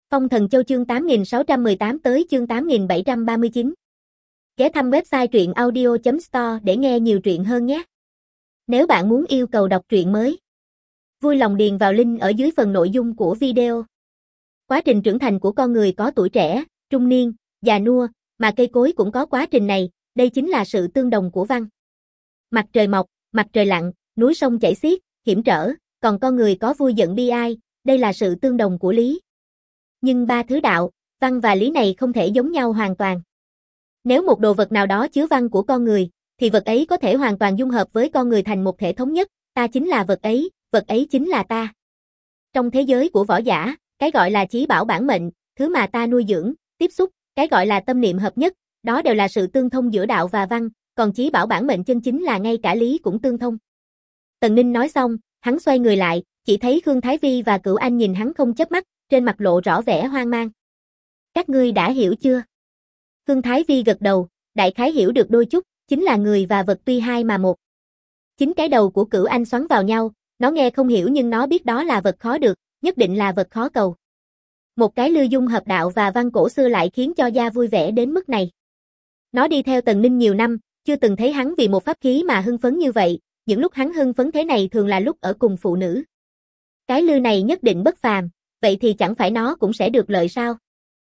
Phong Thần Châu chương 8618 tới chương 8739. Ghé thăm website truyện audio.store để nghe nhiều truyện hơn nhé. Nếu bạn muốn yêu cầu đọc truyện mới, vui lòng điền vào link ở dưới phần nội dung của video. Quá trình trưởng thành của con người có tuổi trẻ, trung niên, già nua, mà cây cối cũng có quá trình này, đây chính là sự tương đồng của văn. Mặt trời mọc, mặt trời lặn, núi sông chảy xiết, hiểm trở, còn con người có vui giận bi ai, đây là sự tương đồng của lý. Nhưng ba thứ đạo, văn và lý này không thể giống nhau hoàn toàn. Nếu một đồ vật nào đó chứa văn của con người, thì vật ấy có thể hoàn toàn dung hợp với con người thành một thể thống nhất, ta chính là vật ấy chính là ta. Trong thế giới của võ giả, cái gọi là chí bảo bản mệnh, thứ mà ta nuôi dưỡng, tiếp xúc, cái gọi là tâm niệm hợp nhất, đó đều là sự tương thông giữa đạo và văn, còn chí bảo bản mệnh chân chính là ngay cả lý cũng tương thông. Tần Ninh nói xong, hắn xoay người lại, chỉ thấy Khương Thái Vi và Cửu Anh nhìn hắn không chớp mắt, trên mặt lộ rõ vẻ hoang mang. Các ngươi đã hiểu chưa? Khương Thái Vi gật đầu, đại khái hiểu được đôi chút, chính là người và vật tuy hai mà một. Chính cái đầu của Cửu Anh xoắn vào nhau, nó nghe không hiểu nhưng nó biết đó là vật khó được, nhất định là vật khó cầu. Một cái lư dung hợp đạo và văn cổ xưa lại khiến cho gia vui vẻ đến mức này. Nó đi theo Tần Ninh nhiều năm, chưa từng thấy hắn vì một pháp khí mà hưng phấn như vậy, những lúc hắn hưng phấn thế này thường là lúc ở cùng phụ nữ. Cái lư này nhất định bất phàm, vậy thì chẳng phải nó cũng sẽ được lợi sao?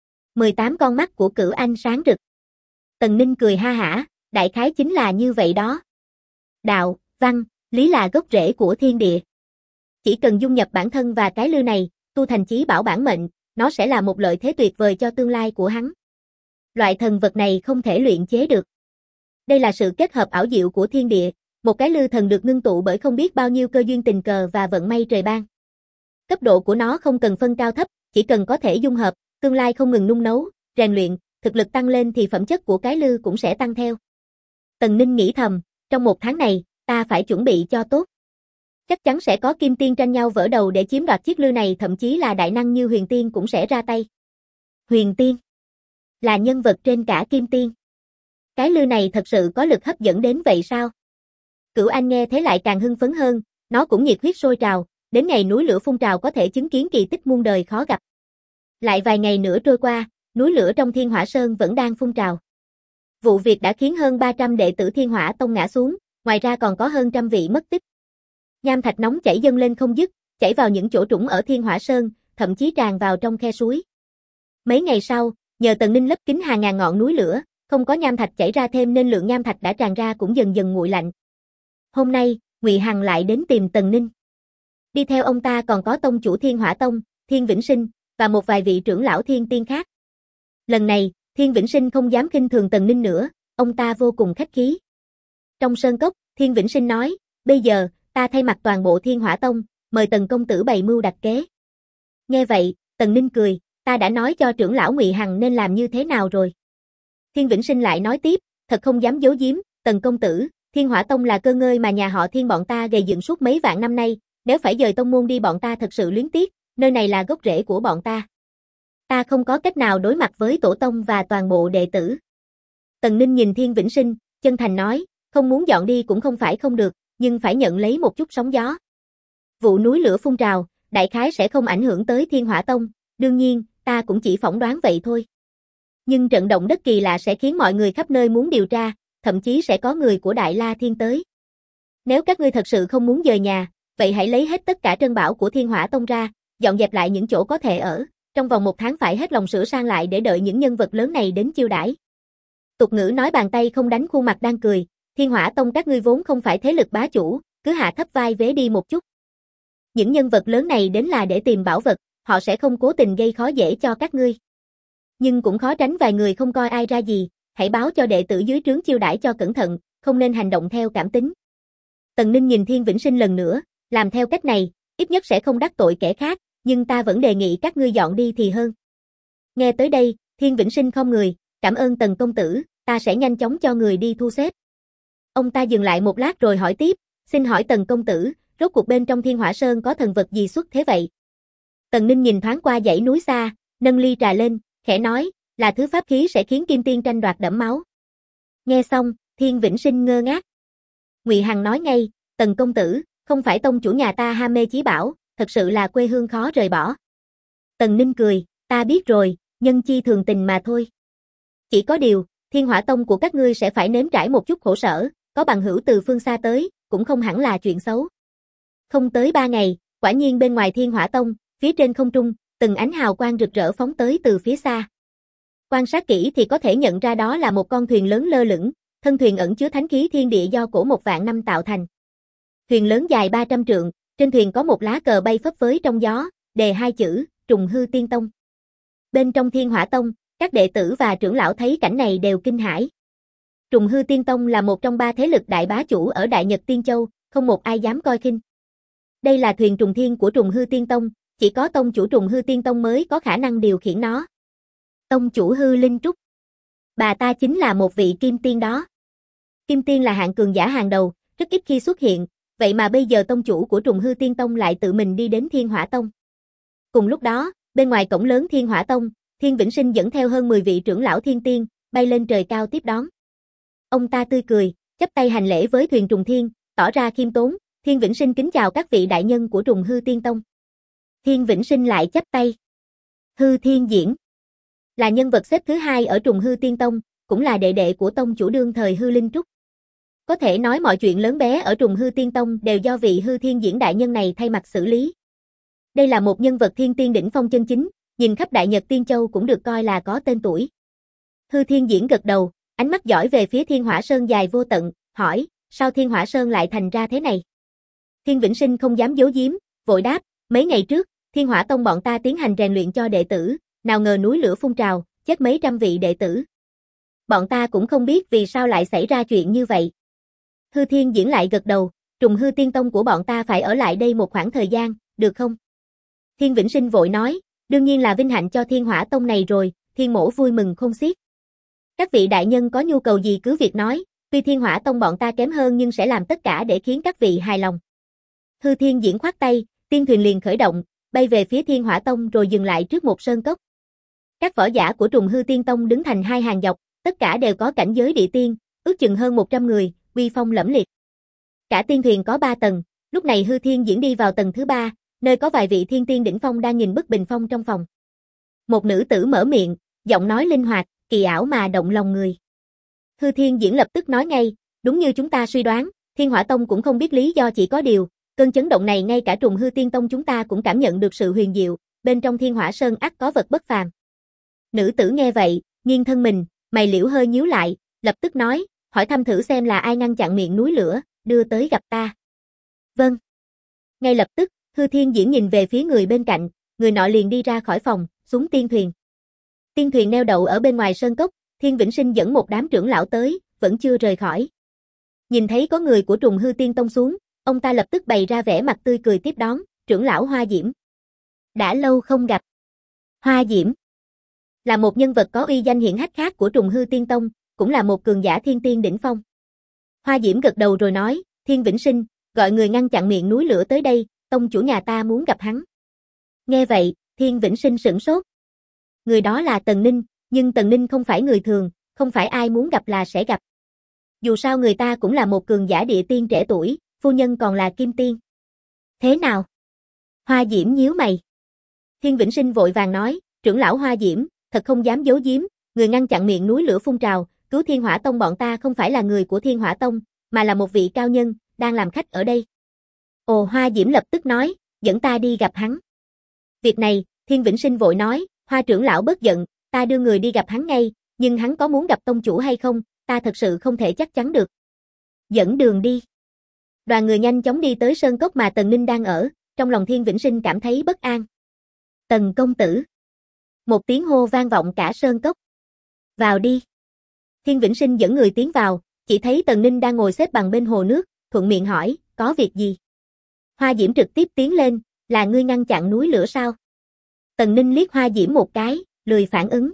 18 con mắt của Cửu Anh sáng rực. Tần Ninh cười ha hả, đại khái chính là như vậy đó. Đạo, văn, lý là gốc rễ của thiên địa. Chỉ cần dung nhập bản thân và cái lư này, tu thành chí bảo bản mệnh, nó sẽ là một lợi thế tuyệt vời cho tương lai của hắn. Loại thần vật này không thể luyện chế được. Đây là sự kết hợp ảo diệu của thiên địa, một cái lư thần được ngưng tụ bởi không biết bao nhiêu cơ duyên tình cờ và vận may trời ban. Cấp độ của nó không cần phân cao thấp, chỉ cần có thể dung hợp, tương lai không ngừng nung nấu, rèn luyện, thực lực tăng lên thì phẩm chất của cái lư cũng sẽ tăng theo. Tần Ninh nghĩ thầm, trong một tháng này, ta phải chuẩn bị cho tốt. Chắc chắn sẽ có kim tiên tranh nhau vỡ đầu để chiếm đoạt chiếc lư này, thậm chí là đại năng như Huyền Tiên cũng sẽ ra tay. Huyền Tiên là nhân vật trên cả kim tiên. Cái lư này thật sự có lực hấp dẫn đến vậy sao? Cửu Anh nghe thế lại càng hưng phấn hơn, nó cũng nhiệt huyết sôi trào, đến ngày núi lửa phun trào có thể chứng kiến kỳ tích muôn đời khó gặp. Lại vài ngày nữa trôi qua, núi lửa trong Thiên Hỏa Sơn vẫn đang phun trào. Vụ việc đã khiến hơn 300 đệ tử Thiên Hỏa Tông ngã xuống, ngoài ra còn có hơn 100 vị mất tích. Nham thạch nóng chảy dâng lên không dứt, chảy vào những chỗ trũng ở Thiên Hỏa Sơn, thậm chí tràn vào trong khe suối. Mấy ngày sau, nhờ Tần Ninh lấp kín hàng ngàn ngọn núi lửa, không có nham thạch chảy ra thêm nên lượng nham thạch đã tràn ra cũng dần dần nguội lạnh. Hôm nay, Ngụy Hằng lại đến tìm Tần Ninh. Đi theo ông ta còn có tông chủ Thiên Hỏa Tông, Thiên Vĩnh Sinh, và một vài vị trưởng lão thiên tiên khác. Lần này, Thiên Vĩnh Sinh không dám khinh thường Tần Ninh nữa, ông ta vô cùng khách khí. Trong sơn cốc, Thiên Vĩnh Sinh nói, bây giờ, ta thay mặt toàn bộ Thiên Hỏa Tông, mời Tần công tử bày mưu đặt kế. Nghe vậy, Tần Ninh cười, ta đã nói cho trưởng lão Ngụy Hằng nên làm như thế nào rồi. Thiên Vĩnh Sinh lại nói tiếp, thật không dám giấu giếm, Tần công tử, Thiên Hỏa Tông là cơ ngơi mà nhà họ Thiên bọn ta gây dựng suốt mấy vạn năm nay, nếu phải dời tông môn đi bọn ta thật sự luyến tiếc, nơi này là gốc rễ của bọn ta. Ta không có cách nào đối mặt với tổ tông và toàn bộ đệ tử. Tần Ninh nhìn Thiên Vĩnh Sinh, chân thành nói, không muốn dọn đi cũng không phải không được, nhưng phải nhận lấy một chút sóng gió. Vụ núi lửa phun trào, đại khái sẽ không ảnh hưởng tới Thiên Hỏa Tông, đương nhiên, ta cũng chỉ phỏng đoán vậy thôi. Nhưng trận động đất kỳ lạ sẽ khiến mọi người khắp nơi muốn điều tra, thậm chí sẽ có người của Đại La Thiên tới. Nếu các ngươi thật sự không muốn dời nhà, vậy hãy lấy hết tất cả trân bảo của Thiên Hỏa Tông ra, dọn dẹp lại những chỗ có thể ở, trong vòng 1 tháng phải hết lòng sửa sang lại để đợi những nhân vật lớn này đến chiêu đãi. Tục ngữ nói bàn tay không đánh khuôn mặt đang cười, Thiên Hỏa Tông các ngươi vốn không phải thế lực bá chủ, cứ hạ thấp vai vế đi một chút. Những nhân vật lớn này đến là để tìm bảo vật, họ sẽ không cố tình gây khó dễ cho các ngươi. Nhưng cũng khó tránh vài người không coi ai ra gì, hãy báo cho đệ tử dưới trướng chiêu đãi cho cẩn thận, không nên hành động theo cảm tính. Tần Ninh nhìn Thiên Vĩnh Sinh lần nữa, làm theo cách này, ít nhất sẽ không đắc tội kẻ khác, nhưng ta vẫn đề nghị các ngươi dọn đi thì hơn. Nghe tới đây, Thiên Vĩnh Sinh khom người, cảm ơn Tần công tử, ta sẽ nhanh chóng cho người đi thu xếp. Ông ta dừng lại một lát rồi hỏi tiếp, xin hỏi Tần công tử, rốt cuộc bên trong Thiên Hỏa Sơn có thần vật gì xuất thế vậy? Tần Ninh nhìn thoáng qua dãy núi xa, nâng ly trà lên, khẽ nói, là thứ pháp khí sẽ khiến kim tiên tranh đoạt đẫm máu. Nghe xong, Thiên Vĩnh Sinh ngơ ngác. Ngụy Hằng nói ngay, Tần công tử, không phải tông chủ nhà ta ham mê chí bảo, thật sự là quê hương khó rời bỏ. Tần Ninh cười, Ta biết rồi, nhân chi thường tình mà thôi. Chỉ có điều, Thiên Hỏa Tông của các ngươi sẽ phải nếm trải một chút khổ sở, có bằng hữu từ phương xa tới, cũng không hẳn là chuyện xấu. Không tới 3 ngày, quả nhiên bên ngoài Thiên Hỏa Tông, phía trên không trung, từng ánh hào quang rực rỡ phóng tới từ phía xa. Quan sát kỹ thì có thể nhận ra đó là một con thuyền lớn lơ lửng, thân thuyền ẩn chứa thánh khí thiên địa do cổ 1.000 năm tạo thành. Thuyền lớn dài 300 trượng, trên thuyền có một lá cờ bay phấp phới trong gió, đề 2 chữ, Trùng Hư Tiên Tông. Bên trong Thiên Hỏa Tông, các đệ tử và trưởng lão thấy cảnh này đều kinh hãi. Trùng Hư Tiên Tông là một trong 3 thế lực đại bá chủ ở Đại Nhật Tiên Châu, không một ai dám coi khinh. Đây là thuyền trùng thiên của Trùng Hư Tiên Tông, chỉ có tông chủ Trùng Hư Tiên Tông mới có khả năng điều khiển nó. Tông chủ Hư Linh Trúc. Bà ta chính là một vị kim tiên đó. Kim tiên là hạng cường giả hàng đầu, rất ít khi xuất hiện, vậy mà bây giờ tông chủ của Trùng Hư Tiên Tông lại tự mình đi đến Thiên Hỏa Tông. Cùng lúc đó, bên ngoài cổng lớn Thiên Hỏa Tông, Thiên Vĩnh Sinh dẫn theo hơn 10 vị trưởng lão thiên tiên, bay lên trời cao tiếp đón. Ông ta tươi cười, chắp tay hành lễ với thuyền trùng thiên, tỏ ra khiêm tốn. Thiên Vĩnh Sinh kính chào các vị đại nhân của Trùng Hư Tiên Tông. Thiên Vĩnh Sinh lại chắp tay. Hư Thiên Diễn là nhân vật xếp thứ 2 ở Trùng Hư Tiên Tông, cũng là đệ đệ của tông chủ đương thời Hư Linh Trúc. Có thể nói mọi chuyện lớn bé ở Trùng Hư Tiên Tông đều do vị Hư Thiên Diễn đại nhân này thay mặt xử lý. Đây là một nhân vật thiên tiên đỉnh phong chân chính, nhìn khắp Đại Nhật Tiên Châu cũng được coi là có tên tuổi. Hư Thiên Diễn gật đầu, ánh mắt dõi về phía Thiên Hỏa Sơn dài vô tận, hỏi, sao Thiên Hỏa Sơn lại thành ra thế này? Thiên Vĩnh Sinh không dám giấu giếm, vội đáp, mấy ngày trước, Thiên Hỏa Tông bọn ta tiến hành rèn luyện cho đệ tử, nào ngờ núi lửa phun trào, chết mấy trăm vị đệ tử. Bọn ta cũng không biết vì sao lại xảy ra chuyện như vậy. Hư Thiên Diễn lại gật đầu, Trùng Hư Tiên Tông của bọn ta phải ở lại đây một khoảng thời gian, được không? Thiên Vĩnh Sinh vội nói, đương nhiên là vinh hạnh cho Thiên Hỏa Tông này rồi, Thiên Mỗ vui mừng không xiết. Các vị đại nhân có nhu cầu gì cứ việc nói, tuy Thiên Hỏa Tông bọn ta kém hơn nhưng sẽ làm tất cả để khiến các vị hài lòng. Hư Thiên Diễn khoát tay, tiên thuyền liền khởi động, bay về phía Thiên Hỏa Tông rồi dừng lại trước một sơn cốc. Các võ giả của Trùng Hư Tiên Tông đứng thành hai hàng dọc, tất cả đều có cảnh giới địa tiên, ước chừng hơn 100 người, uy phong lẫm liệt. Cả tiên thuyền có 3 tầng, lúc này Hư Thiên Diễn đi vào tầng thứ 3, nơi có vài vị thiên tiên đỉnh phong đang nhìn bức bình phong trong phòng. Một nữ tử mở miệng, giọng nói linh hoạt, kỳ ảo mà động lòng người. Hư Thiên Diễn lập tức nói ngay, đúng như chúng ta suy đoán, Thiên Hỏa Tông cũng không biết lý do, chỉ có điều, cơn chấn động này ngay cả Trùng Hư Tiên Tông chúng ta cũng cảm nhận được sự huyền diệu, bên trong Thiên Hỏa Sơn ắt có vật bất phàm. Nữ tử nghe vậy, nghiêng thân mình, mày liễu hơi nhíu lại, lập tức nói, hỏi thăm thử xem là ai ngăn chặn miệng núi lửa, đưa tới gặp ta. Vâng. Ngay lập tức, Hư Thiên Diễn nhìn về phía người bên cạnh, người nọ liền đi ra khỏi phòng, xuống tiên thuyền. Tiên thuyền neo đậu ở bên ngoài sơn cốc, Thiên Vĩnh Sinh dẫn một đám trưởng lão tới, vẫn chưa rời khỏi. Nhìn thấy có người của Trùng Hư Tiên Tông xuống, ông ta lập tức bày ra vẻ mặt tươi cười tiếp đón, trưởng lão Hoa Diễm. Đã lâu không gặp. Hoa Diễm là một nhân vật có uy danh hiển hách khác của Trùng Hư Tiên Tông, cũng là một cường giả thiên tiên đỉnh phong. Hoa Diễm gật đầu rồi nói, Thiên Vĩnh Sinh, gọi người ngăn chặn miệng núi lửa tới đây, tông chủ nhà ta muốn gặp hắn. Nghe vậy, Thiên Vĩnh Sinh sửng sốt. Người đó là Tần Ninh, nhưng Tần Ninh không phải người thường, không phải ai muốn gặp là sẽ gặp. Dù sao người ta cũng là một cường giả địa tiên trẻ tuổi, phu nhân còn là kim tiên. Thế nào? Hoa Diễm nhíu mày. Thiên Vĩnh Sinh vội vàng nói, trưởng lão Hoa Diễm, thật không dám giấu giếm, người ngăn chặn miệng núi lửa phun trào, cứu Thiên Hỏa Tông bọn ta không phải là người của Thiên Hỏa Tông, mà là một vị cao nhân, đang làm khách ở đây. Ồ, Hoa Diễm lập tức nói, dẫn ta đi gặp hắn. Việc này, Thiên Vĩnh Sinh vội nói, Hoa trưởng lão bớt giận, ta đưa người đi gặp hắn ngay, nhưng hắn có muốn gặp tông chủ hay không, ta thật sự không thể chắc chắn được. Dẫn đường đi. Đoàn người nhanh chóng đi tới sơn cốc mà Tần Ninh đang ở, trong lòng Thiên Vĩnh Sinh cảm thấy bất an. Tần công tử. Một tiếng hô vang vọng cả sơn cốc. Vào đi. Thiên Vĩnh Sinh dẫn người tiến vào, chỉ thấy Tần Ninh đang ngồi xếp bằng bên hồ nước, thuận miệng hỏi, có việc gì? Hoa Diễm trực tiếp tiến lên, là ngươi ngăn chặn núi lửa sao? Tần Ninh liếc Hoa Diễm một cái, lười phản ứng.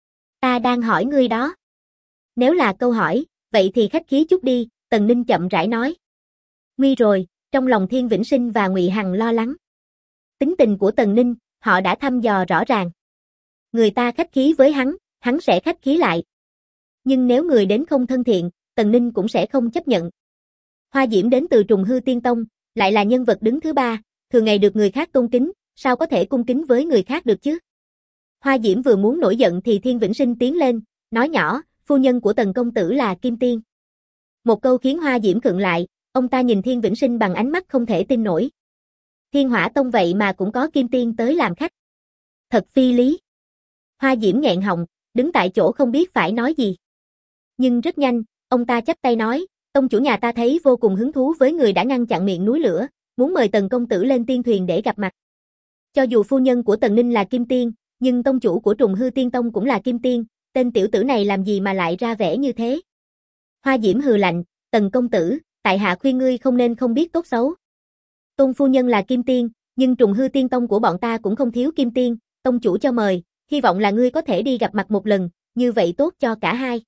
Ta đang hỏi ngươi đó. Nếu là câu hỏi, vậy thì khách khí chút đi, Tần Ninh chậm rãi nói. Nguy rồi, trong lòng Thiên Vĩnh Sinh và Ngụy Hằng lo lắng. Tính tình của Tần Ninh, họ đã thăm dò rõ ràng. Người ta khách khí với hắn sẽ khách khí lại. Nhưng nếu người đến không thân thiện, Tần Ninh cũng sẽ không chấp nhận. Hoa Diễm đến từ Trùng Hư Tiên Tông, lại là nhân vật đứng thứ 3, thường ngày được người khác tôn kính, sao có thể cung kính với người khác được chứ? Hoa Diễm vừa muốn nổi giận thì Thiên Vĩnh Sinh tiến lên, nói nhỏ, phu nhân của Tần công tử là Kim Tiên. Một câu khiến Hoa Diễm khựng lại, ông ta nhìn Thiên Vĩnh Sinh bằng ánh mắt không thể tin nổi. Thiên Hỏa Tông vậy mà cũng có Kim Tiên tới làm khách. Thật phi lý. Hoa Diễm nghẹn họng, đứng tại chỗ không biết phải nói gì. Nhưng rất nhanh, ông ta chắp tay nói, tông chủ nhà ta thấy vô cùng hứng thú với người đã ngăn chặn miệng núi lửa, muốn mời Tần công tử lên tiên thuyền để gặp mặt. Cho dù phu nhân của Tần Ninh là Kim Tiên, nhưng tông chủ của Trùng Hư Tiên Tông cũng là Kim Tiên, tên tiểu tử này làm gì mà lại ra vẻ như thế? Hoa Diễm hừ lạnh, Tần công tử, tại hạ khuyên ngươi không nên không biết tốt xấu. Tôn phu nhân là Kim Tiên, nhưng Trùng Hư Tiên Tông của bọn ta cũng không thiếu Kim Tiên, tông chủ cho mời, hy vọng là ngươi có thể đi gặp mặt một lần, như vậy tốt cho cả hai.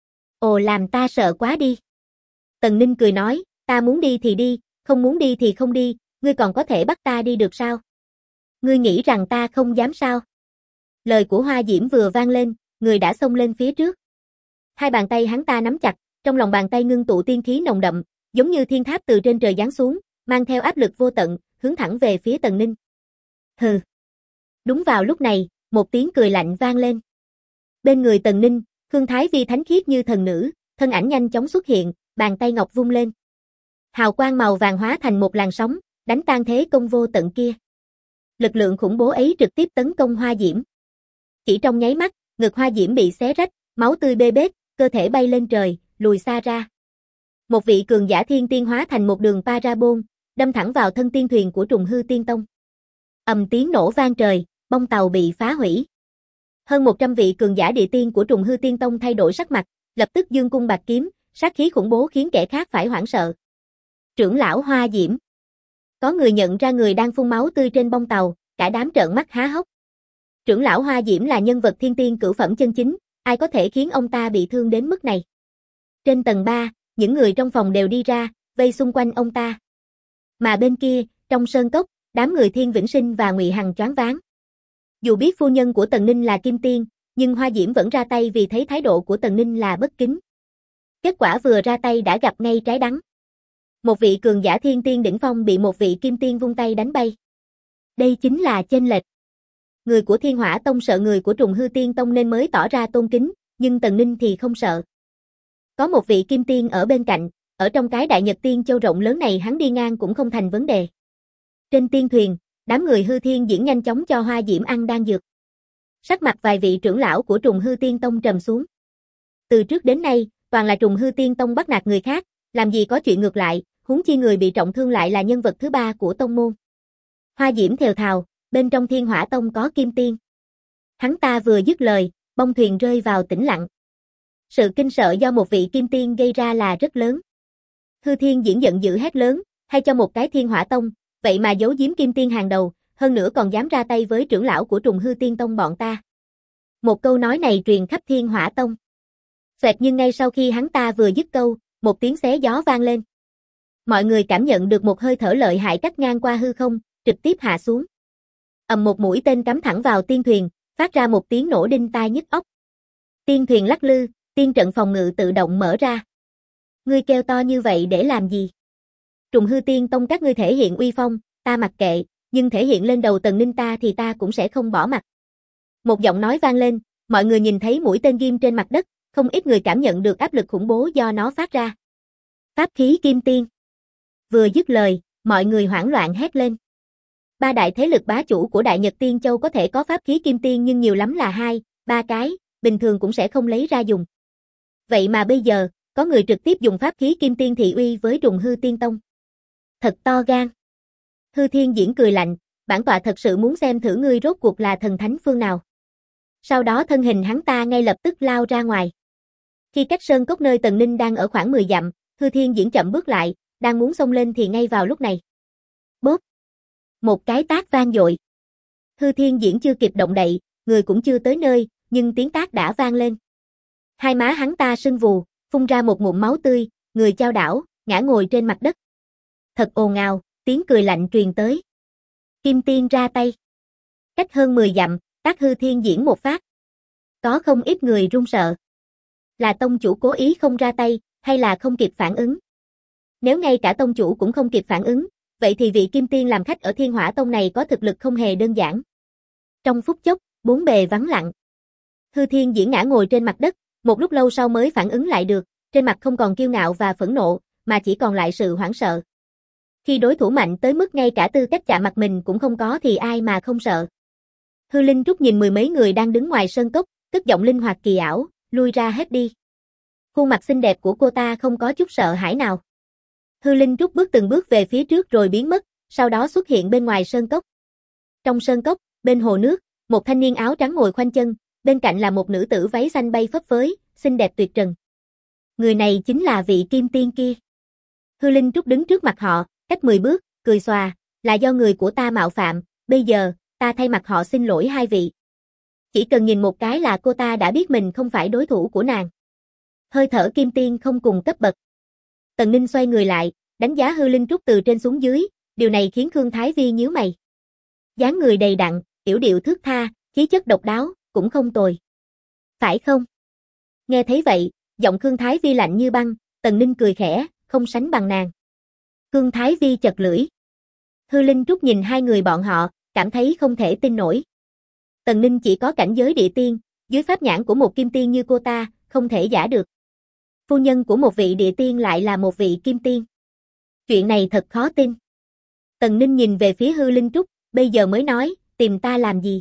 Ồ, làm ta sợ quá đi. Tần Ninh cười nói, ta muốn đi thì đi, không muốn đi thì không đi, ngươi còn có thể bắt ta đi được sao? Ngươi nghĩ rằng ta không dám sao? Lời của Hoa Diễm vừa vang lên, người đã xông lên phía trước. Hai bàn tay hắn ta nắm chặt, trong lòng bàn tay ngưng tụ tiên khí nồng đậm, giống như thiên tháp từ trên trời giáng xuống, mang theo áp lực vô tận, hướng thẳng về phía Tần Ninh. Hừ. Đúng vào lúc này, một tiếng cười lạnh vang lên. Bên người Tần Ninh, Khương Thái Vi thánh khiết như thần nữ, thân ảnh nhanh chóng xuất hiện, bàn tay ngọc vung lên. Hào quang màu vàng hóa thành một làn sóng, đánh tan thế công vô tận kia. Lực lượng khủng bố ấy trực tiếp tấn công Hoa Diễm. Chỉ trong nháy mắt, ngực Hoa Diễm bị xé rách, máu tươi bê bết, cơ thể bay lên trời, lùi xa ra. Một vị cường giả thiên tiên hóa thành một đường parabol, đâm thẳng vào thân tiên thuyền của Trùng Hư Tiên Tông. Ầm tiếng nổ vang trời, bông tàu bị phá hủy. Hơn 100 vị cường giả địa tiên của Trùng Hư Tiên Tông thay đổi sắc mặt, lập tức giương cung bạc kiếm, sát khí khủng bố khiến kẻ khác phải hoảng sợ. Trưởng lão Hoa Diễm. Có người nhận ra người đang phun máu tươi trên bông tàu, cả đám trợn mắt há hốc. Trưởng lão Hoa Diễm là nhân vật thiên tiên cửu phẩm chân chính, ai có thể khiến ông ta bị thương đến mức này? Trên tầng 3, những người trong phòng đều đi ra, vây xung quanh ông ta. Mà bên kia, trong sơn cốc, đám người Thiên Vĩnh Sinh và Ngụy Hằng choáng váng. Dù biết phu nhân của Tần Ninh là Kim Tiên, nhưng Hoa Diễm vẫn ra tay vì thấy thái độ của Tần Ninh là bất kính. Kết quả vừa ra tay đã gặp ngay trái đắng. Một vị cường giả thiên tiên đỉnh phong bị một vị Kim Tiên vung tay đánh bay. Đây chính là chênh lệch. Người của Thiên Hỏa Tông sợ người của Trùng Hư Tiên Tông nên mới tỏ ra tôn kính, nhưng Tần Ninh thì không sợ. Có một vị Kim Tiên ở bên cạnh, ở trong cái Đại Nhật Tiên Châu rộng lớn này hắn đi ngang cũng không thành vấn đề. Trên tiên thuyền, đám người Hư Thiên diễn nhanh chóng cho Hoa Diễm ăn đan dược. Sắc mặt vài vị trưởng lão của Trùng Hư Tiên Tông trầm xuống. Từ trước đến nay, toàn là Trùng Hư Tiên Tông bắt nạt người khác, làm gì có chuyện ngược lại, huống chi người bị trọng thương lại là nhân vật thứ ba của tông môn. Hoa Diễm thều thào, bên trong Thiên Hỏa Tông có Kim Tiên. Hắn ta vừa dứt lời, bông thuyền rơi vào tĩnh lặng. Sự kinh sợ do một vị Kim Tiên gây ra là rất lớn. Hư Thiên diễn giận dữ hét lớn, hay cho một cái Thiên Hỏa Tông, vậy mà giấu giếm Kim Tiên hàng đầu, hơn nữa còn dám ra tay với trưởng lão của Trùng Hư Tiên Tông bọn ta. Một câu nói này truyền khắp Thiên Hỏa Tông. Xoẹt, nhưng ngay sau khi hắn ta vừa dứt câu, một tiếng xé gió vang lên. Mọi người cảm nhận được một hơi thở lợi hại cắt ngang qua hư không, trực tiếp hạ xuống. Ầm, một mũi tên cắm thẳng vào tiên thuyền, phát ra một tiếng nổ đinh tai nhức óc. Tiên thuyền lắc lư, tiên trận phòng ngự tự động mở ra. Ngươi kêu to như vậy để làm gì? Trùng Hư Tiên Tông các ngươi thể hiện uy phong, ta mặc kệ, nhưng thể hiện lên đầu Tần Ninh ta thì ta cũng sẽ không bỏ mặc. Một giọng nói vang lên, mọi người nhìn thấy mũi tên ghim trên mặt đất, không ít người cảm nhận được áp lực khủng bố do nó phát ra. Pháp khí Kim Tiên. Vừa dứt lời, mọi người hoảng loạn hét lên. Ba đại thế lực bá chủ của Đại Nhật Tiên Châu có thể có pháp khí Kim Tiên nhưng nhiều lắm là 2, 3 cái, bình thường cũng sẽ không lấy ra dùng. Vậy mà bây giờ, có người trực tiếp dùng pháp khí Kim Tiên thị uy với Trùng Hư Tiên Tông. Thật to gan. Hư Thiên diễn cười lạnh, bản tọa thật sự muốn xem thử ngươi rốt cuộc là thần thánh phương nào. Sau đó thân hình hắn ta ngay lập tức lao ra ngoài. Khi cách sơn cốc nơi Tần Ninh đang ở khoảng 10 dặm, Hư Thiên diễn chậm bước lại, đang muốn xông lên thì ngay vào lúc này. Bốp. Một cái tát vang dội. Hư Thiên diễn chưa kịp động đậy, người cũng chưa tới nơi, nhưng tiếng tát đã vang lên. Hai má hắn ta sưng vù, phun ra một ngụm máu tươi, người chao đảo, ngã ngồi trên mặt đất. Thật ồn ào, tiếng cười lạnh truyền tới. Kim Tiên ra tay. Cách hơn 10 dặm, tát Hư Thiên diễn một phát. Có không ít người run sợ. Là tông chủ cố ý không ra tay, hay là không kịp phản ứng? Nếu ngay cả tông chủ cũng không kịp phản ứng, vậy thì vị Kim Tiên làm khách ở Thiên Hỏa Tông này có thực lực không hề đơn giản. Trong phút chốc, Bốn bề vắng lặng. Hư Thiên Diễn ngã ngồi trên mặt đất, một lúc lâu sau mới phản ứng lại được, trên mặt không còn kiêu ngạo và phẫn nộ, mà chỉ còn lại sự hoảng sợ. Khi đối thủ mạnh tới mức ngay cả tư cách chạm mặt mình cũng không có thì ai mà không sợ. Hư Linh Trúc nhìn mười mấy người đang đứng ngoài sơn cốc, cất giọng linh hoạt kỳ ảo, lui ra hết đi. Khuôn mặt xinh đẹp của cô ta không có chút sợ hãi nào. Hư Linh Trúc bước từng bước về phía trước rồi biến mất, sau đó xuất hiện bên ngoài sơn cốc. Trong sơn cốc, bên hồ nước, một thanh niên áo trắng ngồi khoanh chân, bên cạnh là một nữ tử váy xanh bay phấp phới, xinh đẹp tuyệt trần. Người này chính là vị kim tiên kia. Hư Linh Trúc đứng trước mặt họ, cách 10 bước, cười xòa, là do người của ta mạo phạm, bây giờ, ta thay mặt họ xin lỗi hai vị. Chỉ cần nhìn một cái là cô ta đã biết mình không phải đối thủ của nàng. Hơi thở kim tiên không cùng cấp bậc. Tần Ninh xoay người lại, đánh giá Hư Linh Trúc từ trên xuống dưới, điều này khiến Khương Thái Vi nhíu mày. Dáng người đầy đặn, yểu điệu thướt tha, khí chất độc đáo, cũng không tồi. Phải không? Nghe thấy vậy, giọng Khương Thái Vi lạnh như băng, Tần Ninh cười khẽ, không sánh bằng nàng. Khương Thái Vi chật lưỡi. Hư Linh Trúc nhìn hai người bọn họ, cảm thấy không thể tin nổi. Tần Ninh chỉ có cảnh giới địa tiên, dưới pháp nhãn của một kim tiên như cô ta, không thể giả được. Phu nhân của một vị địa tiên lại là một vị kim tiên. Chuyện này thật khó tin. Tần Ninh nhìn về phía Hư Linh Trúc, bây giờ mới nói, tìm ta làm gì?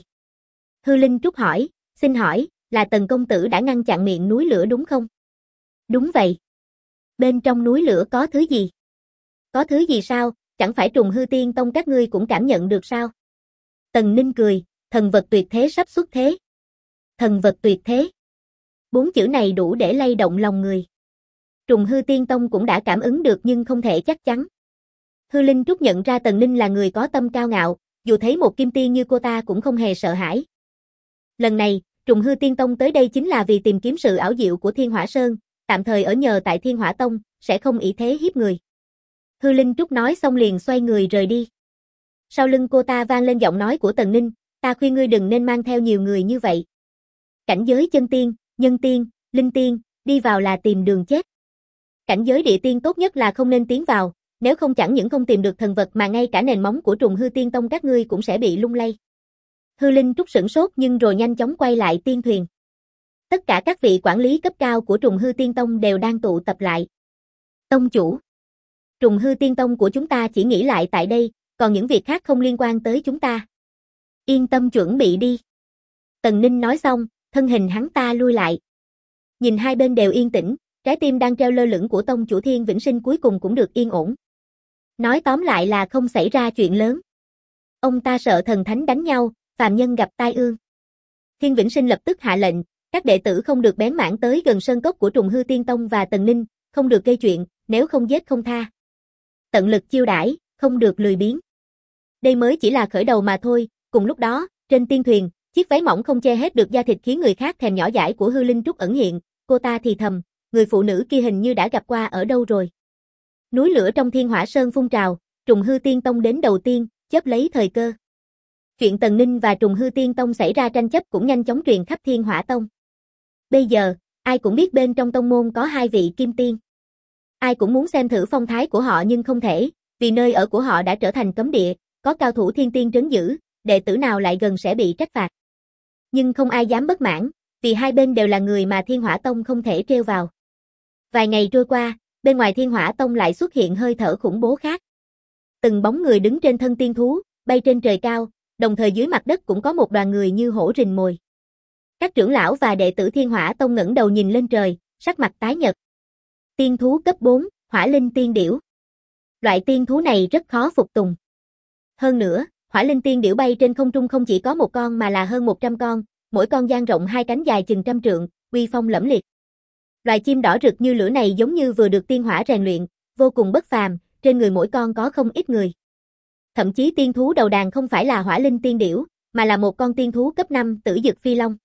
Hư Linh Trúc hỏi, xin hỏi, là Tần công tử đã ngăn chặn miệng núi lửa đúng không? Đúng vậy. Bên trong núi lửa có thứ gì? Có thứ gì sao, chẳng phải Trùng Hư Tiên Tông các ngươi cũng cảm nhận được sao? Tần Ninh cười, thần vật tuyệt thế sắp xuất thế. Thần vật tuyệt thế. 4 chữ này đủ để lay động lòng người. Trùng Hư Tiên Tông cũng đã cảm ứng được nhưng không thể chắc chắn. Hư Linh Trúc nhận ra Tần Ninh là người có tâm cao ngạo, dù thấy một kim tiên như cô ta cũng không hề sợ hãi. Lần này, Trùng Hư Tiên Tông tới đây chính là vì tìm kiếm sự ảo diệu của Thiên Hỏa Sơn, tạm thời ở nhờ tại Thiên Hỏa Tông, sẽ không ỷ thế hiếp người. Hư Linh Trúc nói xong liền xoay người rời đi. Sau lưng cô ta vang lên giọng nói của Tần Ninh, ta khuyên ngươi đừng nên mang theo nhiều người như vậy. Cảnh giới chân tiên, nhân tiên, linh tiên, đi vào là tìm đường chết. Cảnh giới địa tiên tốt nhất là không nên tiến vào, nếu không chẳng những không tìm được thần vật mà ngay cả nền móng của Trùng Hư Tiên Tông các ngươi cũng sẽ bị lung lay. Hư Linh Trúc sửng sốt nhưng rồi nhanh chóng quay lại tiên thuyền. Tất cả các vị quản lý cấp cao của Trùng Hư Tiên Tông đều đang tụ tập lại. Tông chủ. Trùng Hư Tiên Tông của chúng ta chỉ nghỉ lại tại đây, còn những việc khác không liên quan tới chúng ta. Yên tâm chuẩn bị đi. Tần Ninh nói xong, thân hình hắn ta lui lại. Nhìn hai bên đều yên tĩnh, trái tim đang treo lơ lửng của tông chủ Thiên Vĩnh Sinh cuối cùng cũng được yên ổn. Nói tóm lại là không xảy ra chuyện lớn. Ông ta sợ thần thánh đánh nhau, phàm nhân gặp tai ương. Thiên Vĩnh Sinh lập tức hạ lệnh, các đệ tử không được bén mảng tới gần sơn cốc của Trùng Hư Tiên Tông và Tần Ninh, không được gây chuyện, nếu không giết không tha. Tận lực chiêu đãi, không được lười biếng. Đây mới chỉ là khởi đầu mà thôi, cùng lúc đó, trên tiên thuyền, chiếc váy mỏng không che hết được da thịt khiến người khác thèm nhỏ dãi của Hư Linh Trúc ẩn hiện, cô ta thì thầm, người phụ nữ kia hình như đã gặp qua ở đâu rồi. Núi lửa trong Thiên Hỏa Sơn phun trào, Trùng Hư Tiên Tông đến đầu tiên, chớp lấy thời cơ. Chuyện Tần Ninh và Trùng Hư Tiên Tông xảy ra tranh chấp cũng nhanh chóng truyền khắp Thiên Hỏa Tông. Bây giờ, ai cũng biết bên trong tông môn có hai vị kim tiên. Ai cũng muốn xem thử phong thái của họ nhưng không thể, vì nơi ở của họ đã trở thành cấm địa, có cao thủ thiên tiên trấn giữ, đệ tử nào lại gần sẽ bị trách phạt. Nhưng không ai dám bất mãn, vì hai bên đều là người mà Thiên Hỏa Tông không thể trêu vào. Vài ngày trôi qua, bên ngoài Thiên Hỏa Tông lại xuất hiện hơi thở khủng bố khác. Từng bóng người đứng trên thân tiên thú, bay trên trời cao, đồng thời dưới mặt đất cũng có một đoàn người như hổ rình mồi. Các trưởng lão và đệ tử Thiên Hỏa Tông ngẩng đầu nhìn lên trời, sắc mặt tái nhợt. Tiên thú cấp 4, Hỏa Linh Tiên Điểu. Loại tiên thú này rất khó phục tùng. Hơn nữa, Hỏa Linh Tiên Điểu bay trên không trung không chỉ có một con mà là hơn 100 con, mỗi con dang rộng hai cánh dài chừng 100 trượng, uy phong lẫm liệt. Loài chim đỏ rực như lửa này giống như vừa được tiên hỏa rèn luyện, vô cùng bất phàm, trên người mỗi con có không ít người. Thậm chí tiên thú đầu đàn không phải là Hỏa Linh Tiên Điểu, mà là một con tiên thú cấp 5 Tử Dực Phi Long.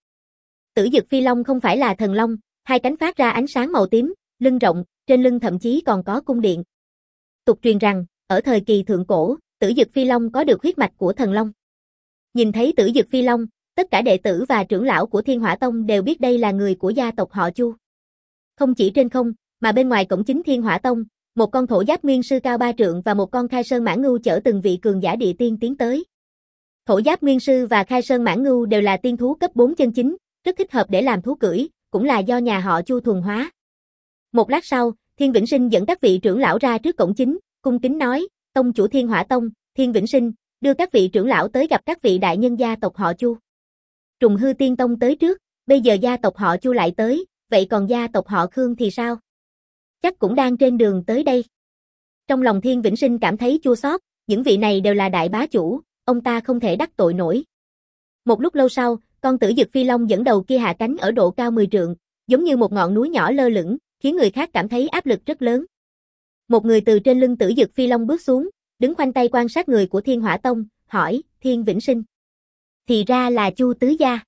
Tử Dực Phi Long không phải là thần long, hai cánh phát ra ánh sáng màu tím, lưng rộng, trên lưng thậm chí còn có cung điện. Tục truyền rằng, ở thời kỳ thượng cổ, Tử Dực Phi Long có được huyết mạch của thần long. Nhìn thấy Tử Dực Phi Long, tất cả đệ tử và trưởng lão của Thiên Hỏa Tông đều biết đây là người của gia tộc họ Chu. Không chỉ trên không, mà bên ngoài cổng chính Thiên Hỏa Tông, một con thổ giáp nguyên sư cao 3 trượng và một con khai sơn mãn ngưu chở từng vị cường giả địa tiên tiến tới. Thổ Giáp Nguyên Sư và Khai Sơn Mãn Ngưu đều là tiên thú cấp 4 chân chính, rất thích hợp để làm thú cưỡi, cũng là do nhà họ Chu thuần hóa. Một lát sau, Thiên Vĩnh Sinh dẫn các vị trưởng lão ra trước cổng chính, cung kính nói, tông chủ Thiên Hỏa Tông, Thiên Vĩnh Sinh, đưa các vị trưởng lão tới gặp các vị đại nhân gia tộc họ Chu. Trùng Hư Tiên Tông tới trước, bây giờ gia tộc họ Chu lại tới, vậy còn gia tộc họ Khương thì sao? Chắc cũng đang trên đường tới đây. Trong lòng Thiên Vĩnh Sinh cảm thấy chua xót, những vị này đều là đại bá chủ, ông ta không thể đắc tội nổi. Một lúc lâu sau, con Tử Dực Phi Long dẫn đầu kia hạ cánh ở độ cao 10 trượng, giống như một ngọn núi nhỏ lơ lửng, khiến người khác cảm thấy áp lực rất lớn. Một người từ trên lưng Tử Dực Phi Long bước xuống, đứng khoanh tay quan sát người của Thiên Hỏa Tông, hỏi, Thiên Vĩnh Sinh. Thì ra là Chu tứ gia.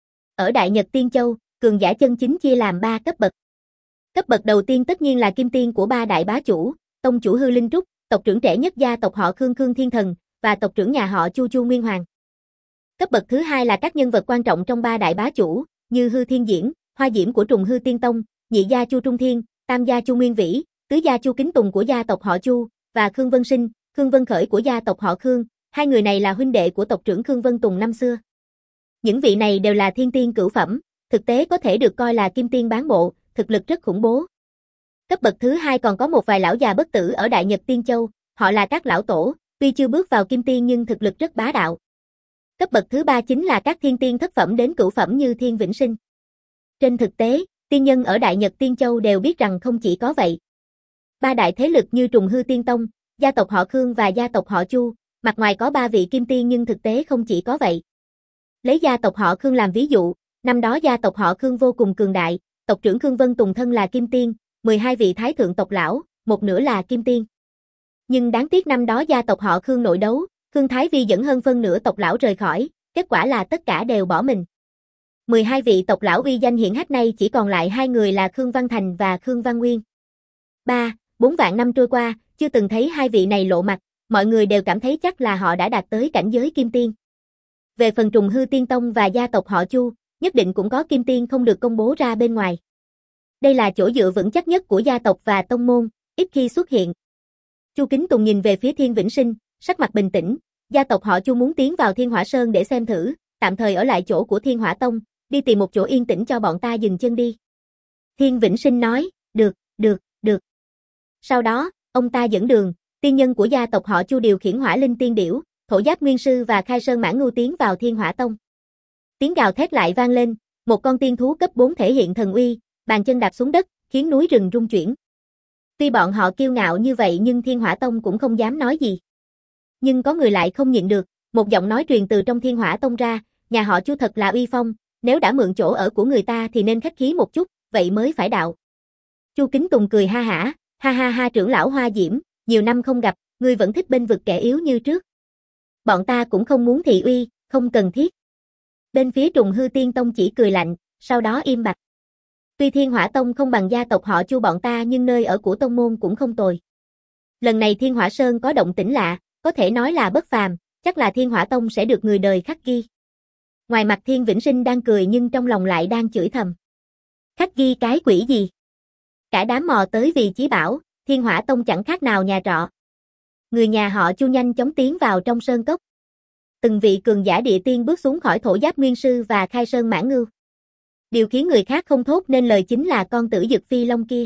Ở Đại Nhật Tiên Châu, cường giả chân chính chia làm 3 cấp bậc. Cấp bậc đầu tiên tất nhiên là kim tiên của 3 đại bá chủ, tông chủ Hư Linh Trúc, tộc trưởng trẻ nhất gia tộc họ Khương Khương Thiên Thần, và tộc trưởng nhà họ Chu Chu Nguyên Hoàng. Cấp bậc thứ hai là các nhân vật quan trọng trong 3 đại bá chủ, như Hư Thiên Diễn, Hoa Diễm của Trùng Hư Tiên Tông, nhị gia Chu Trung Thiên, tam gia Chu Nguyên Vĩ, tứ gia Chu Kính Tùng của gia tộc họ Chu, và Khương Vân Sinh, Khương Vân Khởi của gia tộc họ Khương, hai người này là huynh đệ của tộc trưởng Khương Vân Tùng năm xưa. Những vị này đều là thiên tiên cửu phẩm, thực tế có thể được coi là kim tiên bán bộ, thực lực rất khủng bố. Cấp bậc thứ hai còn có một vài lão già bất tử ở Đại Nhật Tiên Châu, họ là các lão tổ, tuy chưa bước vào kim tiên nhưng thực lực rất bá đạo. Cấp bậc thứ ba chính là các thiên tiên thất phẩm đến cửu phẩm như Thiên Vĩnh Sinh. Trên thực tế, tiên nhân ở Đại Nhật Tiên Châu đều biết rằng không chỉ có vậy. 3 đại thế lực như Trùng Hư Tiên Tông, gia tộc họ Khương và gia tộc họ Chu, mặt ngoài có 3 vị kim tiên nhưng thực tế không chỉ có vậy. Lấy gia tộc họ Khương làm ví dụ, năm đó gia tộc họ Khương vô cùng cường đại, tộc trưởng Khương Vân Tùng thân là kim tiên, 12 vị thái thượng tộc lão, một nửa là kim tiên. Nhưng đáng tiếc năm đó gia tộc họ Khương nội đấu, Khương Thái Vi dẫn hơn phân nửa tộc lão rời khỏi, kết quả là tất cả đều bỏ mình. 12 vị tộc lão uy danh hiển hách nay chỉ còn lại 2 người là Khương Văn Thành và Khương Văn Nguyên. 4 vạn năm trôi qua, chưa từng thấy 2 vị này lộ mặt, mọi người đều cảm thấy chắc là họ đã đạt tới cảnh giới kim tiên. Về phần Trùng Hư Tiên Tông và gia tộc họ Chu, nhất định cũng có kim tiên không được công bố ra bên ngoài. Đây là chỗ dựa vững chắc nhất của gia tộc và tông môn, ít khi xuất hiện. Chu Kính Tùng nhìn về phía Thiên Vĩnh Sinh, sắc mặt bình tĩnh, gia tộc họ Chu muốn tiến vào Thiên Hỏa Sơn để xem thử, tạm thời ở lại chỗ của Thiên Hỏa Tông, đi tìm một chỗ yên tĩnh cho bọn ta dừng chân đi. Thiên Vĩnh Sinh nói, được. Sau đó, ông ta dẫn đường, tiên nhân của gia tộc họ Chu điều khiển Hỏa Linh Tiên Điểu, Thổ Giáp Nguyên Sư và Khai Sơn Mãn Ngưu tiến vào Thiên Hỏa Tông. Tiếng gào thét lại vang lên, một con tiên thú cấp 4 thể hiện thần uy, bàn chân đạp xuống đất, khiến núi rừng rung chuyển. Tuy bọn họ kiêu ngạo như vậy nhưng Thiên Hỏa Tông cũng không dám nói gì. Nhưng có người lại không nhịn được, một giọng nói truyền từ trong Thiên Hỏa Tông ra, nhà họ Chu thật là uy phong, nếu đã mượn chỗ ở của người ta thì nên khách khí một chút, vậy mới phải đạo. Chu Kính Tùng cười ha hả, ha trưởng lão Hoa Diễm, nhiều năm không gặp, ngươi vẫn thích bênh vực kẻ yếu như trước. Bọn ta cũng không muốn thị uy, không cần thiết. Bên phía Trùng Hư Tiên Tông chỉ cười lạnh, sau đó im bặt. Tuy Thiên Hỏa Tông không bằng gia tộc họ Chu bọn ta nhưng nơi ở của tông môn cũng không tồi. Lần này Thiên Hỏa Sơn có động tĩnh lạ, có thể nói là bất phàm, chắc là Thiên Hỏa Tông sẽ được người đời khắc ghi. Ngoài mặt Thiên Vĩnh Sinh đang cười nhưng trong lòng lại đang chửi thầm. Khắc ghi cái quỷ gì? Cả đám mò tới vì chí bảo, Thiên Hỏa Tông chẳng khác nào nhà trọ. Người nhà họ Chu nhanh chóng tiến vào trong sơn cốc. Từng vị cường giả địa tiên bước xuống khỏi Thổ Giáp Nguyên Sư và Khai Sơn Mãn Ngưu. Điều khiến người khác không thốt nên lời chính là con Tử Dực Phi Long kia.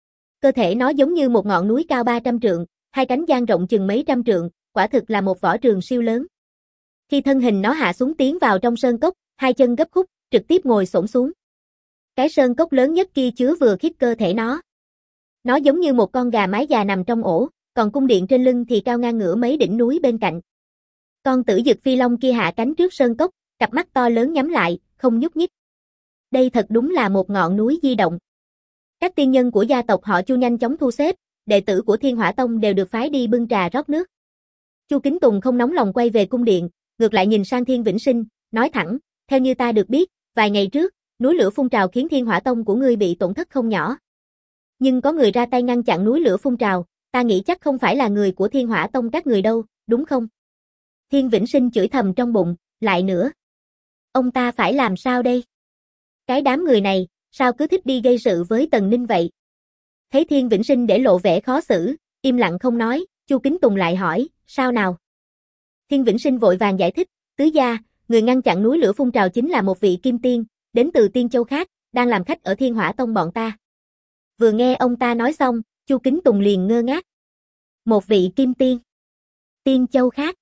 Cơ thể nó giống như một ngọn núi cao 300 trượng, hai cánh dang rộng chừng mấy trăm trượng, quả thực là một võ trường siêu lớn. Khi thân hình nó hạ xuống tiến vào trong sơn cốc, hai chân gấp khúc, trực tiếp ngồi xổm xuống. Cái sơn cốc lớn nhất kia chứa vừa khít cơ thể nó. Nó giống như một con gà mái già nằm trong ổ, còn cung điện trên lưng thì cao ngang ngửa mấy đỉnh núi bên cạnh. Con Tử Dực Phi Long kia hạ cánh trước sơn cốc, cặp mắt to lớn nhắm lại, không nhúc nhích. Đây thật đúng là một ngọn núi di động. Các tiên nhân của gia tộc họ Chu nhanh chóng thu xếp, đệ tử của Thiên Hỏa Tông đều được phái đi bưng trà rót nước. Chu Kính Tùng không nóng lòng quay về cung điện, ngược lại nhìn sang Thiên Vĩnh Sinh, nói thẳng, theo như ta được biết, vài ngày trước, núi lửa phun trào khiến Thiên Hỏa Tông của ngươi bị tổn thất không nhỏ. Nhưng có người ra tay ngăn chặn núi lửa phun trào, ta nghĩ chắc không phải là người của Thiên Hỏa Tông các người đâu, đúng không? Thiên Vĩnh Sinh chửi thầm trong bụng, lại nữa. Ông ta phải làm sao đây? Cái đám người này, sao cứ thích đi gây sự với Tần Ninh vậy? Thấy Thiên Vĩnh Sinh để lộ vẻ khó xử, im lặng không nói, Chu Kính Tùng lại hỏi, sao nào? Thiên Vĩnh Sinh vội vàng giải thích, Tứ gia, người ngăn chặn núi lửa phun trào chính là một vị kim tiên, đến từ Tiên Châu khác, đang làm khách ở Thiên Hỏa Tông bọn ta. Vừa nghe ông ta nói xong, Chu Kính Tùng liền ngơ ngác. Một vị kim tiên. Tiên Châu khác.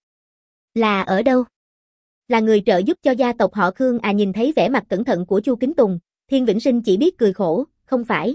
Là ở đâu? Là người trợ giúp cho gia tộc họ Khương à? Nhìn thấy vẻ mặt cẩn thận của Chu Kính Tùng, Thiên Vĩnh Sinh chỉ biết cười khổ, không phải.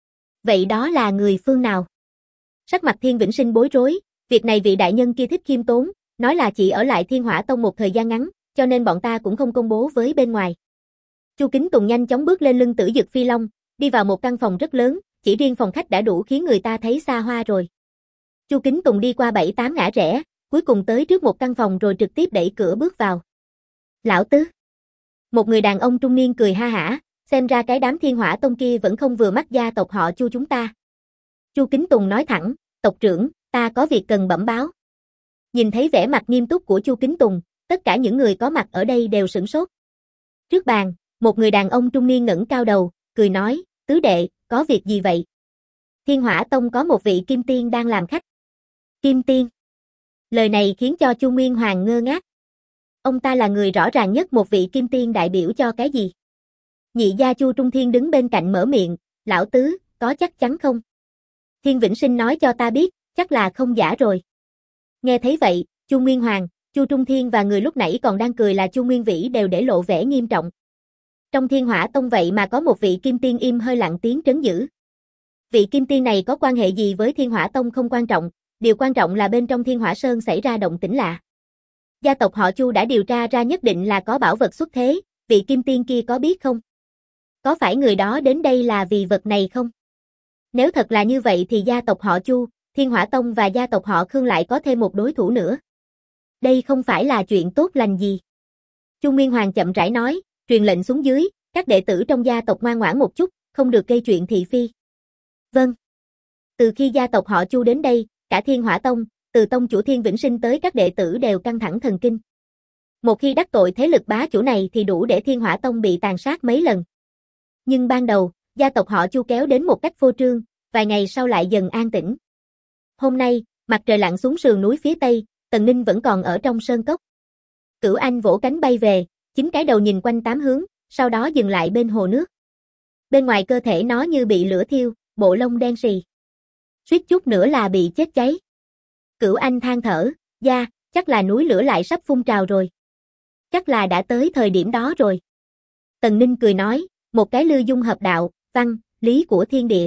Vậy đó là người phương nào? Sắc mặt Thiên Vĩnh Sinh bối rối, việc này vị đại nhân kia thích khiêm tốn, nói là chỉ ở lại Thiên Hỏa Tông một thời gian ngắn, cho nên bọn ta cũng không công bố với bên ngoài. Chu Kính Tùng nhanh chóng bước lên lưng Tử Dực Phi Long, đi vào một căn phòng rất lớn, chỉ riêng phòng khách đã đủ khiến người ta thấy xa hoa rồi. Chu Kính Tùng đi qua 7-8 ngã rẽ, cuối cùng tới trước một căn phòng rồi trực tiếp đẩy cửa bước vào. Lão Tứ. Một người đàn ông trung niên cười ha hả, xem ra cái đám Thiên Hỏa Tông kia vẫn không vừa mắt gia tộc họ Chu chúng ta. Chu Kính Tùng nói thẳng, tộc trưởng, ta có việc cần bẩm báo. Nhìn thấy vẻ mặt nghiêm túc của Chu Kính Tùng, tất cả những người có mặt ở đây đều sửng sốt. Trước bàn, một người đàn ông trung niên ngẩng cao đầu, cười nói, tứ đệ, có việc gì vậy? Thiên Hỏa Tông có một vị kim tiên đang làm khách. Kim tiên? Lời này khiến cho Chu Nguyên Hoàng ngơ ngác. Ông ta là người rõ ràng nhất một vị kim tiên đại biểu cho cái gì? Nhị gia Chu Trung Thiên đứng bên cạnh mở miệng, lão tứ, có chắc chắn không? Thiên Vĩnh Sinh nói cho ta biết, chắc là không giả rồi. Nghe thấy vậy, Chu Nguyên Hoàng, Chu Trung Thiên và người lúc nãy còn đang cười là Chu Nguyên Vĩ đều để lộ vẻ nghiêm trọng. Trong Thiên Hỏa Tông vậy mà có một vị kim tiên im hơi lặng tiếng trấn giữ. Vị kim tiên này có quan hệ gì với Thiên Hỏa Tông không quan trọng, điều quan trọng là bên trong Thiên Hỏa Sơn xảy ra động tĩnh lạ. Gia tộc họ Chu đã điều tra ra nhất định là có bảo vật xuất thế, vị kim tiên kia có biết không? Có phải người đó đến đây là vì vật này không? Nếu thật là như vậy thì gia tộc họ Chu, Thiên Hỏa Tông và gia tộc họ Khương lại có thêm một đối thủ nữa. Đây không phải là chuyện tốt lành gì. Chu Nguyên Hoàng chậm rãi nói, truyền lệnh xuống dưới, các đệ tử trong gia tộc ngoan ngoãn một chút, không được gây chuyện thị phi. Vâng. Từ khi gia tộc họ Chu đến đây, cả Thiên Hỏa Tông, từ tông chủ Thiên Vĩnh Sinh tới các đệ tử đều căng thẳng thần kinh. Một khi đắc tội thế lực bá chủ này thì đủ để Thiên Hỏa Tông bị tàn sát mấy lần. Nhưng ban đầu, gia tộc họ Chu kéo đến một cách phô trương, vài ngày sau lại dần an tĩnh. Hôm nay, mặt trời lặn xuống sườn núi phía tây, Tần Ninh vẫn còn ở trong sơn cốc. Cửu Anh vỗ cánh bay về, 9 cái đầu nhìn quanh 8 hướng, sau đó dừng lại bên hồ nước. Bên ngoài cơ thể nó như bị lửa thiêu, bộ lông đen sì. Suýt chút nữa là bị chết cháy. Cửu Anh than thở, gia, chắc là núi lửa lại sắp phun trào rồi. Chắc là đã tới thời điểm đó rồi. Tần Ninh cười nói, một cái lư dung hợp đạo, văn, lý của thiên địa.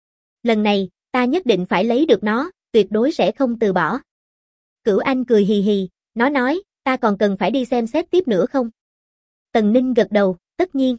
Lần này, ta nhất định phải lấy được nó, tuyệt đối sẽ không từ bỏ. Cửu Anh cười hì hì, nó nói, ta còn cần phải đi xem xét tiếp nữa không? Tần Ninh gật đầu, tất nhiên.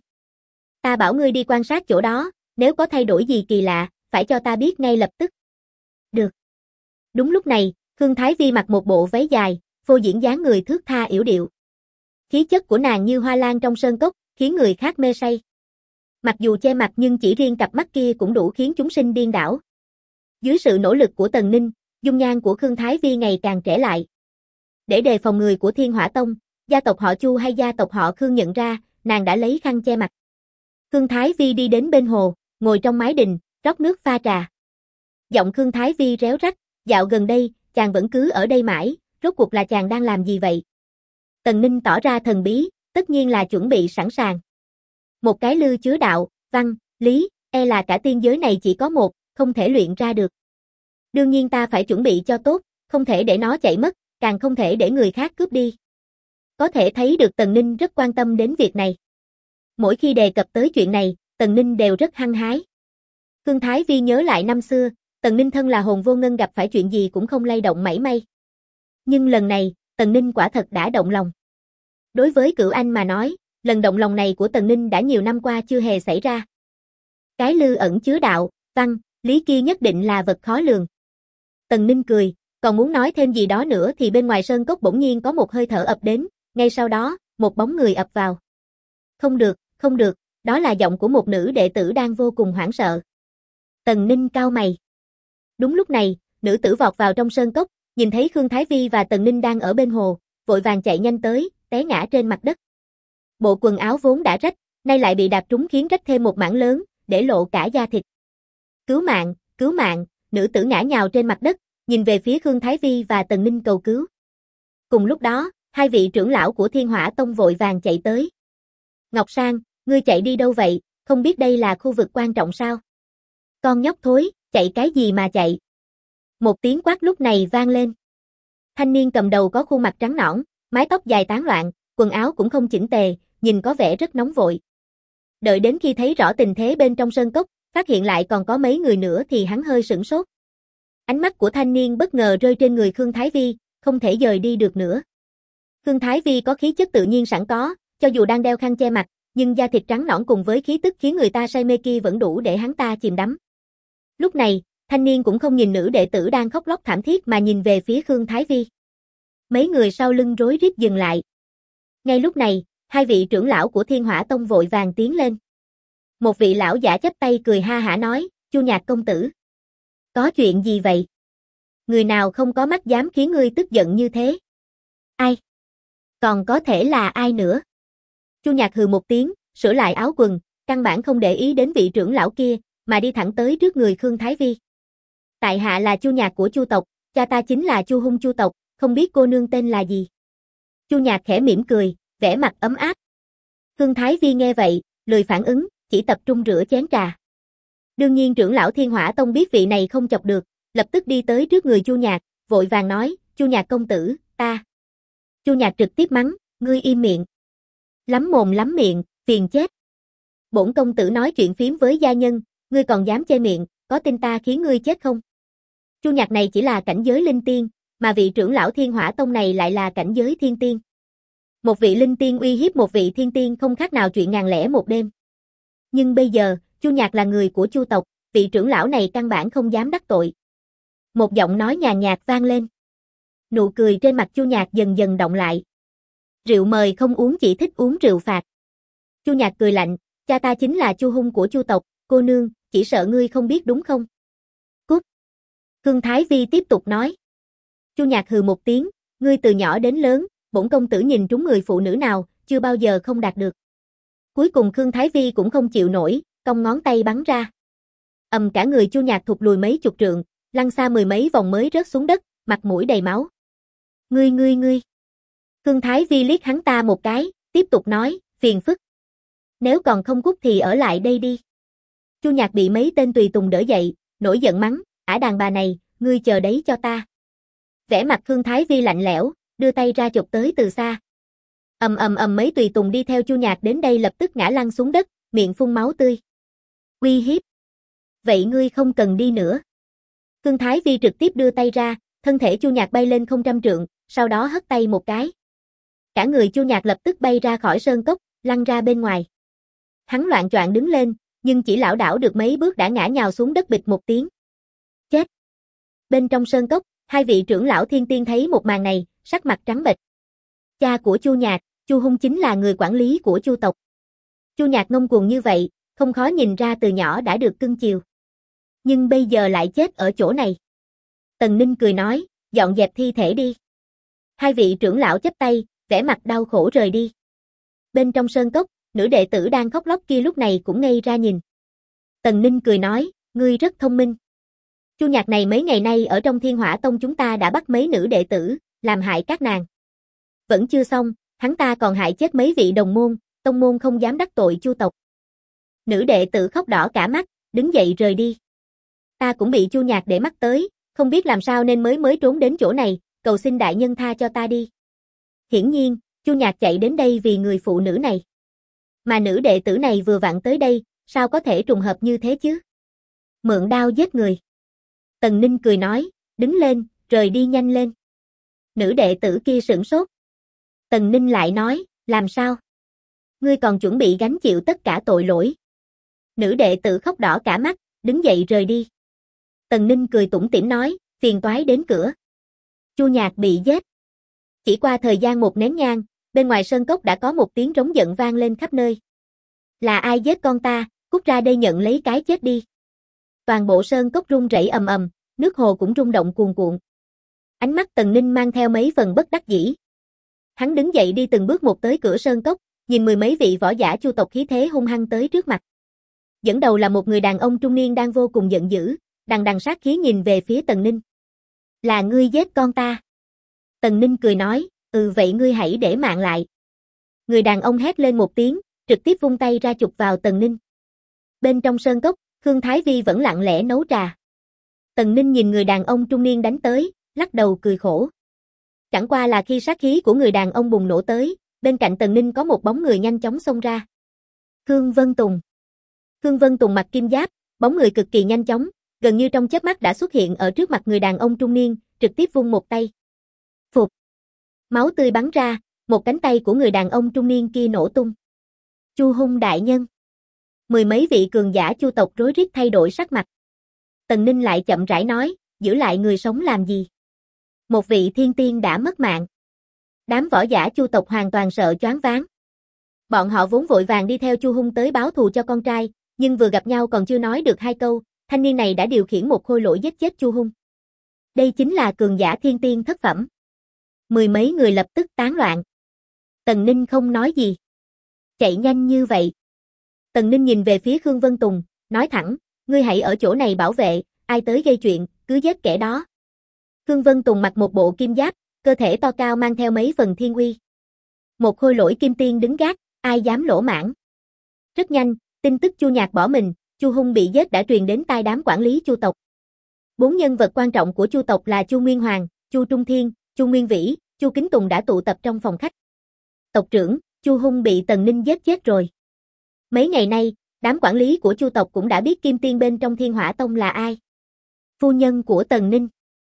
Ta bảo ngươi đi quan sát chỗ đó, nếu có thay đổi gì kỳ lạ, phải cho ta biết ngay lập tức. Được. Đúng lúc này, Khương Thái Vi mặc một bộ váy dài, phô diễn dáng người thướt tha yểu điệu. Khí chất của nàng như hoa lan trong sơn cốc, khiến người khác mê say. Mặc dù che mặt nhưng chỉ riêng cặp mắt kia cũng đủ khiến chúng sinh điên đảo. Dưới sự nỗ lực của Tần Ninh, dung nhan của Khương Thái Vi ngày càng trẻ lại. Để đề phòng người của Thiên Hỏa Tông, gia tộc họ Chu hay gia tộc họ Khương nhận ra, nàng đã lấy khăn che mặt. Khương Thái Vi đi đến bên hồ, ngồi trong mái đình, rót nước pha trà. Giọng Khương Thái Vi réo rắt, dạo gần đây, chàng vẫn cứ ở đây mãi, rốt cuộc là chàng đang làm gì vậy? Tần Ninh tỏ ra thần bí, tất nhiên là chuẩn bị sẵn sàng. Một cái lư chứa đạo, văn, lý, e là cả tiên giới này chỉ có một, không thể luyện ra được. Đương nhiên ta phải chuẩn bị cho tốt, không thể để nó chạy mất, càng không thể để người khác cướp đi. Có thể thấy được Tần Ninh rất quan tâm đến việc này. Mỗi khi đề cập tới chuyện này, Tần Ninh đều rất hăng hái. Khương Thái Vi nhớ lại năm xưa, Tần Ninh thân là hồn vô ngân gặp phải chuyện gì cũng không lay động mảy may. Nhưng lần này, Tần Ninh quả thật đã động lòng. Đối với Cửu Anh mà nói, lần động lòng này của Tần Ninh đã nhiều năm qua chưa hề xảy ra. Cái lư ẩn chứa đạo, văn, lý kia nhất định là vật khó lường. Tần Ninh cười, còn muốn nói thêm gì đó nữa thì bên ngoài sơn cốc bỗng nhiên có một hơi thở ập đến, ngay sau đó, một bóng người ập vào. Không được, đó là giọng của một nữ đệ tử đang vô cùng hoảng sợ. Tần Ninh cau mày. Đúng lúc này, nữ tử vọt vào trong sơn cốc, nhìn thấy Khương Thái Vi và Tần Ninh đang ở bên hồ, vội vàng chạy nhanh tới, té ngã trên mặt đất. Bộ quần áo vốn đã rách, nay lại bị đạp trúng khiến rách thêm một mảng lớn, để lộ cả da thịt. Cứu mạng, nữ tử ngã nhào trên mặt đất, nhìn về phía Khương Thái Vi và Tần Ninh cầu cứu. Cùng lúc đó, Hai vị trưởng lão của Thiên Hỏa Tông vội vàng chạy tới. Ngọc Sang, ngươi chạy đi đâu vậy, không biết đây là khu vực quan trọng sao? Con nhóc thối, chạy cái gì mà chạy? Một tiếng quát lúc này vang lên. Thanh niên cầm đầu có khuôn mặt trắng nõn, mái tóc dài tán loạn, quần áo cũng không chỉnh tề, nhìn có vẻ rất nóng vội. Đợi đến khi thấy rõ tình thế bên trong sơn cốc, phát hiện lại còn có mấy người nữa thì hắn hơi sửng sốt. Ánh mắt của thanh niên bất ngờ rơi trên người Khương Thái Vi, không thể dời đi được nữa. Khương Thái Vi có khí chất tự nhiên sẵn có, cho dù đang đeo khăn che mặt, nhưng da thịt trắng nõn cùng với khí tức khiến người ta say mê kia vẫn đủ để hắn ta chìm đắm. Lúc này, thanh niên cũng không nhìn nữ đệ tử đang khóc lóc thảm thiết mà nhìn về phía Khương Thái Vi. Mấy người sau lưng rối rít dừng lại. Ngay lúc này, hai vị trưởng lão của Thiên Hỏa Tông vội vàng tiến lên. Một vị lão giả chắp tay cười ha hả nói, Chu Nhạc công tử. Có chuyện gì vậy? Người nào không có mắt dám khiến ngươi tức giận như thế? Ai? Còn có thể là ai nữa? Chu Nhạc hừ một tiếng, sửa lại áo quần, căn bản không để ý đến vị trưởng lão kia, mà đi thẳng tới trước người Khương Thái Vi. Tại hạ là Chu Nhạc của Chu tộc, cha ta chính là Chu Hung Chu tộc, không biết cô nương tên là gì? Chu Nhạc khẽ mỉm cười, vẻ mặt ấm áp. Khương Thái Vi nghe vậy, lười phản ứng, chỉ tập trung rửa chén trà. Đương nhiên trưởng lão Thiên Hỏa Tông biết vị này không chọc được, lập tức đi tới trước người Chu Nhạc, vội vàng nói, Chu Nhạc công tử, ta. Chu Nhạc trực tiếp mắng, ngươi im miệng. Lắm mồm lắm miệng, phiền chết. Bổn công tử nói chuyện phiếm với gia nhân, ngươi còn dám che miệng, có tin ta khiến ngươi chết không? Chu Nhạc này chỉ là cảnh giới linh tiên, mà vị trưởng lão Thiên Hỏa Tông này lại là cảnh giới thiên tiên. Một vị linh tiên uy hiếp một vị thiên tiên không khác nào chuyện ngàn lẻ một đêm. Nhưng bây giờ, Chu Nhạc là người của Chu tộc, vị trưởng lão này căn bản không dám đắc tội. Một giọng nói nhàn nhạt vang lên. Nụ cười trên mặt Chu Nhạc dần dần động lại. Rượu mời không uống, chỉ thích uống rượu phạt. Chu Nhạc cười lạnh, cha ta chính là Chu Hung của Chu tộc, cô nương, chỉ sợ ngươi không biết đúng không? Cút. Khương Thái Vi tiếp tục nói. Chu Nhạc hừ một tiếng, ngươi từ nhỏ đến lớn, bổn công tử nhìn trúng người phụ nữ nào, chưa bao giờ không đạt được. Cuối cùng Khương Thái Vi cũng không chịu nổi, cong ngón tay bắn ra. Cả người Chu Nhạc thụt lùi mấy chục trượng, lăn xa mười mấy vòng mới rớt xuống đất, mặt mũi đầy máu. Ngươi. Khương Thái Vi liếc hắn ta một cái, tiếp tục nói, phiền phức. Nếu còn không cút thì ở lại đây đi. Chu Nhạc bị mấy tên tùy tùng đỡ dậy, nổi giận mắng, ả đàn bà này, ngươi chờ đấy cho ta. Vẻ mặt Khương Thái Vi lạnh lẽo, đưa tay ra chụp tới từ xa. Mấy tùy tùng đi theo Chu Nhạc đến đây lập tức ngã lăn xuống đất, miệng phun máu tươi. Uy hiếp. Vậy ngươi không cần đi nữa. Khương Thái Vi trực tiếp đưa tay ra, thân thể Chu Nhạc bay lên không trăm trượng, sau đó hất tay một cái. Cả người Chu Nhạc lập tức bay ra khỏi sơn cốc, lăn ra bên ngoài. Hắn loạng choạng đứng lên, nhưng chỉ lảo đảo được mấy bước đã ngã nhào xuống đất bịch một tiếng. Chết. Bên trong sơn cốc, hai vị trưởng lão thiên tiên thấy một màn này, sắc mặt trắng bệch. Cha của Chu Nhạc, Chu Hung chính là người quản lý của Chu tộc. Chu Nhạc ngông cuồng như vậy, không khó nhìn ra từ nhỏ đã được cưng chiều. Nhưng bây giờ lại chết ở chỗ này. Tần Ninh cười nói, dọn dẹp thi thể đi. Hai vị trưởng lão chắp tay, vẻ mặt đau khổ rời đi. Bên trong sơn cốc, nữ đệ tử đang khóc lóc kia lúc này cũng ngây ra nhìn. Tần Ninh cười nói, ngươi rất thông minh. Chu Nhạc này mấy ngày nay ở trong Thiên Hỏa Tông chúng ta đã bắt mấy nữ đệ tử, làm hại các nàng. Vẫn chưa xong, hắn ta còn hại chết mấy vị đồng môn, tông môn không dám đắc tội Chu tộc. Nữ đệ tử khóc đỏ cả mắt, đứng dậy rời đi. Ta cũng bị Chu Nhạc để mắt tới, không biết làm sao nên mới trốn đến chỗ này, cầu xin đại nhân tha cho ta đi. Hiển nhiên, Chu Nhạc chạy đến đây vì người phụ nữ này. Mà nữ đệ tử này vừa vặn tới đây, sao có thể trùng hợp như thế chứ? Mượn đao giết người. Tần Ninh cười nói, đứng lên, rời đi nhanh lên. Nữ đệ tử kia sửng sốt. Tần Ninh lại nói, làm sao? Ngươi còn chuẩn bị gánh chịu tất cả tội lỗi. Nữ đệ tử khóc đỏ cả mắt, đứng dậy rời đi. Tần Ninh cười tủm tỉm nói, phiền toái đến cửa. Chu Nhạc bị giết. Chỉ qua thời gian một nén nhang, bên ngoài sơn cốc đã có một tiếng trống giận vang lên khắp nơi. Là ai giết con ta, cút ra đây nhận lấy cái chết đi. Toàn bộ sơn cốc rung rẩy ầm ầm, nước hồ cũng rung động cuồn cuộn. Ánh mắt Tần Ninh mang theo mấy phần bất đắc dĩ. Hắn đứng dậy đi từng bước một tới cửa sơn cốc, nhìn mười mấy vị võ giả Chu tộc khí thế hung hăng tới trước mặt. Dẫn đầu là một người đàn ông trung niên đang vô cùng giận dữ, đằng đằng sát khí nhìn về phía Tần Ninh. Là ngươi giết con ta. Tần Ninh cười nói, Vậy ngươi hãy để mạng lại. Người đàn ông hét lên một tiếng, trực tiếp vung tay ra chụp vào Tần Ninh. Bên trong sơn cốc, Khương Thái Vi vẫn lặng lẽ nấu trà. Tần Ninh nhìn người đàn ông trung niên đánh tới, lắc đầu cười khổ. Chẳng qua là khi sát khí của người đàn ông bùng nổ tới, bên cạnh Tần Ninh có một bóng người nhanh chóng xông ra. Khương Vân Tùng. Khương Vân Tùng mặc kim giáp, bóng người cực kỳ nhanh chóng, gần như trong chớp mắt đã xuất hiện ở trước mặt người đàn ông trung niên, trực tiếp vung một tay. Phụt. Máu tươi bắn ra, một cánh tay của người đàn ông trung niên kia nổ tung. Chu Hung đại nhân. Mười mấy vị cường giả Chu tộc rối rít thay đổi sắc mặt. Tần Ninh lại chậm rãi nói, giữ lại người sống làm gì? Một vị thiên tiên đã mất mạng. Đám võ giả Chu tộc hoàn toàn sợ choáng váng. Bọn họ vốn vội vàng đi theo Chu Hung tới báo thù cho con trai, nhưng vừa gặp nhau còn chưa nói được hai câu, thanh niên này đã điều khiển một khôi lỗi giết chết Chu Hung. Đây chính là cường giả thiên tiên thất phẩm. Mười mấy người lập tức tán loạn. Tần Ninh không nói gì. Chạy nhanh như vậy. Tần Ninh nhìn về phía Khương Vân Tùng, nói thẳng, ngươi hãy ở chỗ này bảo vệ, ai tới gây chuyện, cứ giết kẻ đó. Khương Vân Tùng mặc một bộ kim giáp, cơ thể to cao mang theo mấy phần thiên uy. Một khôi lỗi kim tiên đứng gác, ai dám lỗ mãng. Rất nhanh, tin tức Chu Nhạc bỏ mình, Chu Hung bị giết đã truyền đến tai đám quản lý Chu tộc. Bốn nhân vật quan trọng của Chu tộc là Chu Nguyên Hoàng, Chu Trung Thiên, Chu Nguyên Vĩ, Chu Kính Tùng đã tụ tập trong phòng khách. Tộc trưởng, Chu Hung bị Tần Ninh giết chết rồi. Mấy ngày nay, đám quản lý của Chu tộc cũng đã biết kim tiên bên trong Thiên Hỏa Tông là ai. Phu nhân của Tần Ninh.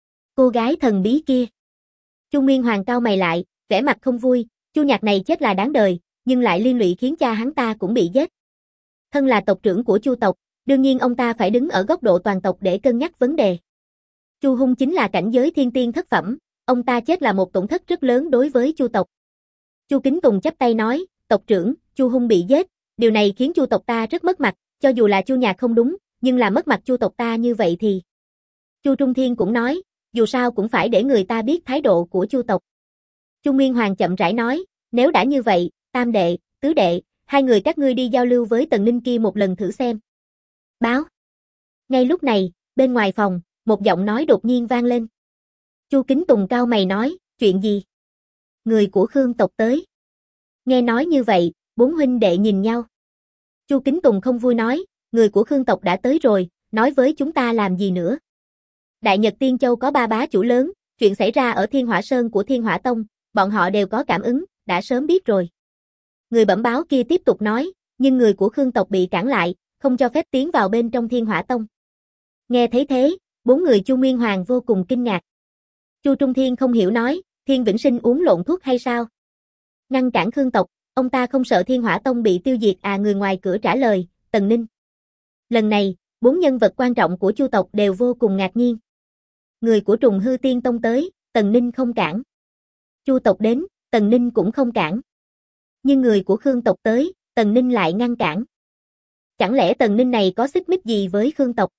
Cô gái thần bí kia. Chu Nguyên Hoàng cau mày lại, vẻ mặt không vui, Chu Nhạc này chết là đáng đời, nhưng lại liên lụy khiến cha hắn ta cũng bị giết. Thân là tộc trưởng của Chu tộc, đương nhiên ông ta phải đứng ở góc độ toàn tộc để cân nhắc vấn đề. Chu Hung chính là cảnh giới thiên tiên thất phẩm, ông ta chết là một tổn thất rất lớn đối với Chu tộc. Chu Kính Tùng chắp tay nói, tộc trưởng, Chu Hung bị giết, điều này khiến Chu tộc ta rất mất mặt, cho dù là Chu Nhạc không đúng, nhưng là mất mặt Chu tộc ta như vậy thì. Chu Trung Thiên cũng nói, dù sao cũng phải để người ta biết thái độ của Chu tộc. Chu Nguyên Hoàng chậm rãi nói, nếu đã như vậy, tam đệ, tứ đệ, hai người các ngươi đi giao lưu với Tần Ninh kia một lần thử xem. Báo. Ngay lúc này, bên ngoài phòng, một giọng nói đột nhiên vang lên. Chu Kính Tùng cau mày nói, chuyện gì? Người của Khương tộc tới. Nghe nói như vậy, bốn huynh đệ nhìn nhau. Chu Kính Tùng không vui nói, người của Khương tộc đã tới rồi, nói với chúng ta làm gì nữa? Đại Nhật Tiên Châu có ba bá chủ lớn, chuyện xảy ra ở Thiên Hỏa Sơn của Thiên Hỏa Tông, bọn họ đều có cảm ứng, đã sớm biết rồi. Người bẩm báo kia tiếp tục nói, nhưng người của Khương tộc bị cản lại, không cho phép tiến vào bên trong Thiên Hỏa Tông. Nghe thấy thế, bốn người Chu Nguyên Hoàng vô cùng kinh ngạc. Chu Trung Thiên không hiểu nói, Thiên Vĩnh Sinh uống lộn thuốc hay sao? Ngăn cản Khương tộc, ông ta không sợ Thiên Hỏa Tông bị tiêu diệt à? Người ngoài cửa trả lời, Tần Ninh. Lần này, bốn nhân vật quan trọng của Chu tộc đều vô cùng ngạc nhiên. Người của Trùng Hư Tiên Tông tới, Tần Ninh không cản. Chu tộc đến, Tần Ninh cũng không cản. Nhưng người của Khương tộc tới, Tần Ninh lại ngăn cản. Chẳng lẽ Tần Ninh này có xích mích gì với Khương tộc?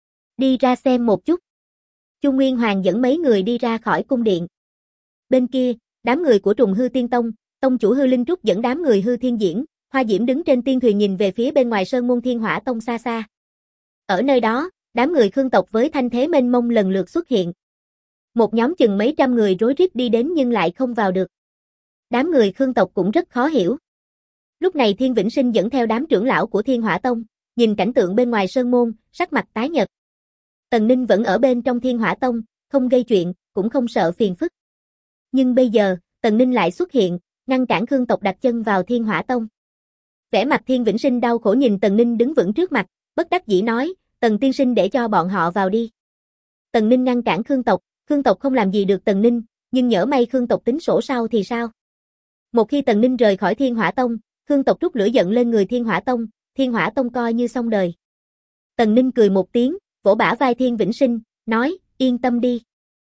Đi ra xem một chút. Chu Nguyên Hoàng dẫn mấy người đi ra khỏi cung điện. Bên kia, đám người của Trùng Hư Tiên Tông, tông chủ Hư Linh Trúc dẫn đám người Hư Thiên Diễn, Hoa Diễm đứng trên tiên thuyền nhìn về phía bên ngoài sơn môn Thiên Hỏa Tông xa xa. Ở nơi đó, đám người Khương tộc với thanh thế mênh mông lần lượt xuất hiện. Một nhóm chừng mấy trăm người rối rít đi đến nhưng lại không vào được. Đám người Khương tộc cũng rất khó hiểu. Lúc này Thiên Vĩnh Sinh dẫn theo đám trưởng lão của Thiên Hỏa Tông, nhìn cảnh tượng bên ngoài sơn môn, sắc mặt tái nhợt. Tần Ninh vẫn ở bên trong Thiên Hỏa Tông, không gây chuyện, cũng không sợ phiền phức. Nhưng bây giờ, Tần Ninh lại xuất hiện, ngăn cản Khương tộc đặt chân vào Thiên Hỏa Tông. Vẻ mặt Thiên Vĩnh Sinh đau khổ nhìn Tần Ninh đứng vững trước mặt, bất đắc dĩ nói, Tần tiên sinh để cho bọn họ vào đi. Tần Ninh ngăn cản Khương tộc không làm gì được Tần Ninh, nhưng nhỡ may Khương tộc tính sổ sau thì sao? Một khi Tần Ninh rời khỏi Thiên Hỏa Tông, Khương tộc trút lửa giận lên người Thiên Hỏa Tông coi như xong đời. Tần Ninh cười một tiếng, vỗ bả vai Thiên Vĩnh Sinh, nói, yên tâm đi.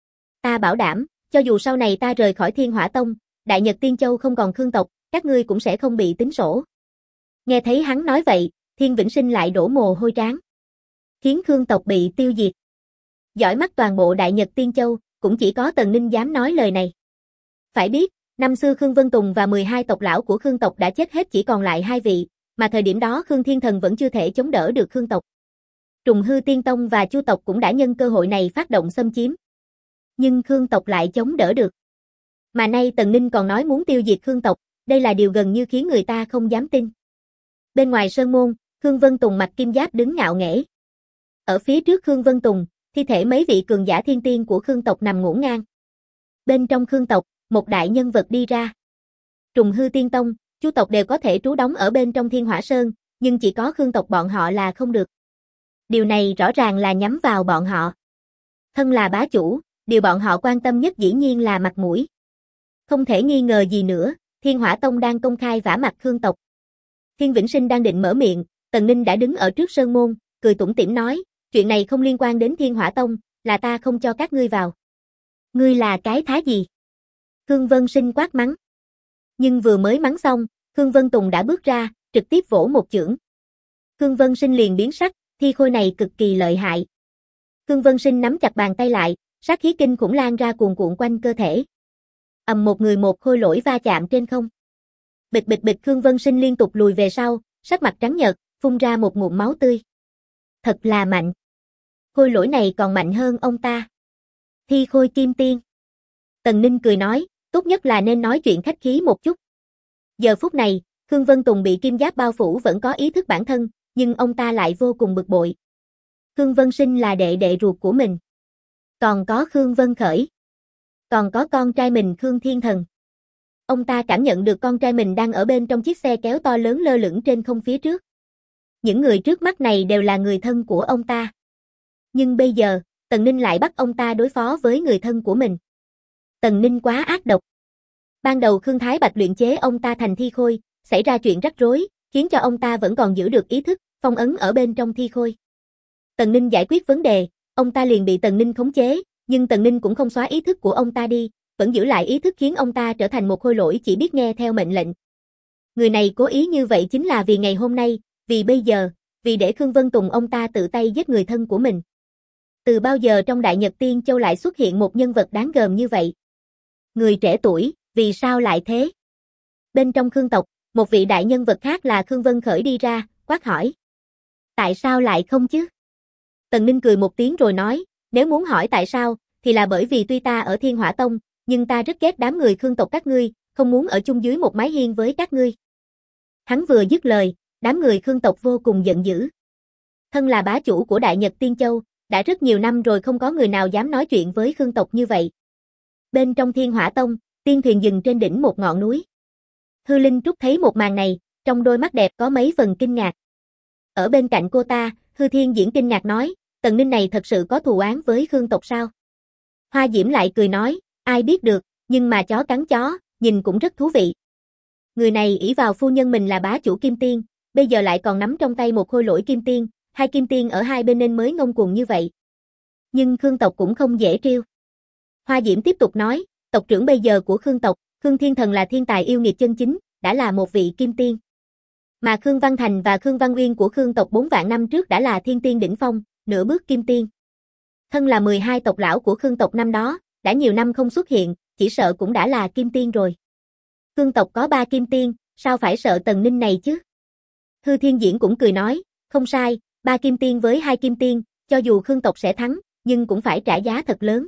Ta bảo đảm, cho dù sau này ta rời khỏi Thiên Hỏa Tông, Đại Nhật Tiên Châu không còn Khương tộc, các ngươi cũng sẽ không bị tính sổ. Nghe thấy hắn nói vậy, Thiên Vĩnh Sinh lại đổ mồ hôi trán. Khiến Khương tộc bị tiêu diệt. Dõi mắt toàn bộ Đại Nhật Tiên Châu, cũng chỉ có Tần Ninh dám nói lời này. Phải biết, năm xưa Khương Vân Tùng và 12 tộc lão của Khương tộc đã chết hết, chỉ còn lại 2 vị, mà thời điểm đó Khương Thiên Thần vẫn chưa thể chống đỡ được Khương tộc. Trùng Hư Tiên Tông và Chu tộc cũng đã nhân cơ hội này phát động xâm chiếm. Nhưng Khương tộc lại chống đỡ được. Mà nay Tần Ninh còn nói muốn tiêu diệt Khương tộc, đây là điều gần như khiến người ta không dám tin. Bên ngoài sơn môn, Khương Vân Tùng mặc kim giáp đứng ngạo nghễ. Ở phía trước Khương Vân Tùng, thi thể mấy vị cường giả thiên tiên của Khương tộc nằm ngổn ngang. Bên trong Khương tộc, một đại nhân vật đi ra. Trùng Hư Tiên Tông, Chu tộc đều có thể trú đóng ở bên trong Thiên Hỏa Sơn, nhưng chỉ có Khương tộc bọn họ là không được. Điều này rõ ràng là nhắm vào bọn họ. Thân là bá chủ, điều bọn họ quan tâm nhất dĩ nhiên là mặt mũi. Không thể nghi ngờ gì nữa, Thiên Hỏa Tông đang công khai vả mặt Khương tộc. Thiên Vĩnh Sinh đang định mở miệng, Tần Ninh đã đứng ở trước sơn môn, cười tủm tỉm nói, chuyện này không liên quan đến Thiên Hỏa Tông, là ta không cho các ngươi vào. Ngươi là cái thá gì? Khương Vân Sinh quát mắng. Nhưng vừa mới mắng xong, Khương Vân Tùng đã bước ra, trực tiếp vỗ một chưởng. Khương Vân Sinh liền biến sắc, thi khôi này cực kỳ lợi hại. Khương Vân Sinh nắm chặt bàn tay lại, sát khí kinh khủng lan ra cuồn cuộn quanh cơ thể. Ầm, một người một khôi lỗi va chạm trên không. Bịch bịch bịch, Khương Vân Sinh liên tục lùi về sau, sắc mặt trắng nhợt, phun ra một ngụm máu tươi. Thật là mạnh. Khôi lỗi này còn mạnh hơn ông ta. Thi khôi kim tiên. Tần Ninh cười nói, tốt nhất là nên nói chuyện khách khí một chút. Giờ phút này, Khương Vân Tùng bị kim giáp bao phủ vẫn có ý thức bản thân, nhưng ông ta lại vô cùng bực bội. Khương Vân Sinh là đệ đệ ruột của mình. Còn có Khương Vân Khởi. Còn có con trai mình Khương Thiên Thần. Ông ta cảm nhận được con trai mình đang ở bên trong chiếc xe kéo to lớn lơ lửng trên không phía trước. Những người trước mắt này đều là người thân của ông ta. Nhưng bây giờ, Tần Ninh lại bắt ông ta đối phó với người thân của mình. Tần Ninh quá ác độc. Ban đầu Khương Thái Bạch luyện chế ông ta thành thi khôi, xảy ra chuyện rắc rối, khiến cho ông ta vẫn còn giữ được ý thức, phong ấn ở bên trong thi khôi. Tần Ninh giải quyết vấn đề, ông ta liền bị Tần Ninh khống chế, nhưng Tần Ninh cũng không xóa ý thức của ông ta đi, vẫn giữ lại ý thức khiến ông ta trở thành một khôi lỗi chỉ biết nghe theo mệnh lệnh. Người này cố ý như vậy chính là vì ngày hôm nay, vì bây giờ, vì để Khương Vân Tùng ông ta tự tay giết người thân của mình. Từ bao giờ trong Đại Nhật Tiên Châu lại xuất hiện một nhân vật đáng gờm như vậy? Người trẻ tuổi, vì sao lại thế? Bên trong Khương tộc, một vị đại nhân vật khác là Khương Vân Khởi đi ra, quát hỏi. Tại sao lại không chứ? Tần Ninh cười một tiếng rồi nói, nếu muốn hỏi tại sao, thì là bởi vì tuy ta ở Thiên Hỏa Tông, nhưng ta rất ghét đám người Khương tộc các ngươi, không muốn ở chung dưới một mái hiên với các ngươi. Hắn vừa dứt lời, đám người Khương tộc vô cùng giận dữ. Thân là bá chủ của Đại Nhật Tiên Châu, đã rất nhiều năm rồi không có người nào dám nói chuyện với Khương tộc như vậy. Bên trong Thiên Hỏa Tông, tiên thuyền dừng trên đỉnh một ngọn núi. Hư Linh Trúc thấy một màn này, trong đôi mắt đẹp có mấy phần kinh ngạc. Ở bên cạnh cô ta, Hư Thiên Diễn kinh ngạc nói, Tần Ninh này thật sự có thù oán với Khương tộc sao? Hoa Diễm lại cười nói, ai biết được, nhưng mà chó cắn chó, nhìn cũng rất thú vị. Người này ỷ vào phu nhân mình là bá chủ kim tiên, bây giờ lại còn nắm trong tay một khôi lỗi kim tiên, hai kim tiên ở hai bên nên mới ngông cuồng như vậy. Nhưng Khương tộc cũng không dễ trêu. Hoa Diễm tiếp tục nói, tộc trưởng bây giờ của Khương tộc, Khương Thiên Thần là thiên tài yêu nghiệt chân chính, đã là một vị kim tiên. Mà Khương Văn Thành và Khương Văn Uyên của Khương tộc 4 vạn năm trước đã là thiên tiên đỉnh phong, nửa bước kim tiên. Thân là 12 tộc lão của Khương tộc năm đó, đã nhiều năm không xuất hiện, chỉ sợ cũng đã là kim tiên rồi. Khương tộc có 3 kim tiên, sao phải sợ Tần Ninh này chứ? Hư Thiên Diễn cũng cười nói, không sai, 3 kim tiên với 2 kim tiên, cho dù Khương tộc sẽ thắng, nhưng cũng phải trả giá thật lớn.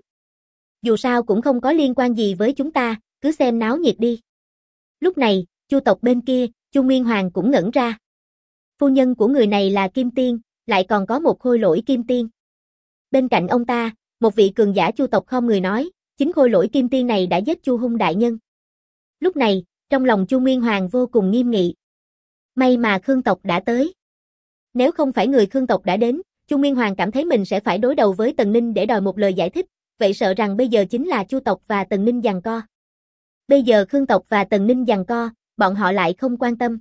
Dù sao cũng không có liên quan gì với chúng ta, cứ xem náo nhiệt đi. Lúc này, Chu tộc bên kia, Chu Nguyên Hoàng cũng ngẩn ra. Phu nhân của người này là kim tiên, lại còn có một khôi lỗi kim tiên. Bên cạnh ông ta, một vị cường giả Chu tộc khom người nói, chính khôi lỗi kim tiên này đã giết Chu Hung đại nhân. Lúc này, trong lòng Chu Nguyên Hoàng vô cùng nghiêm nghị. May mà Khương tộc đã tới. Nếu không phải người Khương tộc đã đến, Chu Nguyên Hoàng cảm thấy mình sẽ phải đối đầu với Tần Ninh để đòi một lời giải thích, vậy sợ rằng bây giờ chính là Chu tộc và Tần Ninh giằng co. Bây giờ Khương tộc và Tần Ninh giằng co, bọn họ lại không quan tâm.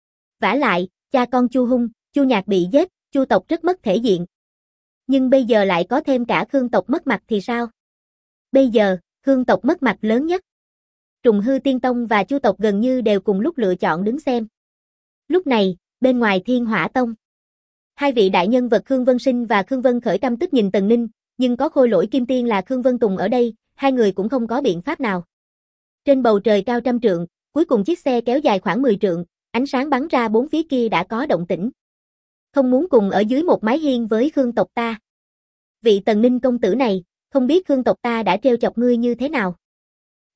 Vả lại, cha con Chu Hung, Chu Nhạc bị giết, Chu tộc rất mất thể diện. Nhưng bây giờ lại có thêm cả Khương tộc mất mặt thì sao? Bây giờ, Khương tộc mất mặt lớn nhất. Trùng Hư Tiên Tông và Chu tộc gần như đều cùng lúc lựa chọn đứng xem. Lúc này, bên ngoài Thiên Hỏa Tông, hai vị đại nhân vật Khương Vân Sinh và Khương Vân Khởi căm tức nhìn Tần Ninh, nhưng có khôi lỗi kim tiên là Khương Vân Tùng ở đây, hai người cũng không có biện pháp nào. Trên bầu trời cao trăm trượng, cuối cùng chiếc xe kéo dài khoảng 10 trượng, ánh sáng bắn ra bốn phía kia đã có động tĩnh. Không muốn cùng ở dưới một mái hiên với Khương tộc ta. Vị Tần Ninh công tử này, không biết Khương tộc ta đã trêu chọc ngươi như thế nào.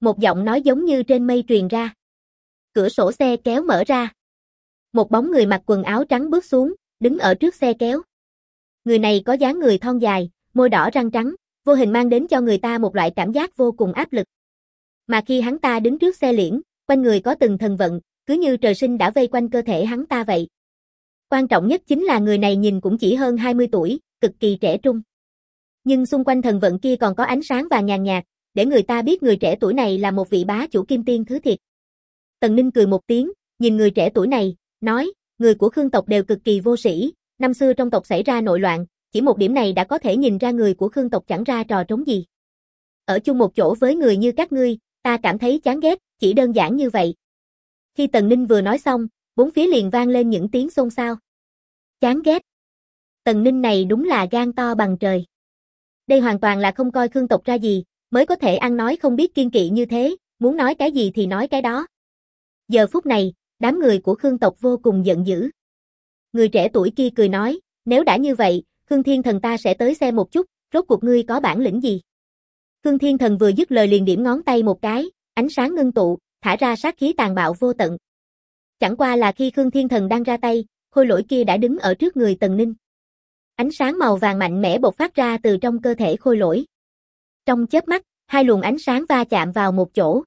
Một giọng nói giống như trên mây truyền ra. Cửa sổ xe kéo mở ra. Một bóng người mặc quần áo trắng bước xuống, đứng ở trước xe kéo. Người này có dáng người thon dài, môi đỏ răng trắng, vô hình mang đến cho người ta một loại cảm giác vô cùng áp lực. Mà khi hắn ta đứng trước xe liễn, quanh người có từng thần vận, cứ như trời sinh đã vây quanh cơ thể hắn ta vậy. Quan trọng nhất chính là người này nhìn cũng chỉ hơn 20 tuổi, cực kỳ trẻ trung. Nhưng xung quanh thần vận kia còn có ánh sáng vàng nhàn nhạt, để người ta biết người trẻ tuổi này là một vị bá chủ kim tiên thứ thiệt. Tần Ninh cười một tiếng, nhìn người trẻ tuổi này, nói, người của Khương tộc đều cực kỳ vô sĩ, năm xưa trong tộc xảy ra nội loạn, chỉ một điểm này đã có thể nhìn ra người của Khương tộc chẳng ra trò trống gì. Ở chung một chỗ với người như các ngươi, ta cảm thấy chán ghét, chỉ đơn giản như vậy. Khi Tần Ninh vừa nói xong, bốn phía liền vang lên những tiếng xôn xao. Chán ghét. Tần Ninh này đúng là gan to bằng trời. Đây hoàn toàn là không coi Khương tộc ra gì, mới có thể ăn nói không biết kiêng kỵ như thế, muốn nói cái gì thì nói cái đó. Giờ phút này, đám người của Khương tộc vô cùng giận dữ. Người trẻ tuổi kia cười nói, nếu đã như vậy, Khương Thiên Thần ta sẽ tới xem một chút, rốt cuộc ngươi có bản lĩnh gì. Khương Thiên Thần vừa dứt lời liền điểm ngón tay một cái, ánh sáng ngưng tụ, thả ra sát khí tàn bạo vô tận. Chẳng qua là khi Khương Thiên Thần đang ra tay, khôi lỗi kia đã đứng ở trước người Tần Ninh. Ánh sáng màu vàng mạnh mẽ bộc phát ra từ trong cơ thể khôi lỗi. Trong chớp mắt, hai luồng ánh sáng va chạm vào một chỗ.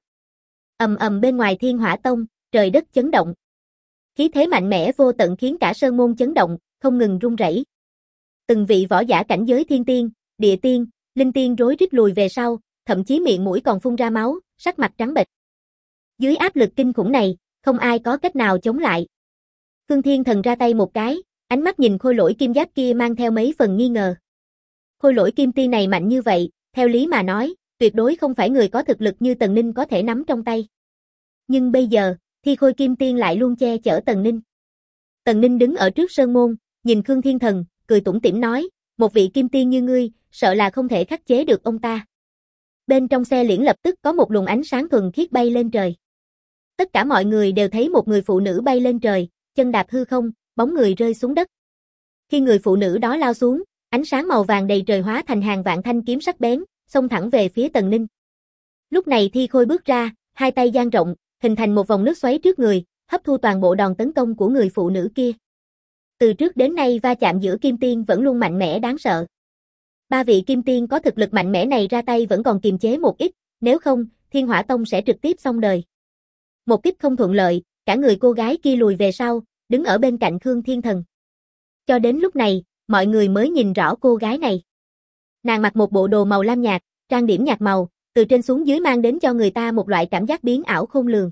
Ầm ầm bên ngoài Thiên Hỏa Tông, trời đất chấn động. Khí thế mạnh mẽ vô tận khiến cả sơn môn chấn động, không ngừng rung rẩy. Từng vị võ giả cảnh giới thiên tiên, địa tiên, linh tiên rối rít lùi về sau, thậm chí miệng mũi còn phun ra máu, sắc mặt trắng bệch. Dưới áp lực kinh khủng này, không ai có cách nào chống lại. Khương Thiên Thần ra tay một cái, ánh mắt nhìn khôi lỗi kim giáp kia mang theo mấy phần nghi ngờ. Khôi lỗi kim tiên này mạnh như vậy, theo lý mà nói, tuyệt đối không phải người có thực lực như Tần Ninh có thể nắm trong tay. Nhưng bây giờ, Thi Khôi Kim Tiên lại luôn che chở Tần Ninh. Tần Ninh đứng ở trước sơn môn, nhìn Khương Thiên Thần, cười tủm tỉm nói, một vị kim tiên như ngươi, sợ là không thể khắc chế được ông ta. Bên trong xe liễn lập tức có một luồng ánh sáng thuần khiết bay lên trời. Tất cả mọi người đều thấy một người phụ nữ bay lên trời, chân đạp hư không, bóng người rơi xuống đất. Khi người phụ nữ đó lao xuống, ánh sáng màu vàng đầy trời hóa thành hàng vạn thanh kiếm sắc bén, xông thẳng về phía Tần Ninh. Lúc này Thi Khôi bước ra, hai tay dang rộng, hình thành một vòng nước xoáy trước người, hấp thu toàn bộ đòn tấn công của người phụ nữ kia. Từ trước đến nay va chạm giữa kim tiên vẫn luôn mạnh mẽ đáng sợ. Ba vị kim tiên có thực lực mạnh mẽ này ra tay vẫn còn kiềm chế một ít, nếu không, Thiên Hỏa Tông sẽ trực tiếp xong đời. Một kích không thuận lợi, cả người cô gái kia lùi về sau, đứng ở bên cạnh Khương Thiên Thần. Cho đến lúc này, mọi người mới nhìn rõ cô gái này. Nàng mặc một bộ đồ màu lam nhạt, trang điểm nhạt màu, từ trên xuống dưới mang đến cho người ta một loại cảm giác biến ảo khôn lường.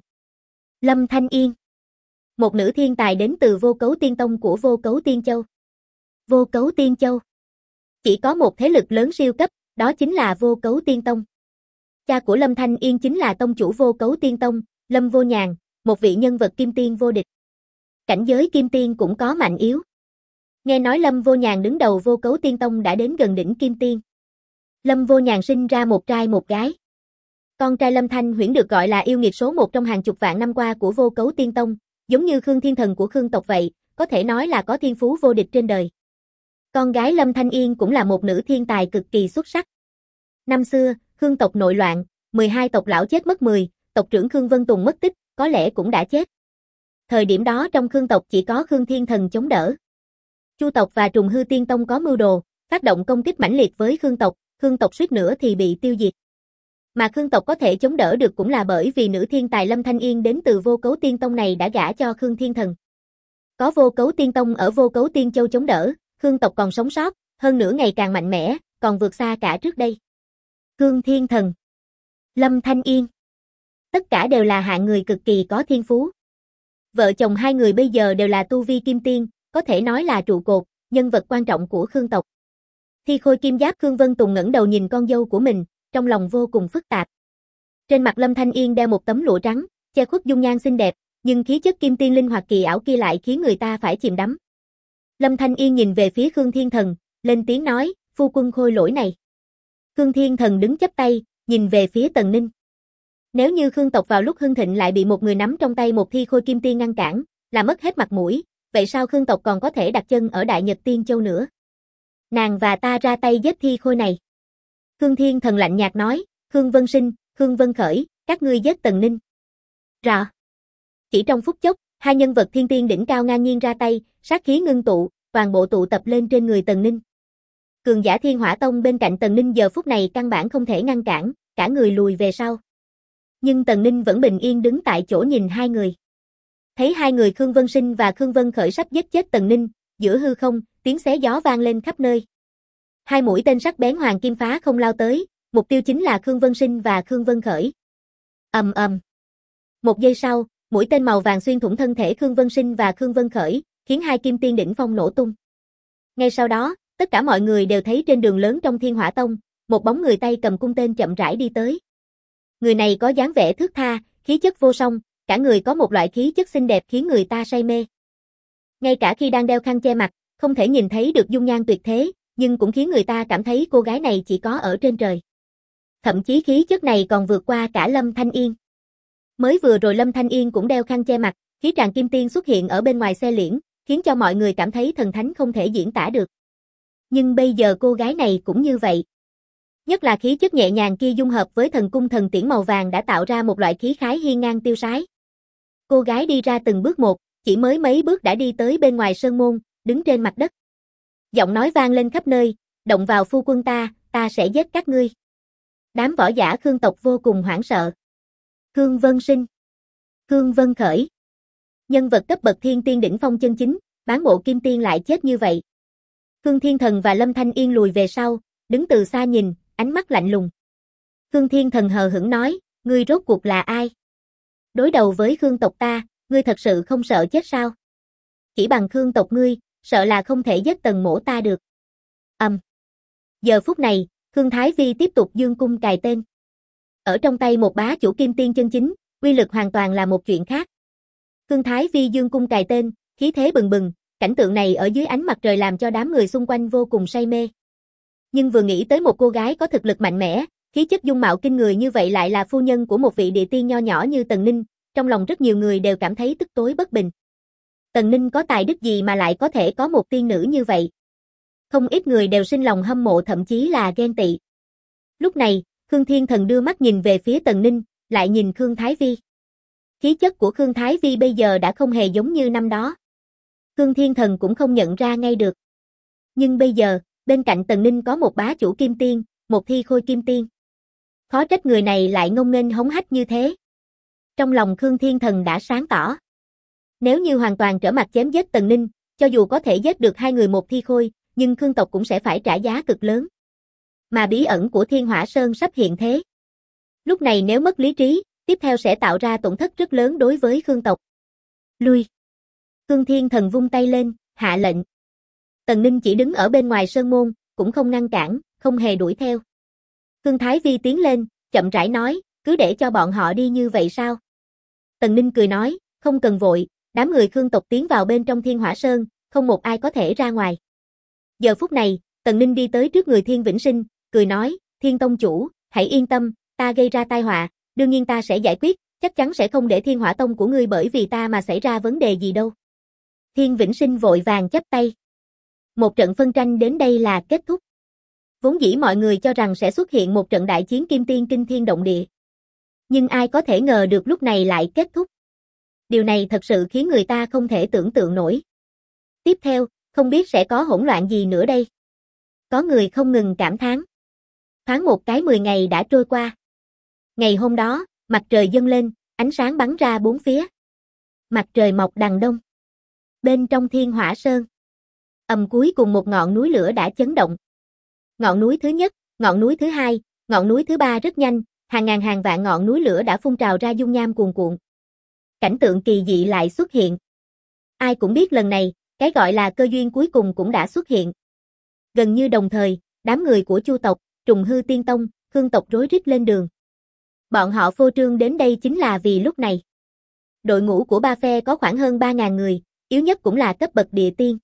Lâm Thanh Yên, một nữ thiên tài đến từ Vô Cấu Tiên Tông của Vô Cấu Tiên Châu. Vô Cấu Tiên Châu chỉ có một thế lực lớn siêu cấp, đó chính là Vô Cấu Tiên Tông. Cha của Lâm Thanh Yên chính là tông chủ Vô Cấu Tiên Tông, Lâm Vô Nhàn, một vị nhân vật kim tiên vô địch. Cảnh giới kim tiên cũng có mạnh yếu. Nghe nói Lâm Vô Nhàn đứng đầu Vô Cấu Tiên Tông đã đến gần đỉnh kim tiên. Lâm Vô Nhàn sinh ra một trai một gái. Con trai Lâm Thanh Huyễn được gọi là yêu nghiệt số một trong hàng chục vạn năm qua của Vô Cấu Tiên Tông, giống như Khương Thiên Thần của Khương tộc vậy, có thể nói là có thiên phú vô địch trên đời. Con gái Lâm Thanh Yên cũng là một nữ thiên tài cực kỳ xuất sắc. Năm xưa, Khương tộc nội loạn, 12 tộc lão chết mất 10, tộc trưởng Khương Vân Tùng mất tích, có lẽ cũng đã chết. Thời điểm đó trong Khương tộc chỉ có Khương Thiên Thần chống đỡ. Chu tộc và Trùng Hư Tiên Tông có mưu đồ, phát động công kích mãnh liệt với Khương tộc suýt nữa thì bị tiêu diệt. Mà Khương tộc có thể chống đỡ được cũng là bởi vì nữ thiên tài Lâm Thanh Yên đến từ Vô Cấu Tiên Tông này đã gả cho Khương Thiên Thần. Có Vô Cấu Tiên Tông ở Vô Cấu Tiên Châu chống đỡ, Khương tộc còn sống sót, hơn nữa ngày càng mạnh mẽ, còn vượt xa cả trước đây. Khương Thiên Thần, Lâm Thanh Yên, tất cả đều là hạng người cực kỳ có thiên phú. Vợ chồng hai người bây giờ đều là tu vi kim tiên, có thể nói là trụ cột, nhân vật quan trọng của Khương tộc. Thi Khôi Kim Giáp Khương Vân Tùng ngẩng đầu nhìn con dâu của mình, trong lòng vô cùng phức tạp. Trên mặt Lâm Thanh Yên đeo một tấm lụa trắng, che khuất dung nhan xinh đẹp, nhưng khí chất kim tiên linh hoạt kỳ ảo kia lại khiến người ta phải chìm đắm. Lâm Thanh Yên nhìn về phía Khương Thiên Thần, lên tiếng nói, phu quân khôi lỗi này. Khương Thiên Thần đứng chắp tay, nhìn về phía Tần Ninh. Nếu như Khương tộc vào lúc hưng thịnh lại bị một người nắm trong tay một Thi Khôi Kim Tiên ngăn cản, là mất hết mặt mũi, vậy sao Khương tộc còn có thể đặt chân ở Đại Nhật Tiên Châu nữa? Nàng và ta ra tay giết Thi Khôi này. Khương Thiên Thần lạnh nhạt nói, Khương Vân Sinh, Khương Vân Khởi, các ngươi giết Tần Ninh. Rọ. Chỉ trong phút chốc, hai nhân vật thiên tiên đỉnh cao ngang nhiên ra tay, sát khí ngưng tụ, toàn bộ tụ tập lên trên người Tần Ninh. Cường giả Thiên Hỏa Tông bên cạnh Tần Ninh giờ phút này căn bản không thể ngăn cản, cả người lùi về sau. Nhưng Tần Ninh vẫn bình yên đứng tại chỗ nhìn hai người. Thấy hai người Khương Vân Sinh và Khương Vân Khởi sắp giết chết Tần Ninh, giữa hư không, tiếng xé gió vang lên khắp nơi. Hai mũi tên sắc bén hoàng kim phá không lao tới, mục tiêu chính là Khương Vân Sinh và Khương Vân Khởi. Ầm ầm. Một giây sau, mũi tên màu vàng xuyên thủng thân thể Khương Vân Sinh và Khương Vân Khởi, khiến hai kim tiên đỉnh phong nổ tung. Ngay sau đó, tất cả mọi người đều thấy trên đường lớn trong Thiên Hỏa Tông, một bóng người tay cầm cung tên chậm rãi đi tới. Người này có dáng vẻ thướt tha, khí chất vô song, cả người có một loại khí chất xinh đẹp khiến người ta say mê. Ngay cả khi đang đeo khăn che mặt, không thể nhìn thấy được dung nhan tuyệt thế, nhưng cũng khiến người ta cảm thấy cô gái này chỉ có ở trên trời. Thậm chí khí chất này còn vượt qua cả Lâm Thanh Yên. Mới vừa rồi Lâm Thanh Yên cũng đeo khăn che mặt, khí tràng kim tiên xuất hiện ở bên ngoài xe liễn, khiến cho mọi người cảm thấy thần thánh không thể diễn tả được. Nhưng bây giờ cô gái này cũng như vậy. Nhất là khí chất nhẹ nhàng kia dung hợp với thần cung thần tiễn màu vàng đã tạo ra một loại khí khái hiên ngang tiêu sái. Cô gái đi ra từng bước một, chỉ mới mấy bước đã đi tới bên ngoài sơn môn, đứng trên mặt đất. Giọng nói vang lên khắp nơi, động vào phu quân ta sẽ giết các ngươi. Đám võ giả Khương tộc vô cùng hoảng sợ. Khương Vân Sinh, Khương Vân Khởi. Nhân vật cấp bậc thiên tiên đỉnh phong chân chính, bán bộ kim tiên lại chết như vậy. Khương Thiên Thần và Lâm Thanh Yên lùi về sau, đứng từ xa nhìn, ánh mắt lạnh lùng. Khương Thiên Thần hờ hững nói, ngươi rốt cuộc là ai? Đối đầu với Khương tộc ta, ngươi thật sự không sợ chết sao? Chỉ bằng Khương tộc ngươi, sợ là không thể giết Tần mỗ ta được. Giờ phút này, Khương Thái Vi tiếp tục dương cung cài tên. Ở trong tay một bá chủ kim tiên chân chính, uy lực hoàn toàn là một chuyện khác. Khương Thái Vi dương cung cài tên, khí thế bừng bừng, cảnh tượng này ở dưới ánh mặt trời làm cho đám người xung quanh vô cùng say mê. Nhưng vừa nghĩ tới một cô gái có thực lực mạnh mẽ, khí chất dung mạo kinh người như vậy lại là phu nhân của một vị địa tiên nho nhỏ như Tần Ninh, trong lòng rất nhiều người đều cảm thấy tức tối bất bình. Tần Ninh có tài đức gì mà lại có thể có một tiên nữ như vậy? Không ít người đều sinh lòng hâm mộ thậm chí là ghen tị. Lúc này, Khương Thiên Thần đưa mắt nhìn về phía Tần Ninh, lại nhìn Khương Thái Vi. Khí chất của Khương Thái Vi bây giờ đã không hề giống như năm đó. Khương Thiên Thần cũng không nhận ra ngay được. Nhưng bây giờ, bên cạnh Tần Ninh có một bá chủ kim tiên, một thi khôi kim tiên. Khó trách người này lại ngông nghênh hống hách như thế. Trong lòng Khương Thiên Thần đã sáng tỏ. Nếu như hoàn toàn trở mặt chém giết Tần Ninh, cho dù có thể giết được hai người một thi khôi, nhưng Khương tộc cũng sẽ phải trả giá cực lớn. Mà bí ẩn của Thiên Hỏa Sơn sắp hiện thế. Lúc này nếu mất lý trí, tiếp theo sẽ tạo ra tổn thất rất lớn đối với Khương tộc. Lui. Khương Thiên Thần vung tay lên, hạ lệnh. Tần Ninh chỉ đứng ở bên ngoài sơn môn, cũng không ngăn cản, không hề đuổi theo. Khương Thái Vi tiến lên, chậm rãi nói, cứ để cho bọn họ đi như vậy sao? Tần Ninh cười nói, không cần vội, đám người Khương tộc tiến vào bên trong Thiên Hỏa Sơn, không một ai có thể ra ngoài. Giờ phút này, Tần Ninh đi tới trước người Thiên Vĩnh Sinh, cười nói, Thiên Tông chủ, hãy yên tâm, ta gây ra tai họa, đương nhiên ta sẽ giải quyết, chắc chắn sẽ không để Thiên Hỏa Tông của ngươi bởi vì ta mà xảy ra vấn đề gì đâu. Thiên Vĩnh Sinh vội vàng chắp tay. Một trận phân tranh đến đây là kết thúc. Vốn dĩ mọi người cho rằng sẽ xuất hiện một trận đại chiến kim tiên kinh thiên động địa. Nhưng ai có thể ngờ được lúc này lại kết thúc. Điều này thật sự khiến người ta không thể tưởng tượng nổi. Tiếp theo, không biết sẽ có hỗn loạn gì nữa đây. Có người không ngừng cảm thán. Thoáng một cái 10 ngày đã trôi qua. Ngày hôm đó, mặt trời dâng lên, ánh sáng bắn ra bốn phía. Mặt trời mọc đằng đông. Bên trong Thiên Hỏa Sơn. Cuối cùng một ngọn núi lửa đã chấn động. Ngọn núi thứ nhất, ngọn núi thứ hai, ngọn núi thứ ba rất nhanh, hàng ngàn hàng vạn ngọn núi lửa đã phun trào ra dung nham cuồn cuộn. Cảnh tượng kỳ dị lại xuất hiện. Ai cũng biết lần này, cái gọi là cơ duyên cuối cùng cũng đã xuất hiện. Gần như đồng thời, đám người của Chu tộc, Trùng Hư Tiên Tông, Khương tộc rối rít lên đường. Bọn họ phô trương đến đây chính là vì lúc này. Đội ngũ của ba phe có khoảng hơn 3.000 người, yếu nhất cũng là cấp bậc địa tiên.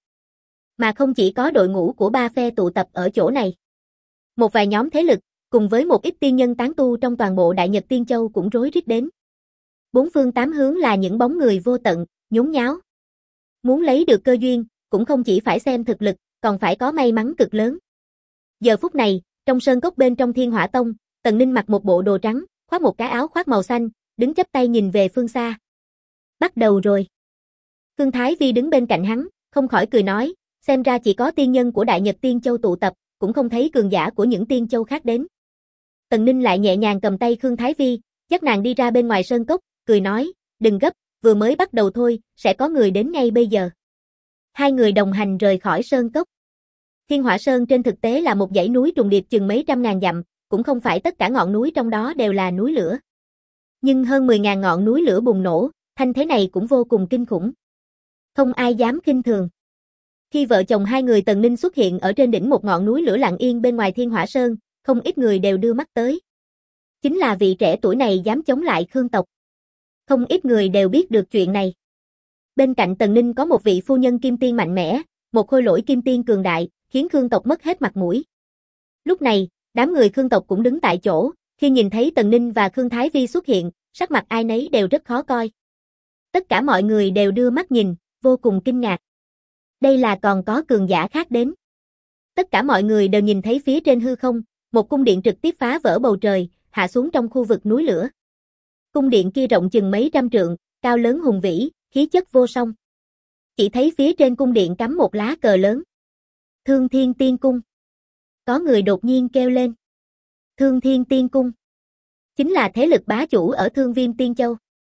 Mà không chỉ có đội ngũ của ba phe tụ tập ở chỗ này. Một vài nhóm thế lực, cùng với một ít tiên nhân tán tu trong toàn bộ Đại Nhật Tiên Châu cũng rối rít đến. Bốn phương tám hướng là những bóng người vô tận, nhốn nháo. Muốn lấy được cơ duyên, cũng không chỉ phải xem thực lực, còn phải có may mắn cực lớn. Giờ phút này, trong sơn cốc bên trong Thiên Hỏa Tông, Tần Ninh mặc một bộ đồ trắng, khoác một cái áo khoác màu xanh, đứng chắp tay nhìn về phương xa. Bắt đầu rồi. Khương Thái Vi đứng bên cạnh hắn, không khỏi cười nói, xem ra chỉ có tiên nhân của Đại Nhật Tiên Châu tụ tập, cũng không thấy cường giả của những tiên châu khác đến. Tần Ninh lại nhẹ nhàng cầm tay Khương Thái Vi, dắt nàng đi ra bên ngoài sơn cốc, cười nói, đừng gấp, vừa mới bắt đầu thôi, sẽ có người đến ngay bây giờ. Hai người đồng hành rời khỏi sơn cốc. Thiên Hỏa Sơn trên thực tế là một dãy núi trùng điệp chừng mấy trăm ngàn dặm, cũng không phải tất cả ngọn núi trong đó đều là núi lửa. Nhưng hơn 10.000 ngọn núi lửa bùng nổ, thanh thế này cũng vô cùng kinh khủng. Không ai dám khinh thường. Khi vợ chồng hai người Tần Ninh xuất hiện ở trên đỉnh một ngọn núi lửa lặng yên bên ngoài Thiên Hỏa Sơn, không ít người đều đưa mắt tới. Chính là vị trẻ tuổi này dám chống lại Khương tộc. Không ít người đều biết được chuyện này. Bên cạnh Tần Ninh có một vị phu nhân kim tiên mạnh mẽ, một khôi lỗi kim tiên cường đại, khiến Khương tộc mất hết mặt mũi. Lúc này, đám người Khương tộc cũng đứng tại chỗ, khi nhìn thấy Tần Ninh và Khương Thái Vi xuất hiện, sắc mặt ai nấy đều rất khó coi. Tất cả mọi người đều đưa mắt nhìn, vô cùng kinh ngạc. Đây là còn có cường giả khác đến. Tất cả mọi người đều nhìn thấy phía trên hư không, một cung điện trực tiếp phá vỡ bầu trời, hạ xuống trong khu vực núi lửa. Cung điện kia rộng chừng mấy trăm trượng, cao lớn hùng vĩ, khí chất vô song. Chỉ thấy phía trên cung điện cắm một lá cờ lớn. Thương Thiên Tiên Cung. Có người đột nhiên kêu lên. Thương Thiên Tiên Cung. Chính là thế lực bá chủ ở Thương Viêm Tiên Châu.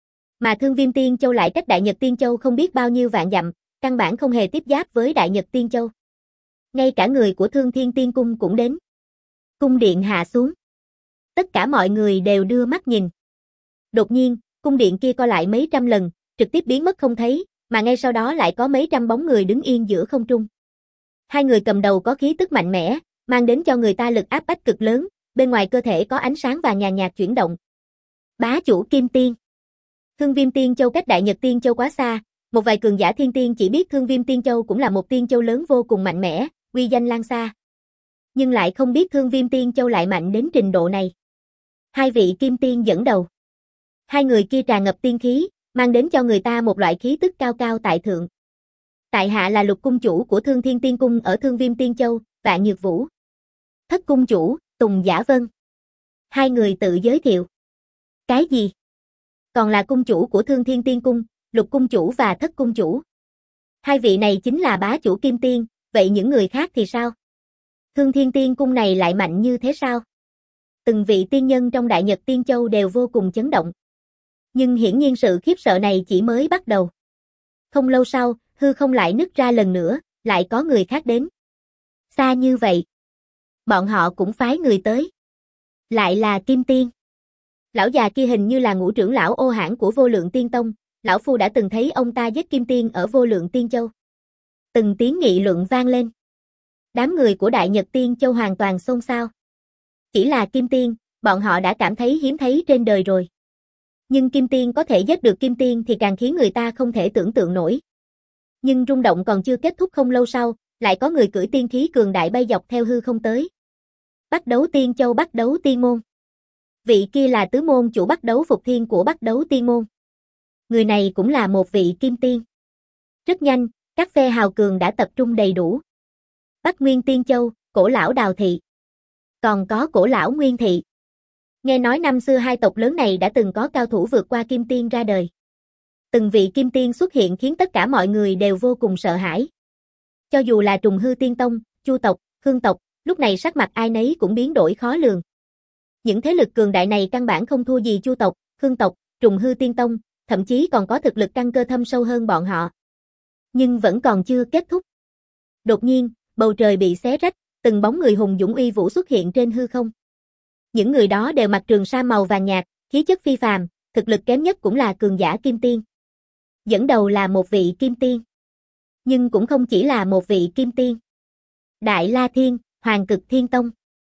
Mà Thương Viêm Tiên Châu lại cách Đại Nhật Tiên Châu không biết bao nhiêu vạn dặm, căn bản không hề tiếp giáp với Đại Nhật Tiên Châu. Ngay cả người của Thương Thiên Tiên Cung cũng đến. Cung điện hạ xuống. Tất cả mọi người đều đưa mắt nhìn. Đột nhiên, cung điện kia co lại mấy trăm lần, trực tiếp biến mất không thấy, mà ngay sau đó lại có mấy trăm bóng người đứng yên giữa không trung. Hai người cầm đầu có khí tức mạnh mẽ, mang đến cho người ta lực áp bách cực lớn, bên ngoài cơ thể có ánh sáng vàng nhàn nhạt chuyển động. Bá chủ Kim Tiên. Thương Viêm Tiên Châu cách Đại Nhật Tiên Châu quá xa, một vài cường giả thiên tiên chỉ biết Thương Viêm Tiên Châu cũng là một tiên châu lớn vô cùng mạnh mẽ, uy danh lan xa. Nhưng lại không biết Thương Viêm Tiên Châu lại mạnh đến trình độ này. Hai vị Kim Tiên dẫn đầu. Hai người kia tràn ngập tiên khí, mang đến cho người ta một loại khí tức cao cao tại thượng. Tại hạ là Lục cung chủ của Thương Thiên Tiên Cung ở Thương Viêm Tiên Châu, Vạn Nhược Vũ. Thất cung chủ, Tùng Giả Vân. Hai người tự giới thiệu. Cái gì? Còn là cung chủ của Thương Thiên Tiên Cung, Lục cung chủ và Thất cung chủ. Hai vị này chính là bá chủ Kim Tiên, vậy những người khác thì sao? Thương Thiên Tiên Cung này lại mạnh như thế sao? Từng vị tiên nhân trong Đại Nhật Tiên Châu đều vô cùng chấn động. Nhưng hiển nhiên sự khiếp sợ này chỉ mới bắt đầu. Không lâu sau, hư không lại nứt ra lần nữa, lại có người khác đến. Xa như vậy. Bọn họ cũng phái người tới. Lại là Kim Tiên. Lão già kia hình như là ngũ trưởng lão Ô Hãn của Vô Lượng Tiên Tông, lão phu đã từng thấy ông ta giết Kim Tiên ở Vô Lượng Tiên Châu. Từng tiếng nghị luận vang lên. Đám người của Đại Nhật Tiên Châu hoàn toàn xôn xao. Chỉ là Kim Tiên, bọn họ đã cảm thấy hiếm thấy trên đời rồi. Nhưng Kim Tiên có thể giết được Kim Tiên thì càng khiến người ta không thể tưởng tượng nổi. Nhưng rung động còn chưa kết thúc không lâu sau, lại có người cưỡi tiên khí cường đại bay dọc theo hư không tới. Bắc Đấu Tiên Châu Bắc Đấu Tiên Môn. Vị kia là tứ môn chủ Bắc Đấu Phục Thiên của Bắc Đấu Tiên Môn. Người này cũng là một vị Kim Tiên. Rất nhanh, các phe hào cường đã tập trung đầy đủ. Bắc Nguyên Tiên Châu, Cổ lão Đào Thị. Còn có Cổ lão Nguyên Thị. Nghe nói năm xưa hai tộc lớn này đã từng có cao thủ vượt qua Kim Tiên ra đời. Từng vị Kim Tiên xuất hiện khiến tất cả mọi người đều vô cùng sợ hãi. Cho dù là Trùng Hư Tiên Tông, Chu tộc, Khương tộc, lúc này sắc mặt ai nấy cũng biến đổi khó lường. Những thế lực cường đại này căn bản không thua gì Chu tộc, Khương tộc, Trùng Hư Tiên Tông, thậm chí còn có thực lực căn cơ thâm sâu hơn bọn họ. Nhưng vẫn còn chưa kết thúc. Đột nhiên, bầu trời bị xé rách, từng bóng người hùng dũng uy vũ xuất hiện trên hư không. Những người đó đều mặc trường sa màu vàng nhạt, khí chất phi phàm, thực lực kém nhất cũng là cường giả Kim Tiên. Dẫn đầu là một vị Kim Tiên. Nhưng cũng không chỉ là một vị Kim Tiên. Đại La Thiên, Hoàng Cực Thiên Tông.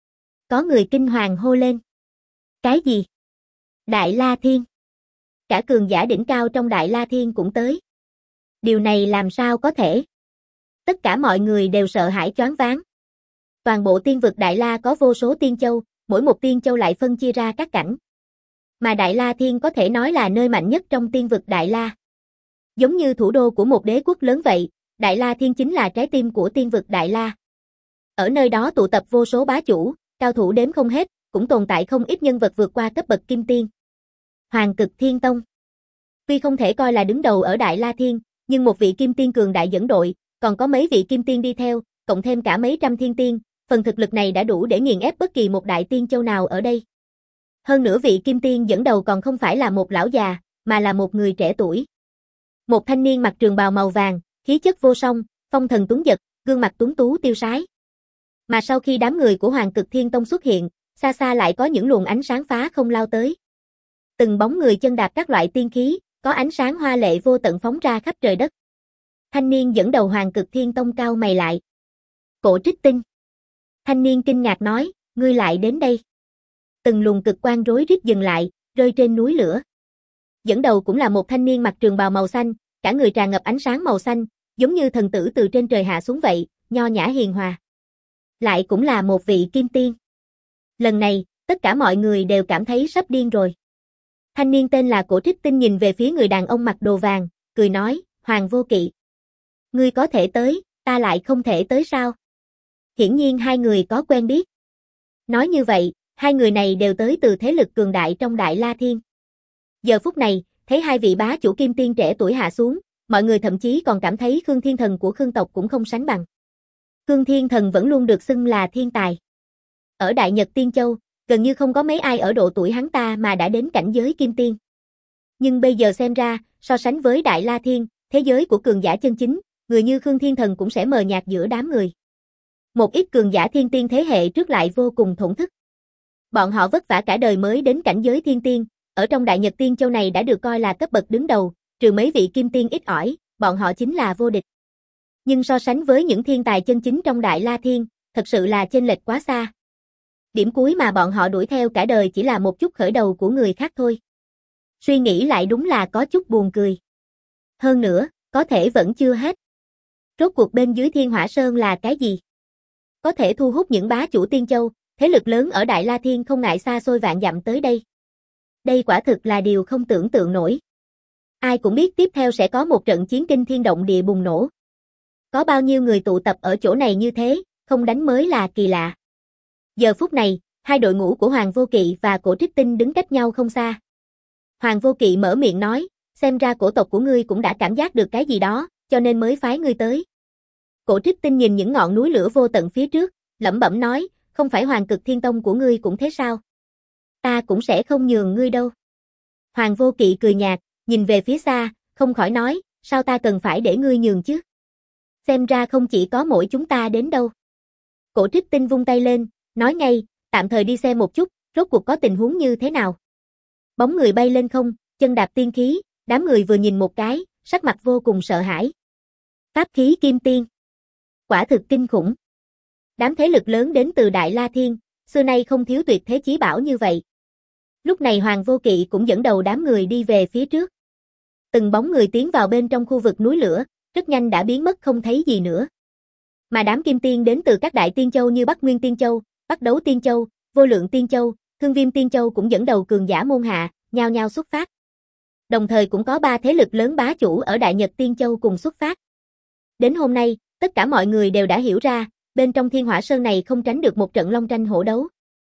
Có người kinh hoàng hô lên. Cái gì? Đại La Thiên. Cả cường giả đỉnh cao trong Đại La Thiên cũng tới. Điều này làm sao có thể? Tất cả mọi người đều sợ hãi choáng váng. Toàn bộ tiên vực Đại La có vô số tiên châu, mỗi một tiên châu lại phân chia ra các cảnh. Mà Đại La Thiên có thể nói là nơi mạnh nhất trong tiên vực Đại La. Giống như thủ đô của một đế quốc lớn vậy, Đại La Thiên chính là trái tim của tiên vực Đại La. Ở nơi đó tụ tập vô số bá chủ, cao thủ đếm không hết, cũng tồn tại không ít nhân vật vượt qua cấp bậc kim tiên. Hoàng Cực Thiên Tông. Tuy không thể coi là đứng đầu ở Đại La Thiên, nhưng một vị kim tiên cường đại dẫn đội, còn có mấy vị kim tiên đi theo, cộng thêm cả mấy trăm thiên tiên, phần thực lực này đã đủ để nghiền ép bất kỳ một đại tiên châu nào ở đây. Hơn nữa vị kim tiên dẫn đầu còn không phải là một lão già, mà là một người trẻ tuổi. Một thanh niên mặc trường bào màu vàng, khí chất vô song, phong thần tuấn giật, gương mặt tuấn tú tiêu sái. Mà sau khi đám người của Hoàng Cực Thiên Tông xuất hiện, xa xa lại có những luồng ánh sáng phá không lao tới. Từng bóng người chân đạp các loại tiên khí, có ánh sáng hoa lệ vô tận phóng ra khắp trời đất. Thanh niên dẫn đầu Hoàng Cực Thiên Tông cau mày lại. Cổ Trích Tinh. Thanh niên kinh ngạc nói, ngươi lại đến đây. Từng luồng cực quang rối rít dừng lại, rơi trên núi lửa. Dẫn đầu cũng là một thanh niên mặc trường bào màu xanh, cả người tràn ngập ánh sáng màu xanh, giống như thần tử từ trên trời hạ xuống vậy, nho nhã hiền hòa. Lại cũng là một vị kim tiên. Lần này, tất cả mọi người đều cảm thấy sắp điên rồi. Thanh niên tên là Cổ Trích Tinh nhìn về phía người đàn ông mặc đồ vàng, cười nói, Hoàng Vô Kỵ. Ngươi có thể tới, ta lại không thể tới sao? Hiển nhiên hai người có quen biết. Nói như vậy, hai người này đều tới từ thế lực cường đại trong Đại La Thiên. Giờ phút này, thấy hai vị bá chủ kim tiên trẻ tuổi hạ xuống, mọi người thậm chí còn cảm thấy Khương Thiên Thần của Khương tộc cũng không sánh bằng. Khương Thiên Thần vẫn luôn được xưng là thiên tài. Ở Đại Nhật Tiên Châu, gần như không có mấy ai ở độ tuổi hắn ta mà đã đến cảnh giới kim tiên. Nhưng bây giờ xem ra, so sánh với Đại La Thiên, thế giới của cường giả chân chính, người như Khương Thiên Thần cũng sẽ mờ nhạt giữa đám người. Một ít cường giả thiên tiên thế hệ trước lại vô cùng thổn thức. Bọn họ vất vả cả đời mới đến cảnh giới thiên tiên, ở trong Đại Nhật Tiên Châu này đã được coi là cấp bậc đứng đầu, trừ mấy vị kim tiên ít ỏi, bọn họ chính là vô địch. Nhưng so sánh với những thiên tài chân chính trong Đại La Thiên, thật sự là chênh lệch quá xa. Điểm cuối mà bọn họ đuổi theo cả đời chỉ là một chút khởi đầu của người khác thôi. Suy nghĩ lại đúng là có chút buồn cười. Hơn nữa, có thể vẫn chưa hết. Rốt cuộc bên dưới Thiên Hỏa Sơn là cái gì? Có thể thu hút những bá chủ Tiên Châu, thế lực lớn ở Đại La Thiên không ngại xa xôi vạn dặm tới đây. Đây quả thực là điều không tưởng tượng nổi. Ai cũng biết tiếp theo sẽ có một trận chiến kinh thiên động địa bùng nổ. Có bao nhiêu người tụ tập ở chỗ này như thế, không đánh mới là kỳ lạ. Giờ phút này, hai đội ngũ của Hoàng Vô Kỵ và Cổ Trích Tinh đứng cách nhau không xa. Hoàng Vô Kỵ mở miệng nói, xem ra cổ tộc của ngươi cũng đã cảm giác được cái gì đó, cho nên mới phái ngươi tới. Cổ Trích Tinh nhìn những ngọn núi lửa vô tận phía trước, lẩm bẩm nói, không phải Hoàng Cực Thiên Tông của ngươi cũng thế sao? Ta cũng sẽ không nhường ngươi đâu. Hoàng Vô Kỵ cười nhạt, nhìn về phía xa, không khỏi nói, sao ta cần phải để ngươi nhường chứ? Xem ra không chỉ có mỗi chúng ta đến đâu. Cổ Trích Tinh vung tay lên, nói ngay, tạm thời đi xem một chút, rốt cuộc có tình huống như thế nào. Bóng người bay lên không, chân đạp tiên khí, đám người vừa nhìn một cái, sắc mặt vô cùng sợ hãi. Pháp khí kim tiên. Quả thực kinh khủng. Đám thế lực lớn đến từ Đại La Thiên, xưa nay không thiếu tuyệt thế chí bảo như vậy. Lúc này Hoàng Vô Kỵ cũng dẫn đầu đám người đi về phía trước. Từng bóng người tiến vào bên trong khu vực núi lửa, rất nhanh đã biến mất không thấy gì nữa. Mà đám kim tiên đến từ các đại tiên châu như Bắc Nguyên Tiên Châu, Bắc Đấu Tiên Châu, Vô Lượng Tiên Châu, Thương Viêm Tiên Châu cũng dẫn đầu cường giả môn hạ, nhao nhao xuất phát. Đồng thời cũng có 3 thế lực lớn bá chủ ở Đại Nhật Tiên Châu cùng xuất phát. Đến hôm nay, tất cả mọi người đều đã hiểu ra, bên trong Thiên Hỏa Sơn này không tránh được một trận long tranh hổ đấu.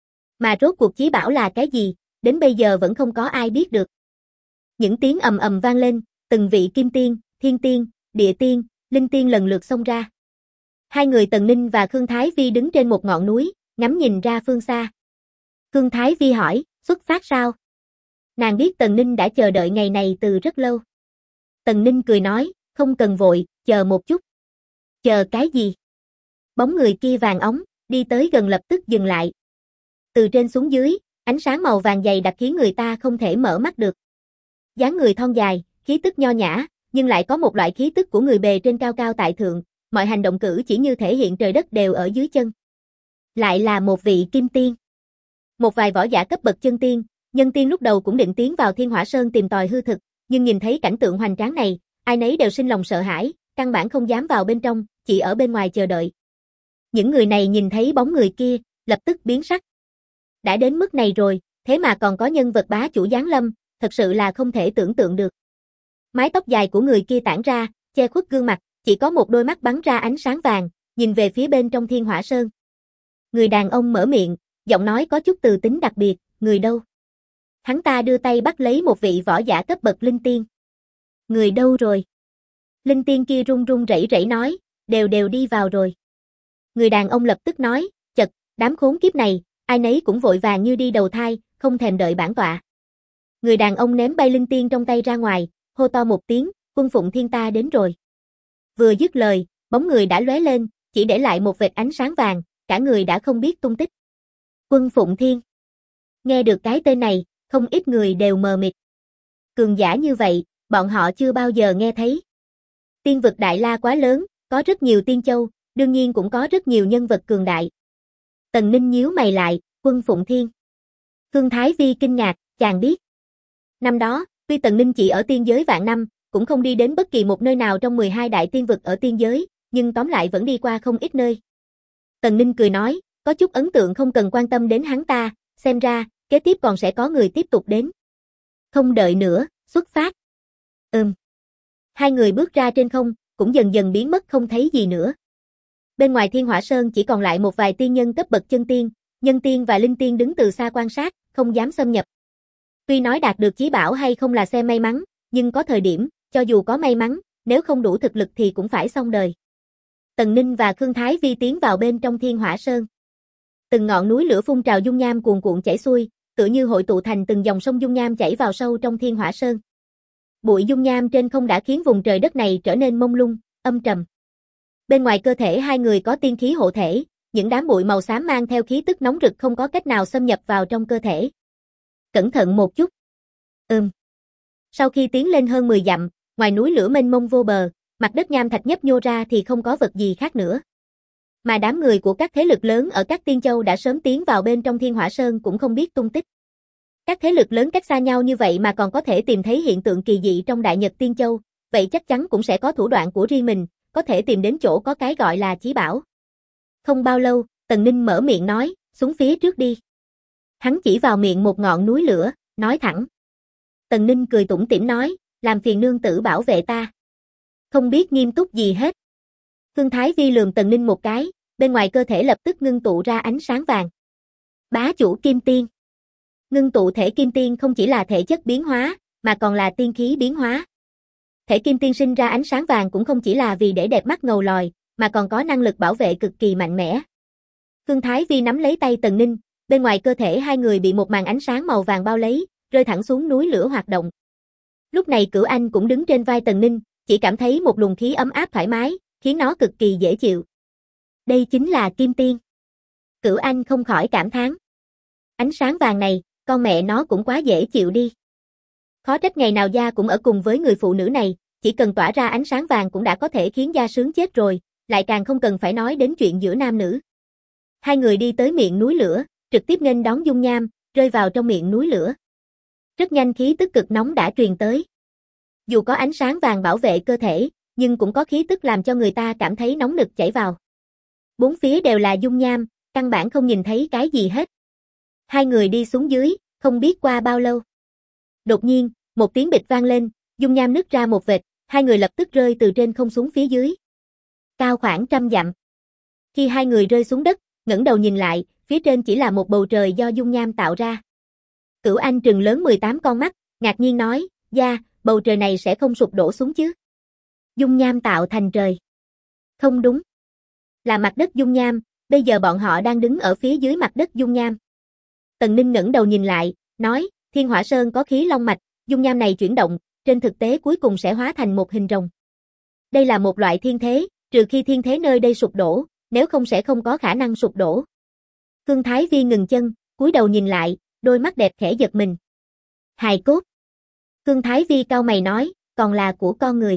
Mà rốt cuộc chí bảo là cái gì, đến bây giờ vẫn không có ai biết được. Những tiếng ầm ầm vang lên, từng vị kim tiên, thiên tiên, địa tiên, linh tiên lần lượt xông ra. Hai người Tần Ninh và Khương Thái Vi đứng trên một ngọn núi, ngắm nhìn ra phương xa. Khương Thái Vi hỏi, xuất phát sao? Nàng biết Tần Ninh đã chờ đợi ngày này từ rất lâu. Tần Ninh cười nói, không cần vội, chờ một chút. Chờ cái gì? Bóng người kia vàng óng, đi tới gần lập tức dừng lại. Từ trên xuống dưới, ánh sáng màu vàng dày đặc khiến người ta không thể mở mắt được. Dáng người thon dài, khí tức nho nhã, nhưng lại có một loại khí tức của người bề trên cao cao tại thượng, mọi hành động cử chỉ như thể hiện trời đất đều ở dưới chân. Lại là một vị kim tiên. Một vài võ giả cấp bậc chân tiên, nhân tiên lúc đầu cũng định tiến vào Thiên Hỏa Sơn tìm tòi hư thực, nhưng nhìn thấy cảnh tượng hoành tráng này, ai nấy đều sinh lòng sợ hãi, căn bản không dám vào bên trong, chỉ ở bên ngoài chờ đợi. Những người này nhìn thấy bóng người kia, lập tức biến sắc. Đã đến mức này rồi, thế mà còn có nhân vật bá chủ giáng lâm, thật sự là không thể tưởng tượng được. Mái tóc dài của người kia tản ra, che khuất gương mặt, chỉ có một đôi mắt bắn ra ánh sáng vàng, nhìn về phía bên trong Thiên Hỏa Sơn. Người đàn ông mở miệng, giọng nói có chút từ tính đặc biệt, người đâu? Hắn ta đưa tay bắt lấy một vị võ giả cấp bậc linh tiên. Người đâu rồi? Linh tiên kia run run rẩy rẩy nói, đều đi vào rồi. Người đàn ông lập tức nói, chật, đám khốn kiếp này, ai nấy cũng vội vàng như đi đầu thai, không thèm đợi bản tọa. Người đàn ông ném bay linh tiên trong tay ra ngoài, hô to một tiếng, Quân Phụng Thiên ta đến rồi. Vừa dứt lời, bóng người đã lóe lên, chỉ để lại một vệt ánh sáng vàng, cả người đã không biết tung tích. Quân Phụng Thiên. Nghe được cái tên này, không ít người đều mờ mịt. Cường giả như vậy, bọn họ chưa bao giờ nghe thấy. Tiên vực Đại La quá lớn, có rất nhiều tiên châu, đương nhiên cũng có rất nhiều nhân vật cường đại. Tần Ninh nhíu mày lại, Quân Phụng Thiên. Khương Thái Vi kinh ngạc, chàng biết. Năm đó, tuy Tần Ninh chỉ ở tiên giới vạn năm, cũng không đi đến bất kỳ một nơi nào trong 12 đại tiên vực ở tiên giới, nhưng tóm lại vẫn đi qua không ít nơi. Tần Ninh cười nói, có chút ấn tượng không cần quan tâm đến hắn ta, xem ra, kế tiếp còn sẽ có người tiếp tục đến. Không đợi nữa, xuất phát. Hai người bước ra trên không, cũng dần dần biến mất không thấy gì nữa. Bên ngoài Thiên Hỏa Sơn chỉ còn lại một vài tiên nhân cấp bậc chân tiên, nhân tiên và linh tiên đứng từ xa quan sát, không dám xâm nhập. Tuy nói đạt được chí bảo hay không là xem may mắn, nhưng có thời điểm, cho dù có may mắn, nếu không đủ thực lực thì cũng phải xong đời. Tần Ninh và Khương Thái Vi tiến vào bên trong Thiên Hỏa Sơn. Từng ngọn núi lửa phun trào dung nham cuồn cuộn chảy xuôi, tựa như hội tụ thành từng dòng sông dung nham chảy vào sâu trong Thiên Hỏa Sơn. Bụi dung nham trên không đã khiến vùng trời đất này trở nên mông lung, âm trầm. Bên ngoài cơ thể hai người có tiên khí hộ thể, những đám bụi màu xám mang theo khí tức nóng rực không có cách nào xâm nhập vào trong cơ thể. Cẩn thận một chút. Sau khi tiến lên hơn 10 dặm, ngoài núi lửa mênh mông vô bờ, mặt đất nham thạch nhấp nhô ra thì không có vật gì khác nữa. Mà đám người của các thế lực lớn ở các tiên châu đã sớm tiến vào bên trong Thiên Hỏa Sơn cũng không biết tung tích. Các thế lực lớn cách xa nhau như vậy mà còn có thể tìm thấy hiện tượng kỳ dị trong Đại Nhật Tiên Châu, vậy chắc chắn cũng sẽ có thủ đoạn của riêng mình, có thể tìm đến chỗ có cái gọi là chí bảo. Không bao lâu, Tần Ninh mở miệng nói, xuống phía trước đi. Hắn chỉ vào miệng một ngọn núi lửa, nói thẳng. Tần Ninh cười tủm tỉm nói, làm phiền nương tử bảo vệ ta. Không biết nghiêm túc gì hết. Khương Thái Vi lườm Tần Ninh một cái, bên ngoài cơ thể lập tức ngưng tụ ra ánh sáng vàng. Bá chủ Kim Tiên. Ngưng tụ thể Kim Tiên không chỉ là thể chất biến hóa, mà còn là tiên khí biến hóa. Thể Kim Tiên sinh ra ánh sáng vàng cũng không chỉ là vì để đẹp mắt ngầu lòi, mà còn có năng lực bảo vệ cực kỳ mạnh mẽ. Khương Thái Vi nắm lấy tay Tần Ninh, bên ngoài cơ thể hai người bị một màn ánh sáng màu vàng bao lấy, rơi thẳng xuống núi lửa hoạt động. Lúc này Cửu Anh cũng đứng trên vai Tần Ninh, chỉ cảm thấy một luồng khí ấm áp thoải mái, khiến nó cực kỳ dễ chịu. Đây chính là Kim Tiên. Cửu Anh không khỏi cảm thán. Ánh sáng vàng này, con mẹ nó cũng quá dễ chịu đi. Khó trách ngày nào gia cũng ở cùng với người phụ nữ này, chỉ cần tỏa ra ánh sáng vàng cũng đã có thể khiến gia sướng chết rồi, lại càng không cần phải nói đến chuyện giữa nam nữ. Hai người đi tới miệng núi lửa, trực tiếp nghênh đón dung nham, rơi vào trong miệng núi lửa. Rất nhanh khí tức cực nóng đã truyền tới. Dù có ánh sáng vàng bảo vệ cơ thể, nhưng cũng có khí tức làm cho người ta cảm thấy nóng nực chảy vào. Bốn phía đều là dung nham, căn bản không nhìn thấy cái gì hết. Hai người đi xuống dưới, không biết qua bao lâu. Đột nhiên, một tiếng bịch vang lên, dung nham nứt ra một vệt, hai người lập tức rơi từ trên không xuống phía dưới. Cao khoảng 100 dặm. Khi hai người rơi xuống đất, ngẩng đầu nhìn lại, phía trên chỉ là một bầu trời do dung nham tạo ra. Cửu Anh trừng lớn 18 con mắt, ngạc nhiên nói, gia, bầu trời này sẽ không sụp đổ xuống chứ? Dung nham tạo thành trời. Không đúng. Là mặt đất dung nham, bây giờ bọn họ đang đứng ở phía dưới mặt đất dung nham. Tần Ninh ngẩng đầu nhìn lại, nói, Thiên Hỏa Sơn có khí long mạch, dung nham này chuyển động, trên thực tế cuối cùng sẽ hóa thành một hình rồng. Đây là một loại thiên thế, trừ khi thiên thế nơi đây sụp đổ, nếu không sẽ không có khả năng sụp đổ. Khương Thái Vi ngừng chân, cúi đầu nhìn lại, đôi mắt đẹp khẽ giật mình. Hài cốt. Khương Thái Vi cau mày nói, còn là của con người.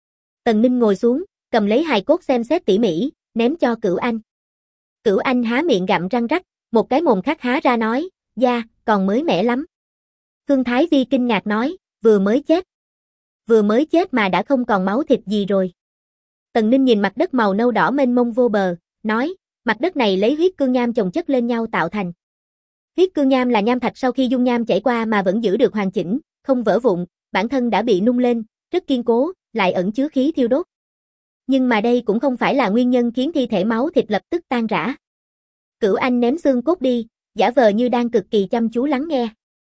Tần Ninh ngồi xuống, cầm lấy hài cốt xem xét tỉ mỉ, ném cho Cửu Anh. Cửu Anh há miệng gặm răng rắc, một cái mồm khác há ra nói, gia, còn mới mẻ lắm. Khương Thái Vi kinh ngạc nói, vừa mới chết. Vừa mới chết mà đã không còn máu thịt gì rồi. Tần Ninh nhìn mặt đất màu nâu đỏ mênh mông vô bờ, nói, mặt đất này lấy huyết cương nham chồng chất lên nhau tạo thành. Huyết cương nham là nham thạch sau khi dung nham chảy qua mà vẫn giữ được hoàn chỉnh, không vỡ vụn, bản thân đã bị nung lên, rất kiên cố, lại ẩn chứa khí thiêu đốt. Nhưng mà đây cũng không phải là nguyên nhân khiến thi thể máu thịt lập tức tan rã. Cửu Anh ném xương cốt đi, giả vờ như đang cực kỳ chăm chú lắng nghe.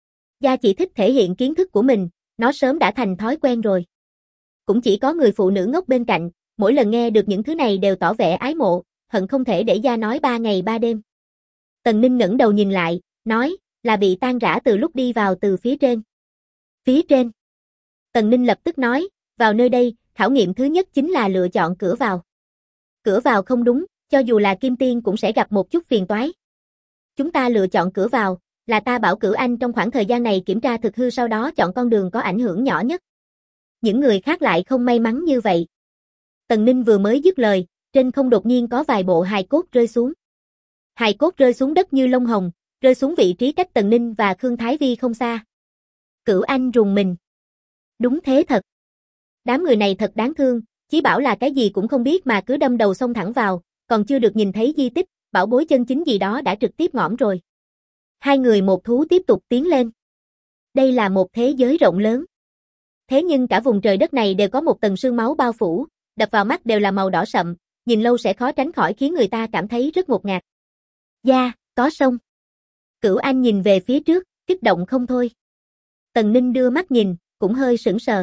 Gia chỉ thích thể hiện kiến thức của mình, nó sớm đã thành thói quen rồi. Cũng chỉ có người phụ nữ ngốc bên cạnh, mỗi lần nghe được những thứ này đều tỏ vẻ ái mộ, hận không thể để Gia nói 3 ngày 3 đêm. Tần Ninh ngẩng đầu nhìn lại, nói, là bị tan rã từ lúc đi vào từ phía trên. Phía trên. Tần Ninh lập tức nói, vào nơi đây, khảo nghiệm thứ nhất chính là lựa chọn cửa vào. Cửa vào không đúng, cho dù là Kim Tiên cũng sẽ gặp một chút phiền toái. Chúng ta lựa chọn cửa vào, là ta bảo Cửu Anh trong khoảng thời gian này kiểm tra thực hư sau đó chọn con đường có ảnh hưởng nhỏ nhất. Những người khác lại không may mắn như vậy. Tần Ninh vừa mới dứt lời, trên không đột nhiên có vài bộ hài cốt rơi xuống. Hài cốt rơi xuống đất như lông hồng, rơi xuống vị trí cách Tần Ninh và Khương Thái Vi không xa. Cửu Anh rùng mình. Đúng thế thật. Đám người này thật đáng thương, chỉ bảo là cái gì cũng không biết mà cứ đâm đầu xông thẳng vào, còn chưa được nhìn thấy di tích, bảo bối chân chính gì đó đã trực tiếp ngõm rồi. Hai người một thú tiếp tục tiến lên. Đây là một thế giới rộng lớn. Thế nhưng cả vùng trời đất này đều có một tầng sương máu bao phủ, đập vào mắt đều là màu đỏ sậm, nhìn lâu sẽ khó tránh khỏi khiến người ta cảm thấy rất ngột ngạt. Gia, có sông. Cửu Anh nhìn về phía trước, kích động không thôi. Tần Ninh đưa mắt nhìn, cũng hơi sững sờ.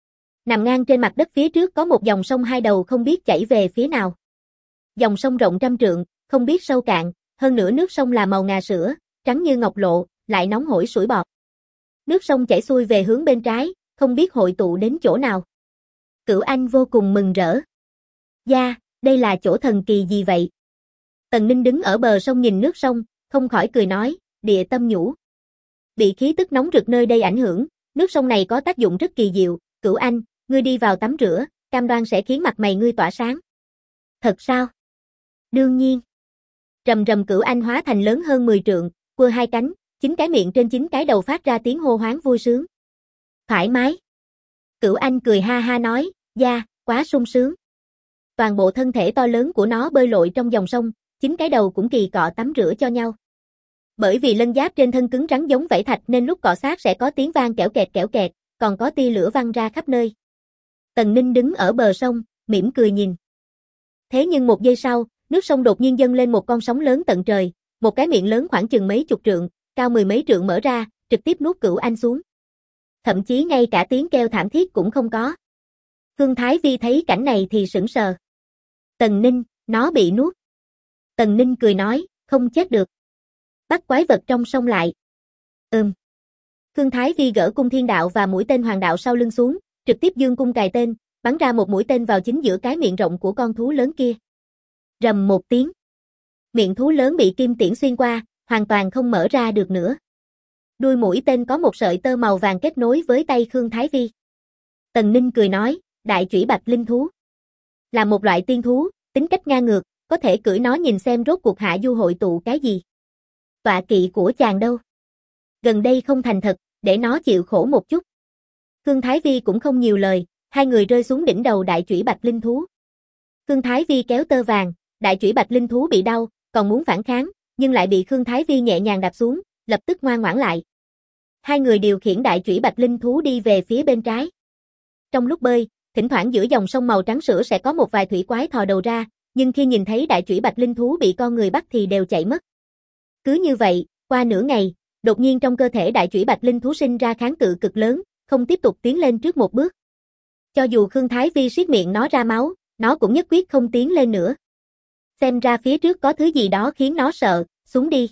Nằm ngang trên mặt đất phía trước có một dòng sông hai đầu không biết chảy về phía nào. Dòng sông rộng trăm trượng, không biết sâu cạn, hơn nữa nước sông là màu ngà sữa, trắng như ngọc lộ, lại nóng hổi sủi bọt. Nước sông chảy xuôi về hướng bên trái, không biết hội tụ đến chỗ nào. Cửu Anh vô cùng mừng rỡ. Gia, đây là chỗ thần kỳ gì vậy? Tần Ninh đứng ở bờ sông nhìn nước sông, không khỏi cười nói, địa tâm nhũ. Bị khí tức nóng rực nơi đây ảnh hưởng, nước sông này có tác dụng rất kỳ diệu. Cửu Anh, ngươi đi vào tắm rửa, cam đoan sẽ khiến mặt mày ngươi tỏa sáng. Thật sao? Đương nhiên. Rầm rầm. Cửu Anh hóa thành lớn hơn 10 trượng, quơ hai cánh, 9 cái miệng trên 9 cái đầu phát ra tiếng hô hoán vui sướng. Thoải mái. Cửu Anh cười ha ha nói, Gia, quá sung sướng. Toàn bộ thân thể to lớn của nó bơi lội trong dòng sông, 9 cái đầu cũng kỳ cọ tắm rửa cho nhau. Bởi vì lân giáp trên thân cứng rắn giống vảy thạch nên lúc cọ sát sẽ có tiếng vang kẽo kẹt, còn có tia lửa văng ra khắp nơi. Tần Ninh đứng ở bờ sông, mỉm cười nhìn. Thế nhưng một giây sau, nước sông đột nhiên dâng lên một con sóng lớn tận trời, một cái miệng lớn khoảng chừng mấy chục trượng, cao 10 mấy trượng mở ra, trực tiếp nuốt Cửu Anh xuống. Thậm chí ngay cả tiếng kêu thảm thiết cũng không có. Khương Thái Vi thấy cảnh này thì sững sờ. Tần Ninh, nó bị nuốt. Tần Ninh cười nói, không chết được. Bắt quái vật trong sông lại. Khương Thái Vi gỡ cung thiên đạo và mũi tên hoàng đạo sau lưng xuống, trực tiếp dương cung cài tên, bắn ra một mũi tên vào chính giữa cái miệng rộng của con thú lớn kia. Rầm một tiếng. Miệng thú lớn bị kim tiễn xuyên qua, hoàn toàn không mở ra được nữa. Đuôi mũi tên có một sợi tơ màu vàng kết nối với tay Khương Thái Vi. Tần Ninh cười nói, đại chủy bạch linh thú. Là một loại tiên thú, tính cách ngang ngược, có thể cưỡi nó nhìn xem rốt cuộc hạ du hội tụ cái gì. Tọa kỵ của chàng đâu? Gần đây không thành thật, để nó chịu khổ một chút. Khương Thái Vi cũng không nhiều lời, hai người rơi xuống đỉnh đầu đại chủy bạch linh thú. Khương Thái Vi kéo tơ vàng, đại chủy bạch linh thú bị đau, còn muốn phản kháng, nhưng lại bị Khương Thái Vi nhẹ nhàng đạp xuống, lập tức ngoan ngoãn lại. Hai người điều khiển đại chủy bạch linh thú đi về phía bên trái. Trong lúc bơi, thỉnh thoảng giữa dòng sông màu trắng sữa sẽ có một vài thủy quái thò đầu ra, nhưng khi nhìn thấy đại chủy bạch linh thú bị con người bắt thì đều chạy mất. Cứ như vậy, qua nửa ngày, đột nhiên trong cơ thể đại chủy bạch linh thú sinh ra kháng cự cực lớn, không tiếp tục tiến lên trước một bước. Cho dù Khương Thái Vi siết miệng nó ra máu, nó cũng nhất quyết không tiến lên nữa. Xem ra phía trước có thứ gì đó khiến nó sợ, xuống đi.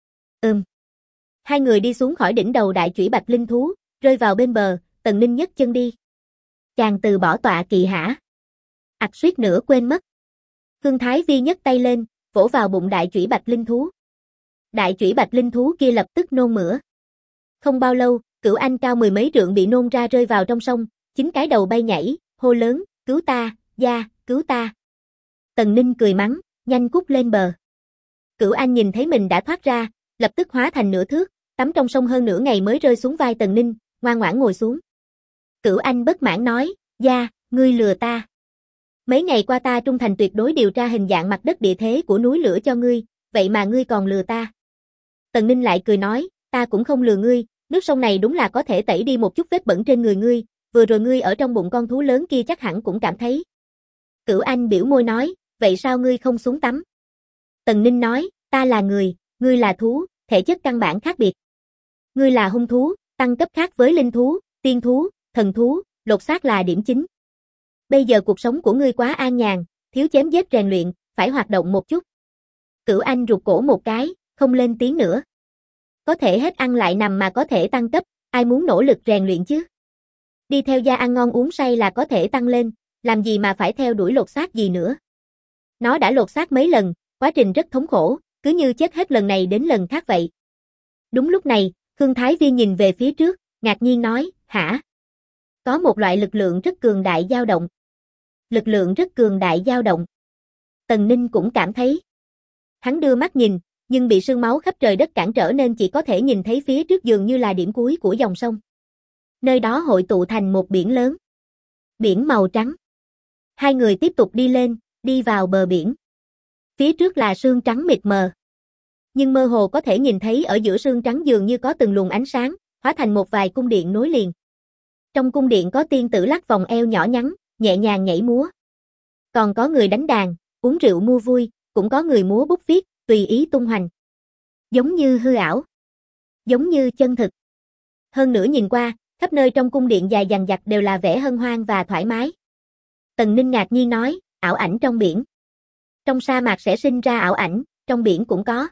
Hai người đi xuống khỏi đỉnh đầu đại chủy bạch linh thú, rơi vào bên bờ, Tần Ninh nhấc chân đi. Chàng từ bỏ tọa kỵ hả? Suýt nữa quên mất. Khương Thái Vi nhấc tay lên, vỗ vào bụng đại chủy bạch linh thú. Đại chủy bạch linh thú kia lập tức nôn mửa. Không bao lâu, Cửu Anh cao 10 mấy trượng bị nôn ra rơi vào trong sông, 9 cái đầu bay nhảy, hô lớn, cứu ta, Gia, cứu ta. Tần Ninh cười mắng, nhanh cút lên bờ. Cửu Anh nhìn thấy mình đã thoát ra, lập tức hóa thành nửa thước, tắm trong sông hơn nửa ngày mới rơi xuống vai Tần Ninh, ngoan ngoãn ngồi xuống. Cửu Anh bất mãn nói, Gia, ngươi lừa ta. Mấy ngày qua ta trung thành tuyệt đối điều tra hình dạng mặt đất địa thế của núi lửa cho ngươi, vậy mà ngươi còn lừa ta. Tần Ninh lại cười nói, ta cũng không lừa ngươi, nước sông này đúng là có thể tẩy đi một chút vết bẩn trên người ngươi, vừa rồi ngươi ở trong bụng con thú lớn kia chắc hẳn cũng cảm thấy. Cửu Anh biểu môi nói, vậy sao ngươi không xuống tắm? Tần Ninh nói, ta là người, ngươi là thú, thể chất căn bản khác biệt. Ngươi là hung thú, tăng cấp khác với linh thú, tiên thú, thần thú, lột xác là điểm chính. Bây giờ cuộc sống của ngươi quá an nhàn, thiếu chém giết rèn luyện, phải hoạt động một chút. Cửu Anh rụt cổ một cái, không lên tiếng nữa. Có thể hết ăn lại nằm mà có thể tăng cấp, ai muốn nỗ lực rèn luyện chứ? Đi theo gia ăn ngon uống say là có thể tăng lên, làm gì mà phải theo đuổi lột xác gì nữa. Nó đã lột xác mấy lần, quá trình rất thống khổ, cứ như chết hết lần này đến lần khác vậy. Đúng lúc này, Khương Thái Vi nhìn về phía trước, ngạc nhiên nói, hả? Có một loại lực lượng rất cường đại dao động. Lực lượng rất cường đại dao động. Tần Ninh cũng cảm thấy. Hắn đưa mắt nhìn, nhưng bị sương máu khắp trời đất cản trở nên chỉ có thể nhìn thấy phía trước dường như là điểm cuối của dòng sông. Nơi đó hội tụ thành một biển lớn. Biển màu trắng. Hai người tiếp tục đi lên, đi vào bờ biển. Phía trước là sương trắng mịt mờ. Nhưng mơ hồ có thể nhìn thấy ở giữa sương trắng dường như có từng luồng ánh sáng, hóa thành một vài cung điện nối liền. Trong cung điện có tiên tử lắc vòng eo nhỏ nhắn, nhẹ nhàng nhảy múa. Còn có người đánh đàn, uống rượu mua vui, cũng có người múa bút viết, tùy ý tung hoành. Giống như hư ảo. Giống như chân thực. Hơn nữa nhìn qua, khắp nơi trong cung điện dài dằng dặc đều là vẻ hân hoan và thoải mái. Tần Ninh ngạc nhiên nói, ảo ảnh trong biển. Trong sa mạc sẽ sinh ra ảo ảnh, trong biển cũng có.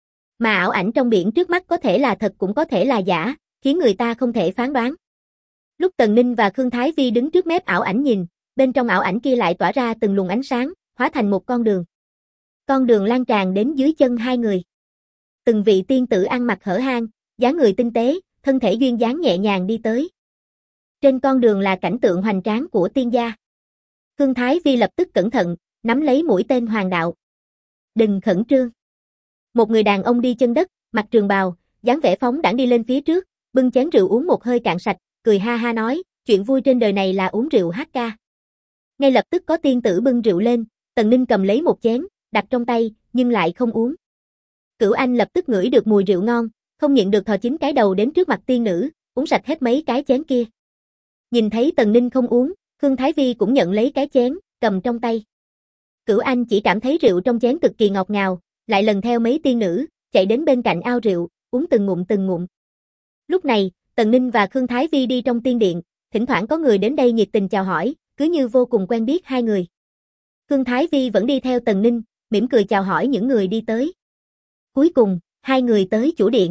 Mà ảo ảnh trong biển trước mắt có thể là thật cũng có thể là giả, khiến người ta không thể phán đoán. Lúc Tần Ninh và Khương Thái Vi đứng trước mép ảo ảnh nhìn, bên trong ảo ảnh kia lại tỏa ra từng luồng ánh sáng, hóa thành một con đường. Con đường lan tràn đến dưới chân hai người. Từng vị tiên tử ăn mặc hở hang, dáng người tinh tế, thân thể duyên dáng nhẹ nhàng đi tới. Trên con đường là cảnh tượng hoành tráng của tiên gia. Khương Thái Vi lập tức cẩn thận, nắm lấy mũi tên hoàng đạo. Đừng khẩn trương. Một người đàn ông đi chân đất, mặc trường bào, dáng vẻ phóng đãng đi lên phía trước, bưng chén rượu uống một hơi cạn sạch, cười ha ha nói, chuyện vui trên đời này là uống rượu hát ca. Ngay lập tức có tiên tử bưng rượu lên, Tần Ninh cầm lấy một chén, đặt trong tay, nhưng lại không uống. Cửu Anh lập tức ngửi được mùi rượu ngon, không nhịn được thò chính cái đầu đến trước mặt tiên nữ, uống sạch hết mấy cái chén kia. Nhìn thấy Tần Ninh không uống, Khương Thái Vi cũng nhận lấy cái chén, cầm trong tay. Cửu Anh chỉ cảm thấy rượu trong chén cực kỳ ngọt ngào, lại lần theo mấy tiên nữ, chạy đến bên cạnh ao rượu, uống từng ngụm từng ngụm. Lúc này, Tần Ninh và Khương Thái Vi đi trong tiên điện, thỉnh thoảng có người đến đây nhiệt tình chào hỏi, cứ như vô cùng quen biết hai người. Khương Thái Vi vẫn đi theo Tần Ninh, mỉm cười chào hỏi những người đi tới. Cuối cùng, hai người tới chủ điện.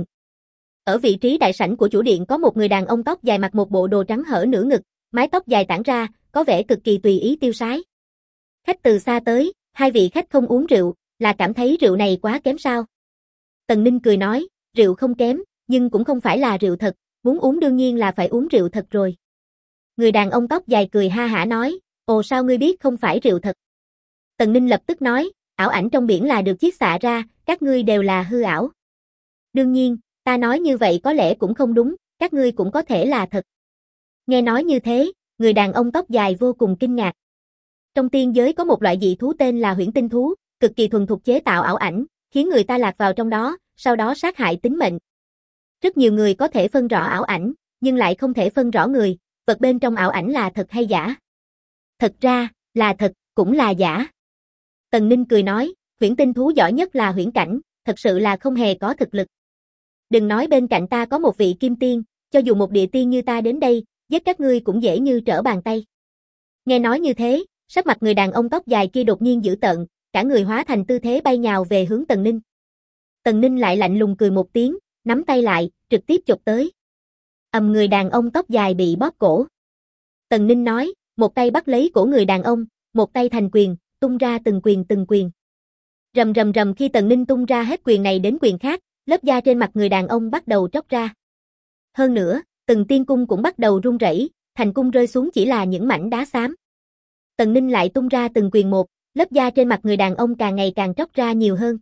Ở vị trí đại sảnh của chủ điện có một người đàn ông tóc dài mặc một bộ đồ trắng hở nửa ngực, mái tóc dài tản ra, có vẻ cực kỳ tùy ý tiêu sái. Khách từ xa tới, hai vị khách không uống rượu, là cảm thấy rượu này quá kém sao? Tần Ninh cười nói, rượu không kém, nhưng cũng không phải là rượu thật, muốn uống đương nhiên là phải uống rượu thật rồi. Người đàn ông tóc dài cười ha hả nói, ồ sao ngươi biết không phải rượu thật? Tần Ninh lập tức nói, ảo ảnh trong biển là được chiết xạ ra, các ngươi đều là hư ảo. Đương nhiên, ta nói như vậy có lẽ cũng không đúng, các ngươi cũng có thể là thật. Nghe nói như thế, người đàn ông tóc dài vô cùng kinh ngạc. Trong tiên giới có một loại dị thú tên là huyễn tinh thú, cực kỳ thuần thục chế tạo ảo ảnh, khiến người ta lạc vào trong đó, sau đó sát hại tính mệnh. Rất nhiều người có thể phân rõ ảo ảnh, nhưng lại không thể phân rõ người, vật bên trong ảo ảnh là thật hay giả. Thật ra, là thật, cũng là giả. Tần Ninh cười nói, huyễn tinh thú giỏi nhất là huyễn cảnh, thật sự là không hề có thực lực. Đừng nói bên cạnh ta có một vị kim tiên, cho dù một địa tiên như ta đến đây, giết các ngươi cũng dễ như trở bàn tay. Nghe nói như thế, sắc mặt người đàn ông tóc dài kia đột nhiên dữ tợn, cả người hóa thành tư thế bay nhào về hướng Tần Ninh. Tần Ninh lại lạnh lùng cười một tiếng, nắm tay lại, trực tiếp chộp tới. Người đàn ông tóc dài bị bóp cổ. Tần Ninh nói, một tay bắt lấy cổ người đàn ông, một tay thành quyền, tung ra từng quyền. Rầm rầm rầm khi Tần Ninh tung ra hết quyền này đến quyền khác, lớp da trên mặt người đàn ông bắt đầu tróc ra. Hơn nữa, từng tiên cung cũng bắt đầu rung rẩy, thành cung rơi xuống chỉ là những mảnh đá xám. Tần Ninh lại tung ra từng quyền một, lớp da trên mặt người đàn ông càng ngày càng tróc ra nhiều hơn.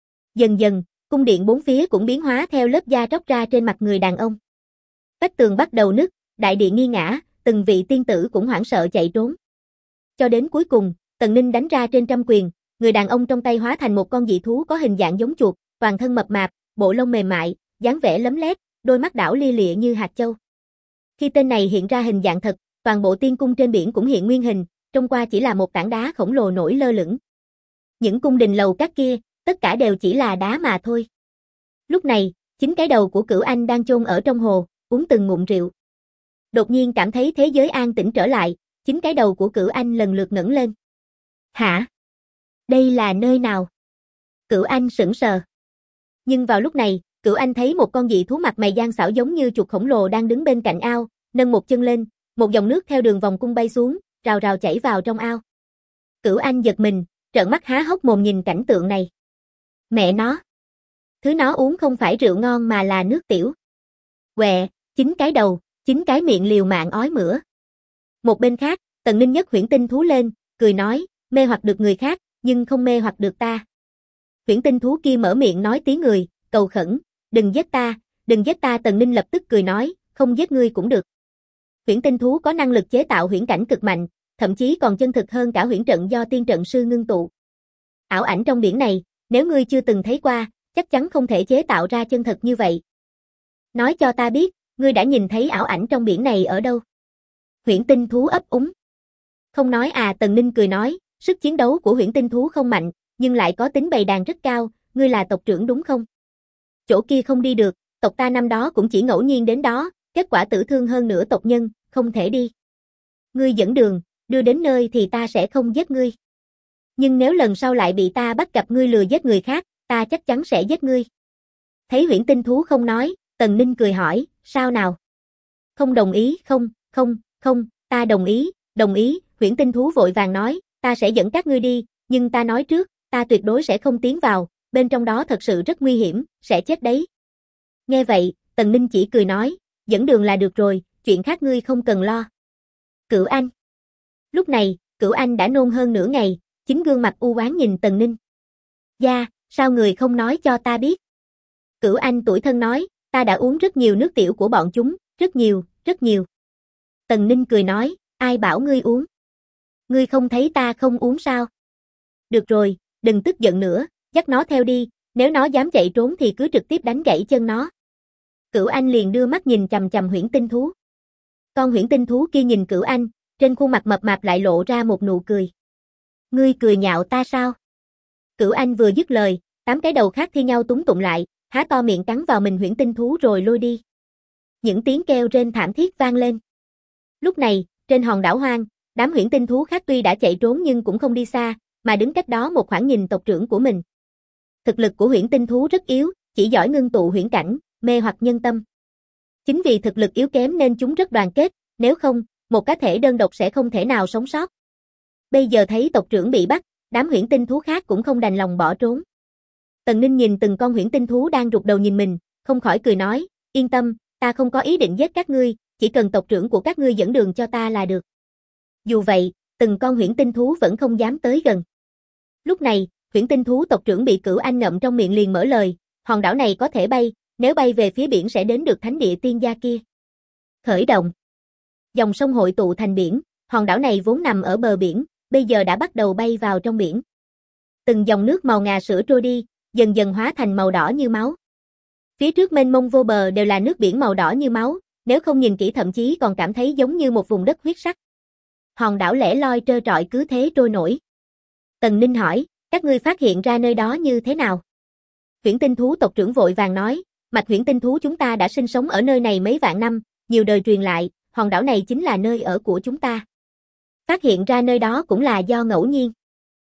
Dần dần, cung điện bốn phía cũng biến hóa theo lớp da tróc ra trên mặt người đàn ông. Vách tường bắt đầu nứt, đại địa nghiêng ngã, từng vị tiên tử cũng hoảng sợ chạy trốn. Cho đến cuối cùng, Tần Ninh đánh ra trên trăm quyền, người đàn ông trong tay hóa thành một con dị thú có hình dạng giống chuột, toàn thân mập mạp, bộ lông mềm mại, dáng vẻ lấm lét, đôi mắt đảo lia lịa như hạt châu. Khi tên này hiện ra hình dạng thật, toàn bộ tiên cung trên biển cũng hiện nguyên hình, trông qua chỉ là một tảng đá khổng lồ nổi lơ lửng. Những cung đình lầu các kia, tất cả đều chỉ là đá mà thôi. Lúc này, chính cái đầu của Cửu Anh đang chôn ở trong hồ, uống từng ngụm rượu. Đột nhiên cảm thấy thế giới an tĩnh trở lại, chính cái đầu của Cửu Anh lần lượt ngẩng lên. Hả? Đây là nơi nào? Cửu Anh sững sờ. Nhưng vào lúc này, Cửu Anh thấy một con dị thú mặt mày gian xảo giống như chuột khổng lồ đang đứng bên cạnh ao, nâng một chân lên, một dòng nước theo đường vòng cung bay xuống, rào rào chảy vào trong ao. Cửu Anh giật mình, trợn mắt há hốc mồm nhìn cảnh tượng này. Mẹ nó! Thứ nó uống không phải rượu ngon mà là nước tiểu. Quẹ, chính cái đầu, chính cái miệng liều mạng ói mửa. Một bên khác, Tần Ninh nhấc huyễn tinh thú lên, cười nói, mê hoặc được người khác, nhưng không mê hoặc được ta. Huyễn tinh thú kia mở miệng nói tiếng người, cầu khẩn, đừng giết ta, đừng giết ta. Tần Ninh lập tức cười nói, không giết ngươi cũng được. Huyễn tinh thú có năng lực chế tạo huyễn cảnh cực mạnh, thậm chí còn chân thực hơn cả huyễn trận do tiên trận sư ngưng tụ. Ảo ảnh trong biển này, nếu ngươi chưa từng thấy qua, chắc chắn không thể chế tạo ra chân thật như vậy. Nói cho ta biết, ngươi đã nhìn thấy ảo ảnh trong biển này ở đâu? Huyễn tinh thú ấp úng. Không nói à. Tần Ninh cười nói, sức chiến đấu của huyễn tinh thú không mạnh, nhưng lại có tính bầy đàn rất cao, ngươi là tộc trưởng đúng không? Chỗ kia không đi được, tộc ta năm đó cũng chỉ ngẫu nhiên đến đó, kết quả tử thương hơn nửa tộc nhân, không thể đi. Ngươi dẫn đường, đưa đến nơi thì ta sẽ không giết ngươi. Nhưng nếu lần sau lại bị ta bắt gặp ngươi lừa giết người khác, ta chắc chắn sẽ giết ngươi. Thấy huyễn tinh thú không nói, Tần Ninh cười hỏi, sao nào? Không đồng ý. Không, ta đồng ý. Huyễn tinh thú vội vàng nói, ta sẽ dẫn các ngươi đi, nhưng ta nói trước, ta tuyệt đối sẽ không tiến vào, bên trong đó thật sự rất nguy hiểm, sẽ chết đấy. Nghe vậy, Tần Ninh chỉ cười nói, dẫn đường là được rồi, chuyện khác ngươi không cần lo. Cửu Anh. Lúc này, Cửu Anh đã nôn hơn nửa ngày, chính gương mặt u oán nhìn Tần Ninh. Dạ, sao người không nói cho ta biết? Cửu Anh tủi thân nói, ta đã uống rất nhiều nước tiểu của bọn chúng, rất nhiều. Tần Ninh cười nói, ai bảo ngươi uống? Ngươi không thấy ta không uống sao? Được rồi, đừng tức giận nữa, dắt nó theo đi, nếu nó dám chạy trốn thì cứ trực tiếp đánh gãy chân nó. Cửu Anh liền đưa mắt nhìn chằm chằm huyễn tinh thú. Con huyễn tinh thú kia nhìn Cửu Anh, trên khuôn mặt mập mạp lại lộ ra một nụ cười. Ngươi cười nhạo ta sao? Cửu Anh vừa dứt lời, 8 cái đầu khác thi nhau túm tụm lại, há to miệng cắn vào mình huyễn tinh thú rồi lôi đi. Những tiếng kêu rên thảm thiết vang lên. Lúc này, trên hòn đảo hoang, đám huyễn tinh thú khác tuy đã chạy trốn nhưng cũng không đi xa, mà đứng cách đó một khoảng nhìn tộc trưởng của mình. Thực lực của huyễn tinh thú rất yếu, chỉ giỏi ngưng tụ huyễn cảnh, mê hoặc nhân tâm. Chính vì thực lực yếu kém nên chúng rất đoàn kết, nếu không, một cá thể đơn độc sẽ không thể nào sống sót. Bây giờ thấy tộc trưởng bị bắt, đám huyễn tinh thú khác cũng không đành lòng bỏ trốn. Tần Ninh nhìn từng con huyễn tinh thú đang rụt đầu nhìn mình, không khỏi cười nói, yên tâm, ta không có ý định giết các ngươi, chỉ cần tộc trưởng của các ngươi dẫn đường cho ta là được. Dù vậy, từng con huyễn tinh thú vẫn không dám tới gần. Lúc này, huyễn tinh thú tộc trưởng bị Cửu Anh ngậm trong miệng liền mở lời, hòn đảo này có thể bay, nếu bay về phía biển sẽ đến được thánh địa tiên gia kia. Khởi động. Dòng sông hội tụ thành biển, hòn đảo này vốn nằm ở bờ biển, bây giờ đã bắt đầu bay vào trong biển. Từng dòng nước màu ngà sữa trôi đi, dần dần hóa thành màu đỏ như máu. Phía trước mênh mông vô bờ đều là nước biển màu đỏ như máu, nếu không nhìn kỹ thậm chí còn cảm thấy giống như một vùng đất huyết sắc. Hòn đảo lẻ loi trơ trọi cứ thế trôi nổi. Tần Ninh hỏi, các ngươi phát hiện ra nơi đó như thế nào? Huyễn tinh thú tộc trưởng vội vàng nói, mạch huyễn tinh thú chúng ta đã sinh sống ở nơi này mấy vạn năm, nhiều đời truyền lại, hòn đảo này chính là nơi ở của chúng ta. Phát hiện ra nơi đó cũng là do ngẫu nhiên.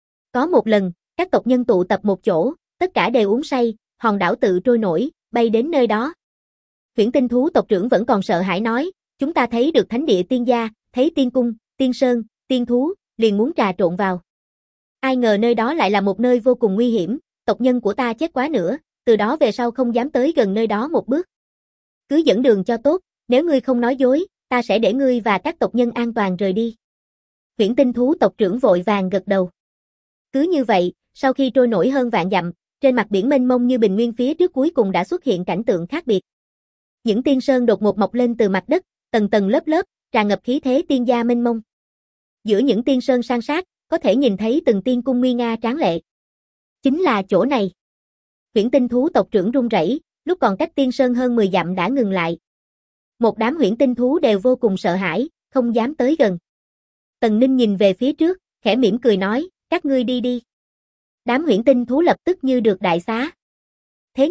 Có một lần, các tộc nhân tụ tập một chỗ, tất cả đều uống say, hòn đảo tự trôi nổi, bay đến nơi đó. Huyễn tinh thú tộc trưởng vẫn còn sợ hãi nói, chúng ta thấy được thánh địa tiên gia, thấy tiên cung, tiên sơn, tiên thú, liền muốn trà trộn vào. Ai ngờ nơi đó lại là một nơi vô cùng nguy hiểm, tộc nhân của ta chết quá nữa, từ đó về sau không dám tới gần nơi đó một bước. Cứ dẫn đường cho tốt, nếu ngươi không nói dối, ta sẽ để ngươi và các tộc nhân an toàn rời đi. Huyễn tinh thú tộc trưởng vội vàng gật đầu. Cứ như vậy, sau khi trôi nổi hơn vạn dặm, trên mặt biển mênh mông như bình nguyên phía trước cuối cùng đã xuất hiện cảnh tượng khác biệt. Những tiên sơn đột ngột mọc lên từ mặt đất, tầng tầng lớp lớp, tràn ngập khí thế tiên gia mênh mông. Giữa những tiên sơn san sát, có thể nhìn thấy từng tiên cung nguy nga tráng lệ. Chính là chỗ này. Huyễn tinh thú tộc trưởng run rẩy, lúc còn cách tiên sơn hơn 10 dặm đã ngừng lại. Một đám huyễn tinh thú đều vô cùng sợ hãi, không dám tới gần. Tần Ninh nhìn về phía trước, khẽ mỉm cười nói, các ngươi đi đi. Đám huyễn tinh thú lập tức như được đại xá. Thế nhưng,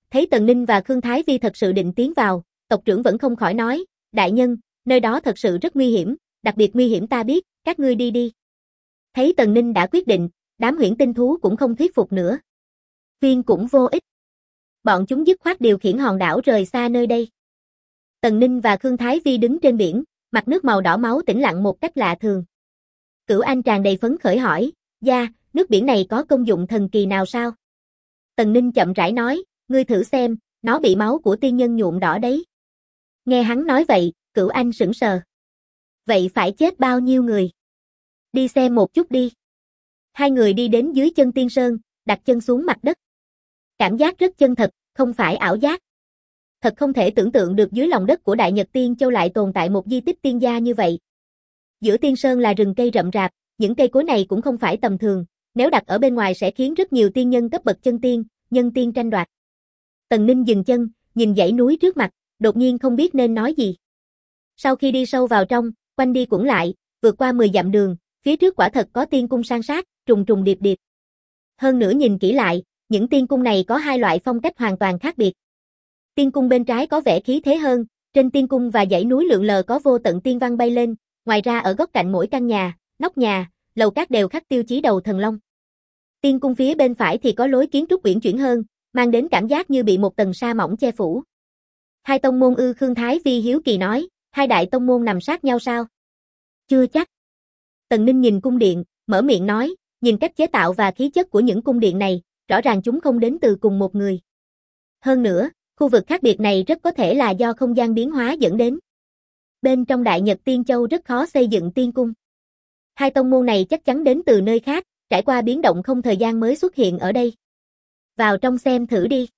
thấy Tần Ninh và Khương Thái Vi thật sự định tiến vào, tộc trưởng vẫn không khỏi nói, đại nhân, nơi đó thật sự rất nguy hiểm, đặc biệt nguy hiểm ta biết, các ngươi đi đi. Thấy Tần Ninh đã quyết định, đám huyễn tinh thú cũng không thuyết phục nữa. Viên cũng vô ích. Bọn chúng dứt khoát điều khiển hòn đảo rời xa nơi đây. Tần Ninh và Khương Thái Vi đứng trên biển, mặt nước màu đỏ máu tĩnh lặng một cách lạ thường. Cửu Anh tràn đầy phấn khởi hỏi, Gia, nước biển này có công dụng thần kỳ nào sao? Tần Ninh chậm rãi nói, ngươi thử xem, nó bị máu của tiên nhân nhuộm đỏ đấy. Nghe hắn nói vậy, Cửu Anh sững sờ. Vậy phải chết bao nhiêu người? Đi xem một chút đi. Hai người đi đến dưới chân tiên sơn, đặt chân xuống mặt đất. Cảm giác rất chân thật, không phải ảo giác. Thật không thể tưởng tượng được dưới lòng đất của Đại Nhật Tiên Châu lại tồn tại một di tích tiên gia như vậy. Giữa tiên sơn là rừng cây rậm rạp, những cây cối này cũng không phải tầm thường, nếu đặt ở bên ngoài sẽ khiến rất nhiều tiên nhân cấp bậc chân tiên, nhân tiên tranh đoạt. Tần Ninh dừng chân, nhìn dãy núi trước mặt, đột nhiên không biết nên nói gì. Sau khi đi sâu vào trong, quanh đi quẩn lại, vượt qua 10 dặm đường, phía trước quả thật có tiên cung san sát, trùng trùng điệp điệp. Hơn nữa nhìn kỹ lại, những tiên cung này có hai loại phong cách hoàn toàn khác biệt. Tiên cung bên trái có vẻ khí thế hơn, trên tiên cung và dãy núi lượn lờ có vô tận tiên văn bay lên, ngoài ra ở góc cạnh mỗi căn nhà, nóc nhà, lầu các đều khắc tiêu chí đầu thần long. Tiên cung phía bên phải thì có lối kiến trúc uyển chuyển hơn, mang đến cảm giác như bị một tầng sa mỏng che phủ. Hai tông môn ư? Khương Thái Vi hiếu kỳ nói, hai đại tông môn nằm sát nhau sao? Chưa chắc. Tần Ninh nhìn cung điện, mở miệng nói, nhìn cách chế tạo và khí chất của những cung điện này, rõ ràng chúng không đến từ cùng một người. Hơn nữa, khu vực khác biệt này rất có thể là do không gian biến hóa dẫn đến. Bên trong Đại Nhật Tiên Châu rất khó xây dựng tiên cung. Hai tông môn này chắc chắn đến từ nơi khác, trải qua biến động không thời gian mới xuất hiện ở đây. Vào trong xem thử đi.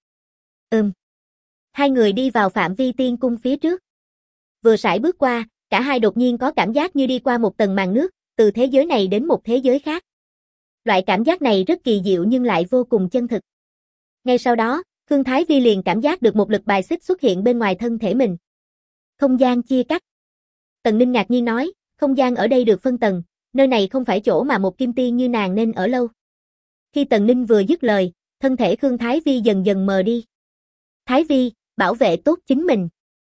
Hai người đi vào phạm vi tiên cung phía trước. Vừa sải bước qua, cả hai đột nhiên có cảm giác như đi qua một tầng màn nước, từ thế giới này đến một thế giới khác. Loại cảm giác này rất kỳ diệu nhưng lại vô cùng chân thực. Ngay sau đó, Khương Thái Vi liền cảm giác được một lực bài xích xuất hiện bên ngoài thân thể mình. Không gian chia cắt. Tần Ninh ngạc nhiên nói, không gian ở đây được phân tầng, nơi này không phải chỗ mà một kim tiên như nàng nên ở lâu. Khi Tần Ninh vừa dứt lời, thân thể Khương Thái Vi dần dần mờ đi. Thái Vi, bảo vệ tốt chính mình.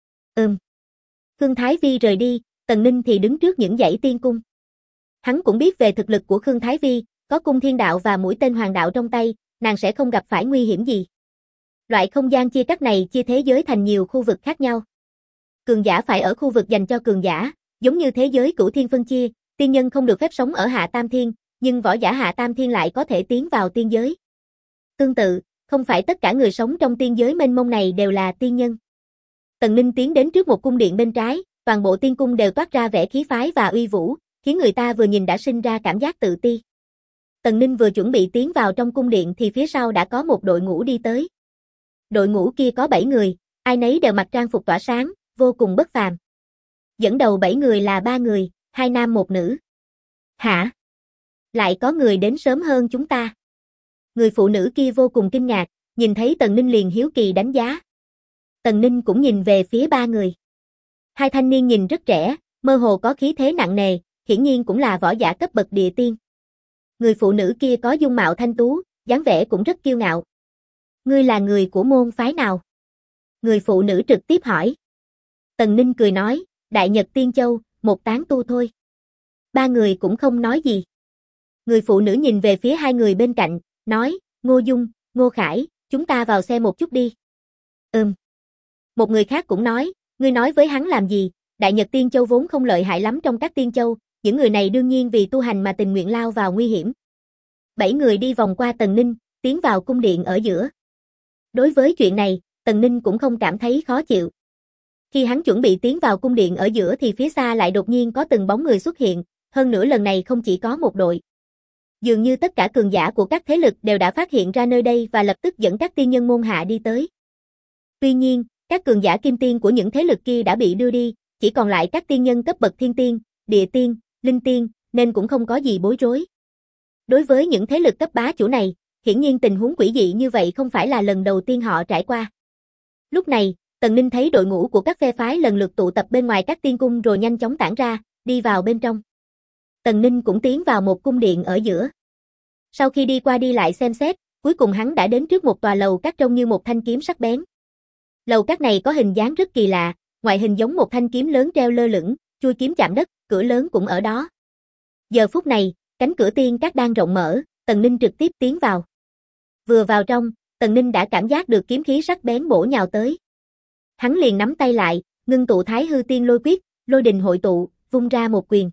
Khương Thái Vi rời đi, Tần Ninh thì đứng trước những dãy tiên cung. Hắn cũng biết về thực lực của Khương Thái Vi, có cung thiên đạo và mũi tên hoàng đạo trong tay, nàng sẽ không gặp phải nguy hiểm gì. Loại không gian chia cắt này chia thế giới thành nhiều khu vực khác nhau. Cường giả phải ở khu vực dành cho cường giả, giống như thế giới Cửu Thiên phân chia, tiên nhân không được phép sống ở Hạ Tam Thiên, nhưng võ giả Hạ Tam Thiên lại có thể tiến vào tiên giới. Tương tự, không phải tất cả người sống trong tiên giới mênh mông này đều là tiên nhân. Tần Ninh tiến đến trước một cung điện bên trái, toàn bộ tiên cung đều toát ra vẻ khí phái và uy vũ, khiến người ta vừa nhìn đã sinh ra cảm giác tự ti. Tần Ninh vừa chuẩn bị tiến vào trong cung điện thì phía sau đã có một đội ngũ đi tới. Đội ngũ kia có 7 người, ai nấy đều mặc trang phục tỏa sáng, vô cùng bất phàm. Dẫn đầu 7 người là 3 người, 2 nam 1 nữ. Hả? Lại có người đến sớm hơn chúng ta. Người phụ nữ kia vô cùng kinh ngạc, nhìn thấy Tần Ninh liền hiếu kỳ đánh giá. Tần Ninh cũng nhìn về phía 3 người. Hai thanh niên nhìn rất trẻ, mơ hồ có khí thế nặng nề, hiển nhiên cũng là võ giả cấp bậc địa tiên. Người phụ nữ kia có dung mạo thanh tú, dáng vẻ cũng rất kiêu ngạo. Ngươi là người của môn phái nào? Người phụ nữ trực tiếp hỏi. Tần Ninh cười nói, Đại Nhật Tiên Châu, một tán tu thôi. 3 người cũng không nói gì. Người phụ nữ nhìn về phía 2 người bên cạnh, nói, Ngô Dung, Ngô Khải, chúng ta vào xe một chút đi. Một người khác cũng nói, ngươi nói với hắn làm gì, Đại Nhật Tiên Châu vốn không lợi hại lắm trong các tiên châu, những người này đương nhiên vì tu hành mà tình nguyện lao vào nguy hiểm. 7 người đi vòng qua Tần Ninh, tiến vào cung điện ở giữa. Đối với chuyện này, Tần Ninh cũng không cảm thấy khó chịu. Khi hắn chuẩn bị tiến vào cung điện ở giữa thì phía xa lại đột nhiên có từng bóng người xuất hiện, hơn nữa lần này không chỉ có một đội. Dường như tất cả cường giả của các thế lực đều đã phát hiện ra nơi đây và lập tức dẫn các tiên nhân môn hạ đi tới. Tuy nhiên, các cường giả kim tiên của những thế lực kia đã bị đưa đi, chỉ còn lại các tiên nhân cấp bậc thiên tiên, địa tiên, linh tiên, nên cũng không có gì bối rối. Đối với những thế lực cấp bá chủ này, hiển nhiên tình huống quỷ dị như vậy không phải là lần đầu tiên họ trải qua. Lúc này, Tần Ninh thấy đội ngũ của các phe phái lần lượt tụ tập bên ngoài các tiên cung rồi nhanh chóng tản ra, đi vào bên trong. Tần Ninh cũng tiến vào một cung điện ở giữa. Sau khi đi qua đi lại xem xét, cuối cùng hắn đã đến trước một tòa lầu các trông như một thanh kiếm sắc bén. Lầu các này có hình dáng rất kỳ lạ, ngoại hình giống một thanh kiếm lớn treo lơ lửng, chui kiếm chạm đất, cửa lớn cũng ở đó. Giờ phút này, cánh cửa tiên các đang rộng mở, Tần Ninh trực tiếp tiến vào. Vừa vào trong, Tần Ninh đã cảm giác được kiếm khí sắc bén bổ nhào tới. Hắn liền nắm tay lại, ngưng tụ Thái Hư Tiên Lôi Quyết, lôi đình hội tụ, vung ra một quyền.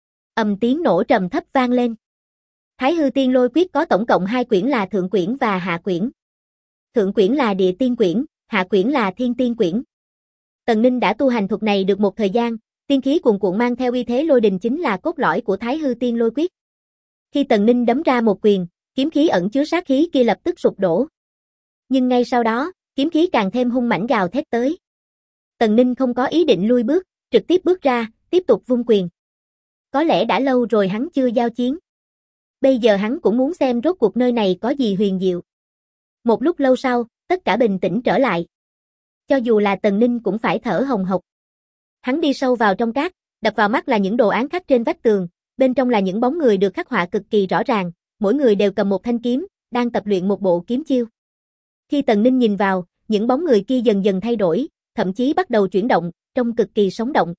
Ầm tiếng nổ trầm thấp vang lên. Thái Hư Tiên Lôi Quyết có tổng cộng 2 quyển là Thượng quyển và Hạ quyển. Thượng quyển là Địa Tiên quyển, Hạ quyển là Thiên Tiên quyển. Tần Ninh đã tu hành thuật này được một thời gian, tiên khí cuồn cuộn mang theo uy thế lôi đình chính là cốt lõi của Thái Hư Tiên Lôi Quyết. Khi Tần Ninh đấm ra một quyền, kiếm khí ẩn chứa sát khí kia lập tức sụp đổ. Nhưng ngay sau đó, kiếm khí càng thêm hung mãnh gào thét tới. Tần Ninh không có ý định lui bước, trực tiếp bước ra, tiếp tục vung quyền. Có lẽ đã lâu rồi hắn chưa giao chiến. Bây giờ hắn cũng muốn xem rốt cuộc nơi này có gì huyền diệu. Một lúc lâu sau, tất cả bình tĩnh trở lại. Cho dù là Tần Ninh cũng phải thở hồng hộc. Hắn đi sâu vào trong cát, đập vào mắt là những đồ án khắc trên vách tường, bên trong là những bóng người được khắc họa cực kỳ rõ ràng, mỗi người đều cầm một thanh kiếm, đang tập luyện một bộ kiếm chiêu. Khi Tần Ninh nhìn vào, những bóng người kia dần dần thay đổi, thậm chí bắt đầu chuyển động, trông cực kỳ sống động.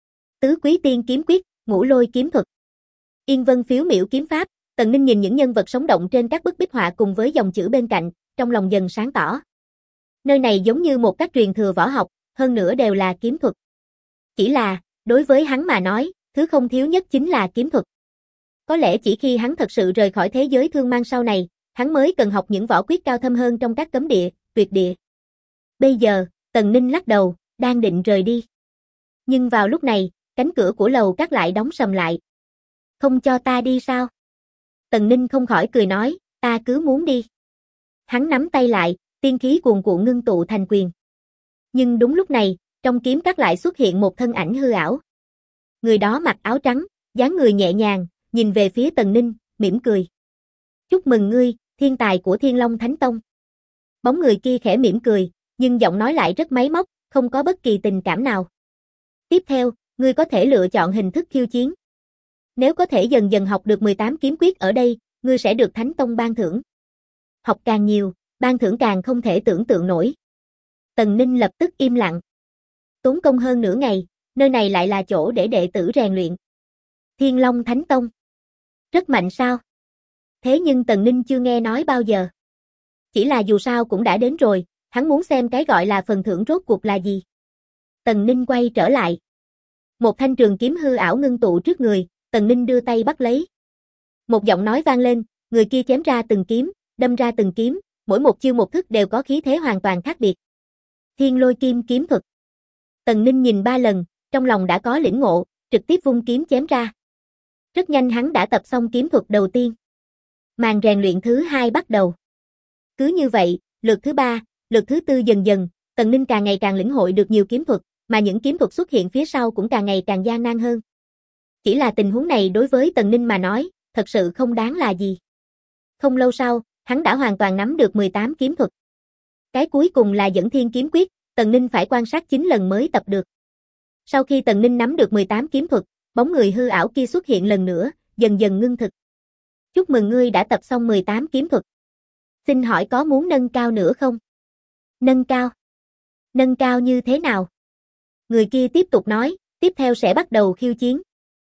Tứ Quý Tiên Kiếm Quyết, Ngũ Lôi Kiếm Thuật, Yên Vân Phiếu Miểu Kiếm Pháp. Tần Ninh nhìn những nhân vật sống động trên các bức bích họa cùng với dòng chữ bên cạnh, trong lòng dần sáng tỏ. Nơi này giống như một các truyền thừa võ học, hơn nữa đều là kiếm thuật. Chỉ là, đối với hắn mà nói, thứ không thiếu nhất chính là kiếm thuật. Có lẽ chỉ khi hắn thật sự rời khỏi thế giới thương mang sau này, hắn mới cần học những võ quyết cao thâm hơn trong các cấm địa, tuyệt địa. Bây giờ, Tần Ninh lắc đầu, đang định rời đi. Nhưng vào lúc này, cánh cửa của lầu các lại đóng sầm lại. Không cho ta đi sao? Tần Ninh không khỏi cười nói, ta cứ muốn đi. Hắn nắm tay lại, tiên khí cuồn cuộn ngưng tụ thành quyền. Nhưng đúng lúc này, trong kiếm các lại xuất hiện một thân ảnh hư ảo. Người đó mặc áo trắng, dáng người nhẹ nhàng, nhìn về phía Tần Ninh, mỉm cười. Chúc mừng ngươi, thiên tài của Thiên Long Thánh Tông. Bóng người kia khẽ mỉm cười, nhưng giọng nói lại rất máy móc, không có bất kỳ tình cảm nào. Tiếp theo, ngươi có thể lựa chọn hình thức khiêu chiến. Nếu có thể dần dần học được 18 kiếm quyết ở đây, ngươi sẽ được Thánh Tông ban thưởng. Học càng nhiều, ban thưởng càng không thể tưởng tượng nổi. Tần Ninh lập tức im lặng. Tốn công hơn nửa ngày, nơi này lại là chỗ để đệ tử rèn luyện. Thiên Long Thánh Tông. Rất mạnh sao? Thế nhưng Tần Ninh chưa nghe nói bao giờ. Chỉ là dù sao cũng đã đến rồi, hắn muốn xem cái gọi là phần thưởng rốt cuộc là gì. Tần Ninh quay trở lại. Một thanh trường kiếm hư ảo ngưng tụ trước người, Tần Ninh đưa tay bắt lấy. Một giọng nói vang lên, người kia chém ra từng kiếm, đâm ra từng kiếm, mỗi một chiêu một thức đều có khí thế hoàn toàn khác biệt. Thiên Lôi Kim Kiếm Thuật. Tần Ninh nhìn 3 lần, trong lòng đã có lĩnh ngộ, trực tiếp vung kiếm chém ra. Rất nhanh hắn đã tập xong kiếm thuật đầu tiên. Màn rèn luyện thứ 2 bắt đầu. Cứ như vậy, lượt thứ 3, lượt thứ 4 dần dần, Tần Ninh càng ngày càng lĩnh hội được nhiều kiếm thuật, mà những kiếm thuật xuất hiện phía sau cũng càng ngày càng gian nan hơn. Chỉ là tình huống này đối với Tần Ninh mà nói, thật sự không đáng là gì. Không lâu sau, hắn đã hoàn toàn nắm được 18 kiếm thuật. Cái cuối cùng là Dẫn Thiên Kiếm Quyết, Tần Ninh phải quan sát 9 lần mới tập được. Sau khi Tần Ninh nắm được 18 kiếm thuật, bóng người hư ảo kia xuất hiện lần nữa, dần dần ngưng thực. Chúc mừng ngươi đã tập xong 18 kiếm thuật. Xin hỏi có muốn nâng cao nữa không? Nâng cao? Nâng cao như thế nào? Người kia tiếp tục nói, tiếp theo sẽ bắt đầu khiêu chiến.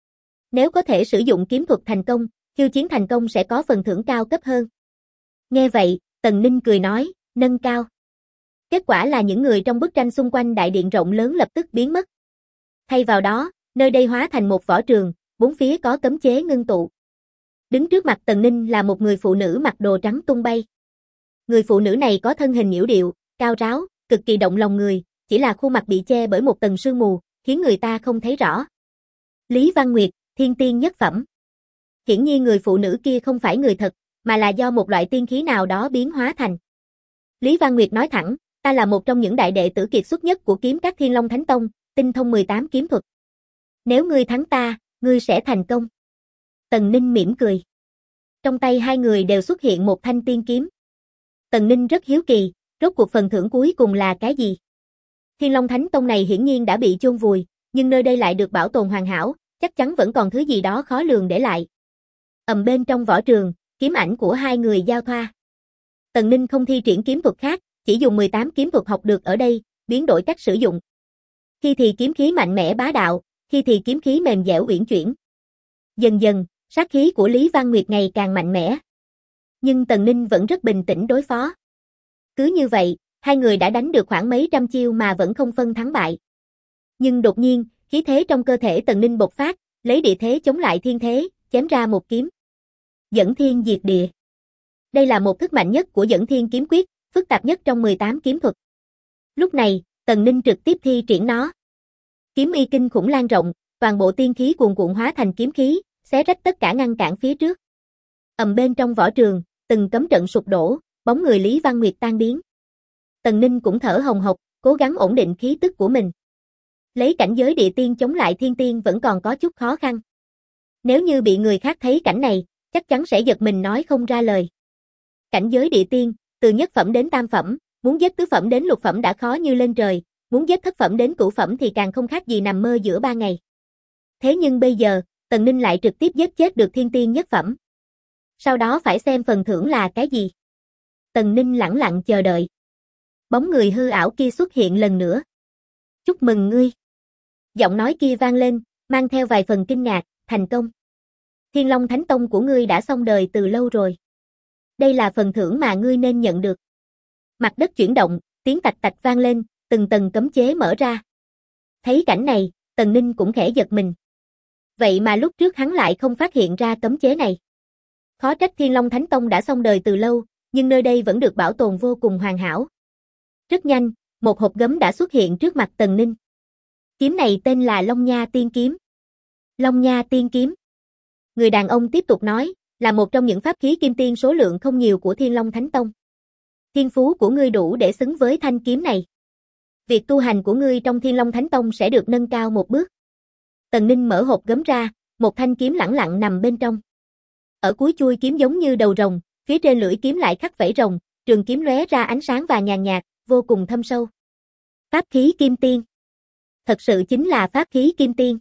Nếu có thể sử dụng kiếm thuật thành công, khiêu chiến thành công sẽ có phần thưởng cao cấp hơn. Nghe vậy, Tần Ninh cười nói, nâng cao. Kết quả là những người trong bức tranh xung quanh đại điện rộng lớn lập tức biến mất. Thay vào đó, nơi đây hóa thành một võ trường, bốn phía có cấm chế ngưng tụ. Đứng trước mặt Tần Ninh là một người phụ nữ mặc đồ trắng tung bay. Người phụ nữ này có thân hình nhiễu điệu, cao ráo, cực kỳ động lòng người, chỉ là khuôn mặt bị che bởi một tầng sương mù, khiến người ta không thấy rõ. Lý Văn Nguyệt, thiên tiên nhất phẩm. Hiển nhiên người phụ nữ kia không phải người thật, mà là do một loại tiên khí nào đó biến hóa thành. Lý Văn Nguyệt nói thẳng, ta là một trong những đại đệ tử kiệt xuất nhất của kiếm các Thiên Long Thánh Tông, tinh thông 18 kiếm thuật. Nếu ngươi thắng ta, ngươi sẽ thành công. Tần Ninh mỉm cười. Trong tay hai người đều xuất hiện một thanh tiên kiếm. Tần Ninh rất hiếu kỳ, rốt cuộc phần thưởng cuối cùng là cái gì? Thiên Long Thánh Tông này hiển nhiên đã bị chôn vùi, nhưng nơi đây lại được bảo tồn hoàn hảo, chắc chắn vẫn còn thứ gì đó khó lường để lại. Bên trong võ trường, kiếm ảnh của hai người giao thoa. Tần Ninh không thi triển kiếm thuật khác, chỉ dùng 18 kiếm thuật học được ở đây, biến đổi cách sử dụng. Khi thì kiếm khí mạnh mẽ bá đạo, khi thì kiếm khí mềm dẻo uyển chuyển. Dần dần, sát khí của Lý Văn Nguyệt ngày càng mạnh mẽ. Nhưng Tần Ninh vẫn rất bình tĩnh đối phó. Cứ như vậy, hai người đã đánh được khoảng mấy trăm chiêu mà vẫn không phân thắng bại. Nhưng đột nhiên, khí thế trong cơ thể Tần Ninh bộc phát, lấy địa thế chống lại thiên thế, chém ra một kiếm. Dẫn thiên diệt địa. Đây là một thức mạnh nhất của Dẫn thiên kiếm quyết, phức tạp nhất trong 18 kiếm thuật. Lúc này, Tần Ninh trực tiếp thi triển nó. Kiếm y kinh khủng lan rộng, toàn bộ tiên khí cuồn cuộn hóa thành kiếm khí, xé rách tất cả ngăn cản phía trước. Bên trong võ trường, từng cấm trận sụp đổ, bóng người Lý Văn Nguyệt tan biến. Tần Ninh cũng thở hồng hộc, cố gắng ổn định khí tức của mình. Lấy cảnh giới địa tiên chống lại thiên tiên vẫn còn có chút khó khăn. Nếu như bị người khác thấy cảnh này, chắc chắn sẽ giật mình nói không ra lời. Cảnh giới địa tiên, từ nhất phẩm đến tam phẩm, muốn giết tứ phẩm đến lục phẩm đã khó như lên trời, muốn giết thất phẩm đến cửu phẩm thì càng không khác gì nằm mơ giữa ba ngày. Thế nhưng bây giờ, Tần Ninh lại trực tiếp giết chết được thiên tiên nhất phẩm. Sau đó phải xem phần thưởng là cái gì. Tần Ninh lẳng lặng chờ đợi. Bóng người hư ảo kia xuất hiện lần nữa. Chúc mừng ngươi. Giọng nói kia vang lên, mang theo vài phần kinh ngạc, thành công. Thiên Long Thánh Tông của ngươi đã xong đời từ lâu rồi. Đây là phần thưởng mà ngươi nên nhận được. Mặt đất chuyển động, tiếng tạch tạch vang lên, từng tầng cấm chế mở ra. Thấy cảnh này, Tần Ninh cũng khẽ giật mình. Vậy mà lúc trước hắn lại không phát hiện ra cấm chế này. Khó trách Thiên Long Thánh Tông đã xong đời từ lâu, nhưng nơi đây vẫn được bảo tồn vô cùng hoàn hảo. Rất nhanh, một hộp gấm đã xuất hiện trước mặt Tần Ninh. Kiếm này tên là Long Nha Tiên Kiếm. Long Nha Tiên Kiếm. Người đàn ông tiếp tục nói, là một trong những pháp khí kim tiên số lượng không nhiều của Thiên Long Thánh Tông. Thiên phú của ngươi đủ để xứng với thanh kiếm này. Việc tu hành của ngươi trong Thiên Long Thánh Tông sẽ được nâng cao một bước. Tần Ninh mở hộp gấm ra, một thanh kiếm lẳng lặng nằm bên trong. Ở cuối chuôi kiếm giống như đầu rồng, phía trên lưỡi kiếm lại khắc vảy rồng, trường kiếm lóe ra ánh sáng vàng nhàn nhạt, vô cùng thâm sâu. Pháp khí kim tiên. Thật sự chính là pháp khí kim tiên.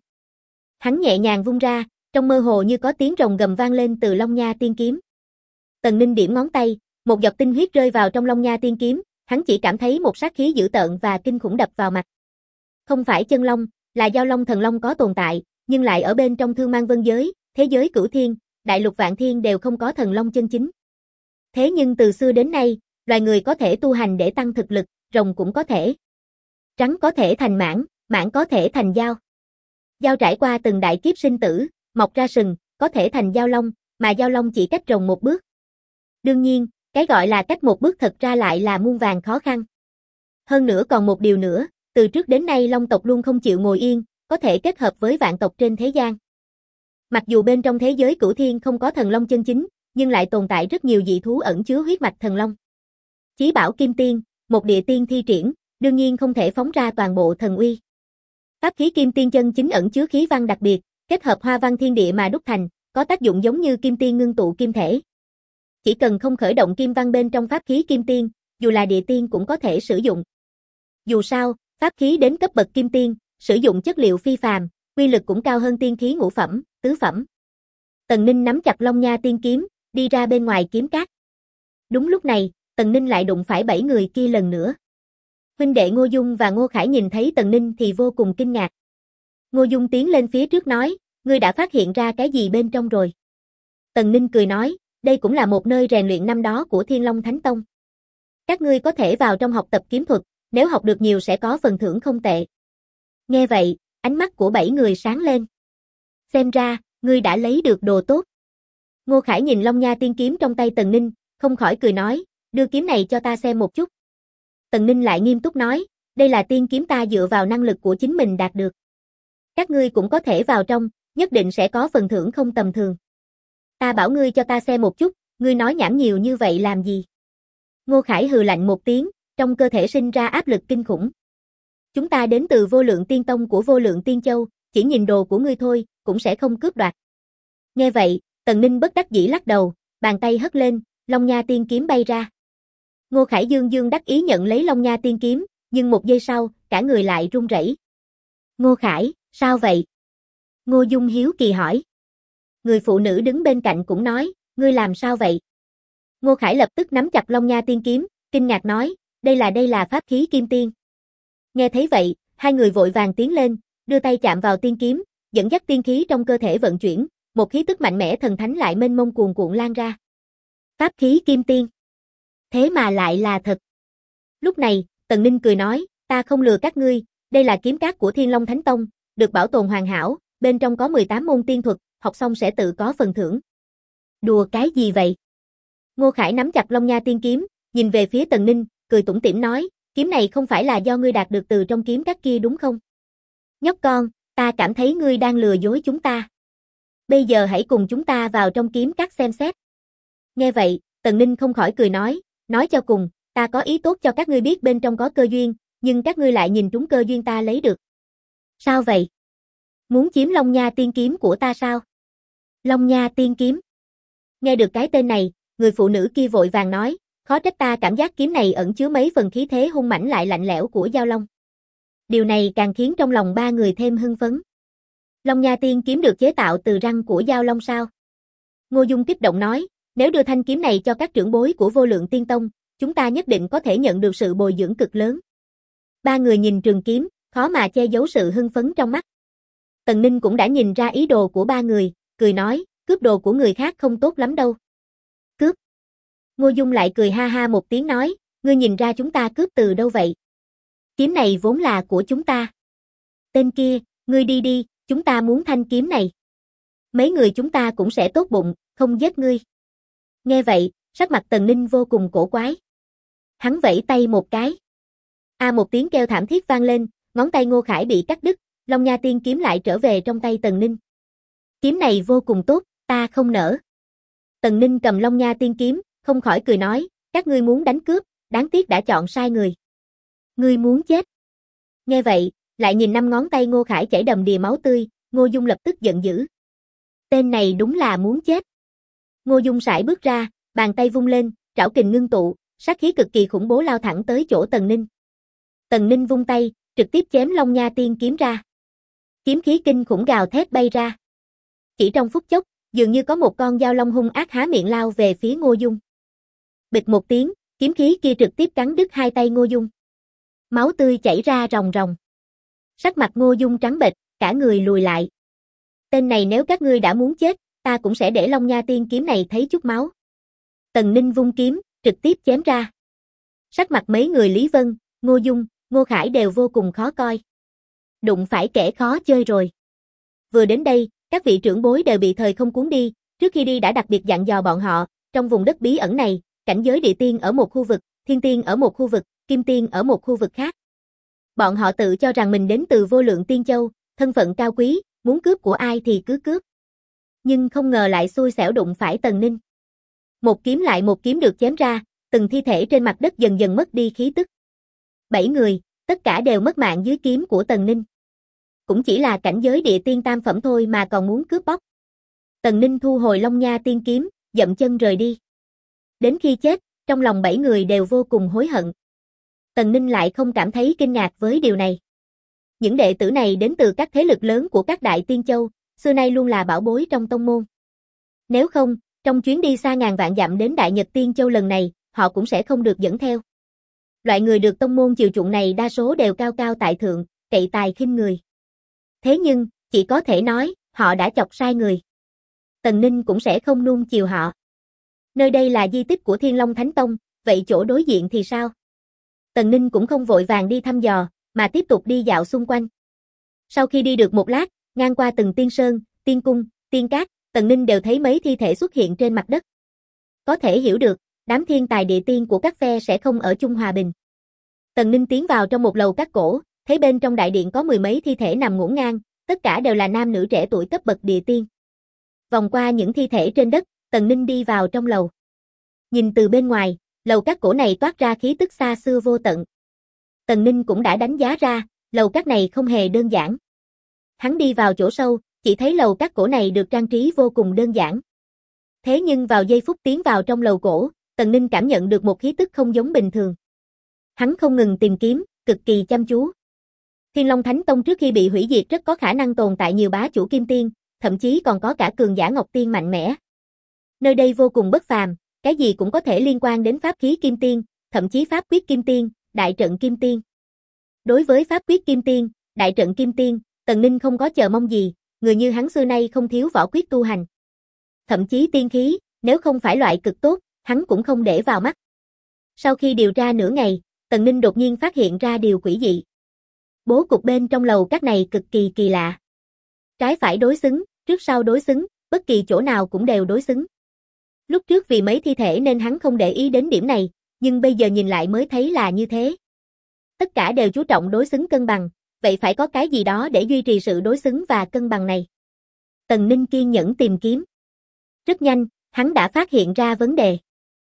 Hắn nhẹ nhàng vung ra, trong mơ hồ như có tiếng rồng gầm vang lên từ Long Nha Tiên Kiếm. Tần Ninh điểm ngón tay, một giọt tinh huyết rơi vào trong Long Nha Tiên Kiếm, hắn chỉ cảm thấy một sát khí dữ tợn và kinh khủng đập vào mặt. Không phải chân long, là giao long thần long có tồn tại, nhưng lại ở bên trong Thương Mang Vân giới, thế giới cửu thiên, đại lục vạn thiên đều không có thần long chân chính. Thế nhưng từ xưa đến nay, loài người có thể tu hành để tăng thực lực, rồng cũng có thể. Trắng có thể thành mãng, mãng có thể thành dao. Dao trải qua từng đại kiếp sinh tử, mọc ra sừng, có thể thành dao long, mà dao long chỉ cách rồng một bước. Đương nhiên, cái gọi là cách một bước thật ra lại là muôn vàn khó khăn. Hơn nữa còn một điều nữa, từ trước đến nay long tộc luôn không chịu ngồi yên, có thể kết hợp với vạn tộc trên thế gian. Mặc dù bên trong thế giới cửu thiên không có thần long chân chính, nhưng lại tồn tại rất nhiều dị thú ẩn chứa huyết mạch thần long. Chí bảo kim tiên, một địa tiên thi triển, đương nhiên không thể phóng ra toàn bộ thần uy. Pháp khí kim tiên chân chính ẩn chứa khí văn đặc biệt, kết hợp hoa văn thiên địa mà đúc thành, có tác dụng giống như kim tiên ngưng tụ kim thể. Chỉ cần không khởi động kim văn bên trong pháp khí kim tiên, dù là địa tiên cũng có thể sử dụng. Dù sao, pháp khí đến cấp bậc kim tiên, sử dụng chất liệu phi phàm, uy lực cũng cao hơn tiên khí ngũ phẩm, tứ phẩm. Tần Ninh nắm chặt Long Nha Tiên Kiếm, đi ra bên ngoài kiếm cát. Đúng lúc này, Tần Ninh lại đụng phải 7 người kia lần nữa. Huynh đệ Ngô Dung và Ngô Khải nhìn thấy Tần Ninh thì vô cùng kinh ngạc. Ngô Dung tiến lên phía trước nói, ngươi đã phát hiện ra cái gì bên trong rồi? Tần Ninh cười nói, đây cũng là một nơi rèn luyện năm đó của Thiên Long Thánh Tông. Các ngươi có thể vào trong học tập kiếm thuật, nếu học được nhiều sẽ có phần thưởng không tệ. Nghe vậy, ánh mắt của 7 người sáng lên. Xem ra, ngươi đã lấy được đồ tốt. Ngô Khải nhìn Long Nha Tiên Kiếm trong tay Tần Ninh, không khỏi cười nói, đưa kiếm này cho ta xem một chút. Tần Ninh lại nghiêm túc nói, đây là tiên kiếm ta dựa vào năng lực của chính mình đạt được. Các ngươi cũng có thể vào trong, nhất định sẽ có phần thưởng không tầm thường. Ta bảo ngươi cho ta xem một chút, ngươi nói nhảm nhiều như vậy làm gì? Ngô Khải hừ lạnh một tiếng, trong cơ thể sinh ra áp lực kinh khủng. Chúng ta đến từ Vô Lượng Tiên Tông của Vô Lượng Tiên Châu, chỉ nhìn đồ của ngươi thôi, cũng sẽ không cướp đoạt. Nghe vậy, Tần Ninh bất đắc dĩ lắc đầu, bàn tay hất lên, Long Nha Tiên Kiếm bay ra. Ngô Khải dương dương đắc ý nhận lấy Long Nha Tiên Kiếm, nhưng một giây sau, cả người lại run rẩy. Ngô Khải, sao vậy? Ngô Dung hiếu kỳ hỏi. Người phụ nữ đứng bên cạnh cũng nói, ngươi làm sao vậy? Ngô Khải lập tức nắm chặt Long Nha Tiên kiếm, kinh ngạc nói, đây là pháp khí kim tiên. Nghe thấy vậy, hai người vội vàng tiến lên, đưa tay chạm vào tiên kiếm, dẫn dắt tiên khí trong cơ thể vận chuyển, một khí tức mạnh mẽ thần thánh lại mênh mông cuồn cuộn lan ra. Pháp khí kim tiên. Thế mà lại là thật. Lúc này, Tần Ninh cười nói, ta không lừa các ngươi, đây là kiếm cát của Thiên Long Thánh Tông, được bảo tồn hoàn hảo, bên trong có 18 môn tiên thuật, học xong sẽ tự có phần thưởng. Đùa cái gì vậy? Ngô Khải nắm chặt Long Nha Tiên kiếm, nhìn về phía Tần Ninh, cười tủm tỉm nói, kiếm này không phải là do ngươi đạt được từ trong kiếm cát kia đúng không? Nhóc con, ta cảm thấy ngươi đang lừa dối chúng ta. Bây giờ hãy cùng chúng ta vào trong kiếm cát xem xét. Nghe vậy, Tần Ninh không khỏi cười nói cho cùng, ta có ý tốt cho các ngươi biết bên trong có cơ duyên, nhưng các ngươi lại nhìn trúng cơ duyên ta lấy được. Sao vậy? Muốn chiếm Long Nha Tiên kiếm của ta sao? Long Nha Tiên kiếm. Nghe được cái tên này, người phụ nữ kia vội vàng nói, khó trách ta cảm giác kiếm này ẩn chứa mấy phần khí thế hung mãnh lại lạnh lẽo của Giao Long. Điều này càng khiến trong lòng ba người thêm hưng phấn. Long Nha Tiên kiếm được chế tạo từ răng của Giao Long sao? Ngô Dung kích động nói, nếu đưa thanh kiếm này cho các trưởng bối của Vô Lượng Tiên Tông, chúng ta nhất định có thể nhận được sự bồi dưỡng cực lớn. Ba người nhìn trường kiếm, khó mà che giấu sự hưng phấn trong mắt. Tần Ninh cũng đã nhìn ra ý đồ của ba người, cười nói, cướp đồ của người khác không tốt lắm đâu. Cướp? Ngô Dung lại cười ha ha một tiếng nói, ngươi nhìn ra chúng ta cướp từ đâu vậy? Kiếm này vốn là của chúng ta. Tên kia, ngươi đi đi, chúng ta muốn thanh kiếm này. Mấy người chúng ta cũng sẽ tốt bụng, không giết ngươi. Nghe vậy, sắc mặt Tần Ninh vô cùng cổ quái. Hắn vẫy tay một cái. Một tiếng kêu thảm thiết vang lên, ngón tay Ngô Khải bị cắt đứt, Long Nha Tiên kiếm lại trở về trong tay Tần Ninh. Kiếm này vô cùng tốt, ta không nỡ. Tần Ninh cầm Long Nha Tiên kiếm, không khỏi cười nói, các ngươi muốn đánh cướp, đáng tiếc đã chọn sai người. Ngươi muốn chết. Nghe vậy, lại nhìn 5 ngón tay Ngô Khải chảy đầm đìa máu tươi, Ngô Dung lập tức giận dữ. Tên này đúng là muốn chết. Ngô Dung sải bước ra, bàn tay vung lên, trảo kình ngưng tụ, sát khí cực kỳ khủng bố lao thẳng tới chỗ Tần Ninh. Tần Ninh vung tay, trực tiếp chém Long Nha Tiên kiếm ra. Kiếm khí kinh khủng gào thét bay ra. Chỉ trong phút chốc, dường như có một con dao long hung ác há miệng lao về phía Ngô Dung. Bịch một tiếng, kiếm khí kia trực tiếp cắn đứt hai tay Ngô Dung. Máu tươi chảy ra ròng ròng. Sắc mặt Ngô Dung trắng bệch, cả người lùi lại. Tên này nếu các ngươi đã muốn chết, ta cũng sẽ để Long Nha Tiên kiếm này thấy chút máu. Tần Ninh vung kiếm, trực tiếp chém ra. Sắc mặt mấy người Lý Vân, Ngô Dung, Ngô Khải đều vô cùng khó coi. Đụng phải kẻ khó chơi rồi. Vừa đến đây, các vị trưởng bối đều bị thời không cuốn đi, trước khi đi đã đặc biệt dặn dò bọn họ, trong vùng đất bí ẩn này, cảnh giới địa tiên ở một khu vực, thiên tiên ở một khu vực, kim tiên ở một khu vực khác. Bọn họ tự cho rằng mình đến từ Vô Lượng Tiên Châu, thân phận cao quý, muốn cướp của ai thì cứ cướp. Nhưng không ngờ lại xui xẻo đụng phải Tần Ninh. Một kiếm lại một kiếm được chém ra, từng thi thể trên mặt đất dần dần mất đi khí tức. 7 người, tất cả đều mất mạng dưới kiếm của Tần Ninh. Cũng chỉ là cảnh giới địa tiên tam phẩm thôi mà còn muốn cướp bóc. Tần Ninh thu hồi Long Nha Tiên kiếm, dậm chân rời đi. Đến khi chết, trong lòng 7 người đều vô cùng hối hận. Tần Ninh lại không cảm thấy kinh ngạc với điều này. Những đệ tử này đến từ các thế lực lớn của các đại tiên châu, xưa nay luôn là bảo bối trong tông môn. Nếu không, trong chuyến đi xa ngàn vạn dặm đến Đại Nhật Tiên Châu lần này, họ cũng sẽ không được dẫn theo. Loại người được tông môn chiều chuộng này đa số đều cao cao tại thượng, cậy tài khinh người. Thế nhưng, chỉ có thể nói, họ đã chọc sai người. Tần Ninh cũng sẽ không nuông chiều họ. Nơi đây là di tích của Thiên Long Thánh Tông, vậy chỗ đối diện thì sao? Tần Ninh cũng không vội vàng đi thăm dò, mà tiếp tục đi dạo xung quanh. Sau khi đi được một lát, ngang qua từng tiên sơn, tiên cung, tiên cát, Tần Ninh đều thấy mấy thi thể xuất hiện trên mặt đất. Có thể hiểu được, đám thiên tài địa tiên của các phe sẽ không ở chung hòa bình. Tần Ninh tiến vào trong một lầu các cổ, thấy bên trong đại điện có 10 mấy thi thể nằm ngổn ngang, tất cả đều là nam nữ trẻ tuổi cấp bậc địa tiên. Vòng qua những thi thể trên đất, Tần Ninh đi vào trong lầu. Nhìn từ bên ngoài, lầu các cổ này toát ra khí tức xa xưa vô tận. Tần Ninh cũng đã đánh giá ra, lầu các này không hề đơn giản. Hắn đi vào chỗ sâu, chỉ thấy lầu các cổ này được trang trí vô cùng đơn giản. Thế nhưng vào giây phút tiến vào trong lầu cổ, Tần Ninh cảm nhận được một khí tức không giống bình thường. Hắn không ngừng tìm kiếm, cực kỳ chăm chú. Thiên Long Thánh Tông trước khi bị hủy diệt rất có khả năng tồn tại nhiều bá chủ kim tiên, thậm chí còn có cả cường giả ngọc tiên mạnh mẽ. Nơi đây vô cùng bất phàm, cái gì cũng có thể liên quan đến pháp khí kim tiên, thậm chí pháp quyết kim tiên, đại trận kim tiên. Đối với pháp quyết kim tiên, đại trận kim tiên, Tần Ninh không có chờ mong gì, người như hắn xưa nay không thiếu võ quyết tu hành. Thậm chí tiên khí, nếu không phải loại cực tốt, hắn cũng không để vào mắt. Sau khi điều tra nửa ngày, Tần Ninh đột nhiên phát hiện ra điều quỷ dị. Bố cục bên trong lầu các này cực kỳ kỳ lạ. Trái phải đối xứng, trước sau đối xứng, bất kỳ chỗ nào cũng đều đối xứng. Lúc trước vì mấy thi thể nên hắn không để ý đến điểm này, nhưng bây giờ nhìn lại mới thấy là như thế. Tất cả đều chú trọng đối xứng cân bằng, vậy phải có cái gì đó để duy trì sự đối xứng và cân bằng này. Tần Ninh kiên nhẫn tìm kiếm. Rất nhanh, hắn đã phát hiện ra vấn đề.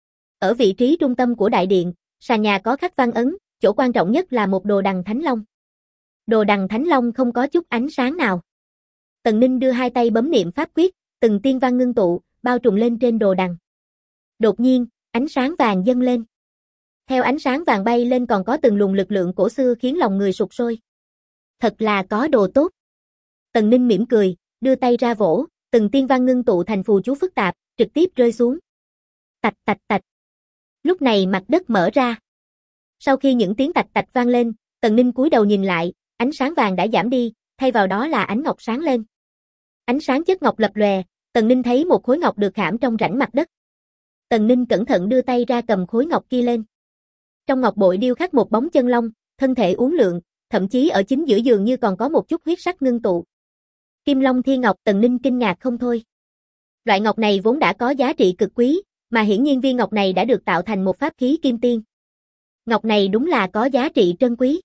Ở vị trí trung tâm của đại điện, sàn nhà có khắc văn ấn, chỗ quan trọng nhất là một đồ đằng Thánh Long. Đồ đằng Thánh Long không có chút ánh sáng nào. Tần Ninh đưa hai tay bấm niệm pháp quyết, từng tiên văn ngưng tụ, bao trùm lên trên đồ đằng. Đột nhiên, ánh sáng vàng dâng lên. Theo ánh sáng vàng bay lên còn có từng luồng lực lượng cổ xưa khiến lòng người sục sôi. Thật là có đồ tốt. Tần Ninh mỉm cười, đưa tay ra vỗ, từng tiên văn ngưng tụ thành phù chú phức tạp, trực tiếp rơi xuống. Tạch tạch tạch. Lúc này mặt đất mở ra. Sau khi những tiếng tạch tạch vang lên, Tần Ninh cúi đầu nhìn lại, ánh sáng vàng đã giảm đi, thay vào đó là ánh ngọc sáng lên. Ánh sáng chất ngọc lập lòe, Tần Ninh thấy một khối ngọc được khảm trong rãnh mặt đất. Tần Ninh cẩn thận đưa tay ra cầm khối ngọc kia lên. Trong ngọc bội điêu khắc một bóng chân long, thân thể uốn lượn, thậm chí ở chính giữa dường như còn có một chút huyết sắc ngưng tụ. Kim Long Thiên Ngọc. Tần Ninh kinh ngạc không thôi. Loại ngọc này vốn đã có giá trị cực quý, mà hiển nhiên viên ngọc này đã được tạo thành một pháp khí kim tiên. Ngọc này đúng là có giá trị trân quý.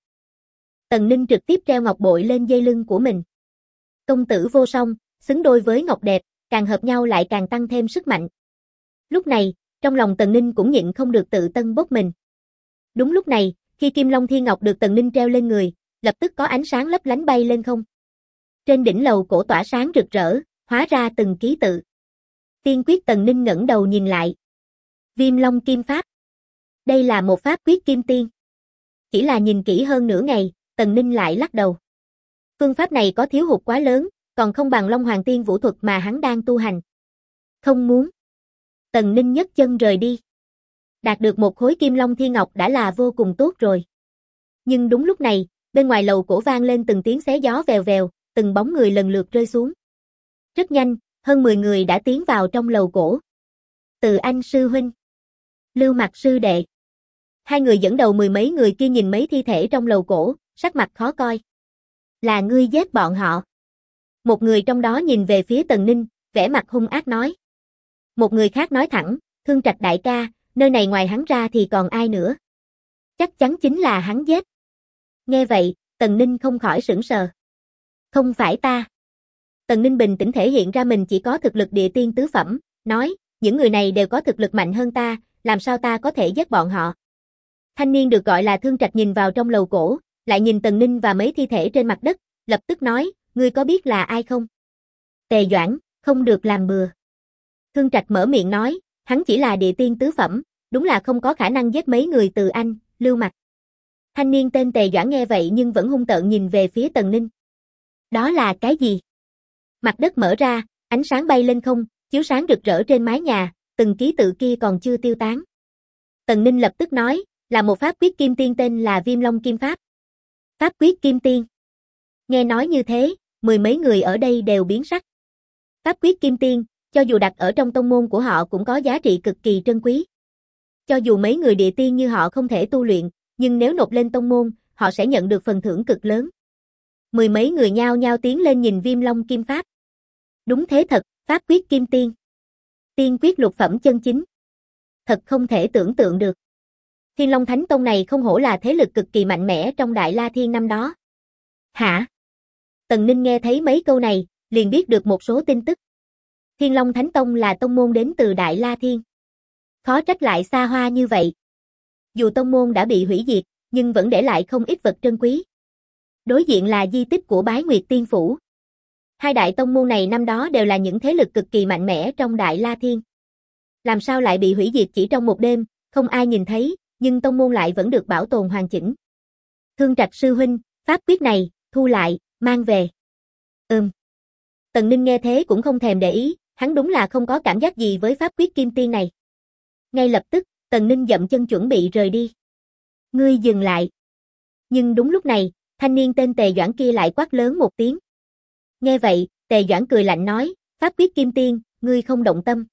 Tần Ninh trực tiếp treo ngọc bội lên dây lưng của mình. Công tử vô song, xứng đôi với ngọc đẹp, càng hợp nhau lại càng tăng thêm sức mạnh. Lúc này, trong lòng Tần Ninh cũng nhịn không được tự tân bốc mình. Đúng lúc này, khi Kim Long Thiên Ngọc được Tần Ninh treo lên người, lập tức có ánh sáng lấp lánh bay lên không. Trên đỉnh lầu cổ tỏa sáng rực rỡ, hóa ra từng ký tự. Tiên quyết. Tần Ninh ngẩng đầu nhìn lại. Viêm Long Kim Pháp. Đây là một pháp quyết kim tiên. Chỉ là nhìn kỹ hơn nửa ngày, Tần Ninh lại lắc đầu. Phương pháp này có thiếu hụt quá lớn, còn không bằng Long Hoàng Tiên Vũ thuật mà hắn đang tu hành. Không muốn. Tần Ninh nhấc chân rời đi. Đạt được một khối Kim Long Thiên Ngọc đã là vô cùng tốt rồi. Nhưng đúng lúc này, bên ngoài lầu cổ vang lên từng tiếng xé gió vèo vèo, từng bóng người lần lượt rơi xuống. Rất nhanh, hơn 10 người đã tiến vào trong lầu cổ. Từ Anh sư huynh, Lưu Mặc sư đệ. Hai người dẫn đầu mười mấy người kia nhìn mấy thi thể trong lầu cổ, sắc mặt khó coi. Là ngươi giết bọn họ. Một người trong đó nhìn về phía Tần Ninh, vẻ mặt hung ác nói. Một người khác nói thẳng, Thương Trạch đại ca, nơi này ngoài hắn ra thì còn ai nữa? Chắc chắn chính là hắn giết. Nghe vậy, Tần Ninh không khỏi sửng sờ. Không phải ta. Tần Ninh bình tĩnh thể hiện ra mình chỉ có thực lực địa tiên tứ phẩm, nói, những người này đều có thực lực mạnh hơn ta, làm sao ta có thể giết bọn họ? Thanh niên được gọi là Thương Trạch nhìn vào trong lầu cổ, lại nhìn Tần Ninh và mấy thi thể trên mặt đất, lập tức nói, ngươi có biết là ai không? Tề Doãn, không được làm bừa. Thương Trạch mở miệng nói, hắn chỉ là địa tiên tứ phẩm, đúng là không có khả năng giết mấy người Từ Anh, Lưu Mặc. Thanh niên tên Tề Doãn nghe vậy nhưng vẫn hung tợn nhìn về phía Tần Ninh. Đó là cái gì? Mặt đất mở ra, ánh sáng bay lên không, chiếu sáng rực rỡ trên mái nhà, từng ký tự kia còn chưa tiêu tán. Tần Ninh lập tức nói, là một pháp quyết kim tiên tên là Viêm Long Kim Pháp. Pháp quyết kim tiên. Nghe nói như thế, mười mấy người ở đây đều biến sắc. Pháp quyết kim tiên, cho dù đặt ở trong tông môn của họ cũng có giá trị cực kỳ trân quý. Cho dù mấy người địa tiên như họ không thể tu luyện, nhưng nếu nộp lên tông môn, họ sẽ nhận được phần thưởng cực lớn. Mười mấy người nhao nhao tiến lên nhìn Viêm Long Kim Pháp. Đúng thế thật, pháp quyết kim tiên. Tiên quyết lục phẩm chân chính. Thật không thể tưởng tượng được. Thiên Long Thánh Tông này không hổ là thế lực cực kỳ mạnh mẽ trong Đại La Thiên năm đó. Hả? Tần Ninh nghe thấy mấy câu này, liền biết được một số tin tức. Thiên Long Thánh Tông là tông môn đến từ Đại La Thiên. Khó trách lại xa hoa như vậy. Dù tông môn đã bị hủy diệt, nhưng vẫn để lại không ít vật trân quý. Đối diện là di tích của Bái Nguyệt Tiên Phủ. Hai đại tông môn này năm đó đều là những thế lực cực kỳ mạnh mẽ trong Đại La Thiên. Làm sao lại bị hủy diệt chỉ trong một đêm, không ai nhìn thấy, nhưng tông môn lại vẫn được bảo tồn hoàn chỉnh. Thương Trạch sư huynh, pháp quyết này, thu lại, mang về. Tần Ninh nghe thế cũng không thèm để ý, hắn đúng là không có cảm giác gì với pháp quyết kim tiên này. Ngay lập tức, Tần Ninh dậm chân chuẩn bị rời đi. Ngươi dừng lại. Nhưng đúng lúc này, thanh niên tên Tề Doãn kia lại quát lớn một tiếng. Nghe vậy, Tề Doãn cười lạnh nói, pháp quyết kim tiên, ngươi không động tâm.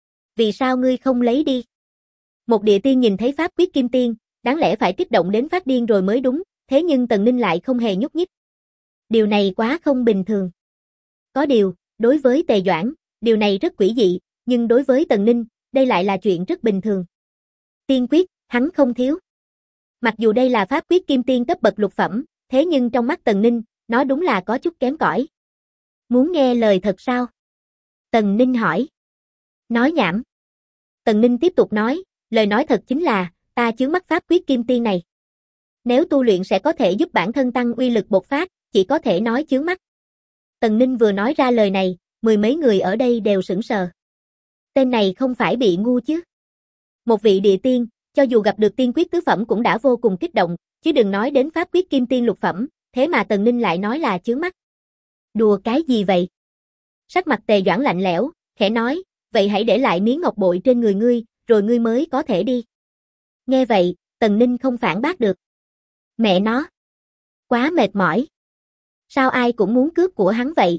Vì sao ngươi không lấy đi? Một địa tiên nhìn thấy pháp quyết kim tiên, đáng lẽ phải kích động đến phát điên rồi mới đúng, thế nhưng Tần Ninh lại không hề nhúc nhích. Điều này quá không bình thường. Có điều, đối với Tề Doãn, điều này rất quỷ dị, nhưng đối với Tần Ninh, đây lại là chuyện rất bình thường. Tiên quyết, hắn không thiếu. Mặc dù đây là pháp quyết kim tiên cấp bậc lục phẩm, thế nhưng trong mắt Tần Ninh, nó đúng là có chút kém cỏi. Muốn nghe lời thật sao? Tần Ninh hỏi. Nói nhảm. Tần Ninh tiếp tục nói, lời nói thật chính là, ta chướng mắt pháp quyết kim tiên này. Nếu tu luyện sẽ có thể giúp bản thân tăng uy lực bộc phát, chỉ có thể nói chướng mắt. Tần Ninh vừa nói ra lời này, mười mấy người ở đây đều sững sờ. Tên này không phải bị ngu chứ? Một vị địa tiên, cho dù gặp được tiên quyết tứ phẩm cũng đã vô cùng kích động, chứ đừng nói đến pháp quyết kim tiên lục phẩm, thế mà Tần Ninh lại nói là chướng mắt. Đùa cái gì vậy? Sắc mặt Tề Doãn lạnh lẽo, khẽ nói, vậy hãy để lại miếng ngọc bội trên người ngươi, rồi ngươi mới có thể đi. Nghe vậy, Tần Ninh không phản bác được. Mẹ nó! Quá mệt mỏi. Sao ai cũng muốn cướp của hắn vậy?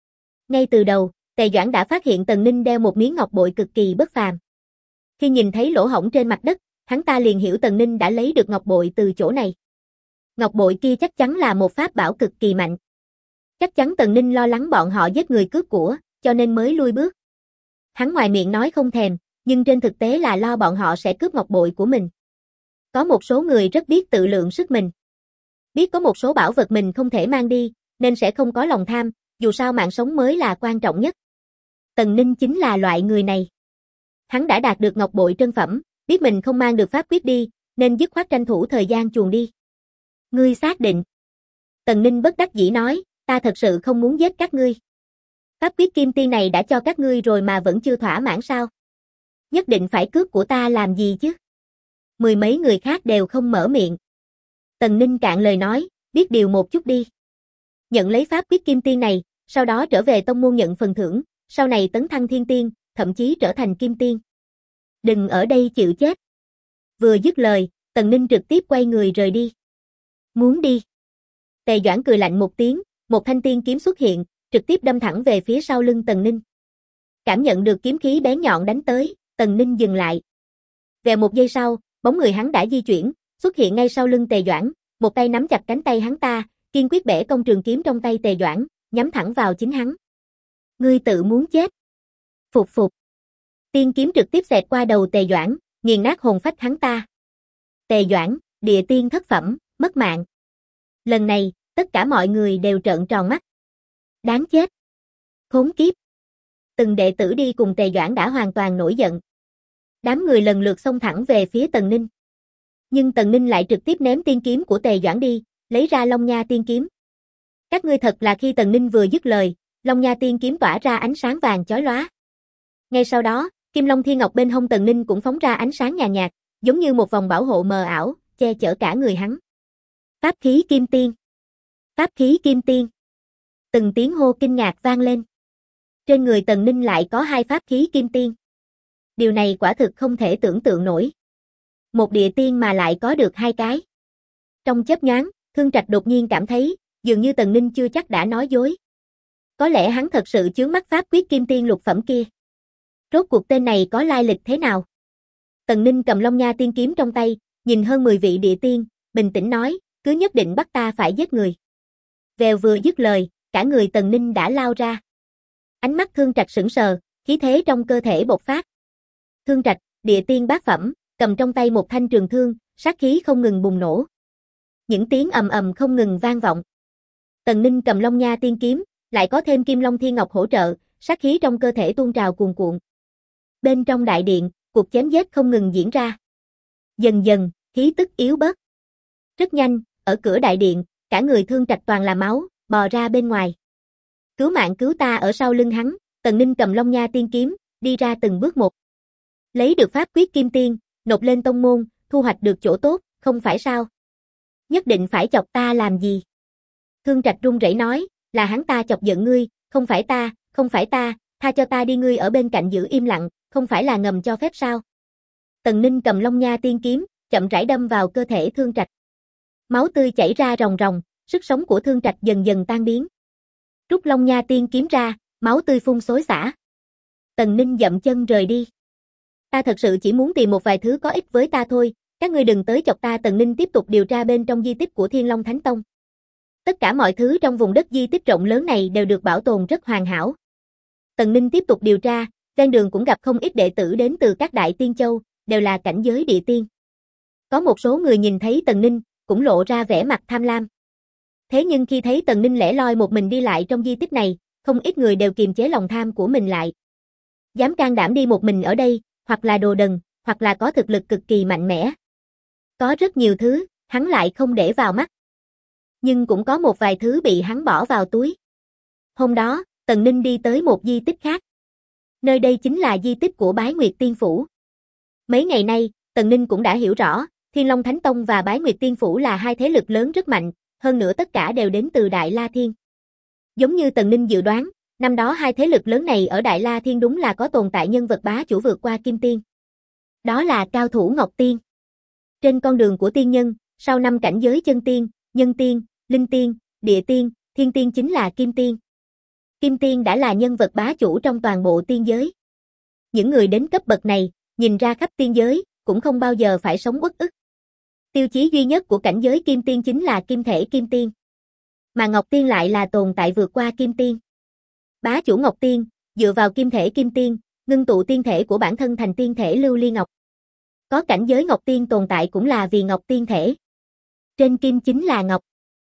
Ngay từ đầu, Tề Doãn đã phát hiện Tần Ninh đeo một miếng ngọc bội cực kỳ bất phàm. Khi nhìn thấy lỗ hổng trên mặt đất, hắn ta liền hiểu Tần Ninh đã lấy được ngọc bội từ chỗ này. Ngọc bội kia chắc chắn là một pháp bảo cực kỳ mạnh. Chắc chắn Tần Ninh lo lắng bọn họ giết người cướp của, cho nên mới lui bước. Hắn ngoài miệng nói không thèm, nhưng trên thực tế là lo bọn họ sẽ cướp ngọc bội của mình. Có một số người rất biết tự lượng sức mình. Biết có một số bảo vật mình không thể mang đi, nên sẽ không có lòng tham, dù sao mạng sống mới là quan trọng nhất. Tần Ninh chính là loại người này. Hắn đã đạt được ngọc bội trân phẩm, biết mình không mang được pháp quyết đi, nên dứt khoát tranh thủ thời gian chuồn đi. Ngươi xác định. Tần Ninh bất đắc dĩ nói, ta thật sự không muốn giết các ngươi. Pháp quyết kim tiên này đã cho các ngươi rồi mà vẫn chưa thỏa mãn sao? Nhất định phải cướp của ta làm gì chứ? Mười mấy người khác đều không mở miệng. Tần Ninh cạn lời nói, biết điều một chút đi. Nhận lấy pháp quyết kim tiên này, sau đó trở về tông môn nhận phần thưởng, sau này tấn thăng thiên tiên, thậm chí trở thành kim tiên. Đừng ở đây chịu chết. Vừa dứt lời, Tần Ninh trực tiếp quay người rời đi. Muốn đi. Tề Doãn cười lạnh một tiếng, một thanh tiên kiếm xuất hiện, trực tiếp đâm thẳng về phía sau lưng Tần Ninh. Cảm nhận được kiếm khí bén nhọn đánh tới, Tần Ninh dừng lại. Vèo một giây sau, bóng người hắn đã di chuyển, xuất hiện ngay sau lưng Tề Doãn, một tay nắm chặt cánh tay hắn ta, kiên quyết bẻ cong trường kiếm trong tay Tề Doãn, nhắm thẳng vào chính hắn. Ngươi tự muốn chết. Phục phục. Tiên kiếm trực tiếp xẹt qua đầu Tề Doãn, nghiền nát hồn phách hắn ta. Tề Doãn, địa tiên thất phẩm, mất mạng. Lần này, tất cả mọi người đều trợn tròn mắt. Đáng chết. Khốn kiếp. Từng đệ tử đi cùng Tề Doãn đã hoàn toàn nổi giận. Đám người lần lượt xông thẳng về phía Tần Ninh. Nhưng Tần Ninh lại trực tiếp ném tiên kiếm của Tề Doãn đi, lấy ra Long Nha tiên kiếm. Các ngươi thật là khi Tần Ninh vừa dứt lời, Long Nha tiên kiếm tỏa ra ánh sáng vàng chói lóa. Ngay sau đó, Kim Long Thiên Ngọc bên hông Tần Ninh cũng phóng ra ánh sáng nhàn nhạt, giống như một vòng bảo hộ mờ ảo, che chở cả người hắn. Pháp khí kim tiên. Pháp khí kim tiên. Từng tiếng hô kinh ngạc vang lên. Trên người Tần Ninh lại có hai pháp khí kim tiên. Điều này quả thực không thể tưởng tượng nổi. Một địa tiên mà lại có được hai cái. Trong chớp nhoáng, Thương Trạch đột nhiên cảm thấy, dường như Tần Ninh chưa chắc đã nói dối. Có lẽ hắn thật sự chướng mắt pháp quyết kim tiên lục phẩm kia. Rốt cuộc tên này có lai lịch thế nào? Tần Ninh cầm Long Nha tiên kiếm trong tay, nhìn hơn 10 vị địa tiên, bình tĩnh nói, cứ nhất định bắt ta phải giết người. Vèo vừa dứt lời, cả người Tần Ninh đã lao ra. Ánh mắt Thương Trạch sững sờ, khí thế trong cơ thể bộc phát. Thương Trạch, địa tiên bát phẩm, cầm trong tay một thanh trường thương, sát khí không ngừng bùng nổ. Những tiếng ầm ầm không ngừng vang vọng. Tần Ninh cầm Long Nha tiên kiếm, lại có thêm Kim Long Thiên Ngọc hỗ trợ, sát khí trong cơ thể tuôn trào cuồn cuộn. Bên trong đại điện, cuộc chém giết không ngừng diễn ra. Dần dần, khí tức yếu bớt. Rất nhanh, ở cửa đại điện, cả người Thương Trạch toàn là máu, bò ra bên ngoài. Cứu mạng cứu ta ở sau lưng hắn, Tần Ninh cầm Long Nha tiên kiếm, đi ra từng bước một. Lấy được pháp quyết kim tiên, nộp lên tông môn, thu hoạch được chỗ tốt, không phải sao? Nhất định phải chọc ta làm gì? Thương Trạch run rẩy nói, là hắn ta chọc giận ngươi, không phải ta, tha cho ta đi, ngươi ở bên cạnh giữ im lặng, không phải là ngầm cho phép sao? Tần Ninh cầm Long Nha Tiên kiếm, chậm rãi đâm vào cơ thể Thương Trạch. Máu tươi chảy ra ròng ròng, sức sống của Thương Trạch dần dần tan biến. Rút Long Nha Tiên kiếm ra, máu tươi phun xối xả. Tần Ninh dậm chân rời đi. Ta thật sự chỉ muốn tìm một vài thứ có ích với ta thôi, các ngươi đừng tới chọc ta. Tần Ninh tiếp tục điều tra bên trong di tích của Thiên Long Thánh Tông. Tất cả mọi thứ trong vùng đất di tích rộng lớn này đều được bảo tồn rất hoàn hảo. Tần Ninh tiếp tục điều tra, ven đường cũng gặp không ít đệ tử đến từ các đại tiên châu, đều là cảnh giới địa tiên. Có một số người nhìn thấy Tần Ninh, cũng lộ ra vẻ mặt tham lam. Thế nhưng khi thấy Tần Ninh lẻ loi một mình đi lại trong di tích này, không ít người đều kiềm chế lòng tham của mình lại. Dám can đảm đi một mình ở đây, hoặc là đồ đần, hoặc là có thực lực cực kỳ mạnh mẽ. Có rất nhiều thứ, hắn lại không để vào mắt. Nhưng cũng có một vài thứ bị hắn bỏ vào túi. Hôm đó, Tần Ninh đi tới một di tích khác. Nơi đây chính là di tích của Bái Nguyệt Tiên Phủ. Mấy ngày nay, Tần Ninh cũng đã hiểu rõ, Thiên Long Thánh Tông và Bái Nguyệt Tiên Phủ là hai thế lực lớn rất mạnh, hơn nữa tất cả đều đến từ Đại La Thiên. Giống như Tần Ninh dự đoán, năm đó hai thế lực lớn này ở Đại La Thiên đúng là có tồn tại nhân vật bá chủ vượt qua Kim Tiên. Đó là cao thủ Ngọc Tiên. Trên con đường của tiên nhân, sau 5 cảnh giới chân tiên, nhân tiên, linh tiên, địa tiên, thiên tiên chính là Kim Tiên. Kim Tiên đã là nhân vật bá chủ trong toàn bộ tiên giới. Những người đến cấp bậc này, nhìn ra khắp tiên giới, cũng không bao giờ phải sống uất ức. Tiêu chí duy nhất của cảnh giới Kim Tiên chính là kim thể Kim Tiên. Mà Ngọc Tiên lại là tồn tại vượt qua Kim Tiên. Bá chủ Ngọc Tiên, dựa vào kim thể Kim Tiên, ngưng tụ tiên thể của bản thân thành tiên thể Lưu Ly Ngọc. Có cảnh giới Ngọc Tiên tồn tại cũng là vì Ngọc Tiên thể. Trên kim chính là Ngọc.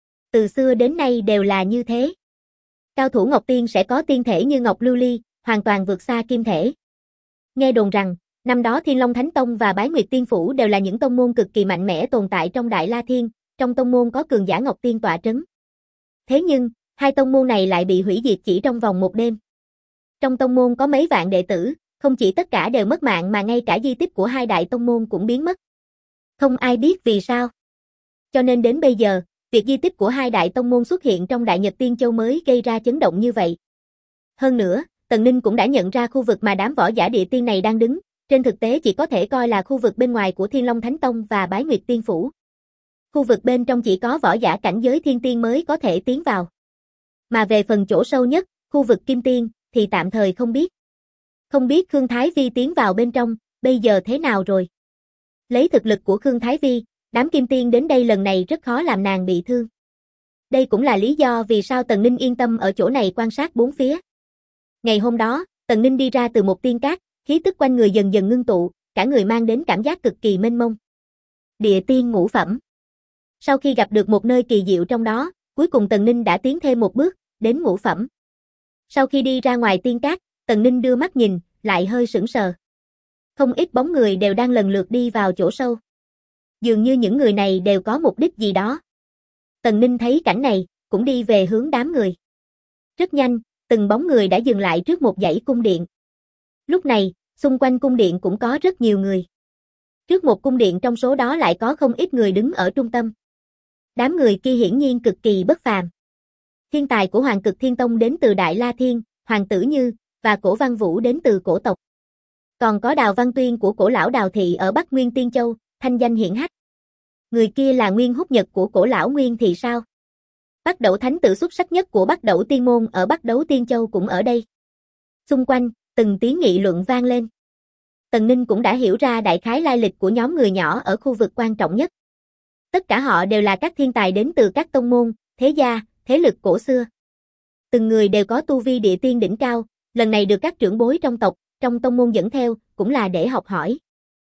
Từ xưa đến nay đều là như thế. Cao thủ Ngọc Tiên sẽ có tiên thể như Ngọc Lưu Ly, hoàn toàn vượt xa kim thể. Nghe đồn rằng, năm đó Thiên Long Thánh Tông và Bái Nguyệt Tiên Phủ đều là những tông môn cực kỳ mạnh mẽ tồn tại trong Đại La Thiên, trong tông môn có cường giả Ngọc Tiên tọa trấn. Thế nhưng, hai tông môn này lại bị hủy diệt chỉ trong vòng một đêm. Trong tông môn có mấy vạn đệ tử, không chỉ tất cả đều mất mạng mà ngay cả di tích của hai đại tông môn cũng biến mất. Không ai biết vì sao. Cho nên đến bây giờ, việc di tích của hai đại tông môn xuất hiện trong Đại Nhật Tiên Châu mới gây ra chấn động như vậy. Hơn nữa, Tần Ninh cũng đã nhận ra khu vực mà đám võ giả địa tiên này đang đứng, trên thực tế chỉ có thể coi là khu vực bên ngoài của Thiên Long Thánh Tông và Bái Nguyệt Tiên Phủ. Khu vực bên trong chỉ có võ giả cảnh giới thiên tiên mới có thể tiến vào. Mà về phần chỗ sâu nhất, khu vực kim tiên, thì tạm thời không biết. Không biết Khương Thái Vi tiến vào bên trong, bây giờ thế nào rồi? Lấy thực lực của Khương Thái Vi, đám kim tiên đến đây lần này rất khó làm nàng bị thương. Đây cũng là lý do vì sao Tần Ninh yên tâm ở chỗ này quan sát bốn phía. Ngày hôm đó, Tần Ninh đi ra từ một tiên cát, khí tức quanh người dần dần ngưng tụ, cả người mang đến cảm giác cực kỳ mênh mông. Địa tiên ngũ phẩm. Sau khi gặp được một nơi kỳ diệu trong đó, cuối cùng Tần Ninh đã tiến thêm một bước, đến ngũ phẩm. Sau khi đi ra ngoài tiên cát, Tần Ninh đưa mắt nhìn, lại hơi sững sờ. Không ít bóng người đều đang lần lượt đi vào chỗ sâu. Dường như những người này đều có mục đích gì đó. Tần Ninh thấy cảnh này, cũng đi về hướng đám người. Rất nhanh, từng bóng người đã dừng lại trước một dãy cung điện. Lúc này, xung quanh cung điện cũng có rất nhiều người. Trước một cung điện trong số đó lại có không ít người đứng ở trung tâm. Đám người kia hiển nhiên cực kỳ bất phàm. Thiên tài của Hoàng Cực Thiên Tông đến từ Đại La Thiên, Hoàng Tử Như, và Cổ Văn Vũ đến từ cổ tộc. Còn có Đào Văn Tuyên của cổ lão Đào Thị ở Bắc Nguyên Tiên Châu, thanh danh hiển hách. Người kia là Nguyên Húc Nhật của cổ lão Nguyên thì sao? Bắc Đẩu thánh tử xuất sắc nhất của Bắc Đẩu Tiên Môn ở Bắc Đấu Tiên Châu cũng ở đây. Xung quanh, từng tiếng nghị luận vang lên. Tần Ninh cũng đã hiểu ra đại khái lai lịch của nhóm người nhỏ ở khu vực quan trọng nhất. Tất cả họ đều là các thiên tài đến từ các tông môn, thế gia, thế lực cổ xưa. Từng người đều có tu vi địa tiên đỉnh cao, lần này được các trưởng bối trong tộc, trong tông môn dẫn theo, cũng là để học hỏi.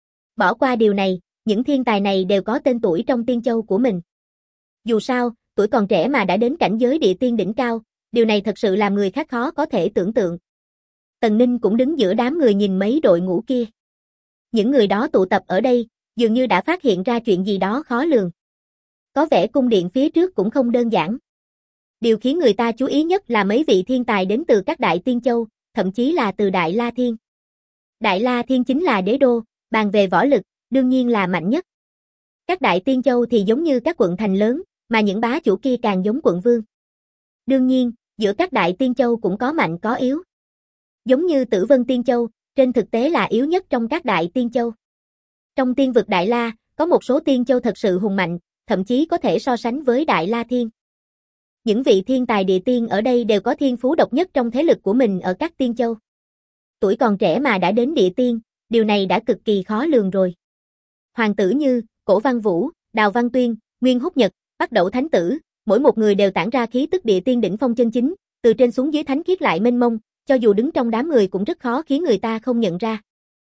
Bỏ qua điều này, những thiên tài này đều có tên tuổi trong tiên châu của mình. Dù sao, tuổi còn trẻ mà đã đến cảnh giới địa tiên đỉnh cao, điều này thật sự làm người khác khó có thể tưởng tượng. Tần Ninh cũng đứng giữa đám người nhìn mấy đội ngũ kia. Những người đó tụ tập ở đây, dường như đã phát hiện ra chuyện gì đó khó lường. Có vẻ cung điện phía trước cũng không đơn giản. Điều khiến người ta chú ý nhất là mấy vị thiên tài đến từ các đại tiên châu, thậm chí là từ Đại La Thiên. Đại La Thiên chính là đế đô, bàn về võ lực, đương nhiên là mạnh nhất. Các đại tiên châu thì giống như các quận thành lớn, mà những bá chủ kia càng giống quận vương. Đương nhiên, giữa các đại tiên châu cũng có mạnh có yếu. Giống như Tử Vân Tiên Châu, trên thực tế là yếu nhất trong các đại tiên châu. Trong tiên vực Đại La, có một số tiên châu thật sự hùng mạnh, thậm chí có thể so sánh với Đại La Thiên. Những vị thiên tài địa tiên ở đây đều có thiên phú độc nhất trong thế lực của mình ở các tiên châu. Tuổi còn trẻ mà đã đến địa tiên, điều này đã cực kỳ khó lường rồi. Hoàng tử như Cổ Văn Vũ, Đào Văn Tuyên, Nguyên Húc Nhật, Bắc Đẩu Thánh Tử, mỗi một người đều tản ra khí tức địa tiên đỉnh phong chân chính, từ trên xuống dưới thánh khiết lại mênh mông, cho dù đứng trong đám người cũng rất khó khiến người ta không nhận ra.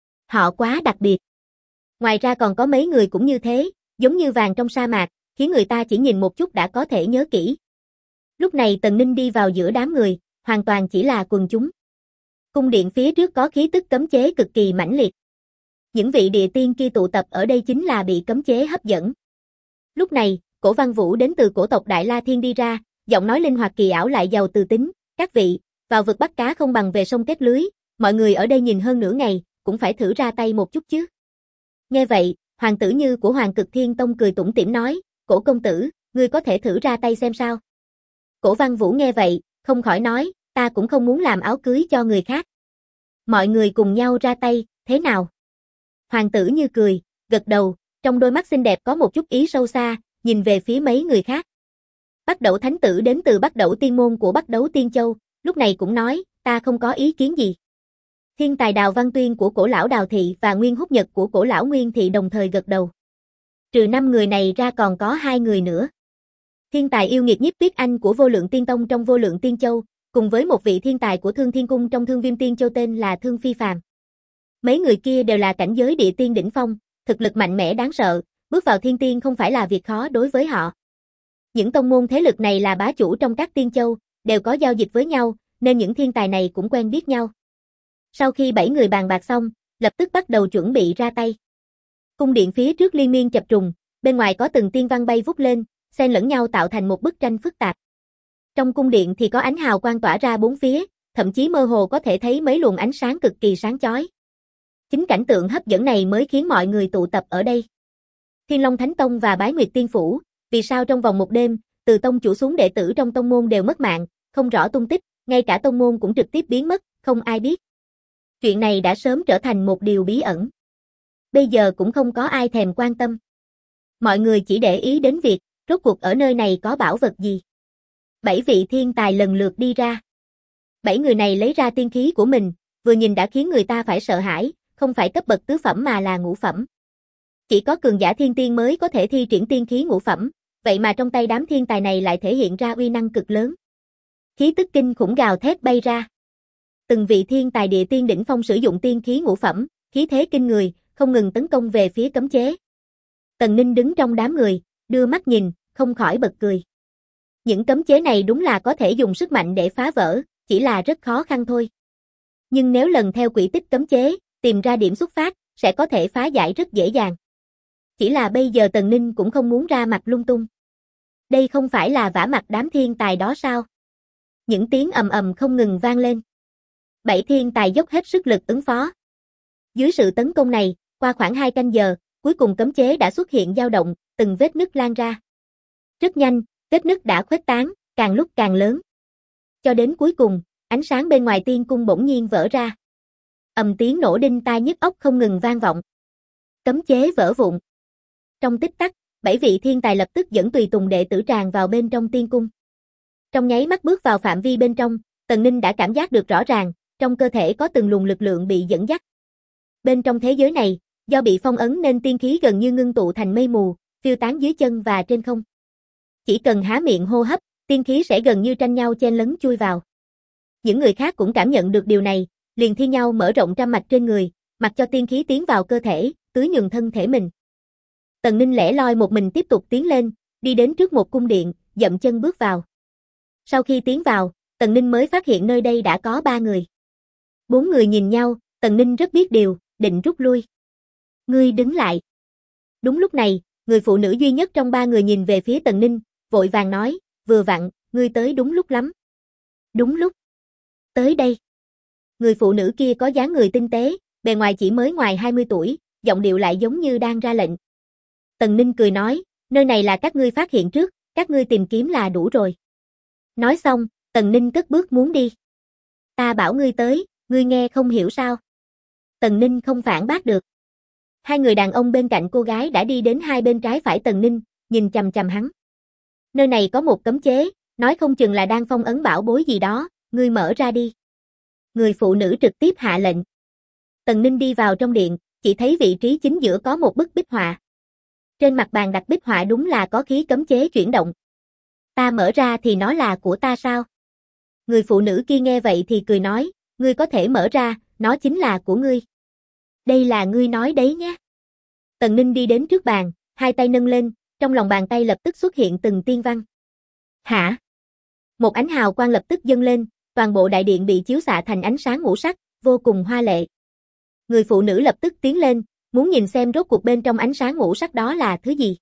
Họ quá đặc biệt. Ngoài ra còn có mấy người cũng như thế, giống như vàng trong sa mạc, khiến người ta chỉ nhìn một chút đã có thể nhớ kỹ. Lúc này Tần Ninh đi vào giữa đám người, hoàn toàn chỉ là quần chúng. Cung điện phía trước có khí tức cấm chế cực kỳ mãnh liệt. Những vị địa tiên kia tụ tập ở đây chính là bị cấm chế hấp dẫn. Lúc này, Cổ Văn Vũ đến từ cổ tộc Đại La Thiên đi ra, giọng nói linh hoạt kỳ ảo lại giàu từ tính, các vị, vào vực bắt cá không bằng về sông kết lưới, mọi người ở đây nhìn hơn nửa ngày, cũng phải thử ra tay một chút chứ. Nghe vậy, Hoàng tử Như của Hoàng Cực Thiên Tông cười tủm tỉm nói, Cổ công tử, ngươi có thể thử ra tay xem sao. Cổ Văn Vũ nghe vậy, không khỏi nói, ta cũng không muốn làm áo cưới cho người khác. Mọi người cùng nhau ra tay, thế nào? Hoàng tử Như cười, gật đầu, trong đôi mắt xinh đẹp có một chút ý sâu xa, nhìn về phía mấy người khác. Bắc Đẩu Thánh Tử đến từ Bắc Đẩu Tiên Môn của Bắc Đấu Tiên Châu, lúc này cũng nói, ta không có ý kiến gì. Thiên tài Đào Văn Tuyên của cổ lão Đào Thị và Nguyên Húc Nhật của cổ lão Nguyên Thị đồng thời gật đầu. Trừ 5 người này ra còn có 2 người nữa. Thiên tài yêu nghiệt Nhiếp Tuyết Anh của Vô Lượng Tiên Tông trong Vô Lượng Tiên Châu, cùng với một vị thiên tài của Thương Thiên Cung trong Thương Viêm Tiên Châu tên là Thương Phi Phàm. Mấy người kia đều là cảnh giới địa tiên đỉnh phong, thực lực mạnh mẽ đáng sợ, bước vào thiên tiên không phải là việc khó đối với họ. Những tông môn thế lực này là bá chủ trong các tiên châu, đều có giao dịch với nhau, nên những thiên tài này cũng quen biết nhau. Sau khi 7 người bàn bạc xong, lập tức bắt đầu chuẩn bị ra tay. Cung điện phía trước liên miên chập trùng, bên ngoài có từng tiên văn bay vút lên, xen lẫn nhau tạo thành một bức tranh phức tạp. Trong cung điện thì có ánh hào quang tỏa ra bốn phía, thậm chí mơ hồ có thể thấy mấy luồng ánh sáng cực kỳ sáng chói. Chính cảnh tượng hấp dẫn này mới khiến mọi người tụ tập ở đây. Thiên Long Thánh Tông và Bái Nguyệt Tiên Phủ, vì sao trong vòng một đêm, từ tông chủ xuống đệ tử trong tông môn đều mất mạng, không rõ tung tích, ngay cả tông môn cũng trực tiếp biến mất, không ai biết. Chuyện này đã sớm trở thành một điều bí ẩn. Bây giờ cũng không có ai thèm quan tâm. Mọi người chỉ để ý đến việc, rốt cuộc ở nơi này có bảo vật gì. 7 vị thiên tài lần lượt đi ra. 7 người này lấy ra tiên khí của mình, vừa nhìn đã khiến người ta phải sợ hãi, không phải cấp bậc tứ phẩm mà là ngũ phẩm. Chỉ có cường giả thiên tiên mới có thể thi triển tiên khí ngũ phẩm, vậy mà trong tay đám thiên tài này lại thể hiện ra uy năng cực lớn. Khí tức kinh khủng gào thét bay ra. Từng vị thiên tài địa tiên đỉnh phong sử dụng tiên khí ngũ phẩm, khí thế kinh người, không ngừng tấn công về phía cấm chế. Tần Ninh đứng trong đám người, đưa mắt nhìn, không khỏi bật cười. Những cấm chế này đúng là có thể dùng sức mạnh để phá vỡ, chỉ là rất khó khăn thôi. Nhưng nếu lần theo quỹ tích cấm chế, tìm ra điểm xuất phát, sẽ có thể phá giải rất dễ dàng. Chỉ là bây giờ Tần Ninh cũng không muốn ra mặt lung tung. Đây không phải là vả mặt đám thiên tài đó sao? Những tiếng ầm ầm không ngừng vang lên. 7 thiên tài dốc hết sức lực ứng phó. Dưới sự tấn công này, qua khoảng 2 canh giờ, cuối cùng cấm chế đã xuất hiện dao động, từng vết nứt lan ra. Rất nhanh, vết nứt đã khuếch tán, càng lúc càng lớn. Cho đến cuối cùng, ánh sáng bên ngoài tiên cung bỗng nhiên vỡ ra. Tiếng nổ đinh tai nhức óc không ngừng vang vọng. Cấm chế vỡ vụn. Trong tích tắc, 7 vị thiên tài lập tức dẫn tùy tùng đệ tử tràn vào bên trong tiên cung. Trong nháy mắt bước vào phạm vi bên trong, Tần Ninh đã cảm giác được rõ ràng, trong cơ thể có từng luồng lực lượng bị dẫn dắt. Bên trong thế giới này, do bị phong ấn nên tiên khí gần như ngưng tụ thành mây mù, phiêu tán dưới chân và trên không. Chỉ cần há miệng hô hấp, tiên khí sẽ gần như tranh nhau chen lấn chui vào. Những người khác cũng cảm nhận được điều này, liền thi nhau mở rộng trăm mạch trên người, mặc cho tiên khí tiến vào cơ thể, tưới nhuần thân thể mình. Tần Ninh lẻ loi một mình tiếp tục tiến lên, đi đến trước một cung điện, dậm chân bước vào. Sau khi tiến vào, Tần Ninh mới phát hiện nơi đây đã có 3 người. 4 người nhìn nhau, Tần Ninh rất biết điều, định rút lui. Ngươi đứng lại. Đúng lúc này, người phụ nữ duy nhất trong 3 người nhìn về phía Tần Ninh, vội vàng nói, vừa vặn, ngươi tới đúng lúc lắm. Đúng lúc. Tới đây. Người phụ nữ kia có dáng người tinh tế, bề ngoài chỉ mới ngoài 20 tuổi, giọng điệu lại giống như đang ra lệnh. Tần Ninh cười nói, nơi này là các ngươi phát hiện trước, các ngươi tìm kiếm là đủ rồi. Nói xong, Tần Ninh cất bước muốn đi. Ta bảo ngươi tới, ngươi nghe không hiểu sao? Tần Ninh không phản bác được. Hai người đàn ông bên cạnh cô gái đã đi đến hai bên trái phải Tần Ninh, nhìn chằm chằm hắn. Nơi này có một cấm chế, nói không chừng là đang phong ấn bảo bối gì đó, ngươi mở ra đi. Người phụ nữ trực tiếp hạ lệnh. Tần Ninh đi vào trong điện, chỉ thấy vị trí chính giữa có một bức bích họa. Trên mặt bàn đặt bích họa đúng là có khí cấm chế chuyển động. Ta mở ra thì nó là của ta sao? Người phụ nữ kia nghe vậy thì cười nói, ngươi có thể mở ra, nó chính là của ngươi. Đây là ngươi nói đấy nhé. Tần Ninh đi đến trước bàn, hai tay nâng lên, trong lòng bàn tay lập tức xuất hiện từng tiên văn. Hả? Một ánh hào quang lập tức dâng lên, toàn bộ đại điện bị chiếu xạ thành ánh sáng ngũ sắc, vô cùng hoa lệ. Người phụ nữ lập tức tiến lên, muốn nhìn xem rốt cuộc bên trong ánh sáng ngũ sắc đó là thứ gì.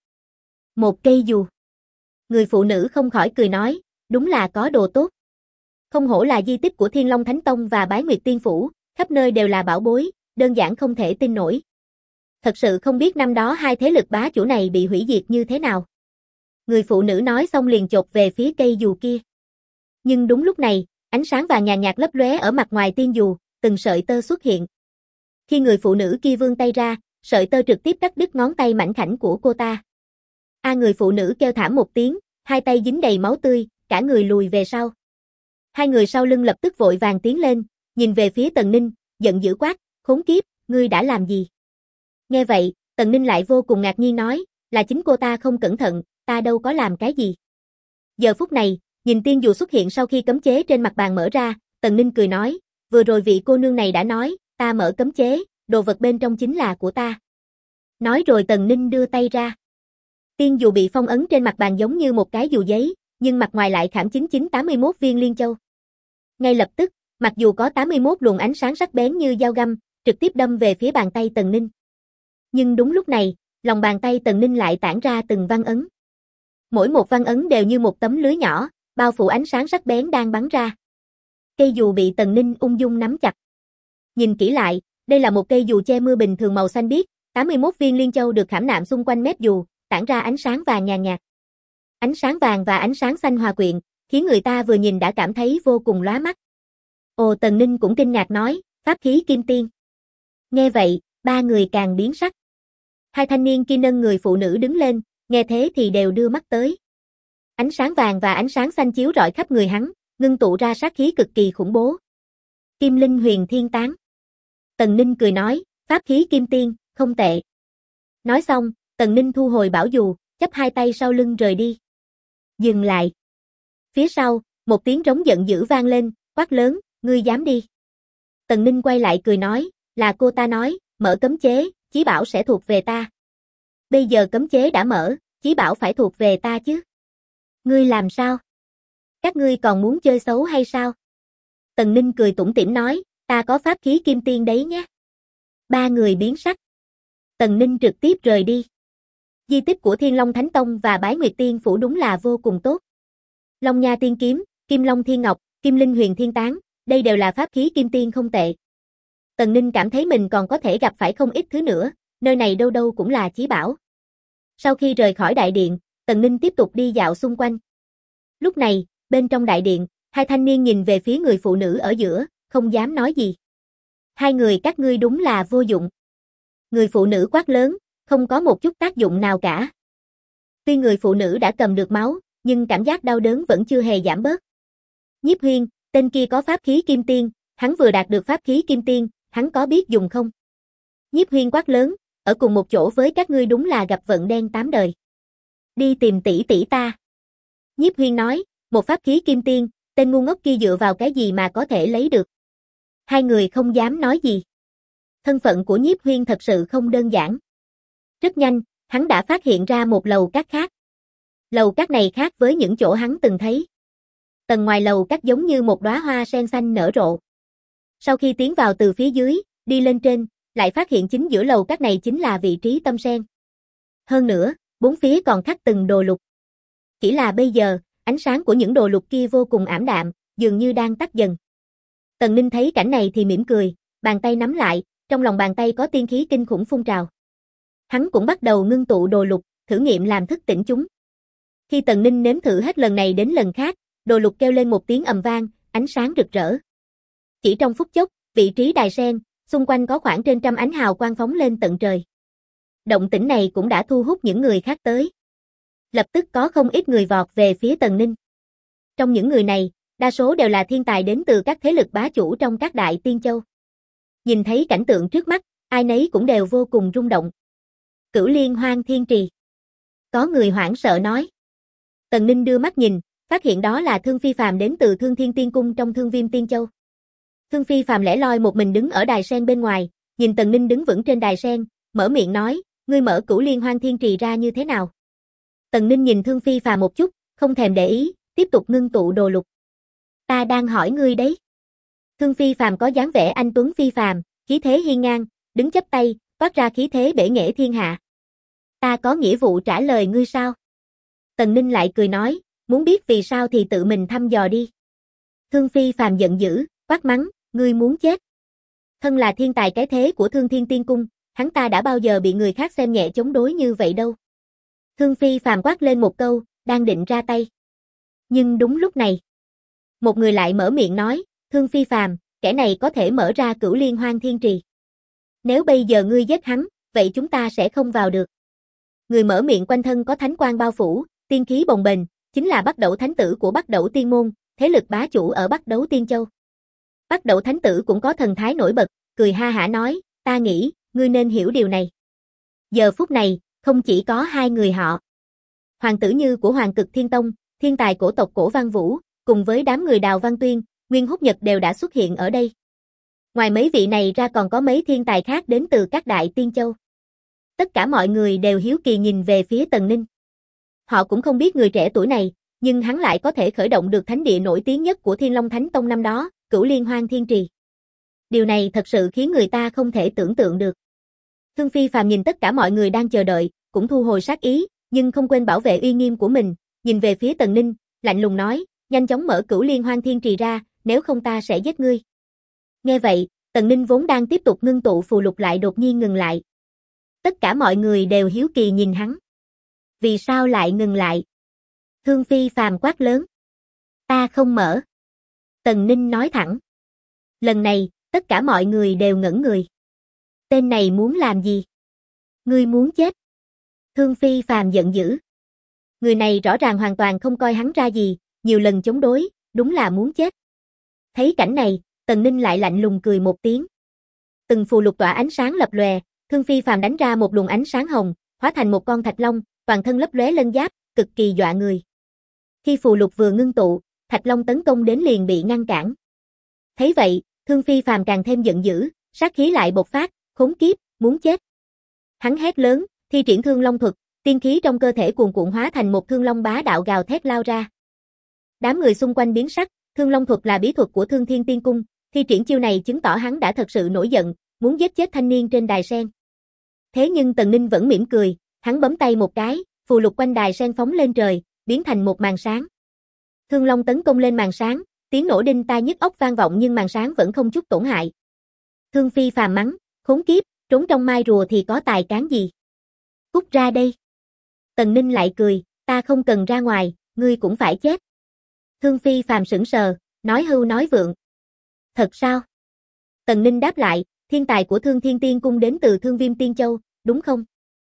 Một cây dù. Người phụ nữ không khỏi cười nói, đúng là có đồ tốt. Không hổ là di tích của Thiên Long Thánh Tông và Bái Nguyệt Tiên Phủ, khắp nơi đều là bảo bối, đơn giản không thể tin nổi. Thật sự không biết năm đó hai thế lực bá chủ này bị hủy diệt như thế nào. Người phụ nữ nói xong liền chộp về phía cây dù kia. Nhưng đúng lúc này, ánh sáng vàng nhàn nhạt lấp lóe ở mặt ngoài tiên dù, từng sợi tơ xuất hiện. Khi người phụ nữ kia vươn tay ra, sợi tơ trực tiếp cắt đứt ngón tay mảnh khảnh của cô ta. Người phụ nữ kêu thảm một tiếng, hai tay dính đầy máu tươi, cả người lùi về sau. Hai người sau lưng lập tức vội vàng tiến lên, nhìn về phía Tần Ninh, giận dữ quát, khốn kiếp, ngươi đã làm gì? Nghe vậy, Tần Ninh lại vô cùng ngạc nhiên nói, là chính cô ta không cẩn thận, ta đâu có làm cái gì. Giờ phút này, nhìn tiên dù xuất hiện sau khi cấm chế trên mặt bàn mở ra, Tần Ninh cười nói, vừa rồi vị cô nương này đã nói, ta mở cấm chế, đồ vật bên trong chính là của ta. Nói rồi Tần Ninh đưa tay ra. Tiên dù bị phong ấn trên mặt bàn giống như một cái dù giấy, nhưng mặt ngoài lại khảm 9981 viên liên châu. Ngay lập tức, mặc dù có 81 luồng ánh sáng sắc bén như dao găm, trực tiếp đâm về phía bàn tay Tần Ninh. Nhưng đúng lúc này, lòng bàn tay Tần Ninh lại tản ra từng văn ấn. Mỗi một văn ấn đều như một tấm lưới nhỏ, bao phủ ánh sáng sắc bén đang bắn ra. Cây dù bị Tần Ninh ung dung nắm chặt. Nhìn kỹ lại, đây là một cây dù che mưa bình thường màu xanh biếc, 81 viên liên châu được khảm nạm xung quanh mép dù, tản ra ánh sáng vàng nhàn nhạt. Ánh sáng vàng và ánh sáng xanh hòa quyện, khiến người ta vừa nhìn đã cảm thấy vô cùng lóa mắt. Ồ, Tần Ninh cũng kinh ngạc nói, pháp khí kim tiên. Nghe vậy, ba người càng biến sắc. Hai thanh niên kia nâng người phụ nữ đứng lên, nghe thế thì đều đưa mắt tới. Ánh sáng vàng và ánh sáng xanh chiếu rọi khắp người hắn, ngưng tụ ra sát khí cực kỳ khủng bố. Kim Linh Huyền Thiên Tán. Tần Ninh cười nói, pháp khí kim tiên, không tệ. Nói xong, Tần Ninh thu hồi bảo dù, chắp hai tay sau lưng rời đi. Dừng lại. Phía sau, một tiếng trống giận dữ vang lên, quát lớn, ngươi dám đi. Tần Ninh quay lại cười nói, là cô ta nói, mở cấm chế, chí bảo sẽ thuộc về ta. Bây giờ cấm chế đã mở, chí bảo phải thuộc về ta chứ. Ngươi làm sao? Các ngươi còn muốn chơi xấu hay sao? Tần Ninh cười tủm tỉm nói, ta có pháp khí kim tiên đấy nhé. Ba người biến sắc. Tần Ninh trực tiếp rời đi. Di tích của Thiên Long Thánh Tông và Bái Nguyệt Tiên Phủ đúng là vô cùng tốt. Long Nha Tiên Kiếm, Kim Long Thiên Ngọc, Kim Linh Huyền Thiên Tán, đây đều là pháp khí kim tiên không tệ. Tần Ninh cảm thấy mình còn có thể gặp phải không ít thứ nữa, nơi này đâu đâu cũng là chí bảo. Sau khi rời khỏi đại điện, Tần Ninh tiếp tục đi dạo xung quanh. Lúc này, bên trong đại điện, hai thanh niên nhìn về phía người phụ nữ ở giữa, không dám nói gì. Hai người các ngươi đúng là vô dụng. Người phụ nữ quát lớn, không có một chút tác dụng nào cả. Tuy người phụ nữ đã cầm được máu, nhưng cảm giác đau đớn vẫn chưa hề giảm bớt. Nhiếp Huyên, tên kia có pháp khí kim tiên, hắn vừa đạt được pháp khí kim tiên, hắn có biết dùng không? Nhiếp Huyên quát lớn, ở cùng một chỗ với các ngươi đúng là gặp vận đen tám đời. Đi tìm tỷ tỷ ta. Nhiếp Huyên nói, một pháp khí kim tiên, tên ngu ngốc kia dựa vào cái gì mà có thể lấy được. Hai người không dám nói gì. Thân phận của Nhiếp Huyên thật sự không đơn giản. Rất nhanh, hắn đã phát hiện ra một lầu các khác. Lầu các này khác với những chỗ hắn từng thấy. Tầng ngoài lầu các giống như một đóa hoa sen xanh nở rộ. Sau khi tiến vào từ phía dưới, đi lên trên, lại phát hiện chính giữa lầu các này chính là vị trí tâm sen. Hơn nữa, bốn phía còn khắc từng đồ lục. Chỉ là bây giờ, ánh sáng của những đồ lục kia vô cùng ảm đạm, dường như đang tắt dần. Tần Ninh thấy cảnh này thì mỉm cười, bàn tay nắm lại, trong lòng bàn tay có tiên khí kinh khủng phun trào. Hắn cũng bắt đầu ngưng tụ đồ lục, thử nghiệm làm thức tỉnh chúng. Khi Tần Ninh nếm thử hết lần này đến lần khác, đồ lục kêu lên một tiếng ầm vang, ánh sáng rực rỡ. Chỉ trong phút chốc, vị trí đài sen, xung quanh có khoảng trên trăm ánh hào quang phóng lên tận trời. Động tĩnh này cũng đã thu hút những người khác tới. Lập tức có không ít người vọt về phía Tần Ninh. Trong những người này, đa số đều là thiên tài đến từ các thế lực bá chủ trong các đại tiên châu. Nhìn thấy cảnh tượng trước mắt, ai nấy cũng đều vô cùng rung động. Cửu Liên Hoang Thiên Trì. Có người hoảng sợ nói. Tần Ninh đưa mắt nhìn, phát hiện đó là Thương Phi Phàm đến từ Thương Thiên Tiên Cung trong Thương Viêm Tiên Châu. Thương Phi Phàm lẻ loi một mình đứng ở đài sen bên ngoài, nhìn Tần Ninh đứng vững trên đài sen, mở miệng nói, ngươi mở Cửu Liên Hoang Thiên Trì ra như thế nào? Tần Ninh nhìn Thương Phi Phàm một chút, không thèm để ý, tiếp tục ngưng tụ đồ lục. Ta đang hỏi ngươi đấy. Thương Phi Phàm có dáng vẻ anh tuấn phi phàm, khí thế hiên ngang, đứng chắp tay, toát ra khí thế bể nghệ thiên hạ. Ta có nghĩa vụ trả lời ngươi sao? Tần Ninh lại cười nói, muốn biết vì sao thì tự mình thăm dò đi. Thương Phi Phàm giận dữ, quát mắng, ngươi muốn chết. Thân là thiên tài cái thế của Thương Thiên Tiên Cung, hắn ta đã bao giờ bị người khác xem nhẹ chống đối như vậy đâu. Thương Phi Phàm quát lên một câu, đang định ra tay. Nhưng đúng lúc này, một người lại mở miệng nói, Thương Phi Phàm, kẻ này có thể mở ra Cửu Liên Hoang Thiên Trì. Nếu bây giờ ngươi giết hắn, vậy chúng ta sẽ không vào được. Người mở miệng quanh thân có thánh quang bao phủ, tiên khí bồng bềnh, chính là Bắc Đẩu Thánh Tử của Bắc Đẩu Tiên Môn, thế lực bá chủ ở Bắc Đẩu Tiên Châu. Bắc Đẩu Thánh Tử cũng có thần thái nổi bật, cười ha hả nói, ta nghĩ, ngươi nên hiểu điều này. Giờ phút này, không chỉ có hai người họ. Hoàng tử Như của Hoàng Cực Thiên Tông, thiên tài cổ tộc Cổ Văn Vũ, cùng với đám người Đào Văn Tuyên, Nguyên Húc Nhật đều đã xuất hiện ở đây. Ngoài mấy vị này ra còn có mấy thiên tài khác đến từ các đại tiên châu. Tất cả mọi người đều hiếu kỳ nhìn về phía Tần Ninh. Họ cũng không biết người trẻ tuổi này, nhưng hắn lại có thể khởi động được thánh địa nổi tiếng nhất của Thiên Long Thánh Tông năm đó, Cửu Liên Hoang Thiên Trì. Điều này thật sự khiến người ta không thể tưởng tượng được. Thương Phi Phàm nhìn tất cả mọi người đang chờ đợi, cũng thu hồi sát ý, nhưng không quên bảo vệ uy nghiêm của mình, nhìn về phía Tần Ninh, lạnh lùng nói, nhanh chóng mở Cửu Liên Hoang Thiên Trì ra, nếu không ta sẽ giết ngươi. Nghe vậy, Tần Ninh vốn đang tiếp tục ngưng tụ phù lục lại đột nhiên ngừng lại. Tất cả mọi người đều hiếu kỳ nhìn hắn. Vì sao lại ngừng lại? Thương Phi Phàm quát lớn. Ta không mở. Tần Ninh nói thẳng. Lần này, tất cả mọi người đều ngẩn người. Tên này muốn làm gì? Ngươi muốn chết. Thương Phi Phàm giận dữ. Người này rõ ràng hoàn toàn không coi hắn ra gì, nhiều lần chống đối, đúng là muốn chết. Thấy cảnh này, Tần Ninh lại lạnh lùng cười một tiếng. Từng phù lục tỏa ánh sáng lập lòe, Thương Phi Phàm đánh ra một luồng ánh sáng hồng, hóa thành một con thạch long, toàn thân lấp lóe lân giáp, cực kỳ dọa người. Khi phù lục vừa ngưng tụ, thạch long tấn công đến liền bị ngăn cản. Thấy vậy, Thương Phi Phàm càng thêm giận dữ, sát khí lại bộc phát, khốn kiếp, muốn chết. Hắn hét lớn, thi triển Thương Long thuật, tiên khí trong cơ thể cuồn cuộn hóa thành một thương long bá đạo gào thét lao ra. Đám người xung quanh biến sắc, Thương Long thuật là bí thuật của Thương Thiên Tiên Cung, thi triển chiêu này chứng tỏ hắn đã thật sự nổi giận, muốn giết chết thanh niên trên đài sen. Thế nhưng Tần Ninh vẫn mỉm cười, hắn bấm tay một cái, phù lục quanh đài sen phóng lên trời, biến thành một màn sáng. Thương Long tấn công lên màn sáng, tiếng nổ đinh tai nhức óc vang vọng nhưng màn sáng vẫn không chút tổn hại. Thương Phi Phàm mắng, khốn kiếp, trốn trong mai rùa thì có tài cán gì? Cút ra đây. Tần Ninh lại cười, ta không cần ra ngoài, ngươi cũng phải chết. Thương Phi Phàm sững sờ, nói hưu nói vượng. Thật sao? Tần Ninh đáp lại, thiên tài của Thương Thiên Tiên Cung đến từ Thương Viêm Tiên Châu, đúng không?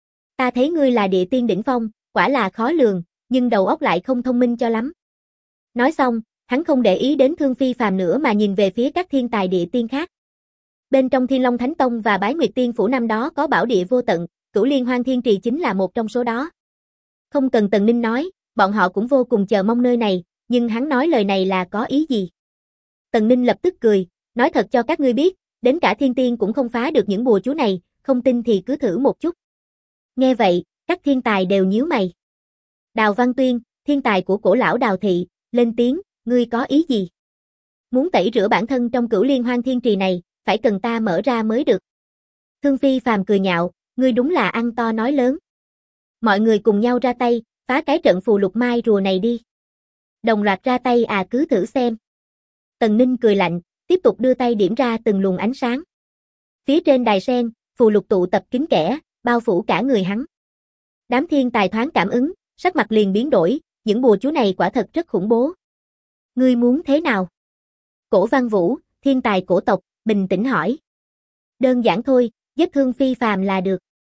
Ta thấy ngươi là địa tiên đỉnh phong, quả là khó lường, nhưng đầu óc lại không thông minh cho lắm. Nói xong, hắn không để ý đến Thương Phi Phàm nữa mà nhìn về phía các thiên tài địa tiên khác. Bên trong Thiên Long Thánh Tông và Bái Nguyệt Tiên Phủ năm đó có bảo địa vô tận, Cửu Liên Hoang Thiên Trì chính là một trong số đó. Không cần Tần Ninh nói, bọn họ cũng vô cùng chờ mong nơi này, nhưng hắn nói lời này là có ý gì? Tần Ninh lập tức cười, nói thật cho các ngươi biết, đến cả thiên tiên cũng không phá được những bùa chú này, không tin thì cứ thử một chút. Nghe vậy, các thiên tài đều nhíu mày. Đào Văn Tuyên, thiên tài của Cổ lão Đào thị, lên tiếng, ngươi có ý gì? Muốn tẩy rửa bản thân trong Cửu Liên Hoang Thiên Trì này, phải cần ta mở ra mới được. Thương Phi Phàm cười nhạo, ngươi đúng là ăn to nói lớn. Mọi người cùng nhau ra tay, phá cái trận phù lục mai rùa này đi. Đồng loạt ra tay cứ thử xem. Tần Ninh cười lạnh, tiếp tục đưa tay điểm ra từng luồng ánh sáng. Phía trên đài sen, phù lục tụ tập kín kẽ, bao phủ cả người hắn. Đám thiên tài thoáng cảm ứng, sắc mặt liền biến đổi, những bùa chú này quả thật rất khủng bố. Ngươi muốn thế nào? Cổ Văn Vũ, thiên tài cổ tộc, bình tĩnh hỏi. Đơn giản thôi, giết Thương Phi Phàm là được.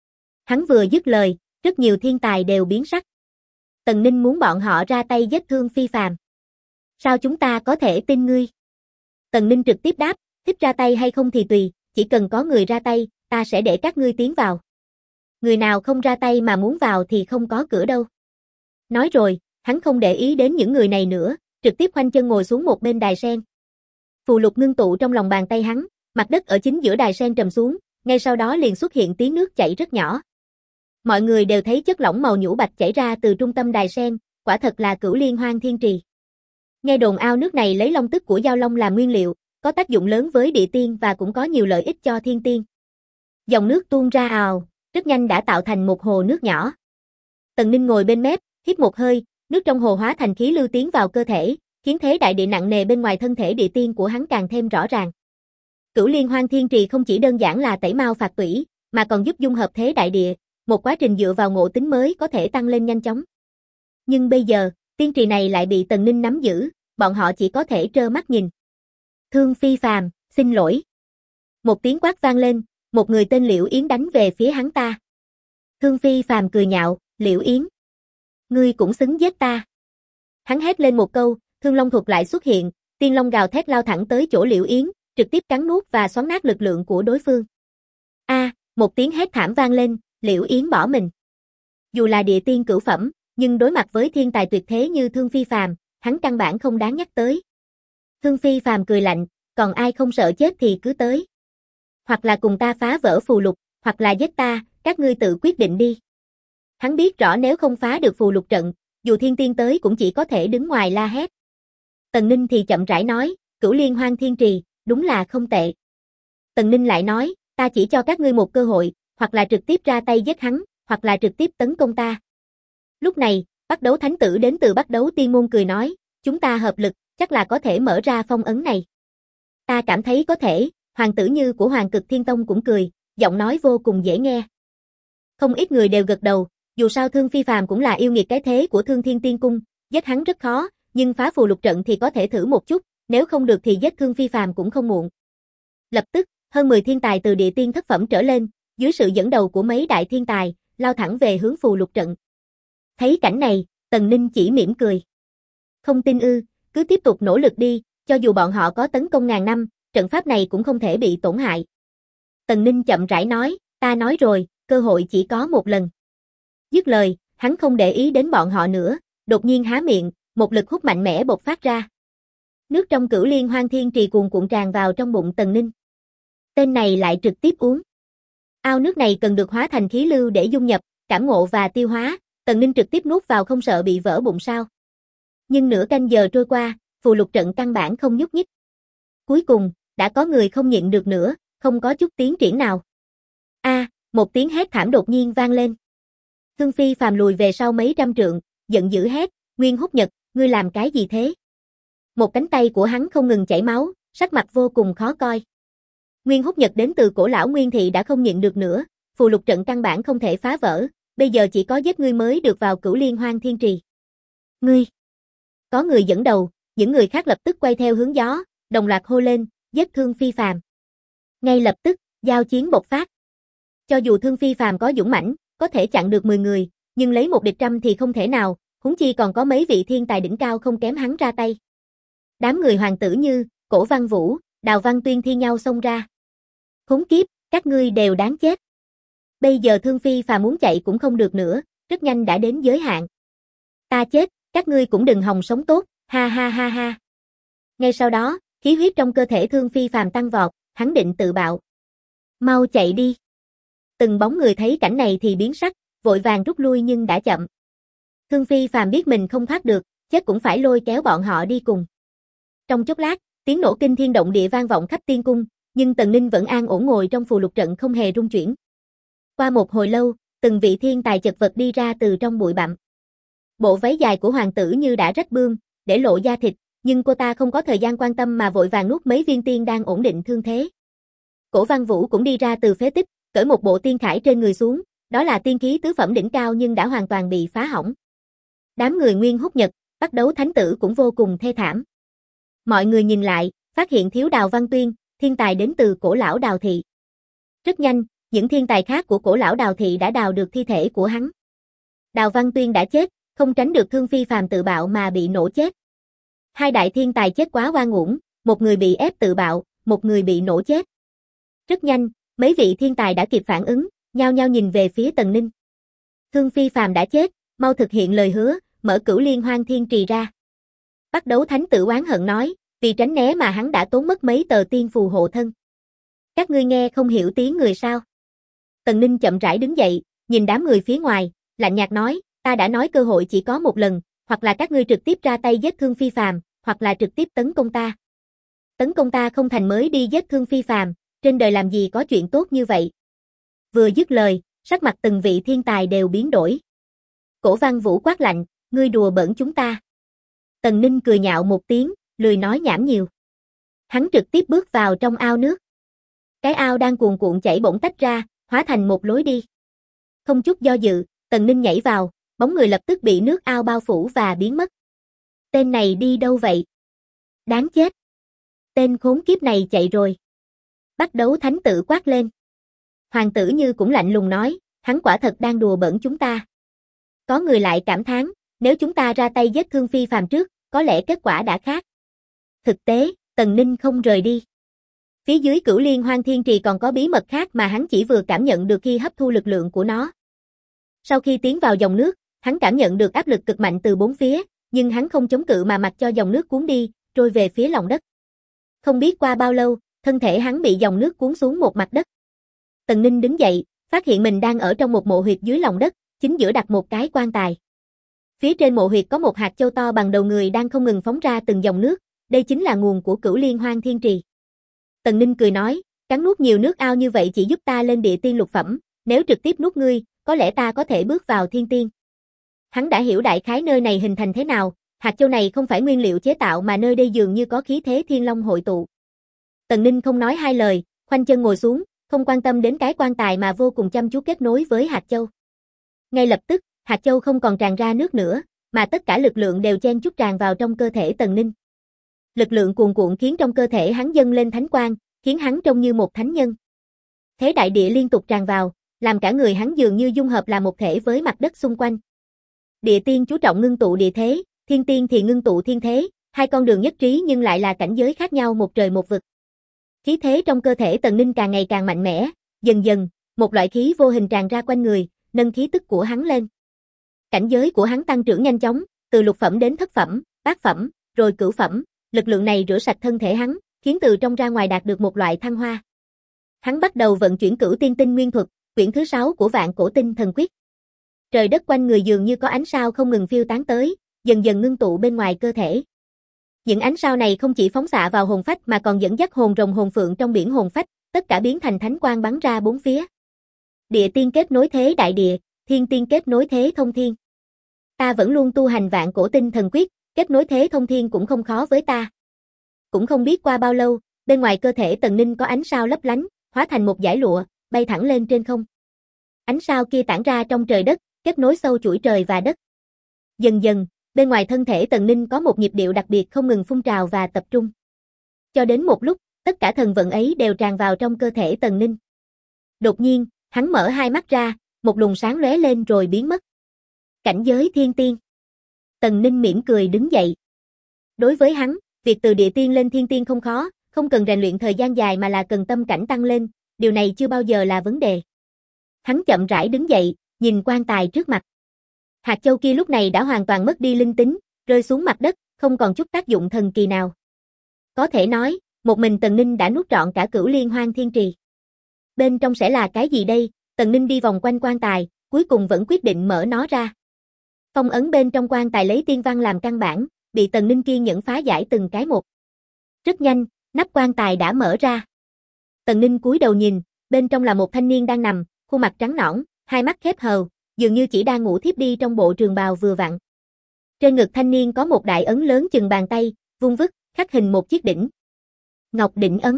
Hắn vừa dứt lời, rất nhiều thiên tài đều biến sắc. Tần Ninh muốn bọn họ ra tay giết Thương Phi Phàm. Sao chúng ta có thể tin ngươi? Tần Ninh trực tiếp đáp, thích ra tay hay không thì tùy, chỉ cần có người ra tay, ta sẽ để các ngươi tiến vào. Người nào không ra tay mà muốn vào thì không có cửa đâu. Nói rồi, hắn không để ý đến những người này nữa, trực tiếp khoanh chân ngồi xuống một bên đài sen. Phù lục ngưng tụ trong lòng bàn tay hắn, mặt đất ở chính giữa đài sen trầm xuống, ngay sau đó liền xuất hiện tiếng nước chảy rất nhỏ. Mọi người đều thấy chất lỏng màu nhũ bạch chảy ra từ trung tâm đài sen, quả thật là Cửu Liên Hoang Thiên Trì. Nghe đồn ao nước này lấy long tức của giao long làm nguyên liệu, có tác dụng lớn với địa tiên và cũng có nhiều lợi ích cho thiên tiên. Dòng nước tuôn ra ào, rất nhanh đã tạo thành một hồ nước nhỏ. Tần Ninh ngồi bên mép, hít một hơi, nước trong hồ hóa thành khí lưu tiến vào cơ thể, khiến thế đại địa nặng nề bên ngoài thân thể địa tiên của hắn càng thêm rõ ràng. Cửu Liên Hoang Thiên Trì không chỉ đơn giản là tẩy mao phạt tủy, mà còn giúp dung hợp thế đại địa, một quá trình dựa vào ngộ tính mới có thể tăng lên nhanh chóng. Nhưng bây giờ, tiên trì này lại bị Tần Ninh nắm giữ, bọn họ chỉ có thể trơ mắt nhìn. Thương Phi Phàm, xin lỗi. Một tiếng quát vang lên, một người tên Liễu Yến đánh về phía hắn ta. Thương Phi Phàm cười nhạo, Liễu Yến, ngươi cũng xứng giết ta. Hắn hét lên một câu, Thương Long thuật lại xuất hiện, Tiên Long gào thét lao thẳng tới chỗ Liễu Yến, trực tiếp cắn nuốt và xoắn nát lực lượng của đối phương. Một tiếng hét thảm vang lên, Liễu Yến bỏ mình. Dù là địa tiên cửu phẩm, nhưng đối mặt với thiên tài tuyệt thế như Thương Phi Phàm, hắn căn bản không đáng nhắc tới. Thương Phi Phàm cười lạnh, còn ai không sợ chết thì cứ tới. Hoặc là cùng ta phá vỡ phù lục, hoặc là giết ta, các ngươi tự quyết định đi. Hắn biết rõ nếu không phá được phù lục trận, dù thiên tiên tới cũng chỉ có thể đứng ngoài la hét. Tần Ninh thì chậm rãi nói, Cửu Liên Hoang Thiên Trì, đúng là không tệ. Tần Ninh lại nói, ta chỉ cho các ngươi một cơ hội, hoặc là trực tiếp ra tay giết hắn, hoặc là trực tiếp tấn công ta. Lúc này, Bắc Đấu Thánh Tử đến từ Bắc Đấu Tiên Môn cười nói, chúng ta hợp lực, chắc là có thể mở ra phong ấn này. Ta cảm thấy có thể, Hoàng tử Như của Hoàng Cực Thiên Tông cũng cười, giọng nói vô cùng dễ nghe. Không ít người đều gật đầu, dù sao Thương Phi Phàm cũng là yêu nghiệt cái thế của Thương Thiên Tiên Cung, giết hắn rất khó, nhưng phá phù lục trận thì có thể thử một chút, nếu không được thì giết Thương Phi Phàm cũng không muộn. Lập tức, hơn 10 thiên tài từ địa tiên thất phẩm trở lên, dưới sự dẫn đầu của mấy đại thiên tài, lao thẳng về hướng phù lục trận. Thấy cảnh này, Tần Ninh chỉ mỉm cười. Không tin ư, cứ tiếp tục nỗ lực đi, cho dù bọn họ có tấn công ngàn năm, trận pháp này cũng không thể bị tổn hại. Tần Ninh chậm rãi nói, ta nói rồi, cơ hội chỉ có một lần. Dứt lời, hắn không để ý đến bọn họ nữa, đột nhiên há miệng, một lực hút mạnh mẽ bộc phát ra. Nước trong Cửu Liên Hoang Thiên Trì cuồn cuộn tràn vào trong bụng Tần Ninh. Tên này lại trực tiếp uống. Ao nước này cần được hóa thành khí lưu để dung nhập, cảm ngộ và tiêu hóa, Tần Ninh trực tiếp nuốt vào không sợ bị vỡ bụng sao. Nhưng nửa canh giờ trôi qua, phù lục trận căn bản không nhúc nhích. Cuối cùng, đã có người không nhịn được nữa, không có chút tiến triển nào. Một tiếng hét thảm đột nhiên vang lên. Thương Phi Phàm lùi về sau mấy trăm trượng, giận dữ hét, Nguyên Húc Nhật, ngươi làm cái gì thế? Một cánh tay của hắn không ngừng chảy máu, sắc mặt vô cùng khó coi. Nguyên Húc Nhật đến từ cổ lão Nguyên Thị đã không nhịn được nữa, phù lục trận căn bản không thể phá vỡ, bây giờ chỉ có giết ngươi mới được vào Cửu Liên Hoang Thiên Trì. Ngươi! Có người dẫn đầu, những người khác lập tức quay theo hướng gió, đồng loạt hô lên, giết Thương Phi Phàm. Ngay lập tức, giao chiến bộc phát. Cho dù Thương Phi Phàm có dũng mãnh, có thể chặn được 10 người, nhưng lấy một địch trăm thì không thể nào, huống chi còn có mấy vị thiên tài đỉnh cao không kém hắn ra tay. Đám người Hoàng tử Như, Cổ Văn Vũ, Đào Văn Tuyên thi nhau xông ra. Khốn kiếp, các ngươi đều đáng chết. Bây giờ Thương Phi Phàm muốn chạy cũng không được nữa, rất nhanh đã đến giới hạn. Ta chết, các ngươi cũng đừng hòng sống tốt, ha ha ha ha. Ngay sau đó, khí huyết trong cơ thể Thương Phi Phàm tăng vọt, hắn định tự bạo. Mau chạy đi. Từng bóng người thấy cảnh này thì biến sắc, vội vàng rút lui nhưng đã chậm. Thương Phi Phàm biết mình không thoát được, chết cũng phải lôi kéo bọn họ đi cùng. Trong chốc lát, tiếng nổ kinh thiên động địa vang vọng khắp tiên cung, nhưng Tần Ninh vẫn an ổn ngồi trong phù lục trận không hề rung chuyển. Qua một hồi lâu, từng vị thiên tài chật vật đi ra từ trong bụi bặm. Bộ váy dài của hoàng tử Như đã rách bươm, để lộ da thịt, nhưng cô ta không có thời gian quan tâm mà vội vàng nuốt mấy viên tiên đang ổn định thương thế. Cổ Văn Vũ cũng đi ra từ phế tích, cởi một bộ tiên khải trên người xuống, đó là tiên khí tứ phẩm đỉnh cao nhưng đã hoàn toàn bị phá hỏng. Đám người Nguyên Húc Nhật, Bắc Đấu Thánh Tử cũng vô cùng thê thảm. Mọi người nhìn lại, phát hiện thiếu Đào Văn Tuyên, thiên tài đến từ cổ lão Đào thị. Rất nhanh, những thiên tài khác của cổ lão Đào thị đã đào được thi thể của hắn. Đào Văn Tuyên đã chết, không tránh được Thương Phi Phàm tự bạo mà bị nổ chết. Hai đại thiên tài chết quá oan uổng, một người bị ép tự bạo, một người bị nổ chết. Rất nhanh, mấy vị thiên tài đã kịp phản ứng, nhao nhao nhìn về phía Tần Ninh. Thương Phi Phàm đã chết, mau thực hiện lời hứa, mở Cửu Liên Hoang Thiên Trì ra. Bắt Đấu Thánh Tử oán hận nói, vì tránh né mà hắn đã tốn mất mấy tờ tiên phù hộ thân. Các ngươi nghe không hiểu tiếng người sao? Tần Ninh chậm rãi đứng dậy, nhìn đám người phía ngoài, lạnh nhạt nói, ta đã nói cơ hội chỉ có một lần, hoặc là các ngươi trực tiếp ra tay giết Thương Phi Phàm, hoặc là trực tiếp tấn công ta. Tấn công ta không thành mới đi giết Thương Phi Phàm, trên đời làm gì có chuyện tốt như vậy. Vừa dứt lời, sắc mặt từng vị thiên tài đều biến đổi. Cổ Văn Vũ quát lạnh, ngươi đùa bỡn chúng ta. Tần Ninh cười nhạo một tiếng, lười nói nhảm nhiều. Hắn trực tiếp bước vào trong ao nước. Cái ao đang cuồn cuộn chảy bỗng tách ra, hóa thành một lối đi. Không chút do dự, Tần Ninh nhảy vào, bóng người lập tức bị nước ao bao phủ và biến mất. Tên này đi đâu vậy? Đáng chết. Tên khốn kiếp này chạy rồi. Bắt Đấu Thánh Tử quát lên. Hoàng tử Như cũng lạnh lùng nói, hắn quả thật đang đùa bỡn chúng ta. Có người lại cảm thán, nếu chúng ta ra tay giết Thương Phi Phàm trước, có lẽ kết quả đã khác. Thực tế, Tần Ninh không rời đi. Phía dưới Cửu Liên Hoang Thiên Trì còn có bí mật khác mà hắn chỉ vừa cảm nhận được khi hấp thu lực lượng của nó. Sau khi tiến vào dòng nước, hắn cảm nhận được áp lực cực mạnh từ bốn phía, nhưng hắn không chống cự mà mặc cho dòng nước cuốn đi, trôi về phía lòng đất. Không biết qua bao lâu, thân thể hắn bị dòng nước cuốn xuống một mặt đất. Tần Ninh đứng dậy, phát hiện mình đang ở trong một mộ huyệt dưới lòng đất, chính giữa đặt một cái quan tài. Phía trên mộ huyệt có một hạt châu to bằng đầu người đang không ngừng phóng ra từng dòng nước, đây chính là nguồn của Cửu Liên Hoang Thiên Trì. Tần Ninh cười nói, cắn nuốt nhiều nước ao như vậy chỉ giúp ta lên địa tiên lục phẩm, nếu trực tiếp nuốt ngươi, có lẽ ta có thể bước vào thiên tiên. Hắn đã hiểu đại khái nơi này hình thành thế nào, hạt châu này không phải nguyên liệu chế tạo mà nơi đây dường như có khí thế thiên long hội tụ. Tần Ninh không nói hai lời, khoanh chân ngồi xuống, không quan tâm đến cái quan tài mà vô cùng chăm chú kết nối với hạt châu. Ngay lập tức, hạt châu không còn tràn ra nước nữa, mà tất cả lực lượng đều chen chúc tràn vào trong cơ thể Tần Ninh. Lực lượng cuồn cuộn khiến trong cơ thể hắn dâng lên thánh quang, khiến hắn trông như một thánh nhân. Thế đại địa liên tục tràn vào, làm cả người hắn dường như dung hợp là một thể với mặt đất xung quanh. Địa tiên chú trọng ngưng tụ địa thế, thiên tiên thì ngưng tụ thiên thế, hai con đường nhất trí nhưng lại là cảnh giới khác nhau một trời một vực. Khí thế trong cơ thể Tần Ninh càng ngày càng mạnh mẽ, dần dần, một loại khí vô hình tràn ra quanh người, nâng khí tức của hắn lên. Cảnh giới của hắn tăng trưởng nhanh chóng, từ lục phẩm đến thất phẩm, bát phẩm, rồi cửu phẩm, lực lượng này rửa sạch thân thể hắn, khiến từ trong ra ngoài đạt được một loại thăng hoa. Hắn bắt đầu vận chuyển Cửu Tiên Tinh Nguyên Thuật, quyển thứ 6 của Vạn Cổ Tinh Thần Quyết. Trời đất quanh người dường như có ánh sao không ngừng phiêu tán tới, dần dần ngưng tụ bên ngoài cơ thể. Những ánh sao này không chỉ phóng xạ vào hồn phách mà còn dẫn dắt hồn rồng hồn phượng trong biển hồn phách, tất cả biến thành thánh quang bắn ra bốn phía. Địa tiên kết nối thế đại địa, thiên tiên kết nối thế thông thiên. Ta vẫn luôn tu hành Vạn Cổ Tinh Thần Quyết, kết nối thế thông thiên cũng không khó với ta. Cũng không biết qua bao lâu, bên ngoài cơ thể Tần Ninh có ánh sao lấp lánh, hóa thành một dải lụa, bay thẳng lên trên không. Ánh sao kia tản ra trong trời đất, kết nối sâu chuỗi trời và đất. Dần dần, bên ngoài thân thể Tần Ninh có một nhịp điệu đặc biệt không ngừng phun trào và tập trung. Cho đến một lúc, tất cả thần vận ấy đều tràn vào trong cơ thể Tần Ninh. Đột nhiên, hắn mở hai mắt ra, một luồng sáng lóe lên rồi biến mất. Cảnh giới thiên tiên. Tần Ninh mỉm cười đứng dậy. Đối với hắn, việc từ địa tiên lên thiên tiên không khó, không cần rèn luyện thời gian dài mà là cần tâm cảnh tăng lên, điều này chưa bao giờ là vấn đề. Hắn chậm rãi đứng dậy, nhìn quan tài trước mặt. Hạt châu kia lúc này đã hoàn toàn mất đi linh tính, rơi xuống mặt đất, không còn chút tác dụng thần kỳ nào. Có thể nói, một mình Tần Ninh đã nuốt trọn cả Cửu Liên Hoang Thiên Trì. Bên trong sẽ là cái gì đây? Tần Ninh đi vòng quanh quan tài, cuối cùng vẫn quyết định mở nó ra. Phong ấn bên trong quan tài lấy tiên văn làm căn bản, bị Tần Ninh kiên nhẫn phá giải từng cái một. Rất nhanh, nắp quan tài đã mở ra. Tần Ninh cúi đầu nhìn, bên trong là một thanh niên đang nằm, khuôn mặt trắng nõn, hai mắt khép hờ, dường như chỉ đang ngủ thiếp đi trong bộ trường bào vừa vặn. Trên ngực thanh niên có một đại ấn lớn chừng bàn tay, vuông vức, khắc hình một chiếc đỉnh. Ngọc đỉnh ấn.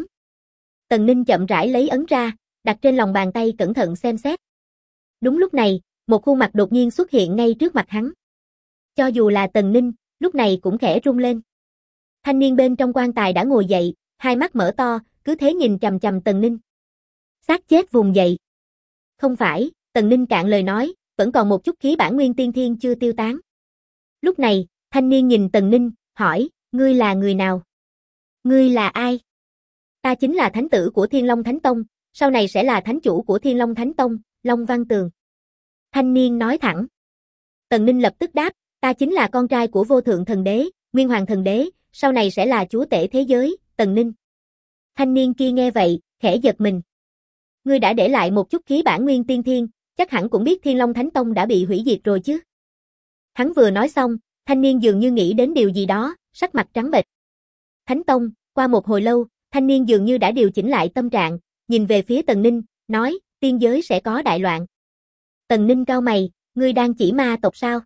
Tần Ninh chậm rãi lấy ấn ra, đặt trên lòng bàn tay cẩn thận xem xét. Đúng lúc này, một khuôn mặt đột nhiên xuất hiện ngay trước mặt hắn. Cho dù là Tần Ninh, lúc này cũng khẽ rung lên. Thanh niên bên trong quan tài đã ngồi dậy, hai mắt mở to, cứ thế nhìn chằm chằm Tần Ninh. Xác chết vùng dậy. Không phải, Tần Ninh cạn lời nói, vẫn còn một chút khí bản nguyên tiên thiên chưa tiêu tán. Lúc này, thanh niên nhìn Tần Ninh, hỏi, ngươi là người nào? Ngươi là ai? Ta chính là thánh tử của Thiên Long Thánh Tông, sau này sẽ là thánh chủ của Thiên Long Thánh Tông, Long Văn Tường. Thanh niên nói thẳng. Tần Ninh lập tức đáp, ta chính là con trai của Vô Thượng Thần Đế, Nguyên Hoàng Thần Đế, sau này sẽ là chúa tể thế giới, Tần Ninh. Thanh niên kia nghe vậy, khẽ giật mình. Ngươi đã để lại một chút khí bản nguyên tiên thiên, chắc hẳn cũng biết Thiên Long Thánh Tông đã bị hủy diệt rồi chứ. Hắn vừa nói xong, thanh niên dường như nghĩ đến điều gì đó, sắc mặt trắng bệch. Thánh Tông, qua một hồi lâu, thanh niên dường như đã điều chỉnh lại tâm trạng, nhìn về phía Tần Ninh, nói, tiên giới sẽ có đại loạn. Tần Ninh cau mày, ngươi đang chỉ ma tộc sao?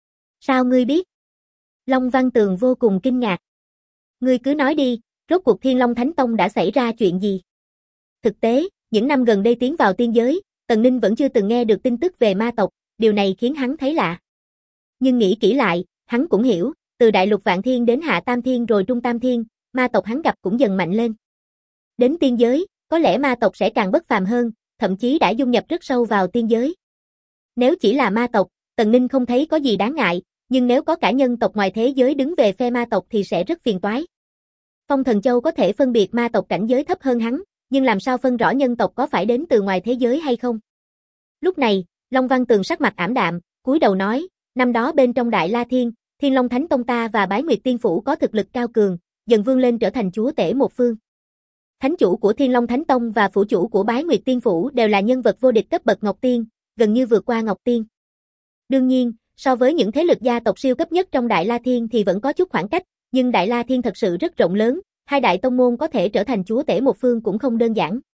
Sao ngươi biết? Long Văn Tường vô cùng kinh ngạc. Ngươi cứ nói đi, rốt cuộc Thiên Long Thánh Tông đã xảy ra chuyện gì? Thực tế, những năm gần đây tiến vào tiên giới, Tần Ninh vẫn chưa từng nghe được tin tức về ma tộc, điều này khiến hắn thấy lạ. Nhưng nghĩ kỹ lại, hắn cũng hiểu, từ Đại Lục Vạn Thiên đến Hạ Tam Thiên rồi Trung Tam Thiên, ma tộc hắn gặp cũng dần mạnh lên. Đến tiên giới, có lẽ ma tộc sẽ càng bất phàm hơn, thậm chí đã dung nhập rất sâu vào tiên giới. Nếu chỉ là ma tộc, Tần Ninh không thấy có gì đáng ngại, nhưng nếu có cả nhân tộc ngoài thế giới đứng về phe ma tộc thì sẽ rất phiền toái. Phong Thần Châu có thể phân biệt ma tộc cảnh giới thấp hơn hắn, nhưng làm sao phân rõ nhân tộc có phải đến từ ngoài thế giới hay không? Lúc này, Long Văn Tường sắc mặt ảm đạm, cúi đầu nói, năm đó bên trong Đại La Thiên, Thiên Long Thánh Tông ta và Bái Nguyệt Tiên Phủ có thực lực cao cường, dần vươn lên trở thành chúa tể một phương. Thánh chủ của Thiên Long Thánh Tông và phủ chủ của Bái Nguyệt Tiên Phủ đều là nhân vật vô địch cấp bậc Ngọc Tiên, gần như vượt qua Ngọc Tiên. Đương nhiên, so với những thế lực gia tộc siêu cấp nhất trong Đại La Thiên thì vẫn có chút khoảng cách, nhưng Đại La Thiên thật sự rất rộng lớn, hai đại tông môn có thể trở thành chúa tể một phương cũng không đơn giản.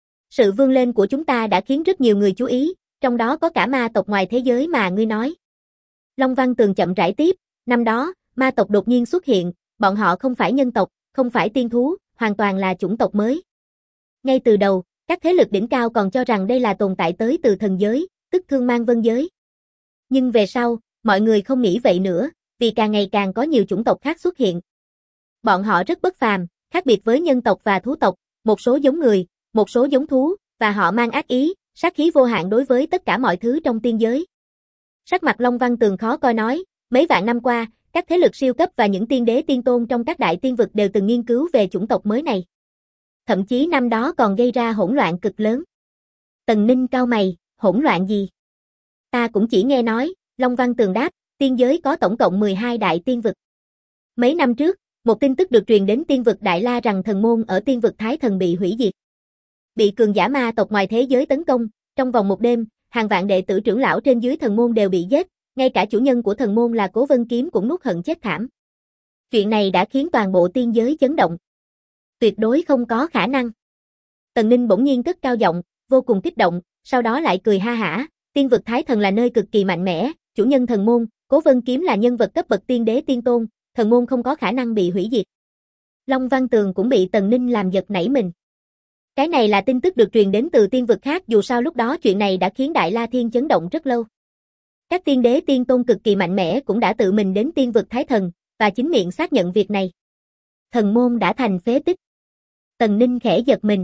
Sự vươn lên của chúng ta đã khiến rất nhiều người chú ý, trong đó có cả ma tộc ngoài thế giới mà ngươi nói. Long Văn Tường chậm rãi tiếp, năm đó, ma tộc đột nhiên xuất hiện, bọn họ không phải nhân tộc, không phải tiên thú, hoàn toàn là chủng tộc mới. Ngay từ đầu, các thế lực đỉnh cao còn cho rằng đây là tồn tại tới từ thần giới, tức Thương Mang Vân giới. Nhưng về sau, mọi người không nghĩ vậy nữa, vì càng ngày càng có nhiều chủng tộc khác xuất hiện. Bọn họ rất bất phàm, khác biệt với nhân tộc và thú tộc, một số giống người, một số giống thú, và họ mang ác ý, sát khí vô hạn đối với tất cả mọi thứ trong tiên giới. Sắc mặt Long Văn Tường khó coi nói, mấy vạn năm qua, các thế lực siêu cấp và những tiên đế tiên tôn trong các đại tiên vực đều từng nghiên cứu về chủng tộc mới này. Thậm chí năm đó còn gây ra hỗn loạn cực lớn. Tần Ninh cau mày, hỗn loạn gì? Ta cũng chỉ nghe nói, Long Văn Tường đáp, tiên giới có tổng cộng 12 đại tiên vực. Mấy năm trước, một tin tức được truyền đến tiên vực Đại La rằng thần môn ở tiên vực Thái Thần bị hủy diệt. Bị cường giả ma tộc ngoài thế giới tấn công, trong vòng một đêm, hàng vạn đệ tử trưởng lão trên dưới thần môn đều bị giết, ngay cả chủ nhân của thần môn là Cố Vân Kiếm cũng nuốt hận chết thảm. Chuyện này đã khiến toàn bộ tiên giới chấn động. Tuyệt đối không có khả năng. Tần Ninh bỗng nhiên cất cao giọng, vô cùng kích động, sau đó lại cười ha hả, tiên vực Thái Thần là nơi cực kỳ mạnh mẽ, chủ nhân thần môn, Cố Vân Kiếm là nhân vật cấp bậc tiên đế tiên tôn, thần môn không có khả năng bị hủy diệt. Long Văn Tường cũng bị Tần Ninh làm giật nảy mình. Cái này là tin tức được truyền đến từ tiên vực khác, dù sao lúc đó chuyện này đã khiến Đại La Thiên chấn động rất lâu. Các tiên đế tiên tôn cực kỳ mạnh mẽ cũng đã tự mình đến tiên vực Thái Thần, và chính miệng xác nhận việc này. Thần môn đã thành phế tích. Tần Ninh khẽ giật mình.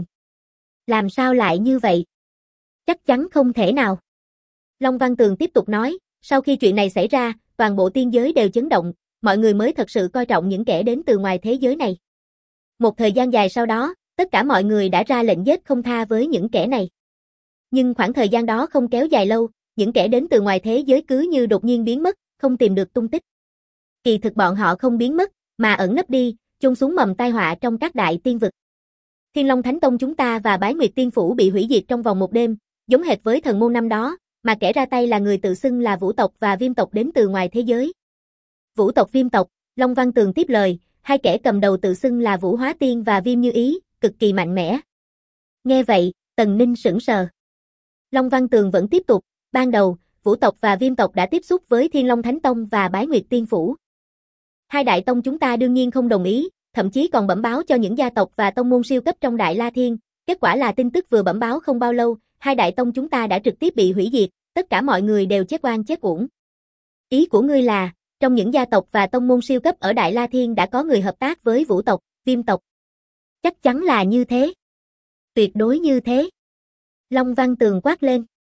Làm sao lại như vậy? Chắc chắn không thể nào. Long Văn Tường tiếp tục nói, sau khi chuyện này xảy ra, toàn bộ tiên giới đều chấn động, mọi người mới thật sự coi trọng những kẻ đến từ ngoài thế giới này. Một thời gian dài sau đó, tất cả mọi người đã ra lệnh giết không tha với những kẻ này. Nhưng khoảng thời gian đó không kéo dài lâu, những kẻ đến từ ngoài thế giới cứ như đột nhiên biến mất, không tìm được tung tích. Kỳ thực bọn họ không biến mất, mà ẩn nấp đi, chôn xuống mầm tai họa trong các đại tiên vực. Thiên Long Thánh Tông chúng ta và Bái Nguyệt Tiên Phủ bị hủy diệt trong vòng một đêm, giống hệt với thần môn năm đó, mà kẻ ra tay là người tự xưng là Vũ tộc và Viêm tộc đến từ ngoài thế giới. Vũ tộc Viêm tộc, Long Văn Tường tiếp lời, hai kẻ cầm đầu tự xưng là Vũ Hóa Tiên và Viêm Như Ý, cực kỳ mạnh mẽ. Nghe vậy, Tần Ninh sững sờ. Long Văn Tường vẫn tiếp tục, ban đầu, Vũ tộc và Viêm tộc đã tiếp xúc với Thiên Long Thánh Tông và Bái Nguyệt Tiên Phủ. Hai đại tông chúng ta đương nhiên không đồng ý, thậm chí còn bẩm báo cho những gia tộc và tông môn siêu cấp trong Đại La Thiên, kết quả là tin tức vừa bẩm báo không bao lâu, hai đại tông chúng ta đã trực tiếp bị hủy diệt, tất cả mọi người đều chết oan chết uổng. Ý của ngươi là, trong những gia tộc và tông môn siêu cấp ở Đại La Thiên đã có người hợp tác với Vũ tộc, Viêm tộc. Chắc chắn là như thế. Tuyệt đối như thế. Long Văn Tường quát lên.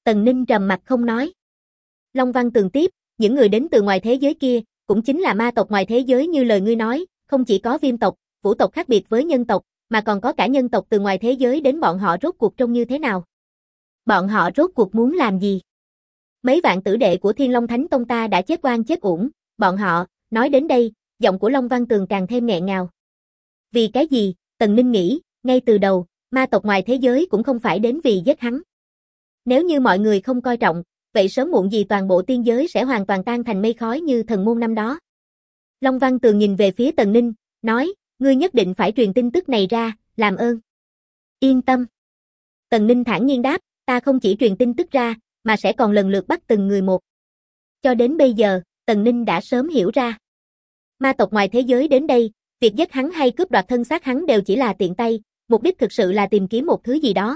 Tần Ninh trầm mặt không nói. Long Văn Tường tiếp, những người đến từ ngoài thế giới kia, cũng chính là ma tộc ngoài thế giới như lời ngươi nói, không chỉ có Viêm tộc, Vũ tộc khác biệt với nhân tộc, mà còn có cả nhân tộc từ ngoài thế giới đến, bọn họ rốt cuộc trông như thế nào? Bọn họ rốt cuộc muốn làm gì? Mấy vạn tử đệ của Thiên Long Thánh Tông ta đã chết oan chết uổng, bọn họ, nói đến đây, giọng của Long Văn Tường càng thêm nghẹn ngào. Vì cái gì? Tần Ninh nghĩ, ngay từ đầu, ma tộc ngoài thế giới cũng không phải đến vì giết hắn. Nếu như mọi người không coi trọng, vậy sớm muộn gì toàn bộ tiên giới sẽ hoàn toàn tan thành mây khói như thần môn năm đó. Long Văn Tường nhìn về phía Tần Ninh, nói, ngươi nhất định phải truyền tin tức này ra, làm ơn. Yên tâm. Tần Ninh thản nhiên đáp, ta không chỉ truyền tin tức ra, mà sẽ còn lần lượt bắt từng người một. Cho đến bây giờ, Tần Ninh đã sớm hiểu ra. Ma tộc ngoài thế giới đến đây, việc giết hắn hay cướp đoạt thân xác hắn đều chỉ là tiện tay, mục đích thực sự là tìm kiếm một thứ gì đó.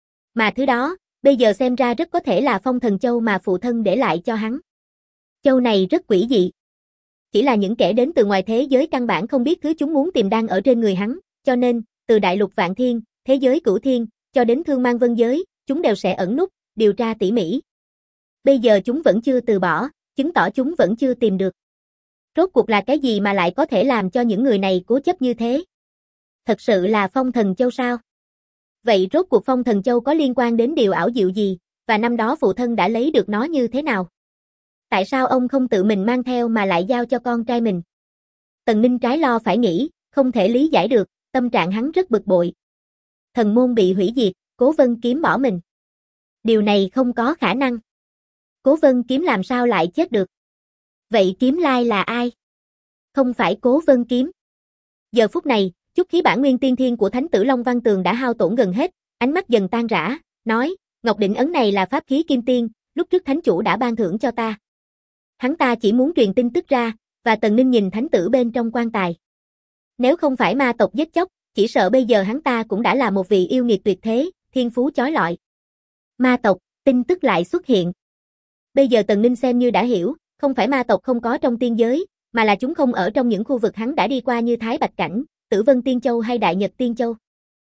Mà thứ đó, bây giờ xem ra rất có thể là Phong Thần Châu mà phụ thân để lại cho hắn. Châu này rất quỷ dị. Chỉ là những kẻ đến từ ngoài thế giới căn bản không biết thứ chúng muốn tìm đang ở trên người hắn, cho nên, từ đại lục Vạn Thiên, thế giới Cửu Thiên, cho đến Thương Mang Vân giới, chúng đều sẽ ẩn núp, điều tra tỉ mỉ. Bây giờ chúng vẫn chưa từ bỏ, chứng tỏ chúng vẫn chưa tìm được. Rốt cuộc là cái gì mà lại có thể làm cho những người này cố chấp như thế? Thật sự là Phong Thần Châu sao? Vậy rốt cuộc Phong Thần Châu có liên quan đến điều ảo diệu gì, và năm đó phụ thân đã lấy được nó như thế nào? Tại sao ông không tự mình mang theo mà lại giao cho con trai mình? Tần Ninh trái lo phải nghĩ, không thể lý giải được, tâm trạng hắn rất bực bội. Thần môn bị hủy diệt, Cố Vân Kiếm bỏ mình. Điều này không có khả năng. Cố Vân Kiếm làm sao lại chết được? Vậy Kiếm Lai là ai? Không phải Cố Vân Kiếm. Giờ phút này, chút khí bản nguyên tiên thiên của Thánh tử Long Văn Tường đã hao tổn gần hết, ánh mắt dần tan rã, nói, Ngọc Định Ấn này là pháp khí kim tiên, lúc trước Thánh chủ đã ban thưởng cho ta. Hắn ta chỉ muốn truyền tin tức ra, và Tần Ninh nhìn Thánh tử bên trong quan tài. Nếu không phải ma tộc giết chóc, chỉ sợ bây giờ hắn ta cũng đã là một vị yêu nghiệt tuyệt thế, thiên phú chói lọi. Ma tộc, tin tức lại xuất hiện. Bây giờ Tần Ninh xem như đã hiểu, không phải ma tộc không có trong tiên giới, mà là chúng không ở trong những khu vực hắn đã đi qua như Thái Bạch Cảnh, Tử Vân Tiên Châu hay Đại Nhật Tiên Châu.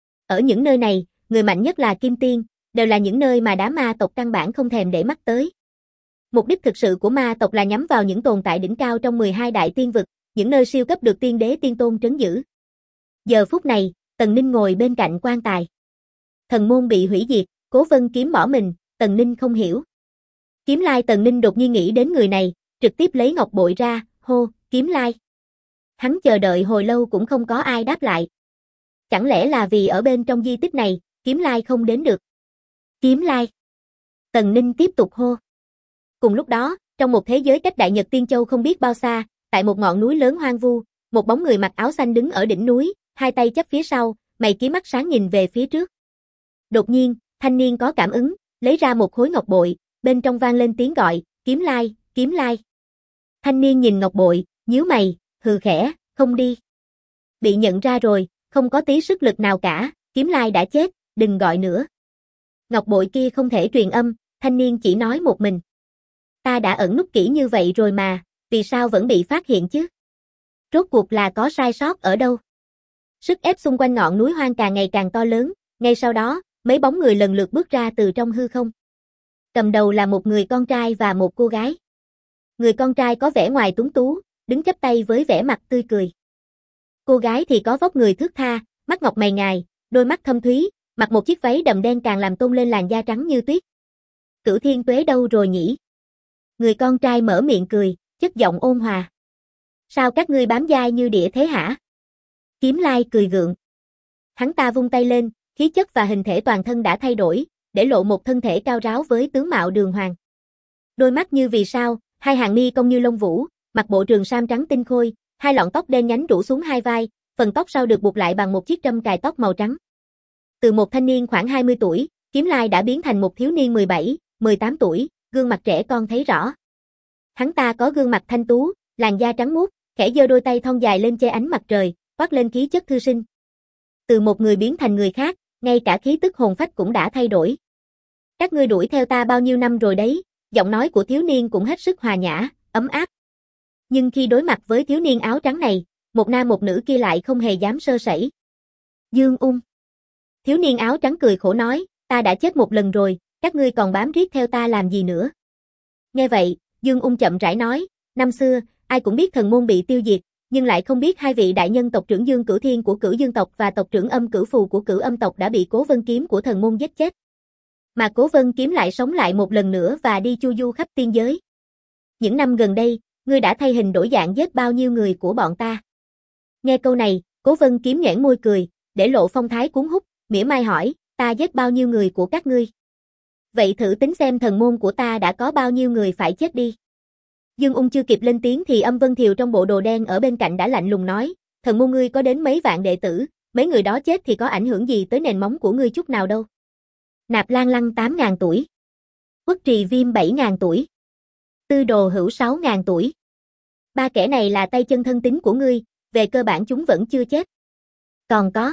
Ở những nơi này, người mạnh nhất là Kim Tiên, đều là những nơi mà đám ma tộc căn bản không thèm để mắt tới. Mục đích thực sự của ma tộc là nhắm vào những tồn tại đỉnh cao trong 12 đại tiên vực, những nơi siêu cấp được tiên đế tiên tôn trấn giữ. Giờ phút này, Tần Ninh ngồi bên cạnh quan tài. Thần môn bị hủy diệt, Cố Vân Kiếm bỏ mình, Tần Ninh không hiểu. Kiếm Lai, Tần Ninh đột nhiên nghĩ đến người này, trực tiếp lấy ngọc bội ra, hô, Kiếm Lai. Hắn chờ đợi hồi lâu cũng không có ai đáp lại. Chẳng lẽ là vì ở bên trong di tích này, Kiếm Lai không đến được? Kiếm Lai. Tần Ninh tiếp tục hô. Cùng lúc đó, trong một thế giới cách Đại Nhật Tiên Châu không biết bao xa, tại một ngọn núi lớn hoang vu, một bóng người mặc áo xanh đứng ở đỉnh núi, hai tay chắp phía sau, mày kiếm mắt sáng nhìn về phía trước. Đột nhiên, thanh niên có cảm ứng, lấy ra một khối ngọc bội, bên trong vang lên tiếng gọi, Kiếm Lai, Kiếm Lai. Thanh niên nhìn ngọc bội, nhíu mày, hừ khẽ, không đi. Bị nhận ra rồi, không có tí sức lực nào cả, Kiếm Lai đã chết, đừng gọi nữa. Ngọc bội kia không thể truyền âm, thanh niên chỉ nói một mình. Ta đã ẩn núp kỹ như vậy rồi mà, vì sao vẫn bị phát hiện chứ? Rốt cuộc là có sai sót ở đâu? Sức ép xung quanh ngọn núi hoang càng ngày càng to lớn, ngay sau đó, mấy bóng người lần lượt bước ra từ trong hư không. Cầm đầu là một người con trai và một cô gái. Người con trai có vẻ ngoài tuấn tú, đứng chắp tay với vẻ mặt tươi cười. Cô gái thì có vóc người thướt tha, mắt ngọc mày ngài, đôi mắt thâm thúy, mặc một chiếc váy đầm đen càng làm tôn lên làn da trắng như tuyết. Cửu Thiên Tuế đâu rồi nhỉ? Người con trai mở miệng cười, chất giọng ôn hòa. Sao các ngươi bám dai như đĩa thế hả? Kiếm Lai cười gượng. Hắn ta vung tay lên, khí chất và hình thể toàn thân đã thay đổi, để lộ một thân thể cao ráo với tướng mạo đường hoàng. Đôi mắt như vì sao, hai hàng mi cong như lông vũ, mặc bộ trường sam trắng tinh khôi, hai lọn tóc đen nhánh rủ xuống hai vai, phần tóc sau được buộc lại bằng một chiếc trâm cài tóc màu trắng. Từ một thanh niên khoảng 20 tuổi, Kiếm Lai đã biến thành một thiếu niên 17, 18 tuổi, gương mặt trẻ con thấy rõ. Hắn ta có gương mặt thanh tú, làn da trắng muốt, khẽ giơ đôi tay thon dài lên che ánh mặt trời, toát lên khí chất thư sinh. Từ một người biến thành người khác, ngay cả khí tức hồn phách cũng đã thay đổi. Các ngươi đuổi theo ta bao nhiêu năm rồi đấy, giọng nói của thiếu niên cũng hết sức hòa nhã, ấm áp. Nhưng khi đối mặt với thiếu niên áo trắng này, một nam một nữ kia lại không hề dám sơ sẩy. Dương Ung. Thiếu niên áo trắng cười khổ nói, ta đã chết một lần rồi, các ngươi còn bám riết theo ta làm gì nữa? Nghe vậy, Dương Ung chậm rãi nói, năm xưa, ai cũng biết thần môn bị tiêu diệt, nhưng lại không biết hai vị đại nhân tộc trưởng Dương Cửu Thiên của Cửu Dương tộc và tộc trưởng Âm Cửu Phù của Cửu Âm tộc đã bị Cố Vân Kiếm của thần môn giết chết. Mà Cố Vân Kiếm lại sống lại một lần nữa và đi chu du khắp tiên giới. Những năm gần đây, ngươi đã thay hình đổi dạng giết bao nhiêu người của bọn ta? Nghe câu này, Cố Vân Kiếm nhoẻn môi cười, để lộ phong thái cuốn hút, mỉa mai hỏi, ta giết bao nhiêu người của các ngươi? Vậy thử tính xem thần môn của ta đã có bao nhiêu người phải chết đi. Dương Ung chưa kịp lên tiếng thì Âm Vân Thiều trong bộ đồ đen ở bên cạnh đã lạnh lùng nói, thần môn ngươi có đến mấy vạn đệ tử, mấy người đó chết thì có ảnh hưởng gì tới nền móng của ngươi chút nào đâu. Nạp Lan Lăng 8.000 tuổi. Uất Trì Viêm 7.000 tuổi. Tư Đồ Hữu 6.000 tuổi. Ba kẻ này là tay chân thân tín của ngươi, về cơ bản chúng vẫn chưa chết. Còn có.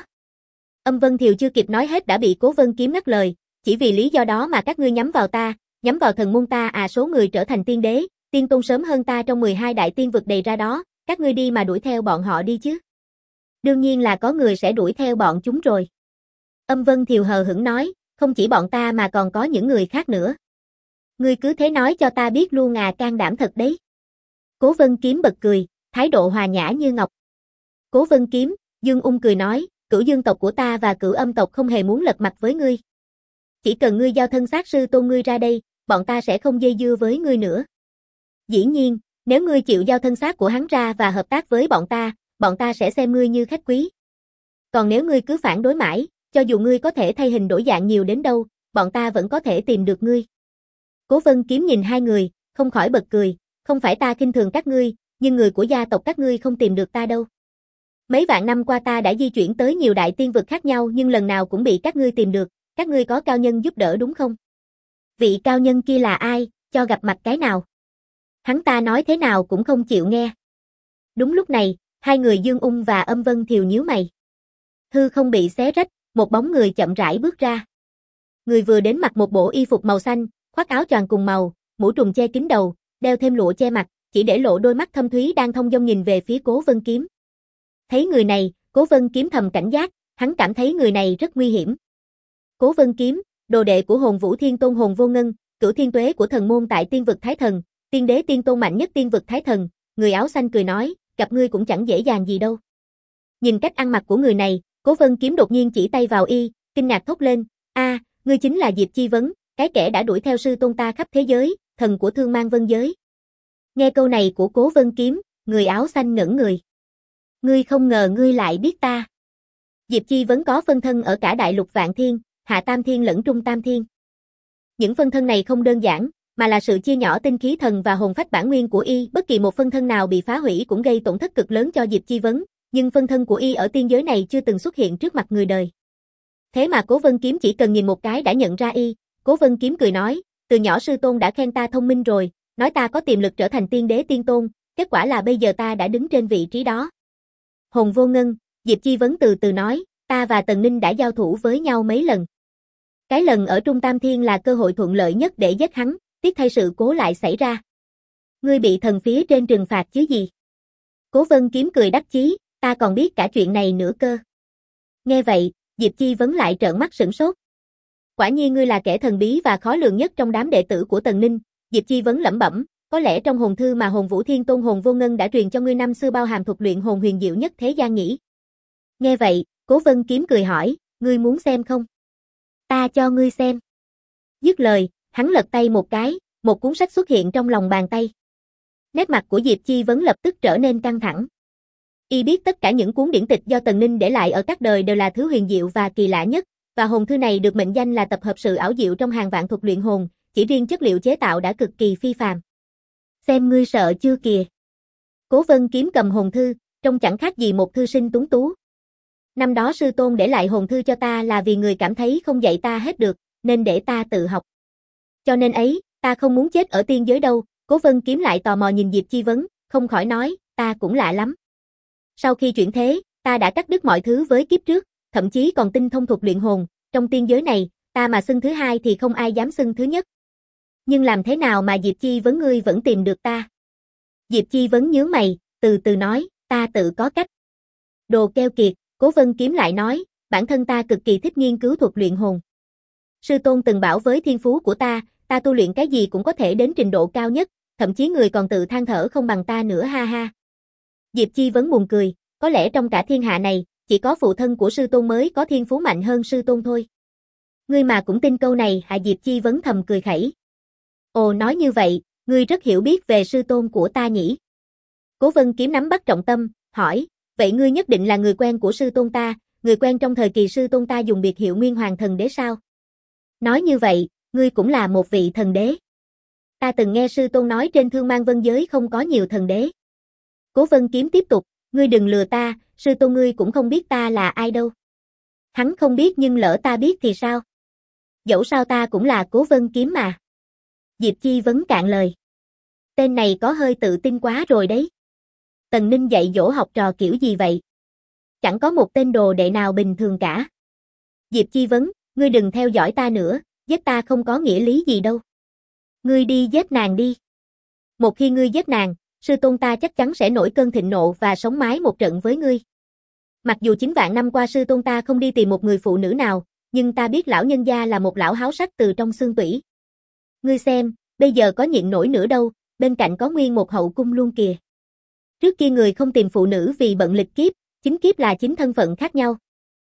Âm Vân Thiều chưa kịp nói hết đã bị Cố Vân Kiếm ngắt lời, chỉ vì lý do đó mà các ngươi nhắm vào ta, nhắm vào thần môn ta à, số người trở thành tiên đế, tiên tôn sớm hơn ta trong 12 đại tiên vực đầy ra đó, các ngươi đi mà đuổi theo bọn họ đi chứ. Đương nhiên là có người sẽ đuổi theo bọn chúng rồi. Âm Vân Thiều hờ hững nói, không chỉ bọn ta mà còn có những người khác nữa. Ngươi cứ thế nói cho ta biết luôn à, can đảm thật đấy. Cố Vân Kiếm bật cười, thái độ hòa nhã như ngọc. Cố Vân Kiếm, Dương Ung cười nói, Cửu Dương tộc của ta và Cửu Âm tộc không hề muốn lật mặt với ngươi. Chỉ cần ngươi giao thân xác sư tôn ngươi ra đây, bọn ta sẽ không dây dưa với ngươi nữa. Dĩ nhiên, nếu ngươi chịu giao thân xác của hắn ra và hợp tác với bọn ta sẽ xem ngươi như khách quý. Còn nếu ngươi cứ phản đối mãi, cho dù ngươi có thể thay hình đổi dạng nhiều đến đâu, bọn ta vẫn có thể tìm được ngươi. Cố Vân Kiếm nhìn hai người, không khỏi bật cười, không phải ta khinh thường các ngươi, nhưng người của gia tộc các ngươi không tìm được ta đâu. Mấy vạn năm qua ta đã di chuyển tới nhiều đại tiên vực khác nhau nhưng lần nào cũng bị các ngươi tìm được, các ngươi có cao nhân giúp đỡ đúng không? Vị cao nhân kia là ai, cho gặp mặt cái nào? Hắn ta nói thế nào cũng không chịu nghe. Đúng lúc này, hai người Dương Ung và Âm Vân Thiều nhíu mày. Hư không bị xé rách, một bóng người chậm rãi bước ra. Người vừa đến mặc một bộ y phục màu xanh, khoác áo choàng cùng màu, mũ trùm che kín đầu, đeo thêm lụa che mặt, chỉ để lộ đôi mắt thâm thúy đang thông dong nhìn về phía Cố Vân Kiếm. Thấy người này, Cố Vân Kiếm thầm cảnh giác, hắn cảm thấy người này rất nguy hiểm. Cố Vân Kiếm, đồ đệ của Hồn Vũ Thiên Tôn Hồn Vô Ngân, cửu thiên tuế của thần môn tại tiên vực Thái Thần, tiên đế tiên tôn mạnh nhất tiên vực Thái Thần, người áo xanh cười nói, gặp ngươi cũng chẳng dễ dàng gì đâu. Nhìn cách ăn mặc của người này, Cố Vân Kiếm đột nhiên chỉ tay vào y, kinh ngạc thốt lên, a, ngươi chính là Diệp Chi Vấn, cái kẻ đã đuổi theo sư tôn ta khắp thế giới, thần của Thương Mang Vân giới. Nghe câu này của Cố Vân Kiếm, người áo xanh ngẩn người. Ngươi không ngờ ngươi lại biết ta. Diệp Chi Vấn có phân thân ở cả đại lục Vạn Thiên, Hạ Tam Thiên lẫn Trung Tam Thiên. Những phân thân này không đơn giản, mà là sự chia nhỏ tinh khí thần và hồn phách bản nguyên của y, bất kỳ một phân thân nào bị phá hủy cũng gây tổn thất cực lớn cho Diệp Chi Vấn, nhưng phân thân của y ở tiên giới này chưa từng xuất hiện trước mặt người đời. Thế mà Cố Vân Kiếm chỉ cần nhìn một cái đã nhận ra y, Cố Vân Kiếm cười nói, từ nhỏ sư tôn đã khen ta thông minh rồi, nói ta có tiềm lực trở thành tiên đế tiên tôn, kết quả là bây giờ ta đã đứng trên vị trí đó. Hồn Vô Ngân, Diệp Chi Vấn từ từ nói, ta và Tần Ninh đã giao thủ với nhau mấy lần. Cái lần ở Trung Tam Thiên là cơ hội thuận lợi nhất để giết hắn, tiếc thay sự cố lại xảy ra. Ngươi bị thần phía trên trừng phạt chứ gì? Cố Vân Kiếm cười đắc chí, ta còn biết cả chuyện này nữa cơ. Nghe vậy, Diệp Chi Vấn lại trợn mắt sửng sốt. Quả nhiên ngươi là kẻ thần bí và khó lường nhất trong đám đệ tử của Tần Ninh, Diệp Chi Vấn lẩm bẩm, có lẽ trong hồn thư mà Hồn Vũ Thiên Tôn Hồn Vô Ngân đã truyền cho ngươi năm xưa bao hàm thuật luyện hồn huyền diệu nhất thế gian nhỉ? Nghe vậy, Cố Vân Kiếm cười hỏi, ngươi muốn xem không? Ta cho ngươi xem. Dứt lời, hắn lật tay một cái, một cuốn sách xuất hiện trong lòng bàn tay. Nét mặt của Diệp Chi Vấn lập tức trở nên căng thẳng. Y biết tất cả những cuốn điển tịch do Tần Ninh để lại ở các đời đều là thứ huyền diệu và kỳ lạ nhất, và hồn thư này được mệnh danh là tập hợp sự ảo diệu trong hàng vạn thuật luyện hồn, chỉ riêng chất liệu chế tạo đã cực kỳ phi phàm. Xem ngươi sợ chưa kìa. Cố Vân Kiếm cầm hồn thư, trông chẳng khác gì một thư sinh tuấn tú. Năm đó sư tôn để lại hồn thư cho ta là vì người cảm thấy không dạy ta hết được, nên để ta tự học. Cho nên ấy, ta không muốn chết ở tiên giới đâu. Cố Vân Kiếm lại tò mò nhìn Diệp Chi Vấn, không khỏi nói, ta cũng lạ lắm. Sau khi chuyển thế, ta đã cắt đứt mọi thứ với kiếp trước, thậm chí còn tinh thông thuật luyện hồn, trong tiên giới này, ta mà xưng thứ hai thì không ai dám xưng thứ nhất. Nhưng làm thế nào mà Diệp Chi Vấn ngươi vẫn tìm được ta? Diệp Chi Vấn nhướng mày, từ từ nói, ta tự có cách. Đồ keo kiệt, Cố Vân Kiếm lại nói, bản thân ta cực kỳ thích nghiên cứu thuật luyện hồn. Sư tôn từng bảo với thiên phú của ta tu luyện cái gì cũng có thể đến trình độ cao nhất, thậm chí người còn tự than thở không bằng ta nữa ha ha. Diệp Chi Vấn buồn cười, có lẽ trong cả thiên hạ này, chỉ có phụ thân của sư tôn mới có thiên phú mạnh hơn sư tôn thôi. Ngươi mà cũng tin câu này hả? Diệp Chi Vấn thầm cười khẩy. Ồ, nói như vậy, ngươi rất hiểu biết về sư tôn của ta nhỉ? Cố Vân Kiếm nắm bắt trọng tâm, hỏi, vậy ngươi nhất định là người quen của sư tôn ta, người quen trong thời kỳ sư tôn ta dùng biệt hiệu Nguyên Hoàng Thần Đế sao? Nói như vậy, ngươi cũng là một vị thần đế. Ta từng nghe sư tôn nói trên Thương Mang Vân giới không có nhiều thần đế. Cố Vân Kiếm tiếp tục, ngươi đừng lừa ta, sư tôn ngươi cũng không biết ta là ai đâu. Hắn không biết nhưng lỡ ta biết thì sao? Dẫu sao ta cũng là Cố Vân Kiếm mà. Diệp Chi Vấn cạn lời. Tên này có hơi tự tin quá rồi đấy. Tần Ninh dạy dỗ học trò kiểu gì vậy? Chẳng có một tên đồ đệ nào bình thường cả. Diệp Chi Vấn, ngươi đừng theo dõi ta nữa, giết ta không có nghĩa lý gì đâu. Ngươi đi giết nàng đi. Một khi ngươi giết nàng, sư tôn ta chắc chắn sẽ nổi cơn thịnh nộ và sống mái một trận với ngươi. Mặc dù 9 vạn năm qua sư tôn ta không đi tìm một người phụ nữ nào, nhưng ta biết lão nhân gia là một lão háo sắc từ trong xương tủy. Ngươi xem, bây giờ có nhịn nổi nữa đâu, bên cạnh có nguyên một hậu cung luôn kìa. Trước kia người không tìm phụ nữ vì bận lịch kiếp, chính kiếp là chính thân phận khác nhau.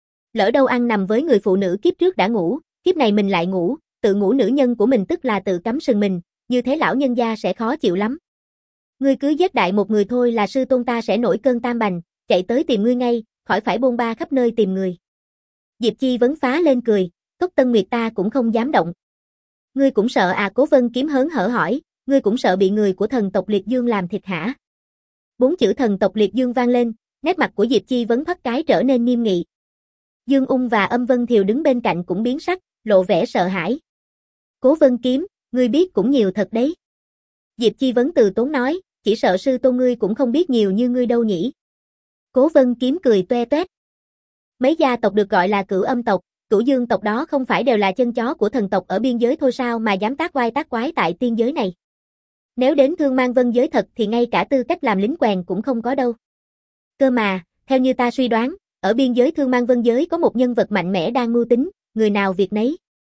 Lỡ đâu ăn nằm với người phụ nữ kiếp trước đã ngủ, kiếp này mình lại ngủ, tự ngủ nữ nhân của mình tức là tự cắm sừng mình, như thế lão nhân gia sẽ khó chịu lắm. Ngươi cứ giết đại một người thôi là sư tôn ta sẽ nổi cơn tam bành, chạy tới tìm ngươi ngay, khỏi phải bôn ba khắp nơi tìm người. Diệp Chi Vấn phá lên cười, Cốc Tân Nguyệt ta cũng không dám động. Ngươi cũng sợ à? Cố Vân Kiếm hớn hở hỏi, ngươi cũng sợ bị người của thần tộc Liệt Dương làm thịt hả? 4 chữ thần tộc Liệt Dương vang lên, nét mặt của Diệp Chi Vấn thoát cái trở nên nghiêm nghị. Dương Ung và Âm Vân Thiều đứng bên cạnh cũng biến sắc, lộ vẻ sợ hãi. Cố Vân Kiếm, ngươi biết cũng nhiều thật đấy. Diệp Chi Vấn từ tốn nói, chỉ sợ sư tôn ngươi cũng không biết nhiều như ngươi đâu nhỉ. Cố Vân Kiếm cười toe toét. Mấy gia tộc được gọi là Cửu Âm tộc, Cửu Dương tộc đó không phải đều là chân chó của thần tộc ở biên giới thôi sao mà dám tác oai tác quái tại tiên giới này. Nếu đến Thương Mang Vân giới thật thì ngay cả tư cách làm lính quèn cũng không có đâu. Cơ mà, theo như ta suy đoán, ở biên giới Thương Mang Vân giới có một nhân vật mạnh mẽ đang mưu tính, người nào việc nấy.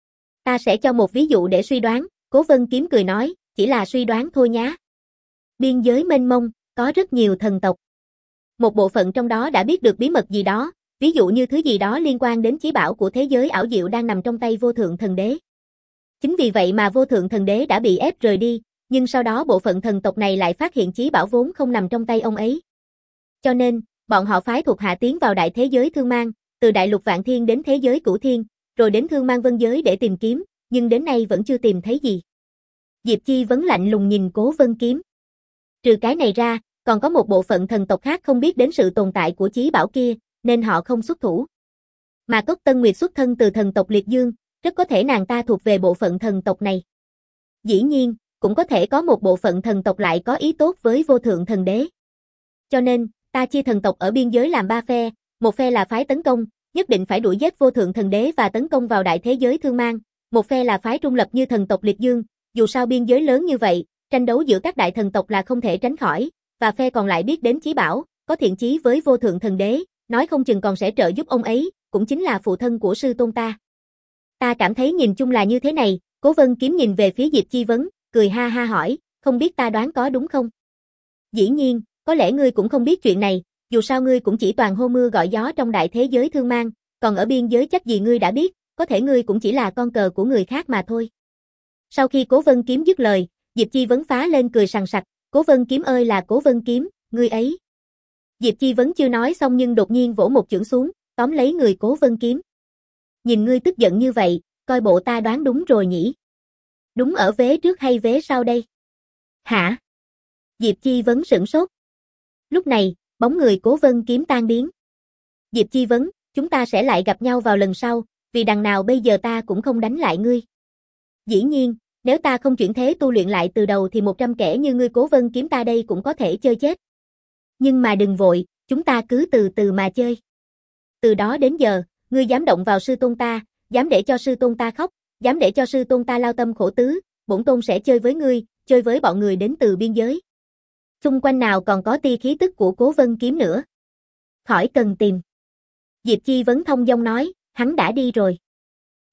Ta sẽ cho một ví dụ để suy đoán, Cố Vân Kiếm cười nói, chỉ là suy đoán thôi nhá. Biên giới mênh mông, có rất nhiều thần tộc. Một bộ phận trong đó đã biết được bí mật gì đó, ví dụ như thứ gì đó liên quan đến chí bảo của thế giới ảo diệu đang nằm trong tay Vô Thượng Thần Đế. Chính vì vậy mà Vô Thượng Thần Đế đã bị ép rời đi, nhưng sau đó bộ phận thần tộc này lại phát hiện chí bảo vốn không nằm trong tay ông ấy. Cho nên, bọn họ phái thuộc hạ tiến vào đại thế giới Thương Mang, từ đại lục Vạn Thiên đến thế giới Cửu Thiên, rồi đến Thương Mang Vân giới để tìm kiếm, nhưng đến nay vẫn chưa tìm thấy gì. Diệp Chi Vấn lạnh lùng nhìn Cố Vân Kiếm. Trừ cái này ra, còn có một bộ phận thần tộc khác không biết đến sự tồn tại của chí bảo kia, nên họ không xuất thủ. Mà Cốc Tân Nguyệt xuất thân từ thần tộc Liệt Dương, rất có thể nàng ta thuộc về bộ phận thần tộc này. Dĩ nhiên, cũng có thể có một bộ phận thần tộc lại có ý tốt với Vô Thượng Thần Đế. Cho nên, ta chia thần tộc ở biên giới làm 3 phe, một phe là phái tấn công, nhất định phải đuổi giết Vô Thượng Thần Đế và tấn công vào đại thế giới Thương Mang, một phe là phái trung lập như thần tộc Liệt Dương, dù sao biên giới lớn như vậy, tranh đấu giữa các đại thần tộc là không thể tránh khỏi, và phe còn lại biết đến chí bảo, có thiện chí với Vô Thượng Thần Đế, nói không chừng còn sẽ trợ giúp ông ấy, cũng chính là phụ thân của sư tôn ta. Ta cảm thấy nhìn chung là như thế này, Cố Vân Kiếm nhìn về phía Diệp Chi Vấn, cười ha ha hỏi, không biết ta đoán có đúng không? Dĩ nhiên, có lẽ ngươi cũng không biết chuyện này, dù sao ngươi cũng chỉ toàn hô mưa gọi gió trong đại thế giới Thương Mang, còn ở biên giới chắc gì ngươi đã biết, có thể ngươi cũng chỉ là con cờ của người khác mà thôi. Sau khi Cố Vân Kiếm dứt lời, Diệp Chi Vấn phá lên cười sằng sặc, Cố Vân Kiếm ơi là Cố Vân Kiếm, ngươi ấy. Diệp Chi Vấn chưa nói xong nhưng đột nhiên vỗ một chưởng xuống, tóm lấy người Cố Vân Kiếm. Nhìn ngươi tức giận như vậy, coi bộ ta đoán đúng rồi nhỉ? Đúng ở vế trước hay vế sau đây? Hả? Diệp Chi Vấn sửng sốt. Lúc này, bóng người Cố Vân Kiếm tan biến. Diệp Chi Vấn, chúng ta sẽ lại gặp nhau vào lần sau, vì đằng nào bây giờ ta cũng không đánh lại ngươi. Dĩ nhiên, nếu ta không chuyển thế tu luyện lại từ đầu thì 100 kẻ như ngươi Cố Vân Kiếm ta đây cũng có thể chơi chết. Nhưng mà đừng vội, chúng ta cứ từ từ mà chơi. Từ đó đến giờ, ngươi dám động vào sư tôn ta, dám để cho sư tôn ta khóc, dám để cho sư tôn ta lao tâm khổ tứ, bổn tôn sẽ chơi với ngươi, chơi với bọn người đến từ biên giới. Xung quanh nào còn có tia khí tức của Cố Vân Kiếm nữa. Khỏi cần tìm. Diệp Chi Vấn thông dong nói, hắn đã đi rồi.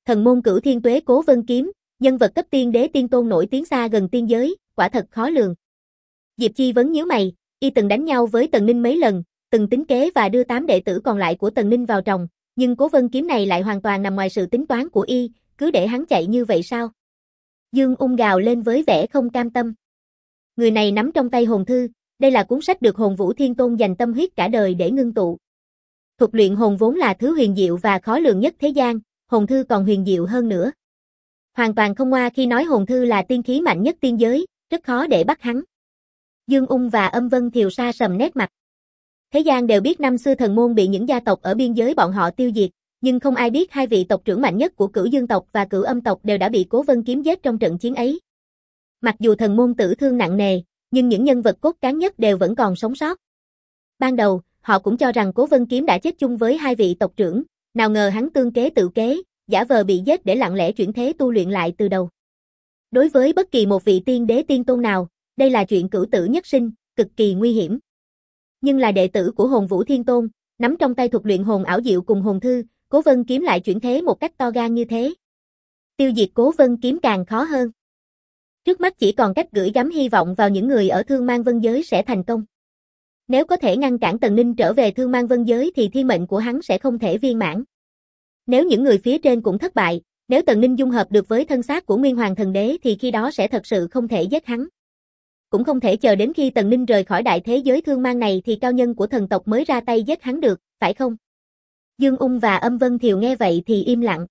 Thần môn Cửu Thiên Tuế Cố Vân Kiếm, nhân vật cấp tiên đế tiên tôn nổi tiếng xa gần tiên giới, quả thật khó lường. Diệp Chi Vấn nhíu mày, y từng đánh nhau với Tần Ninh mấy lần, từng tính kế và đưa 8 đệ tử còn lại của Tần Ninh vào tròng, nhưng Cố Vân Kiếm này lại hoàn toàn nằm ngoài sự tính toán của y, cứ để hắn chạy như vậy sao? Dương Ung gào lên với vẻ không cam tâm. Người này nắm trong tay hồn thư, đây là cuốn sách được Hồn Vũ Thiên Tôn dành tâm huyết cả đời để ngưng tụ. Thuật luyện hồn vốn là thứ huyền diệu và khó lường nhất thế gian, hồn thư còn huyền diệu hơn nữa. Hoàn toàn không ngoa khi nói hồn thư là tiên khí mạnh nhất tiên giới, rất khó để bắt hắn. Dương Ung và Âm Vân Thiều sa sầm nét mặt. Thế gian đều biết năm xưa thần môn bị những gia tộc ở biên giới bọn họ tiêu diệt, nhưng không ai biết hai vị tộc trưởng mạnh nhất của Cửu Dương tộc và Cửu Âm tộc đều đã bị Cố Vân Kiếm giết trong trận chiến ấy. Mặc dù thần môn tử thương nặng nề, nhưng những nhân vật cốt cán nhất đều vẫn còn sống sót. Ban đầu, họ cũng cho rằng Cố Vân Kiếm đã chết chung với hai vị tộc trưởng, nào ngờ hắn tương kế tự kế, giả vờ bị giết để lặng lẽ chuyển thế tu luyện lại từ đầu. Đối với bất kỳ một vị tiên đế tiên tôn nào, đây là chuyện cửu tử nhất sinh, cực kỳ nguy hiểm. Nhưng là đệ tử của Hồn Vũ Thiên Tôn, nắm trong tay thuật luyện hồn ảo diệu cùng hồn thư, Cố Vân Kiếm lại chuyển thế một cách to gan như thế. Tiêu diệt Cố Vân Kiếm càng khó hơn. Trước mắt chỉ còn cách gửi gắm hy vọng vào những người ở Thương Mang Vân Giới sẽ thành công. Nếu có thể ngăn cản Tần Ninh trở về Thương Mang Vân Giới thì thiên mệnh của hắn sẽ không thể viên mãn. Nếu những người phía trên cũng thất bại, nếu Tần Ninh dung hợp được với thân xác của Nguyên Hoàng Thần Đế thì khi đó sẽ thật sự không thể giết hắn. Cũng không thể chờ đến khi Tần Ninh rời khỏi đại thế giới thương mang này thì cao nhân của thần tộc mới ra tay giết hắn được, phải không? Dương Ung và Âm Vân Thiều nghe vậy thì im lặng.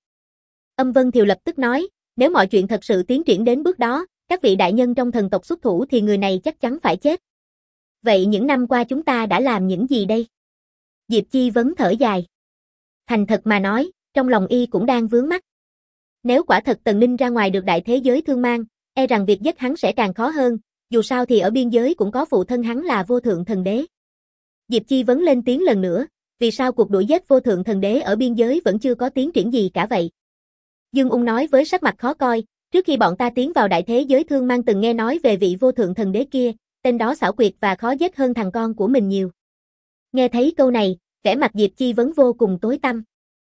Âm Vân Thiều lập tức nói, nếu mọi chuyện thật sự tiến triển đến bước đó, các vị đại nhân trong thần tộc xuất thủ thì người này chắc chắn phải chết. Vậy những năm qua chúng ta đã làm những gì đây? Diệp Chi Vấn thở dài. Thành thật mà nói, trong lòng y cũng đang vướng mắc. Nếu quả thật Tần Ninh ra ngoài được đại thế giới thương mang, e rằng việc giết hắn sẽ càng khó hơn, dù sao thì ở biên giới cũng có phụ thân hắn là Vô Thượng Thần Đế. Diệp Chi Vấn lên tiếng lần nữa, vì sao cuộc đuổi giết Vô Thượng Thần Đế ở biên giới vẫn chưa có tiến triển gì cả vậy? Dương Ung nói với sắc mặt khó coi, trước khi bọn ta tiến vào đại thế giới thương mang từng nghe nói về vị Vô Thượng Thần Đế kia, tên đó xảo quyệt và khó giết hơn thằng con của mình nhiều. Nghe thấy câu này, vẻ mặt Diệp Chi Vấn vô cùng tối tăm.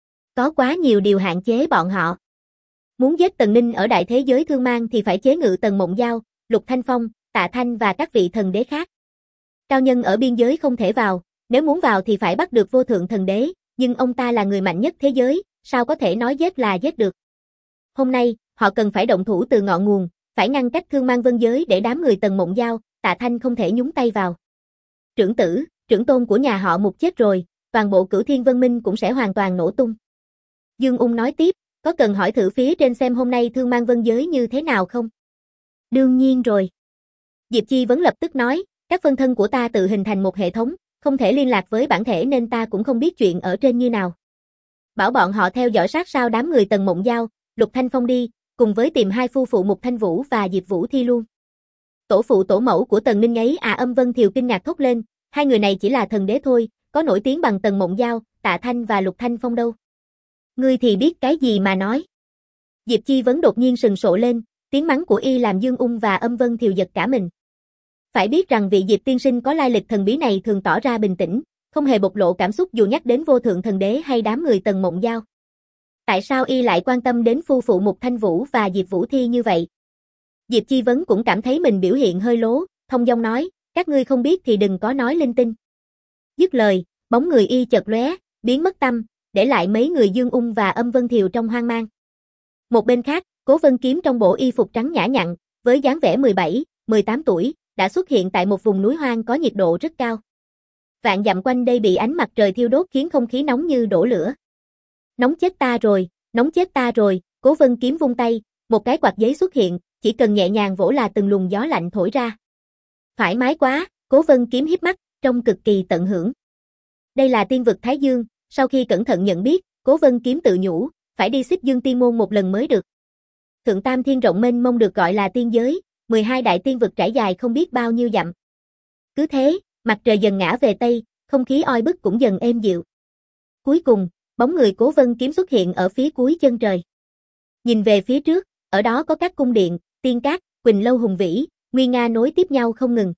Có quá nhiều điều hạn chế bọn họ. Muốn giết Tần Ninh ở đại thế giới thương mang thì phải chế ngự Tần Mộng Giao, Lục Thanh Phong, Tạ Thanh và các vị thần đế khác. Cao nhân ở biên giới không thể vào, nếu muốn vào thì phải bắt được Vô Thượng Thần Đế, nhưng ông ta là người mạnh nhất thế giới, sao có thể nói giết là giết được. Hôm nay, họ cần phải động thủ từ ngọn nguồn, phải ngăn cách Thương Mang Vân Giới để đám người Tần Mộng Giao, Tạ Thanh không thể nhúng tay vào. Trưởng tử, trưởng tôn của nhà họ Mục chết rồi, toàn bộ Cửu Thiên Vân Minh cũng sẽ hoàn toàn nổ tung. Dương Ung nói tiếp, có cần hỏi thử phía trên xem hôm nay Thương Mang Vân Giới như thế nào không? Đương nhiên rồi. Diệp Chi Vấn lập tức nói, các phân thân của ta tự hình thành một hệ thống, không thể liên lạc với bản thể nên ta cũng không biết chuyện ở trên như nào. Bảo bọn họ theo dõi sát sao đám người Tần Mộng Giao, Lục Thanh Phong đi, cùng với tìm hai phu phụ Mục Thanh Vũ và Diệp Vũ Thi luôn. Tổ phụ tổ mẫu của Tần Ninh ấy à? Âm Vân Thiều kinh ngạc thốt lên, hai người này chỉ là thần đế thôi, có nổi tiếng bằng Tần Mộng Giao, Tạ Thanh và Lục Thanh Phong đâu. Ngươi thì biết cái gì mà nói. Diệp Chi Vấn đột nhiên sừng sộ lên, tiếng mắng của y làm Dương Ung và Âm Vân Thiều giật cả mình. Phải biết rằng vị Diệp tiên sinh có lai lịch thần bí này thường tỏ ra bình tĩnh, không hề bộc lộ cảm xúc dù nhắc đến Vô Thượng Thần Đế hay đám người Tần Mộng Giao. Tại sao y lại quan tâm đến phu phụ Mục Thanh Vũ và Diệp Vũ Thi như vậy? Diệp Chi Vấn cũng cảm thấy mình biểu hiện hơi lố, thông dong nói, các ngươi không biết thì đừng có nói linh tinh. Dứt lời, bóng người y chợt lóe, biến mất tăm, để lại mấy người Dương Ung và Âm Vân Thiều trong hoang mang. Một bên khác, Cố Vân Kiếm trong bộ y phục trắng nhã nhặn, với dáng vẻ 17, 18 tuổi, đã xuất hiện tại một vùng núi hoang có nhiệt độ rất cao. Vạn dặm quanh đây bị ánh mặt trời thiêu đốt khiến không khí nóng như đổ lửa. Nóng chết ta rồi, nóng chết ta rồi, Cố Vân Kiếm vung tay, một cái quạt giấy xuất hiện, chỉ cần nhẹ nhàng vỗ là từng luồng gió lạnh thổi ra. Thoải mái quá, Cố Vân Kiếm híp mắt, trông cực kỳ tận hưởng. Đây là tiên vực Thái Dương, sau khi cẩn thận nhận biết, Cố Vân Kiếm tự nhủ, phải đi Xích Dương Tiên môn một lần mới được. Thượng Tam Thiên rộng mênh mông được gọi là tiên giới, 12 đại tiên vực trải dài không biết bao nhiêu dặm. Cứ thế, mặt trời dần ngã về tây, không khí oi bức cũng dần êm dịu. Cuối cùng, bóng người Cố Vân Kiếm xuất hiện ở phía cuối chân trời. Nhìn về phía trước, ở đó có các cung điện, tiên cát, Quỳnh lâu hùng vĩ, nguy nga nối tiếp nhau không ngừng.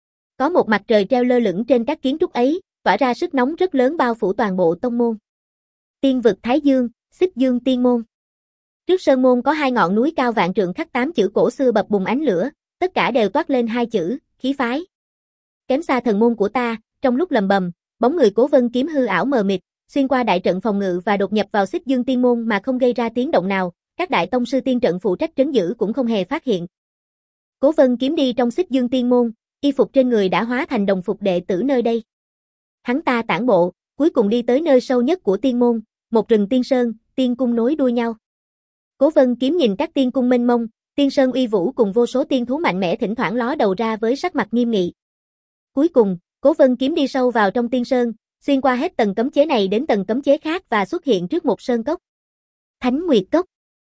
Có một mặt trời treo lơ lửng trên các kiến trúc ấy, tỏa ra sức nóng rất lớn bao phủ toàn bộ tông môn. Tiên vực Thái Dương, Xích Dương Tiên môn. Trước sơn môn có hai ngọn núi cao vạn trượng khắc 8 chữ cổ xưa bập bùng ánh lửa, tất cả đều toát lên hai chữ, khí phái. Kém xa thần môn của ta, trong lúc lầm bầm, bóng người Cố Vân Kiếm hư ảo mờ mịt, xuyên qua đại trận phòng ngự và đột nhập vào Xích Dương Tiên môn mà không gây ra tiếng động nào, các đại tông sư tiên trận phụ trách trấn giữ cũng không hề phát hiện. Cố Vân Kiếm đi trong Xích Dương Tiên môn, y phục trên người đã hóa thành đồng phục đệ tử nơi đây. Hắn ta tản bộ, cuối cùng đi tới nơi sâu nhất của tiên môn, một rừng tiên sơn, tiên cung nối đuôi nhau. Cố Vân Kiếm nhìn các tiên cung mênh mông, tiên sơn uy vũ cùng vô số tiên thú mạnh mẽ thỉnh thoảng ló đầu ra với sắc mặt nghiêm nghị. Cuối cùng, Cố Vân Kiếm đi sâu vào trong tiên sơn, xuyên qua hết tầng cấm chế này đến tầng cấm chế khác và xuất hiện trước một sơn cốc. Thánh Nguyệt Cốc.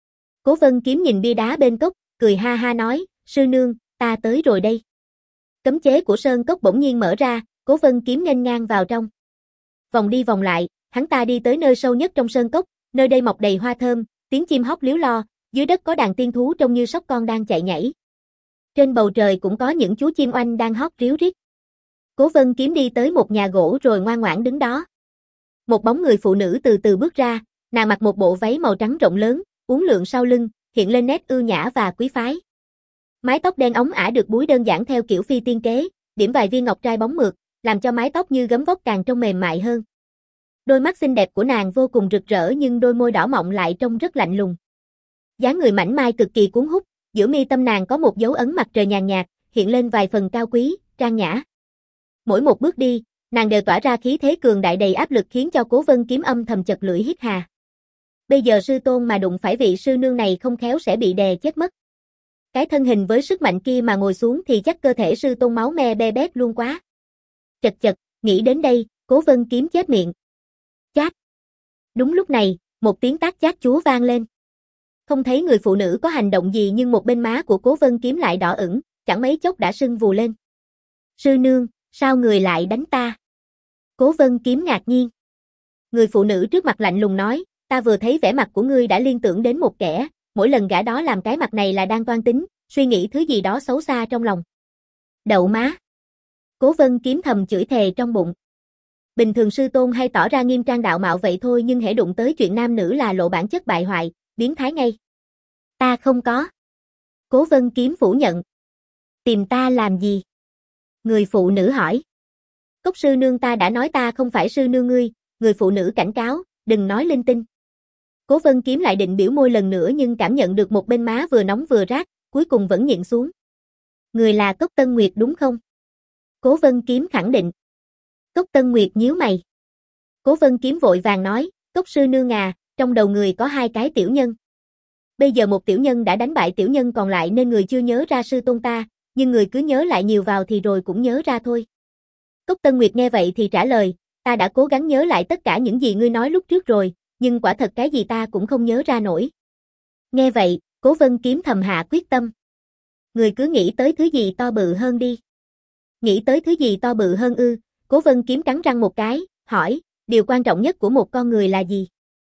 Cố Vân Kiếm nhìn bia đá bên cốc, cười ha ha nói, sư nương, ta tới rồi đây. Cấm chế của sơn cốc bỗng nhiên mở ra, Cố Vân Kiếm nghênh ngang vào trong. Vòng đi vòng lại, hắn ta đi tới nơi sâu nhất trong sơn cốc, nơi đây mọc đầy hoa thơm, tiếng chim hót líu lo, dưới đất có đàn tiên thú trông như sóc con đang chạy nhảy. Trên bầu trời cũng có những chú chim oanh đang hót ríu rít. Cố Vân Kiếm đi tới một nhà gỗ rồi ngoan ngoãn đứng đó. Một bóng người phụ nữ từ từ bước ra, nàng mặc một bộ váy màu trắng rộng lớn, uốn lượn sau lưng, hiện lên nét ưu nhã và quý phái. Mái tóc đen óng ả được búi đơn giản theo kiểu phi tiên kế, điểm vài viên ngọc trai bóng mượt, làm cho mái tóc như gấm vóc càng trông mềm mại hơn. Đôi mắt xinh đẹp của nàng vô cùng rực rỡ nhưng đôi môi đỏ mọng lại trông rất lạnh lùng. Dáng người mảnh mai cực kỳ cuốn hút, giữa mi tâm nàng có một dấu ấn mặt trời nhàn nhạt, hiện lên vài phần cao quý, trang nhã. Mỗi một bước đi, nàng đều tỏa ra khí thế cường đại đầy áp lực khiến cho Cố Vân Kiếm âm thầm chật lưỡi hít hà. Bây giờ sư tôn mà đụng phải vị sư nương này không khéo sẽ bị đè chết mất. Cái thân hình với sức mạnh kia mà ngồi xuống thì chắc cơ thể sư tôn máu me be bét luôn quá. Chật chật, nghĩ đến đây, Cố Vân Kiếm chép miệng. Chát. Đúng lúc này, một tiếng tát chát chúa vang lên. Không thấy người phụ nữ có hành động gì nhưng một bên má của Cố Vân Kiếm lại đỏ ửng, chẳng mấy chốc đã sưng vù lên. Sư nương, sao người lại đánh ta? Cố Vân Kiếm ngạc nhiên. Người phụ nữ trước mặt lạnh lùng nói, ta vừa thấy vẻ mặt của ngươi đã liên tưởng đến một kẻ, mỗi lần gã đó làm cái mặt này là đang toan tính, suy nghĩ thứ gì đó xấu xa trong lòng. Đậu má. Cố Vân Kiếm thầm chửi thề trong bụng. Bình thường sư tôn hay tỏ ra nghiêm trang đạo mạo vậy thôi nhưng hễ đụng tới chuyện nam nữ là lộ bản chất bại hoại, biến thái ngay. Ta không có. Cố Vân Kiếm phủ nhận. Tìm ta làm gì? Người phụ nữ hỏi. Cốc sư nương ta đã nói ta không phải sư nương ngươi, người phụ nữ cảnh cáo, đừng nói linh tinh. Cố Vân Kiếm lại định biểu môi lần nữa nhưng cảm nhận được một bên má vừa nóng vừa rát, cuối cùng vẫn nhịn xuống. Người là Cốc Tân Nguyệt đúng không? Cố Vân Kiếm khẳng định. Cốc Tân Nguyệt nhíu mày. Cố Vân Kiếm vội vàng nói, Cốc sư nương à, trong đầu người có hai cái tiểu nhân. Bây giờ một tiểu nhân đã đánh bại tiểu nhân còn lại nên người chưa nhớ ra sư tôn ta, nhưng người cứ nhớ lại nhiều vào thì rồi cũng nhớ ra thôi. Cốc Tân Nguyệt nghe vậy thì trả lời, ta đã cố gắng nhớ lại tất cả những gì ngươi nói lúc trước rồi, nhưng quả thật cái gì ta cũng không nhớ ra nổi. Nghe vậy, Cố Vân Kiếm thầm hạ quyết tâm. Người cứ nghĩ tới thứ gì to bự hơn đi. Nghĩ tới thứ gì to bự hơn ư? Cố Vân Kiếm cắn răng một cái, hỏi, điều quan trọng nhất của một con người là gì?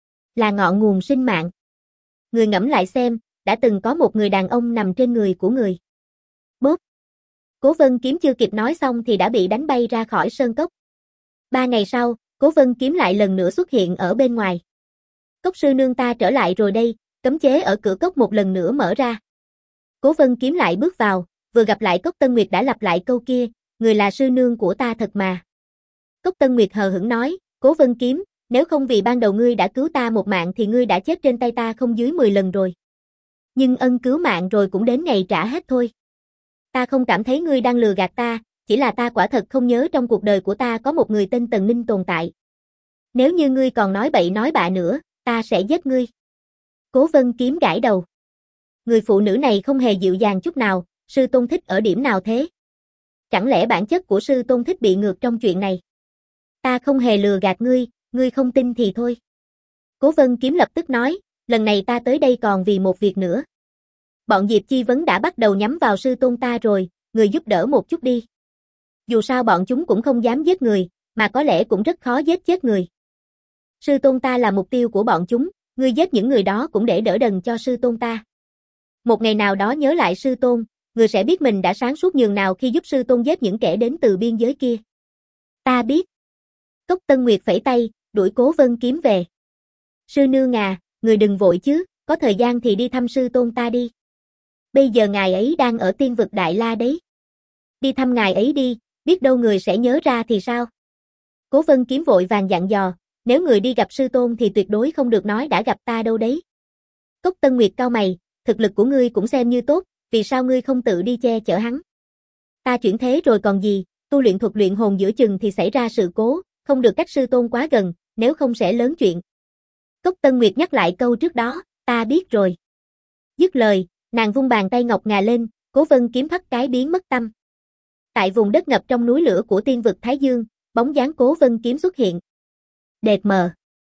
Là ngọn nguồn sinh mạng. Người ngẫm lại xem, đã từng có một người đàn ông nằm trên người của người. Bốp. Cố Vân Kiếm chưa kịp nói xong thì đã bị đánh bay ra khỏi sơn cốc. 3 ngày sau, Cố Vân Kiếm lại lần nữa xuất hiện ở bên ngoài. Cốc sư nương ta trở lại rồi đây, cấm chế ở cửa cốc một lần nữa mở ra. Cố Vân Kiếm lại bước vào, vừa gặp lại Cốc Tân Nguyệt đã lặp lại câu kia, người là sư nương của ta thật mà. Cốc Tân Nguyệt hờ hững nói, Cố Vân Kiếm, nếu không vì ban đầu ngươi đã cứu ta một mạng thì ngươi đã chết trên tay ta không dưới 10 lần rồi. Nhưng ân cứu mạng rồi cũng đến ngày trả hết thôi. Ta không cảm thấy ngươi đang lừa gạt ta, chỉ là ta quả thật không nhớ trong cuộc đời của ta có một người tên Tần Ninh tồn tại. Nếu như ngươi còn nói bậy nói bạ nữa, ta sẽ giết ngươi. Cố Vân Kiếm gãi đầu. Người phụ nữ này không hề dịu dàng chút nào, sư tôn thích ở điểm nào thế? Chẳng lẽ bản chất của sư tôn thích bị ngược trong chuyện này? Ta không hề lừa gạt ngươi, ngươi không tin thì thôi. Cố Vân Kiếm lập tức nói, lần này ta tới đây còn vì một việc nữa. Bọn Diệp Chi Vấn đã bắt đầu nhắm vào sư tôn ta rồi, người giúp đỡ một chút đi. Dù sao bọn chúng cũng không dám giết người, mà có lẽ cũng rất khó giết chết người. Sư tôn ta là mục tiêu của bọn chúng, ngươi giết những người đó cũng để đỡ đần cho sư tôn ta. Một ngày nào đó nhớ lại sư tôn, ngươi sẽ biết mình đã sáng suốt nhường nào khi giúp sư tôn giết những kẻ đến từ biên giới kia. Ta biết. Cốc Tân Nguyệt phẩy tay, đuổi Cố Vân Kiếm về. Sư nương à, người đừng vội chứ, có thời gian thì đi thăm sư tôn ta đi. Bây giờ ngài ấy đang ở tiên vực Đại La đấy. Đi thăm ngài ấy đi, biết đâu người sẽ nhớ ra thì sao? Cố Vân Kiếm vội vàng dặn dò, nếu người đi gặp sư tôn thì tuyệt đối không được nói đã gặp ta đâu đấy. Cốc Tân Nguyệt cau mày, thực lực của ngươi cũng xem như tốt, vì sao ngươi không tự đi che chở hắn? Ta chuyển thế rồi còn gì, tu luyện thuật luyện hồn giữa chừng thì xảy ra sự cố, không được cách sư tôn quá gần, nếu không sẽ lớn chuyện. Cốc Tân Nguyệt nhắc lại câu trước đó, ta biết rồi. Dứt lời, nàng vung bàn tay ngọc ngà lên, Cố Vân Kiếm thoát cái biến mất tâm. Tại vùng đất ngập trong núi lửa của tiên vực Thái Dương, bóng dáng Cố Vân Kiếm xuất hiện. Đệt mờ.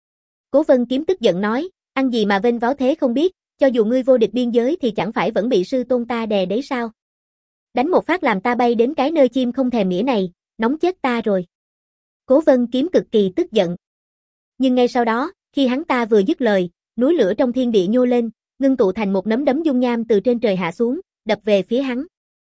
Cố Vân Kiếm tức giận nói, ăn gì mà vênh váo thế không biết, cho dù ngươi vô địch biên giới thì chẳng phải vẫn bị sư tôn ta đè đấy sao? Đánh một phát làm ta bay đến cái nơi chim không thèm nghĩa này, nóng chết ta rồi. Cố Vân Kiếm cực kỳ tức giận. Nhưng ngay sau đó, khi hắn ta vừa dứt lời, núi lửa trong thiên địa nhô lên, ngưng tụ thành một nắm đấm dung nham từ trên trời hạ xuống, đập về phía hắn.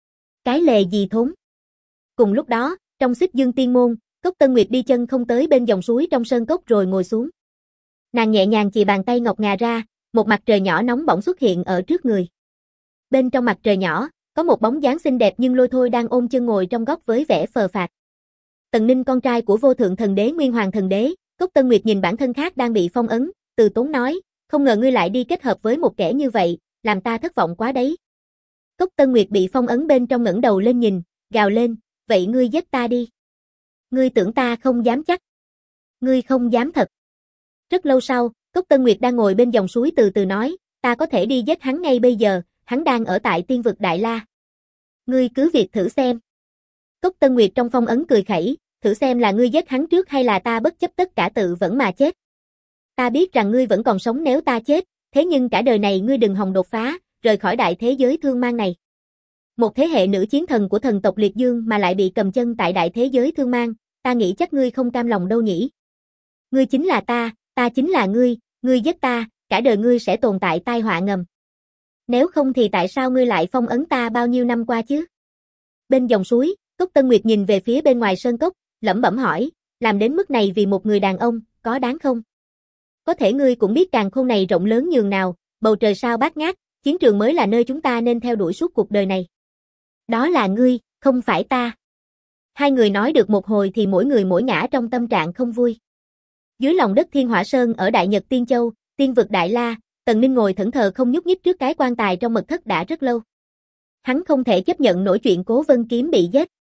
Cái lề gì thốn. Cùng lúc đó, trong Xích Dương Tiên Môn, Cốc Tân Nguyệt đi chân không tới bên dòng suối trong sơn cốc rồi ngồi xuống. Nàng nhẹ nhàng chì bàn tay ngọc ngà ra, một mặt trời nhỏ nóng bỏng xuất hiện ở trước người. Bên trong mặt trời nhỏ, có một bóng dáng xinh đẹp nhưng lôi thôi đang ôm chân ngồi trong góc với vẻ phờ phạc. Tần Ninh con trai của vô thượng thần đế Nguyên Hoàng thần đế, Cốc Tân Nguyệt nhìn bản thân khác đang bị phong ấn, từ tốn nói, không ngờ ngươi lại đi kết hợp với một kẻ như vậy, làm ta thất vọng quá đấy. Cốc Tân Nguyệt bị phong ấn bên trong ngẩng đầu lên nhìn, gào lên, vậy ngươi giết ta đi. Ngươi tưởng ta không dám chắc. Ngươi không dám thật. Rất lâu sau, Cốc Tân Nguyệt đang ngồi bên dòng suối từ từ nói, ta có thể đi giết hắn ngay bây giờ, hắn đang ở tại tiên vực Đại La. Ngươi cứ việc thử xem. Cốc Tân Nguyệt trong phong ấn cười khẩy, thử xem là ngươi giết hắn trước hay là ta bất chấp tất cả tự vẫn mà chết. Ta biết rằng ngươi vẫn còn sống nếu ta chết, thế nhưng cả đời này ngươi đừng hòng đột phá, rời khỏi đại thế giới thương mang này. Một thế hệ nữ chiến thần của thần tộc Liệt Dương mà lại bị cầm chân tại đại thế giới thương mang, ta nghĩ chắc ngươi không cam lòng đâu nhỉ. Ngươi chính là ta chính là ngươi giết ta, cả đời ngươi sẽ tồn tại tai họa ngầm. Nếu không thì tại sao ngươi lại phong ấn ta bao nhiêu năm qua chứ? Bên dòng suối, Cốc Tân Nguyệt nhìn về phía bên ngoài sơn cốc, lẩm bẩm hỏi, làm đến mức này vì một người đàn ông, có đáng không? Có thể ngươi cũng biết càn khôn này rộng lớn nhường nào, bầu trời sao bát ngát, chiến trường mới là nơi chúng ta nên theo đuổi suốt cuộc đời này. Đó là ngươi, không phải ta. Hai người nói được một hồi thì mỗi người mỗi ngã trong tâm trạng không vui. Dưới lòng đất Thiên Hỏa Sơn ở Đại Nhật Tiên Châu, tiên vực Đại La, Tần Ninh ngồi thẫn thờ không nhúc nhích trước cái quan tài trong mật thất đã rất lâu. Hắn không thể chấp nhận nổi chuyện Cố Vân Kiếm bị giết.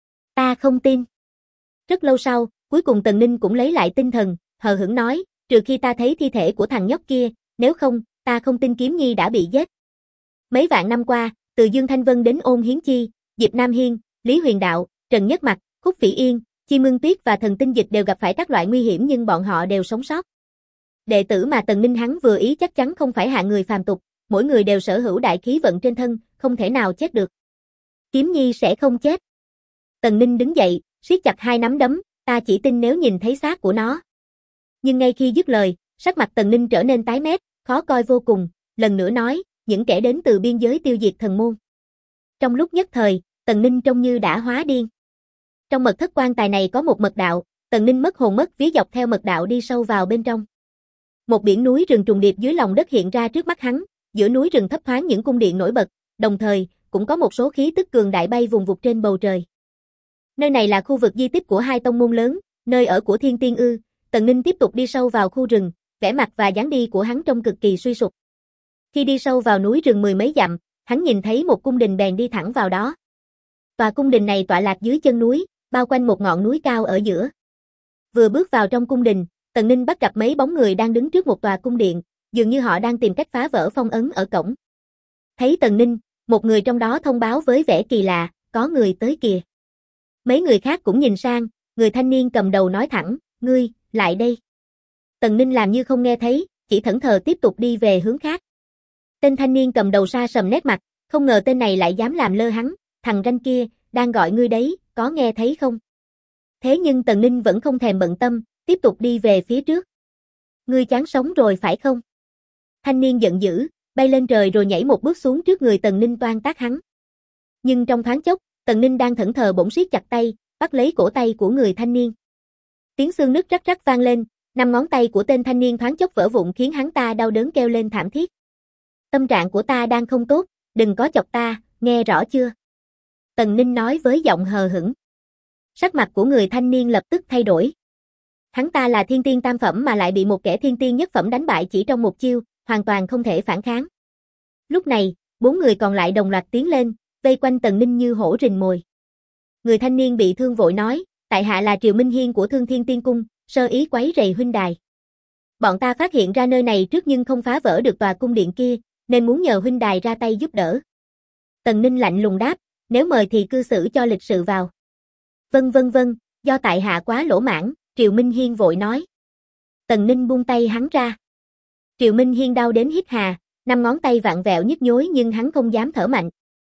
Ta không tin. Rất lâu sau, cuối cùng Tần Ninh cũng lấy lại tinh thần, hờ hững nói, trừ khi ta thấy thi thể của thằng nhóc kia, nếu không, ta không tin Kiếm Nhi đã bị giết. Mấy vạn năm qua, từ Dương Thanh Vân đến Ôn Hiến Chi, Diệp Nam Hiên, Lý Huyền Đạo, Trần Nhất Mặc, Khúc Phỉ Yên, Chi Mương Tuyết và Thần Tinh Dịch đều gặp phải các loại nguy hiểm nhưng bọn họ đều sống sót. Đệ tử mà Tần Ninh hắn vừa ý chắc chắn không phải hạng người phàm tục, mỗi người đều sở hữu đại khí vận trên thân, không thể nào chết được. Kiếm Nhi sẽ không chết. Tần Ninh đứng dậy, siết chặt hai nắm đấm, ta chỉ tin nếu nhìn thấy xác của nó. Nhưng ngay khi dứt lời, sắc mặt Tần Ninh trở nên tái mét, khó coi vô cùng, lần nữa nói, những kẻ đến từ biên giới tiêu diệt thần môn. Trong lúc nhất thời, Tần Ninh trông như đã hóa điên. Trong mật thất quan tài này có một mật đạo, Tần Ninh mất hồn mất vía dọc theo mật đạo đi sâu vào bên trong. Một biển núi rừng trùng điệp dưới lòng đất hiện ra trước mắt hắn, giữa núi rừng thấp thoáng những cung điện nổi bật, đồng thời cũng có một số khí tức cường đại bay vùng vụt trên bầu trời. Nơi này là khu vực di tích của hai tông môn lớn, nơi ở của Thiên Tiên Ư. Tần Ninh tiếp tục đi sâu vào khu rừng, vẻ mặt và dáng đi của hắn trông cực kỳ suy sụp. Khi đi sâu vào núi rừng mười mấy dặm, hắn nhìn thấy một cung đình bèn đi thẳng vào đó. Tòa cung đình này tọa lạc dưới chân núi, bao quanh một ngọn núi cao ở giữa. Vừa bước vào trong cung đình, Tần Ninh bắt gặp mấy bóng người đang đứng trước một tòa cung điện, dường như họ đang tìm cách phá vỡ phong ấn ở cổng. Thấy Tần Ninh, một người trong đó thông báo với vẻ kỳ lạ, có người tới kìa. Mấy người khác cũng nhìn sang, người thanh niên cầm đầu nói thẳng, ngươi, lại đây. Tần Ninh làm như không nghe thấy, chỉ thẫn thờ tiếp tục đi về hướng khác. Tên thanh niên cầm đầu sa sầm nét mặt, không ngờ tên này lại dám làm lơ hắn, thằng ranh kia, đang gọi ngươi đấy, có nghe thấy không? Thế nhưng Tần Ninh vẫn không thèm bận tâm, tiếp tục đi về phía trước. Ngươi chán sống rồi phải không? Thanh niên giận dữ, bay lên trời rồi nhảy một bước xuống trước người Tần Ninh toan tác hắn. Nhưng trong thoáng chốc, Tần Ninh đang thẫn thờ bỗng siết chặt tay, bắt lấy cổ tay của người thanh niên. Tiếng xương nứt rắc rắc vang lên, năm ngón tay của tên thanh niên thoáng chốc vỡ vụn khiến hắn ta đau đớn kêu lên thảm thiết. Tâm trạng của ta đang không tốt, đừng có chọc ta, nghe rõ chưa? Tần Ninh nói với giọng hờ hững. Sắc mặt của người thanh niên lập tức thay đổi. Hắn ta là thiên tiên tam phẩm mà lại bị một kẻ thiên tiên nhất phẩm đánh bại chỉ trong một chiêu, hoàn toàn không thể phản kháng. Lúc này, 4 người còn lại đồng loạt tiến lên, vây quanh Tần Ninh như hổ rình mồi. Người thanh niên bị thương vội nói, tại hạ là Triệu Minh Hiên của Thương Thiên Tiên Cung, sơ ý quấy rầy huynh đài. Bọn ta phát hiện ra nơi này trước nhưng không phá vỡ được tòa cung điện kia, nên muốn nhờ huynh đài ra tay giúp đỡ. Tần Ninh lạnh lùng đáp, nếu mời thì cư xử cho lịch sự vào. Vâng, do tại hạ quá lỗ mãng, Triệu Minh Hiên vội nói. Tần Ninh buông tay hắn ra. Triệu Minh Hiên đau đến hít hà, 5 ngón tay vặn vẹo nhức nhối nhưng hắn không dám thở mạnh.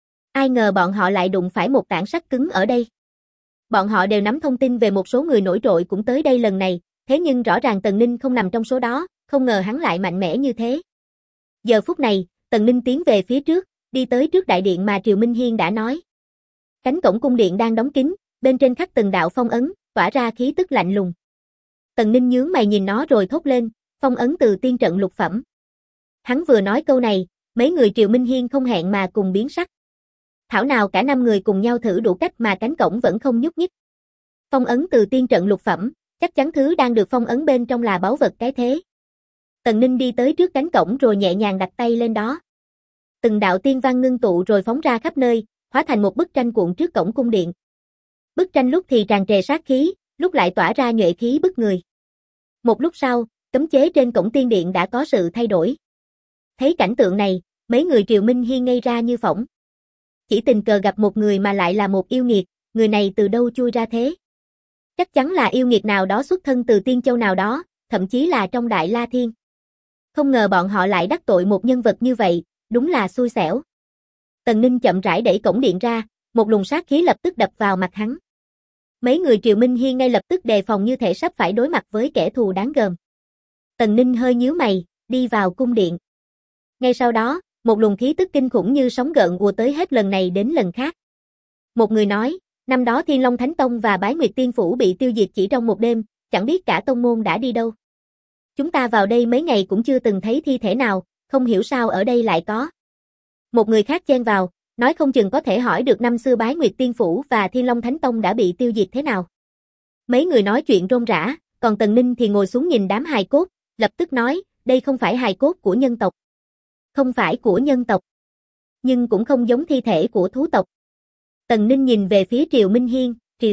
Ai ngờ bọn họ lại đụng phải một tảng sắt cứng ở đây. Bọn họ đều nắm thông tin về một số người nổi trội cũng tới đây lần này, thế nhưng rõ ràng Tần Ninh không nằm trong số đó, không ngờ hắn lại mạnh mẽ như thế. Giờ phút này, Tần Ninh tiến về phía trước, đi tới trước đại điện mà Triệu Minh Hiên đã nói. Cánh cổng cung điện đang đóng kín, bên trên khắc từng đạo phong ấn, tỏa ra khí tức lạnh lùng. Tần Ninh nhướng mày nhìn nó rồi thốt lên, phong ấn từ tiên trận lục phẩm. Hắn vừa nói câu này, mấy người Triệu Minh Hiên không hẹn mà cùng biến sắc. Thảo nào cả 5 người cùng nhau thử đủ cách mà cánh cổng vẫn không nhúc nhích. Phong ấn từ tiên trận lục phẩm, chắc chắn thứ đang được phong ấn bên trong là báu vật cái thế. Tần Ninh đi tới trước cánh cổng rồi nhẹ nhàng đặt tay lên đó. Từng đạo tiên văn ngưng tụ rồi phóng ra khắp nơi, hóa thành một bức tranh cuộn trước cổng cung điện. Bức tranh lúc thì tràn trề sát khí, lúc lại tỏa ra nhuệ khí bức người. Một lúc sau, cấm chế trên cổng tiên điện đã có sự thay đổi. Thấy cảnh tượng này, mấy người Triệu Minh Hiên ngây ra như phỏng. Chỉ tình cờ gặp một người mà lại là một yêu nghiệt, người này từ đâu chui ra thế? Chắc chắn là yêu nghiệt nào đó xuất thân từ tiên châu nào đó, thậm chí là trong Đại La Thiên. Không ngờ bọn họ lại đắc tội một nhân vật như vậy, đúng là xui xẻo. Tần Ninh chậm rãi đẩy cổng điện ra, một luồng sát khí lập tức đập vào mặt hắn. Mấy người Triệu Minh Hiên ngay lập tức đề phòng như thể sắp phải đối mặt với kẻ thù đáng gờm. Tần Ninh hơi nhíu mày, đi vào cung điện. Ngay sau đó, một luồng khí tức kinh khủng như sóng gợn ùa tới hết lần này đến lần khác. Một người nói, năm đó Thiên Long Thánh Tông và Bái Nguyệt Tiên Phủ bị tiêu diệt chỉ trong một đêm, chẳng biết cả tông môn đã đi đâu. Chúng ta vào đây mấy ngày cũng chưa từng thấy thi thể nào, không hiểu sao ở đây lại có. Một người khác chen vào, nói không chừng có thể hỏi được năm xưa Bái Nguyệt Tiên Phủ và Thiên Long Thánh Tông đã bị tiêu diệt thế nào. Mấy người nói chuyện rôm rả, còn Tần Ninh thì ngồi xuống nhìn đám hài cốt, lập tức nói, đây không phải hài cốt của nhân tộc. Không phải của nhân tộc, nhưng cũng không giống thi thể của thú tộc. Tần Ninh nhìn về phía Triệu Minh Hiên,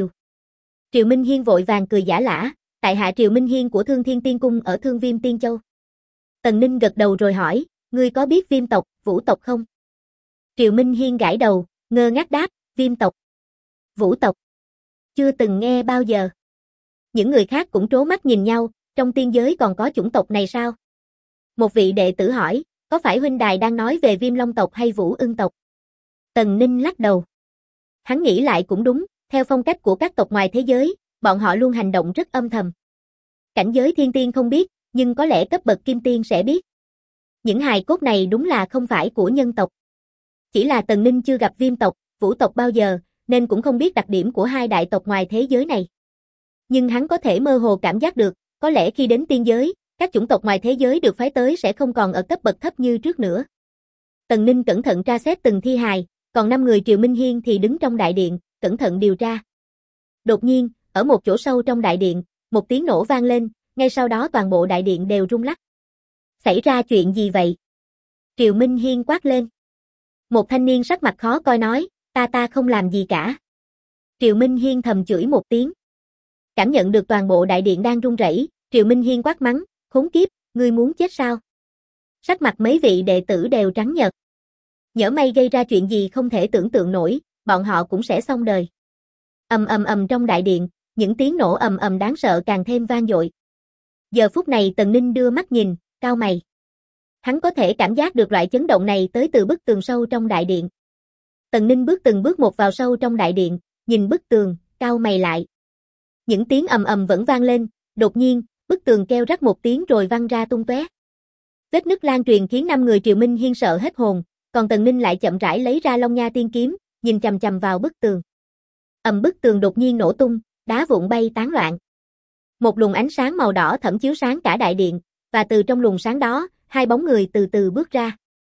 Triệu Minh Hiên vội vàng cười giả lả, tại hạ Triệu Minh Hiên của Thương Thiên Tiên Cung ở Thương Viêm Tiên Châu. Tần Ninh gật đầu rồi hỏi, ngươi có biết Viêm tộc, Vũ tộc không? Triệu Minh Hiên gãi đầu, ngơ ngác đáp, Viêm tộc, Vũ tộc. Chưa từng nghe bao giờ. Những người khác cũng trố mắt nhìn nhau, trong tiên giới còn có chủng tộc này sao? Một vị đệ tử hỏi, có phải huynh đài đang nói về Viêm Long tộc hay Vũ Ưng tộc? Tần Ninh lắc đầu. Hắn nghĩ lại cũng đúng, theo phong cách của các tộc ngoài thế giới, bọn họ luôn hành động rất âm thầm. Cảnh giới thiên tiên không biết, nhưng có lẽ cấp bậc kim tiên sẽ biết. Những hài cốt này đúng là không phải của nhân tộc. Chỉ là Tần Ninh chưa gặp Viêm tộc, Vũ tộc bao giờ, nên cũng không biết đặc điểm của hai đại tộc ngoài thế giới này. Nhưng hắn có thể mơ hồ cảm giác được, có lẽ khi đến tiên giới, các chủng tộc ngoài thế giới được phái tới sẽ không còn ở cấp bậc thấp như trước nữa. Tần Ninh cẩn thận tra xét từng thi hài, còn 5 người Triệu Minh Hiên thì đứng trong đại điện, cẩn thận điều tra. Đột nhiên, ở một chỗ sâu trong đại điện, một tiếng nổ vang lên, ngay sau đó toàn bộ đại điện đều rung lắc. Xảy ra chuyện gì vậy? Triệu Minh Hiên quát lên. Một thanh niên sắc mặt khó coi nói, ta không làm gì cả. Triệu Minh Hiên thầm chửi một tiếng. Cảm nhận được toàn bộ đại điện đang rung rẩy, Triệu Minh Hiên quát mắng, khốn kiếp, ngươi muốn chết sao? Sắc mặt mấy vị đệ tử đều trắng nhợt. Nhỡ may gây ra chuyện gì không thể tưởng tượng nổi, bọn họ cũng sẽ xong đời. Ầm trong đại điện, những tiếng nổ ầm đáng sợ càng thêm vang dội. Giờ phút này Tần Ninh đưa mắt nhìn, cau mày. Hắn có thể cảm giác được loại chấn động này tới từ bức tường sâu trong đại điện. Tần Ninh bước từng bước một vào sâu trong đại điện, nhìn bức tường, cau mày lại. Những tiếng ầm vẫn vang lên, đột nhiên, bức tường kêu rắc một tiếng rồi văng ra tung tóe. Vết nứt lan truyền khiến 5 người Triệu Minh Hiên sợ hết hồn, còn Tần Ninh lại chậm rãi lấy ra Long Nha Tiên Kiếm, nhìn chằm chằm vào bức tường. Bức tường đột nhiên nổ tung, đá vụn bay tán loạn. Một luồng ánh sáng màu đỏ thẫm chiếu sáng cả đại điện, và từ trong luồng sáng đó, 2 bóng người từ từ bước ra.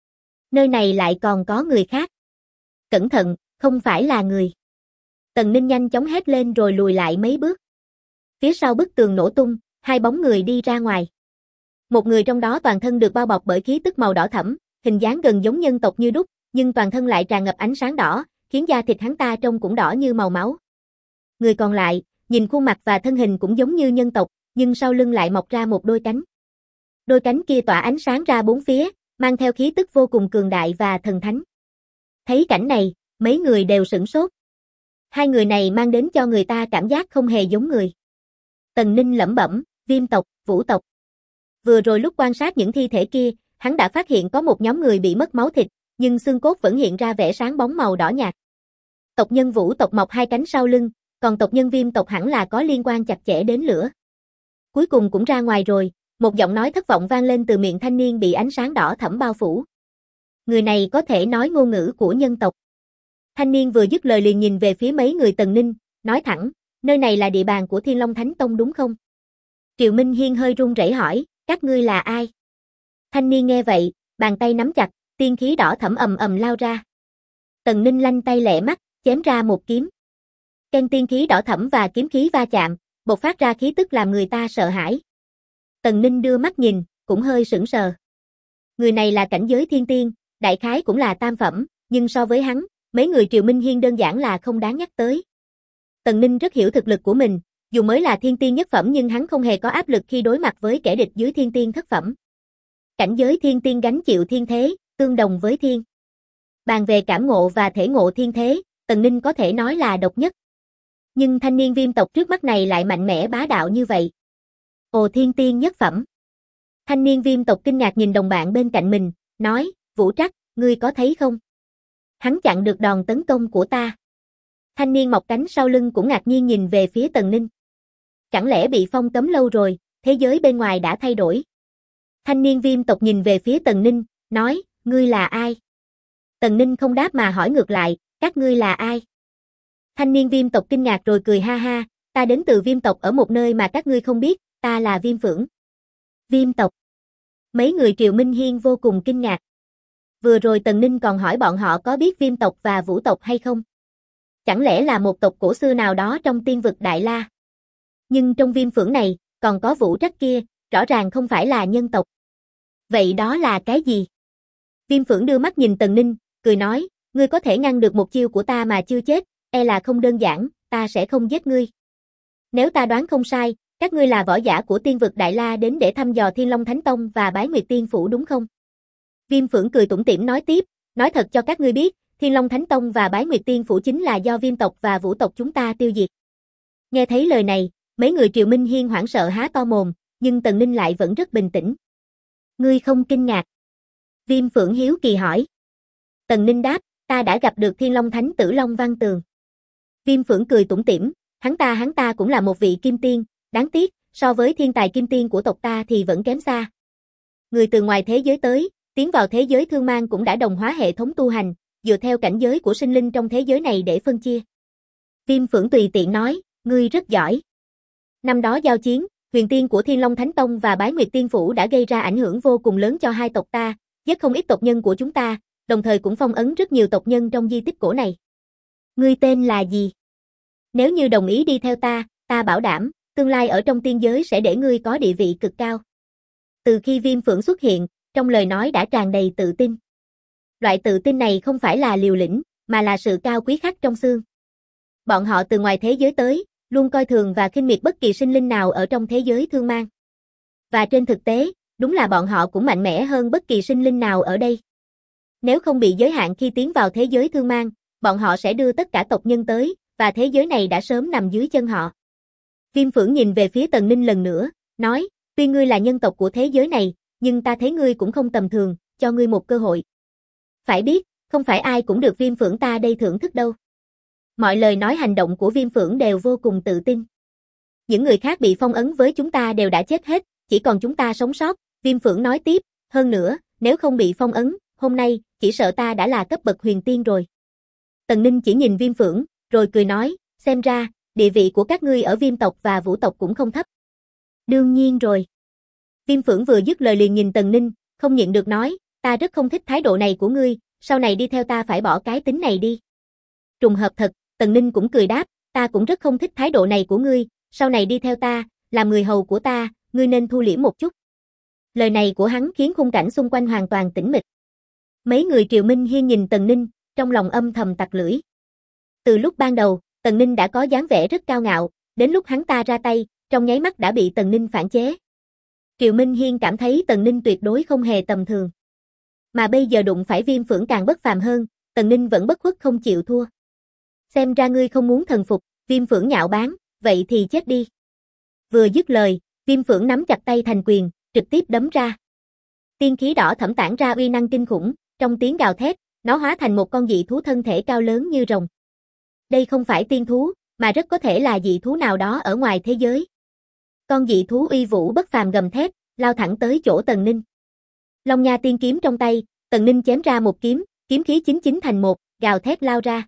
Nơi này lại còn có người khác. Cẩn thận, không phải là người. Tần Ninh nhanh chóng hét lên rồi lùi lại mấy bước. Phía sau bức tường nổ tung, hai bóng người đi ra ngoài. Một người trong đó toàn thân được bao bọc bởi khí tức màu đỏ thẫm, hình dáng gần giống nhân tộc như đúc, nhưng toàn thân lại tràn ngập ánh sáng đỏ, khiến da thịt hắn ta trông cũng đỏ như màu máu. Người còn lại, nhìn khuôn mặt và thân hình cũng giống như nhân tộc, nhưng sau lưng lại mọc ra một đôi cánh. Đôi cánh kia tỏa ánh sáng ra bốn phía, mang theo khí tức vô cùng cường đại và thần thánh. Thấy cảnh này, mấy người đều sửng sốt. Hai người này mang đến cho người ta cảm giác không hề giống người. Tần Ninh lẩm bẩm, Viêm tộc, Vũ tộc. Vừa rồi lúc quan sát những thi thể kia, hắn đã phát hiện có một nhóm người bị mất máu thịt, nhưng xương cốt vẫn hiện ra vẻ sáng bóng màu đỏ nhạt. Tộc nhân Vũ tộc mọc hai cánh sau lưng, còn tộc nhân Viêm tộc hẳn là có liên quan chặt chẽ đến lửa. Cuối cùng cũng ra ngoài rồi, một giọng nói thất vọng vang lên từ miệng thanh niên bị ánh sáng đỏ thẫm bao phủ. Người này có thể nói ngôn ngữ của nhân tộc. Thanh niên vừa dứt lời liền nhìn về phía mấy người Tần Ninh, nói thẳng, nơi này là địa bàn của Thiên Long Thánh Tông đúng không? Triệu Minh Hiên hơi run rẩy hỏi, các ngươi là ai? Thanh niên nghe vậy, bàn tay nắm chặt, tiên khí đỏ thẫm ầm ầm lao ra. Tần Ninh lanh tay lẹ mắt, chém ra một kiếm. Ken tiên khí đỏ thẫm và kiếm khí va chạm, bộc phát ra khí tức làm người ta sợ hãi. Tần Ninh đưa mắt nhìn, cũng hơi sững sờ. Người này là cảnh giới thiên tiên, đại khái cũng là tam phẩm, nhưng so với hắn, mấy người Triệu Minh Hiên đơn giản là không đáng nhắc tới. Tần Ninh rất hiểu thực lực của mình, dù mới là thiên tiên nhất phẩm nhưng hắn không hề có áp lực khi đối mặt với kẻ địch dưới thiên tiên thất phẩm. Cảnh giới thiên tiên gánh chịu thiên thế, tương đồng với thiên. Bàn về cảm ngộ và thể ngộ thiên thế, Tần Ninh có thể nói là độc nhất. Nhưng thanh niên Viêm tộc trước mắt này lại mạnh mẽ bá đạo như vậy. Ồ, thiên tiên nhất phẩm. Thanh niên Viêm tộc kinh ngạc nhìn đồng bạn bên cạnh mình, nói, Vũ Trắc, ngươi có thấy không? Hắn chặn được đòn tấn công của ta. Thanh niên mọc cánh sau lưng cũng ngạc nhiên nhìn về phía Tần Ninh. Chẳng lẽ bị phong cấm lâu rồi, thế giới bên ngoài đã thay đổi? Thanh niên Viêm tộc nhìn về phía Tần Ninh, nói, ngươi là ai? Tần Ninh không đáp mà hỏi ngược lại, các ngươi là ai? Thanh niên Viêm tộc kinh ngạc rồi cười ha ha, ta đến từ Viêm tộc ở một nơi mà các ngươi không biết, ta là Viêm Phượng. Viêm tộc. Mấy người Triệu Minh Hiên vô cùng kinh ngạc. Vừa rồi Tần Ninh còn hỏi bọn họ có biết Viêm tộc và Vũ tộc hay không? Chẳng lẽ là một tộc cổ xưa nào đó trong tiên vực Đại La? Nhưng trong Viêm Phượng này, còn có Vũ Trắc kia, rõ ràng không phải là nhân tộc. Vậy đó là cái gì? Viêm Phượng đưa mắt nhìn Tần Ninh, cười nói, ngươi có thể ngăn được một chiêu của ta mà chưa chết, e là không đơn giản, ta sẽ không giết ngươi. Nếu ta đoán không sai, các ngươi là võ giả của tiên vực Đại La đến để thăm dò Thiên Long Thánh Tông và Bái Nguyệt Tiên Phủ đúng không? Viêm Phượng cười tủm tỉm nói tiếp, nói thật cho các ngươi biết, Thiên Long Thánh Tông và Bái Nguyệt Tiên Phủ chính là do Viêm tộc và Vũ tộc chúng ta tiêu diệt. Nghe thấy lời này, mấy người Triệu Minh Hiên hoảng sợ há to mồm, nhưng Tần Ninh lại vẫn rất bình tĩnh. Ngươi không kinh ngạc? Viêm Phượng hiếu kỳ hỏi. Tần Ninh đáp, ta đã gặp được Thiên Long Thánh Tử Long Văn Tường. Viêm Phượng cười tủm tỉm, hắn ta cũng là một vị kim tiên, đáng tiếc, so với thiên tài kim tiên của tộc ta thì vẫn kém xa. Người từ ngoài thế giới tới, tiến vào thế giới thương mang cũng đã đồng hóa hệ thống tu hành, dựa theo cảnh giới của sinh linh trong thế giới này để phân chia. Viêm Phượng tùy tiện nói, ngươi rất giỏi. Năm đó giao chiến, huyền tiên của Thiên Long Thánh Tông và Bái Nguyệt Tiên Phủ đã gây ra ảnh hưởng vô cùng lớn cho hai tộc ta, giết không ít tộc nhân của chúng ta, đồng thời cũng phong ấn rất nhiều tộc nhân trong di tích cổ này. Ngươi tên là gì? Nếu như đồng ý đi theo ta bảo đảm, tương lai ở trong tiên giới sẽ để ngươi có địa vị cực cao. Từ khi Viêm Phượng xuất hiện, trong lời nói đã tràn đầy tự tin. Loại tự tin này không phải là liều lĩnh, mà là sự cao quý khắc trong xương. Bọn họ từ ngoài thế giới tới, luôn coi thường và khinh miệt bất kỳ sinh linh nào ở trong thế giới thương mang. Và trên thực tế, đúng là bọn họ cũng mạnh mẽ hơn bất kỳ sinh linh nào ở đây. Nếu không bị giới hạn khi tiến vào thế giới thương mang, bọn họ sẽ đưa tất cả tộc nhân tới, và thế giới này đã sớm nằm dưới chân họ. Viêm Phượng nhìn về phía Tần Ninh lần nữa, nói, tuy ngươi là nhân tộc của thế giới này, nhưng ta thấy ngươi cũng không tầm thường, cho ngươi một cơ hội. Phải biết, không phải ai cũng được Viêm Phượng ta đây thưởng thức đâu. Mọi lời nói hành động của Viêm Phượng đều vô cùng tự tin. Những người khác bị phong ấn với chúng ta đều đã chết hết, chỉ còn chúng ta sống sót, Viêm Phượng nói tiếp, hơn nữa, nếu không bị phong ấn, hôm nay, chỉ sợ ta đã là cấp bậc huyền tiên rồi. Tần Ninh chỉ nhìn Viêm Phượng, rồi cười nói, xem ra, địa vị của các ngươi ở Viêm tộc và Vũ tộc cũng không thấp. Đương nhiên rồi. Viêm Phượng vừa dứt lời liền nhìn Tần Ninh, không nhịn được nói, Ta rất không thích thái độ này của ngươi, sau này đi theo ta phải bỏ cái tính này đi. Trùng hợp thật, Tần Ninh cũng cười đáp, ta cũng rất không thích thái độ này của ngươi, sau này đi theo ta, làm người hầu của ta, ngươi nên thu liễm một chút. Lời này của hắn khiến khung cảnh xung quanh hoàn toàn tĩnh mịch. Mấy người Triều Minh Hiên nhìn Tần Ninh, trong lòng âm thầm tặc lưỡi. Từ lúc ban đầu, Tần Ninh đã có dáng vẻ rất cao ngạo, đến lúc hắn ta ra tay, trong nháy mắt đã bị Tần Ninh phản chế. Triều Minh Hiên cảm thấy Tần Ninh tuyệt đối không hề tầm thường. Mà bây giờ đụng phải Viêm Phượng càng bất phàm hơn, Tần Ninh vẫn bất khuất không chịu thua. Xem ra ngươi không muốn thần phục, Viêm Phượng nhạo báng, vậy thì chết đi. Vừa dứt lời, Viêm Phượng nắm chặt tay thành quyền, trực tiếp đấm ra. Tiên khí đỏ thẫm tản ra uy năng kinh khủng, trong tiếng gào thét, nó hóa thành một con dị thú thân thể cao lớn như rồng. Đây không phải tiên thú, mà rất có thể là dị thú nào đó ở ngoài thế giới. Con dị thú uy vũ bất phàm gầm thét, lao thẳng tới chỗ Tần Ninh. Long Nha tiên kiếm trong tay, Tần Ninh chém ra một kiếm, kiếm khí chín chín thành một, gào thét lao ra.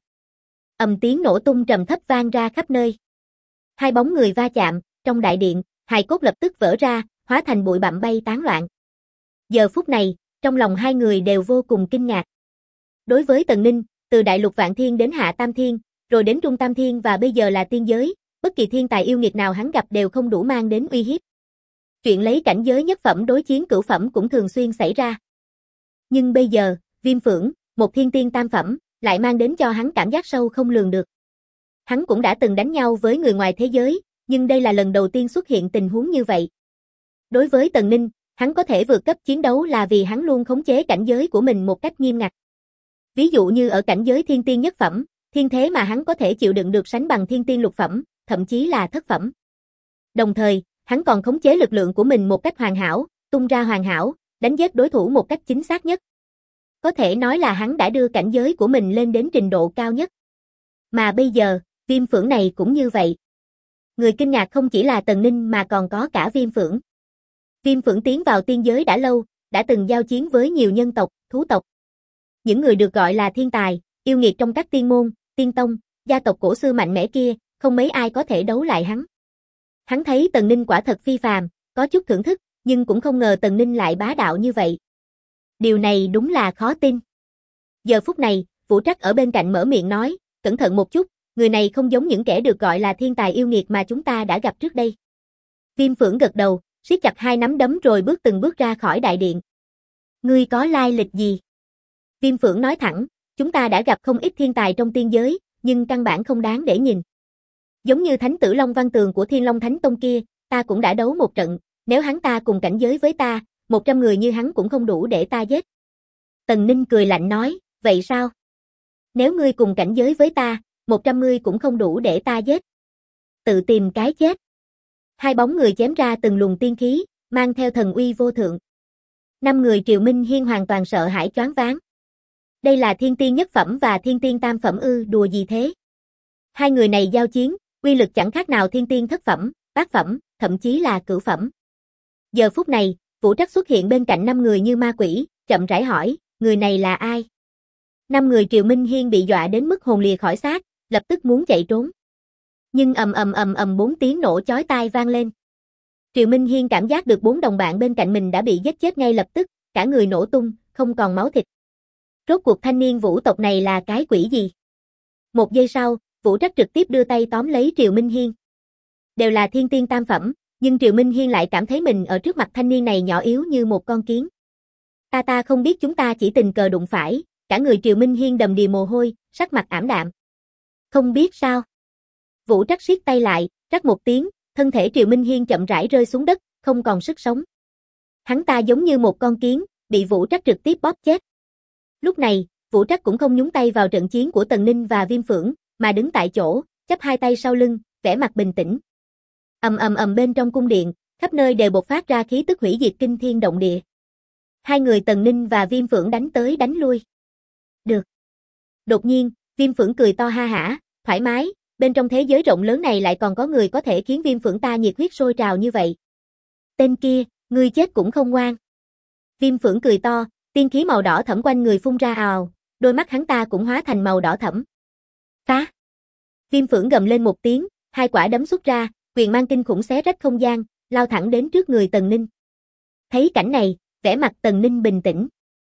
Tiếng nổ tung trầm thấp vang ra khắp nơi. Hai bóng người va chạm, trong đại điện, hài cốt lập tức vỡ ra, hóa thành bụi bặm bay tán loạn. Giờ phút này, trong lòng hai người đều vô cùng kinh ngạc. Đối với Tần Ninh, từ đại lục Vạn Thiên đến Hạ Tam Thiên, rồi đến Trung Tam Thiên và bây giờ là tiên giới, bất kỳ thiên tài yêu nghiệt nào hắn gặp đều không đủ mang đến uy hiếp. Chuyện lấy cảnh giới nhất phẩm đối chiến cửu phẩm cũng thường xuyên xảy ra. Nhưng bây giờ, Viêm Phượng, một thiên tiên tam phẩm, lại mang đến cho hắn cảm giác sâu không lường được. Hắn cũng đã từng đánh nhau với người ngoài thế giới, nhưng đây là lần đầu tiên xuất hiện tình huống như vậy. Đối với Tần Ninh, hắn có thể vượt cấp chiến đấu là vì hắn luôn khống chế cảnh giới của mình một cách nghiêm ngặt. Ví dụ như ở cảnh giới thiên tiên nhất phẩm, thiên thế mà hắn có thể chịu đựng được sánh bằng thiên tiên lục phẩm, thậm chí là thất phẩm. Đồng thời, hắn còn khống chế lực lượng của mình một cách hoàn hảo, tung ra hoàn hảo, đánh giết đối thủ một cách chính xác nhất. Có thể nói là hắn đã đưa cảnh giới của mình lên đến trình độ cao nhất. Mà bây giờ, Viêm Phượng này cũng như vậy. Người kinh ngạc không chỉ là Tần Ninh mà còn có cả Viêm Phượng. Viêm Phượng tiến vào tiên giới đã lâu, đã từng giao chiến với nhiều nhân tộc, thú tộc. Những người được gọi là thiên tài, yêu nghiệt trong các tiên môn, tiên tông, gia tộc cổ xưa mạnh mẽ kia, không mấy ai có thể đấu lại hắn. Hắn thấy Tần Ninh quả thật phi phàm, có chút thưởng thức, nhưng cũng không ngờ Tần Ninh lại bá đạo như vậy. Điều này đúng là khó tin. Giờ phút này, Vũ Trắc ở bên cạnh mở miệng nói, cẩn thận một chút, người này không giống những kẻ được gọi là thiên tài yêu nghiệt mà chúng ta đã gặp trước đây. Viêm Phượng gật đầu, siết chặt hai nắm đấm rồi bước từng bước ra khỏi đại điện. Ngươi có lai lịch gì? Viêm Phượng nói thẳng, chúng ta đã gặp không ít thiên tài trong tiên giới, nhưng căn bản không đáng để nhìn. Giống như Thánh tử Long Văn Tường của Thiên Long Thánh Tông kia, ta cũng đã đấu một trận, nếu hắn ta cùng cảnh giới với ta, 100 người như hắn cũng không đủ để ta giết. Tần Ninh cười lạnh nói, vậy sao? Nếu ngươi cùng cảnh giới với ta, 100 ngươi cũng không đủ để ta giết. Tự tìm cái chết. Hai bóng người chém ra từng luồng tiên khí, mang theo thần uy vô thượng. 5 người Triều Minh Hiên hoàn toàn sợ hãi choáng váng. Đây là thiên tiên nhất phẩm và thiên tiên tam phẩm ư, đùa gì thế? Hai người này giao chiến, uy lực chẳng khác nào thiên tiên thất phẩm, bát phẩm, thậm chí là cửu phẩm. Giờ phút này, Vũ Trắc xuất hiện bên cạnh 5 người như ma quỷ, chậm rãi hỏi, người này là ai? 5 người Triều Minh Hiên bị dọa đến mức hồn lìa khỏi xác, lập tức muốn chạy trốn. Nhưng ầm 4 tiếng nổ chói tai vang lên. Triều Minh Hiên cảm giác được 4 đồng bạn bên cạnh mình đã bị giết chết ngay lập tức, cả người nổ tung, không còn máu thịt. Rốt cuộc thanh niên Vũ tộc này là cái quỷ gì? Một giây sau, Vũ Trắc trực tiếp đưa tay tóm lấy Triều Minh Hiên. Đều là thiên tiên tam phẩm, nhưng Triều Minh Hiên lại cảm thấy mình ở trước mặt thanh niên này nhỏ yếu như một con kiến. Ta không biết, chúng ta chỉ tình cờ đụng phải, cả người Triều Minh Hiên đầm đìa mồ hôi, sắc mặt ảm đạm. Không biết sao? Vũ Trắc siết tay lại, rắc một tiếng, thân thể Triều Minh Hiên chậm rãi rơi xuống đất, không còn sức sống. Hắn ta giống như một con kiến, bị Vũ Trắc trực tiếp bóp chết. Lúc này, Vũ Trắc cũng không nhúng tay vào trận chiến của Tần Ninh và Viêm Phượng, mà đứng tại chỗ, chắp hai tay sau lưng, vẻ mặt bình tĩnh. Ầm bên trong cung điện, khắp nơi đều bộc phát ra khí tức hủy diệt kinh thiên động địa. Hai người Tần Ninh và Viêm Phượng đánh tới đánh lui. Được. Đột nhiên, Viêm Phượng cười to ha hả, thoải mái, bên trong thế giới rộng lớn này lại còn có người có thể khiến Viêm Phượng ta nhiệt huyết sôi trào như vậy. Tên kia, ngươi chết cũng không ngoan. Viêm Phượng cười to, tiên khí màu đỏ thẫm quanh người phun ra ào, đôi mắt hắn ta cũng hóa thành màu đỏ thẫm. Phá! Viêm Phượng gầm lên một tiếng, hai quả đấm xuất ra, quyền mang kinh khủng xé rách không gian, lao thẳng đến trước người Tần Ninh. Thấy cảnh này, vẻ mặt Tần Ninh bình tĩnh.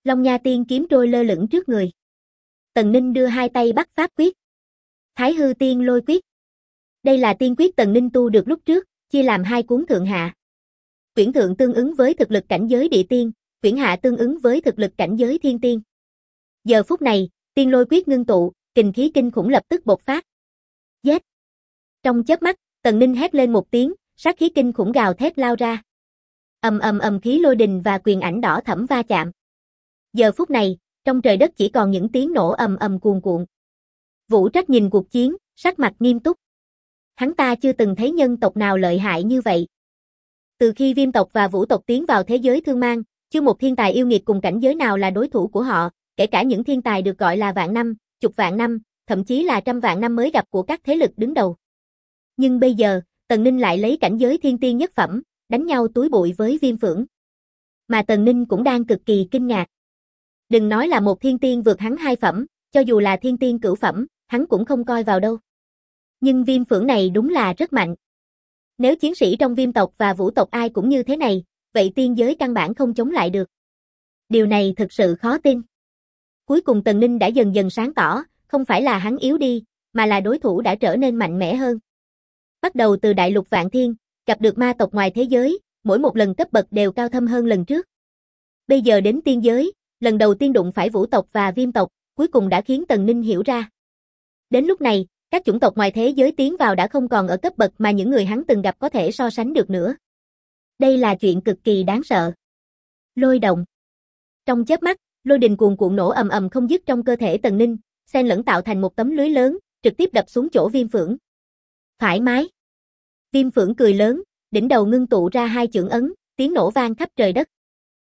Long Nha Tiên kiếm trôi lơ lửng trước người. Tần Ninh đưa hai tay bắt pháp quyết. Thái Hư Tiên Lôi Quyết. Đây là tiên quyết Tần Ninh tu được lúc trước, chia làm hai cuốn thượng hạ. Quyển thượng tương ứng với thực lực cảnh giới địa tiên, quyển hạ tương ứng với thực lực cảnh giới thiên tiên. Giờ phút này, tiên lôi quyết ngưng tụ, kình khí kinh khủng lập tức bộc phát. Giết! Trong chớp mắt, Tần Ninh hét lên một tiếng, sát khí kinh khủng gào thét lao ra. Ầm ầm ầm, khí lôi đình và quyền ảnh đỏ thẫm va chạm. Giờ phút này, trong trời đất chỉ còn những tiếng nổ ầm ầm cuồn cuộn. Vũ Trắc nhìn cuộc chiến, sắc mặt nghiêm túc. Hắn ta chưa từng thấy nhân tộc nào lợi hại như vậy. Từ khi Viêm tộc và Vũ tộc tiến vào thế giới thương mang, chưa một thiên tài yêu nghiệt cùng cảnh giới nào là đối thủ của họ, kể cả những thiên tài được gọi là vạn năm, chục vạn năm, thậm chí là trăm vạn năm mới gặp của các thế lực đứng đầu. Nhưng bây giờ, Tần Ninh lại lấy cảnh giới thiên tiên nhất phẩm, đánh nhau túi bụi với Viêm Phượng. Mà Tần Ninh cũng đang cực kỳ kinh ngạc. Đừng nói là một thiên tiên vượt hắn hai phẩm, cho dù là thiên tiên cửu phẩm, hắn cũng không coi vào đâu. Nhưng Viêm Phượng này đúng là rất mạnh. Nếu chiến sĩ trong Viêm tộc và Vũ tộc ai cũng như thế này, vậy tiên giới căn bản không chống lại được. Điều này thực sự khó tin. Cuối cùng Tần Ninh đã dần dần sáng tỏ, không phải là hắn yếu đi, mà là đối thủ đã trở nên mạnh mẽ hơn. Bắt đầu từ đại lục Vạn Thiên, gặp được ma tộc ngoài thế giới, mỗi một lần cấp bậc đều cao thâm hơn lần trước. Bây giờ đến tiên giới, lần đầu tiên đụng phải Vũ tộc và Viêm tộc, cuối cùng đã khiến Tần Ninh hiểu ra. Đến lúc này, các chủng tộc ngoài thế giới tiến vào đã không còn ở cấp bậc mà những người hắn từng gặp có thể so sánh được nữa. Đây là chuyện cực kỳ đáng sợ. Lôi động. Trong chớp mắt, lôi đình cuồn cuộn nổ ầm ầm không dứt trong cơ thể Tần Ninh, xen lẫn tạo thành một tấm lưới lớn, trực tiếp đập xuống chỗ Viêm Phượng. Thoải mái. Viêm Phượng cười lớn, đỉnh đầu ngưng tụ ra hai chưởng ấn, tiếng nổ vang khắp trời đất.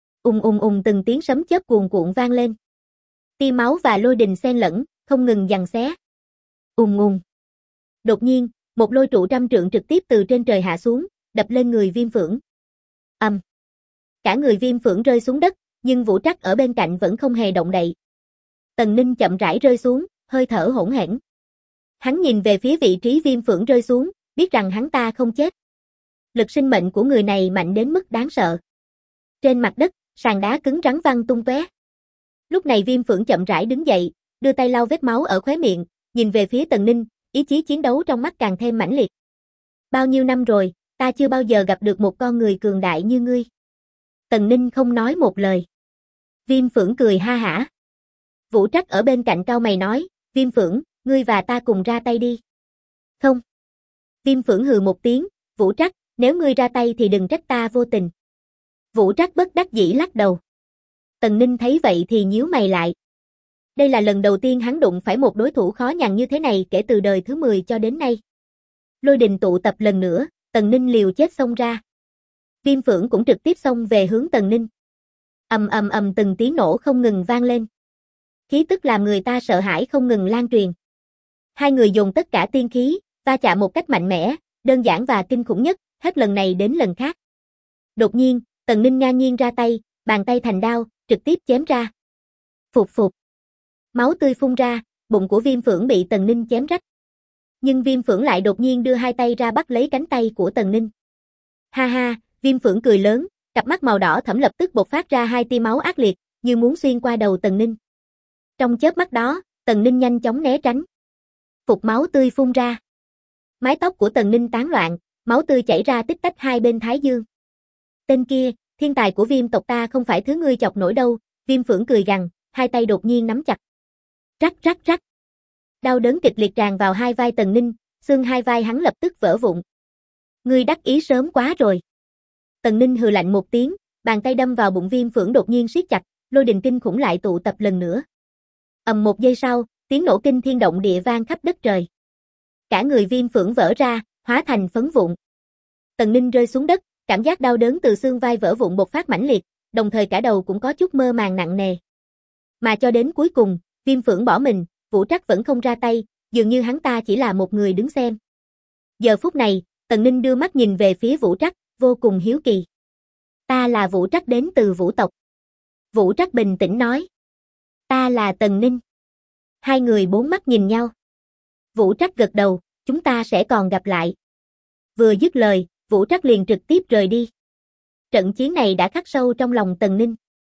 Từng tiếng sấm chớp cuồn cuộn vang lên. Tia máu và lôi đình xen lẫn, không ngừng giằng xé. Đột nhiên, một lôi trụ trăm trượng trực tiếp từ trên trời hạ xuống, đập lên người Viêm Phượng. Cả người Viêm Phượng rơi xuống đất, nhưng Vũ Trắc ở bên cạnh vẫn không hề động đậy. Tần Ninh chậm rãi rơi xuống, hơi thở hỗn hển. Hắn nhìn về phía vị trí Viêm Phượng rơi xuống, biết rằng hắn ta không chết. Lực sinh mệnh của người này mạnh đến mức đáng sợ. Trên mặt đất, sàn đá cứng rắn văng tung tóe. Lúc này Viêm Phượng chậm rãi đứng dậy, đưa tay lau vết máu ở khóe miệng, nhìn về phía Tần Ninh, ý chí chiến đấu trong mắt càng thêm mãnh liệt. Bao nhiêu năm rồi, ta chưa bao giờ gặp được một con người cường đại như ngươi. Tần Ninh không nói một lời. Viêm Phượng cười ha hả. Vũ Trắc ở bên cạnh cau mày nói, Viêm Phượng, ngươi và ta cùng ra tay đi. Không. Viêm Phượng hừ một tiếng, Vũ Trắc, nếu ngươi ra tay thì đừng trách ta vô tình. Vũ Trắc bất đắc dĩ lắc đầu. Tần Ninh thấy vậy thì nhíu mày lại. Đây là lần đầu tiên hắn đụng phải một đối thủ khó nhằn như thế này kể từ đời thứ 10 cho đến nay. Lôi đình tụ tập lần nữa, Tần Ninh liều chết xông ra. Viêm Phượng cũng trực tiếp xông về hướng Tần Ninh. Từng tiếng nổ không ngừng vang lên. Khí tức làm người ta sợ hãi không ngừng lan truyền. Hai người dùng tất cả tiên khí, va chạm một cách mạnh mẽ, đơn giản và kinh khủng nhất, hết lần này đến lần khác. Đột nhiên, Tần Ninh ngang nhiên ra tay, bàn tay thành đao, trực tiếp chém ra. Phụt phụt. Máu tươi phun ra, bụng của Viêm Phượng bị Tần Ninh chém rách. Nhưng Viêm Phượng lại đột nhiên đưa hai tay ra bắt lấy cánh tay của Tần Ninh. Ha ha, Viêm Phượng cười lớn, cặp mắt màu đỏ thẫm lập tức bộc phát ra hai tia máu ác liệt, như muốn xuyên qua đầu Tần Ninh. Trong chớp mắt đó, Tần Ninh nhanh chóng né tránh. Phục máu tươi phun ra. Mái tóc của Tần Ninh tán loạn, máu tươi chảy ra tích tách hai bên thái dương. Tên kia, thiên tài của Viêm tộc ta không phải thứ ngươi chọc nổi đâu, Viêm Phượng cười gằn, hai tay đột nhiên nắm chặt. Rắc rắc rắc. Đau đớn kịch liệt tràn vào hai vai Tần Ninh, xương hai vai hắn lập tức vỡ vụn. Ngươi đắc ý sớm quá rồi. Tần Ninh hừ lạnh một tiếng, bàn tay đâm vào bụng Viêm Phượng đột nhiên siết chặt, lôi đình kinh khủng lại tụ tập lần nữa. Một giây sau, tiếng nổ kinh thiên động địa vang khắp đất trời. Cả người Viêm Phượng vỡ ra, hóa thành phấn vụn. Tần Ninh rơi xuống đất, cảm giác đau đớn từ xương vai vỡ vụn bộc phát mãnh liệt, đồng thời cả đầu cũng có chút mơ màng nặng nề. Mà cho đến cuối cùng, Viêm Phượng bỏ mình, Vũ Trắc vẫn không ra tay, dường như hắn ta chỉ là một người đứng xem. Giờ phút này, Tần Ninh đưa mắt nhìn về phía Vũ Trắc, vô cùng hiếu kỳ. Ta là Vũ Trắc đến từ Vũ tộc. Vũ Trắc bình tĩnh nói. Ta là Tần Ninh. Hai người bốn mắt nhìn nhau. Vũ Trắc gật đầu, chúng ta sẽ còn gặp lại. Vừa dứt lời, Vũ Trắc liền trực tiếp rời đi. Trận chiến này đã khắc sâu trong lòng Tần Ninh.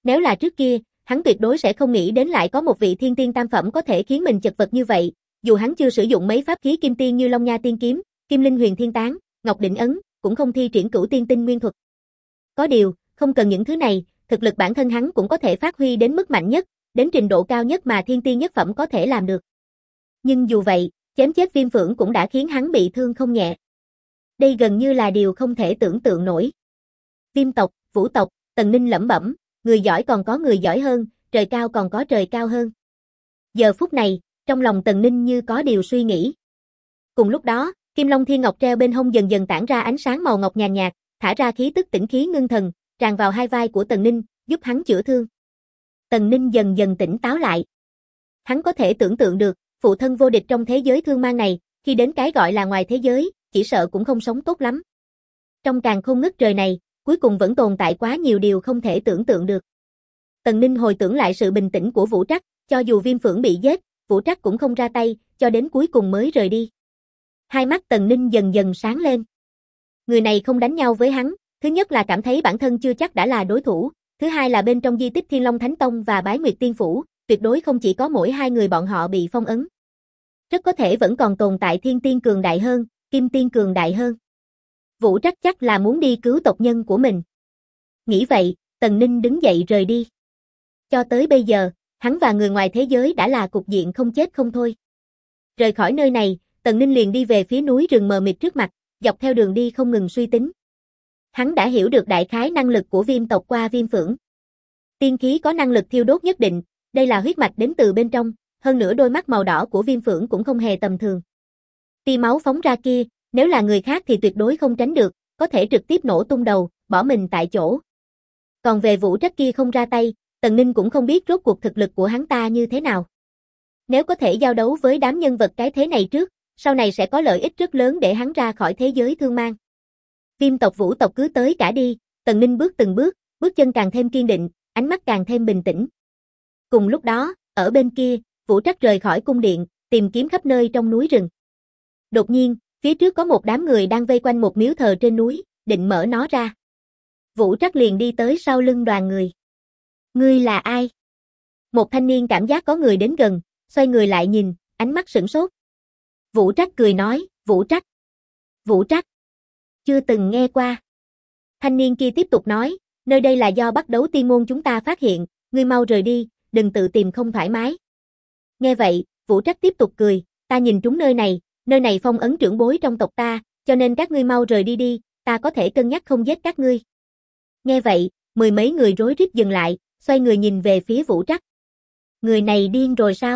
Nếu là trước kia, hắn tuyệt đối sẽ không nghĩ đến lại có một vị thiên tiên tam phẩm có thể khiến mình chật vật như vậy, dù hắn chưa sử dụng mấy pháp khí kim tiên như Long Nha Tiên Kiếm, Kim Linh Huyền Thiên Tán, Ngọc Định Ấn, cũng không thi triển Cửu Tiên Tinh Nguyên Thuật. Có điều, không cần những thứ này, thực lực bản thân hắn cũng có thể phát huy đến mức mạnh nhất, đến trình độ cao nhất mà thiên tiên nhất phẩm có thể làm được. Nhưng dù vậy, chém chết Viêm Phượng cũng đã khiến hắn bị thương không nhẹ. Đây gần như là điều không thể tưởng tượng nổi. Viêm tộc, Vũ tộc, Tần Ninh lẩm bẩm, người giỏi còn có người giỏi hơn, trời cao còn có trời cao hơn. Giờ phút này, trong lòng Tần Ninh như có điều suy nghĩ. Cùng lúc đó, Kim Long Thiên Ngọc treo bên hông dần dần tản ra ánh sáng màu ngọc nhàn nhạt, thả ra khí tức tĩnh khí ngưng thần, tràn vào hai vai của Tần Ninh, giúp hắn chữa thương. Tần Ninh dần dần tỉnh táo lại. Hắn có thể tưởng tượng được, phụ thân vô địch trong thế giới thương mang này, khi đến cái gọi là ngoài thế giới, chỉ sợ cũng không sống tốt lắm. Trong càn khôn ngất trời này, cuối cùng vẫn tồn tại quá nhiều điều không thể tưởng tượng được. Tần Ninh hồi tưởng lại sự bình tĩnh của Vũ Trắc, cho dù Viêm Phượng bị giết, Vũ Trắc cũng không ra tay, cho đến cuối cùng mới rời đi. Hai mắt Tần Ninh dần dần sáng lên. Người này không đánh nhau với hắn, thứ nhất là cảm thấy bản thân chưa chắc đã là đối thủ, thứ hai là bên trong di tích Thiên Long Thánh Tông và Bái Nguyệt Tiên Phủ, tuyệt đối không chỉ có mỗi hai người bọn họ bị phong ấn. Rất có thể vẫn còn tồn tại thiên tiên cường đại hơn, kim tiên cường đại hơn. Vũ Trắc chắc là muốn đi cứu tộc nhân của mình. Nghĩ vậy, Tần Ninh đứng dậy rời đi. Cho tới bây giờ, hắn và người ngoài thế giới đã là cục diện không chết không thôi. Rời khỏi nơi này, Tần Ninh liền đi về phía núi rừng mờ mịt trước mặt, dọc theo đường đi không ngừng suy tính. Hắn đã hiểu được đại khái năng lực của Viêm tộc qua Viêm Phượng. Tiên khí có năng lực thiêu đốt nhất định, đây là huyết mạch đến từ bên trong, hơn nữa đôi mắt màu đỏ của Viêm Phượng cũng không hề tầm thường. Tia máu phóng ra kia, nếu là người khác thì tuyệt đối không tránh được, có thể trực tiếp nổ tung đầu, bỏ mình tại chỗ. Còn về Vũ Trắc kia không ra tay, Tần Ninh cũng không biết rốt cuộc thực lực của hắn ta như thế nào. Nếu có thể giao đấu với đám nhân vật cái thế này trước, sau này sẽ có lợi ích rất lớn để hắn ra khỏi thế giới thương mang. Viêm tộc Vũ tộc cứ tới cả đi, Tần Ninh bước từng bước, bước chân càng thêm kiên định, ánh mắt càng thêm bình tĩnh. Cùng lúc đó, ở bên kia, Vũ Trắc rời khỏi cung điện, tìm kiếm khắp nơi trong núi rừng. Đột nhiên, phía trước có một đám người đang vây quanh một miếu thờ trên núi, định mở nó ra. Vũ Trắc liền đi tới sau lưng đoàn người. Ngươi là ai? Một thanh niên cảm giác có người đến gần, xoay người lại nhìn, ánh mắt sửng sốt. Vũ Trắc cười nói, Vũ Trắc. Vũ Trắc. Chưa từng nghe qua. Thanh niên kia tiếp tục nói, nơi đây là do Bắt Đấu Tiên môn chúng ta phát hiện, ngươi mau rời đi, đừng tự tìm không thoải mái. Nghe vậy, Vũ Trắc tiếp tục cười, ta nhìn trúng nơi này phong ấn trưởng bối trong tộc ta, cho nên các ngươi mau rời đi đi, ta có thể cân nhắc không giết các ngươi. Nghe vậy, mười mấy người rối rít dừng lại, xoay người nhìn về phía Vũ Trắc. Người này điên rồi sao?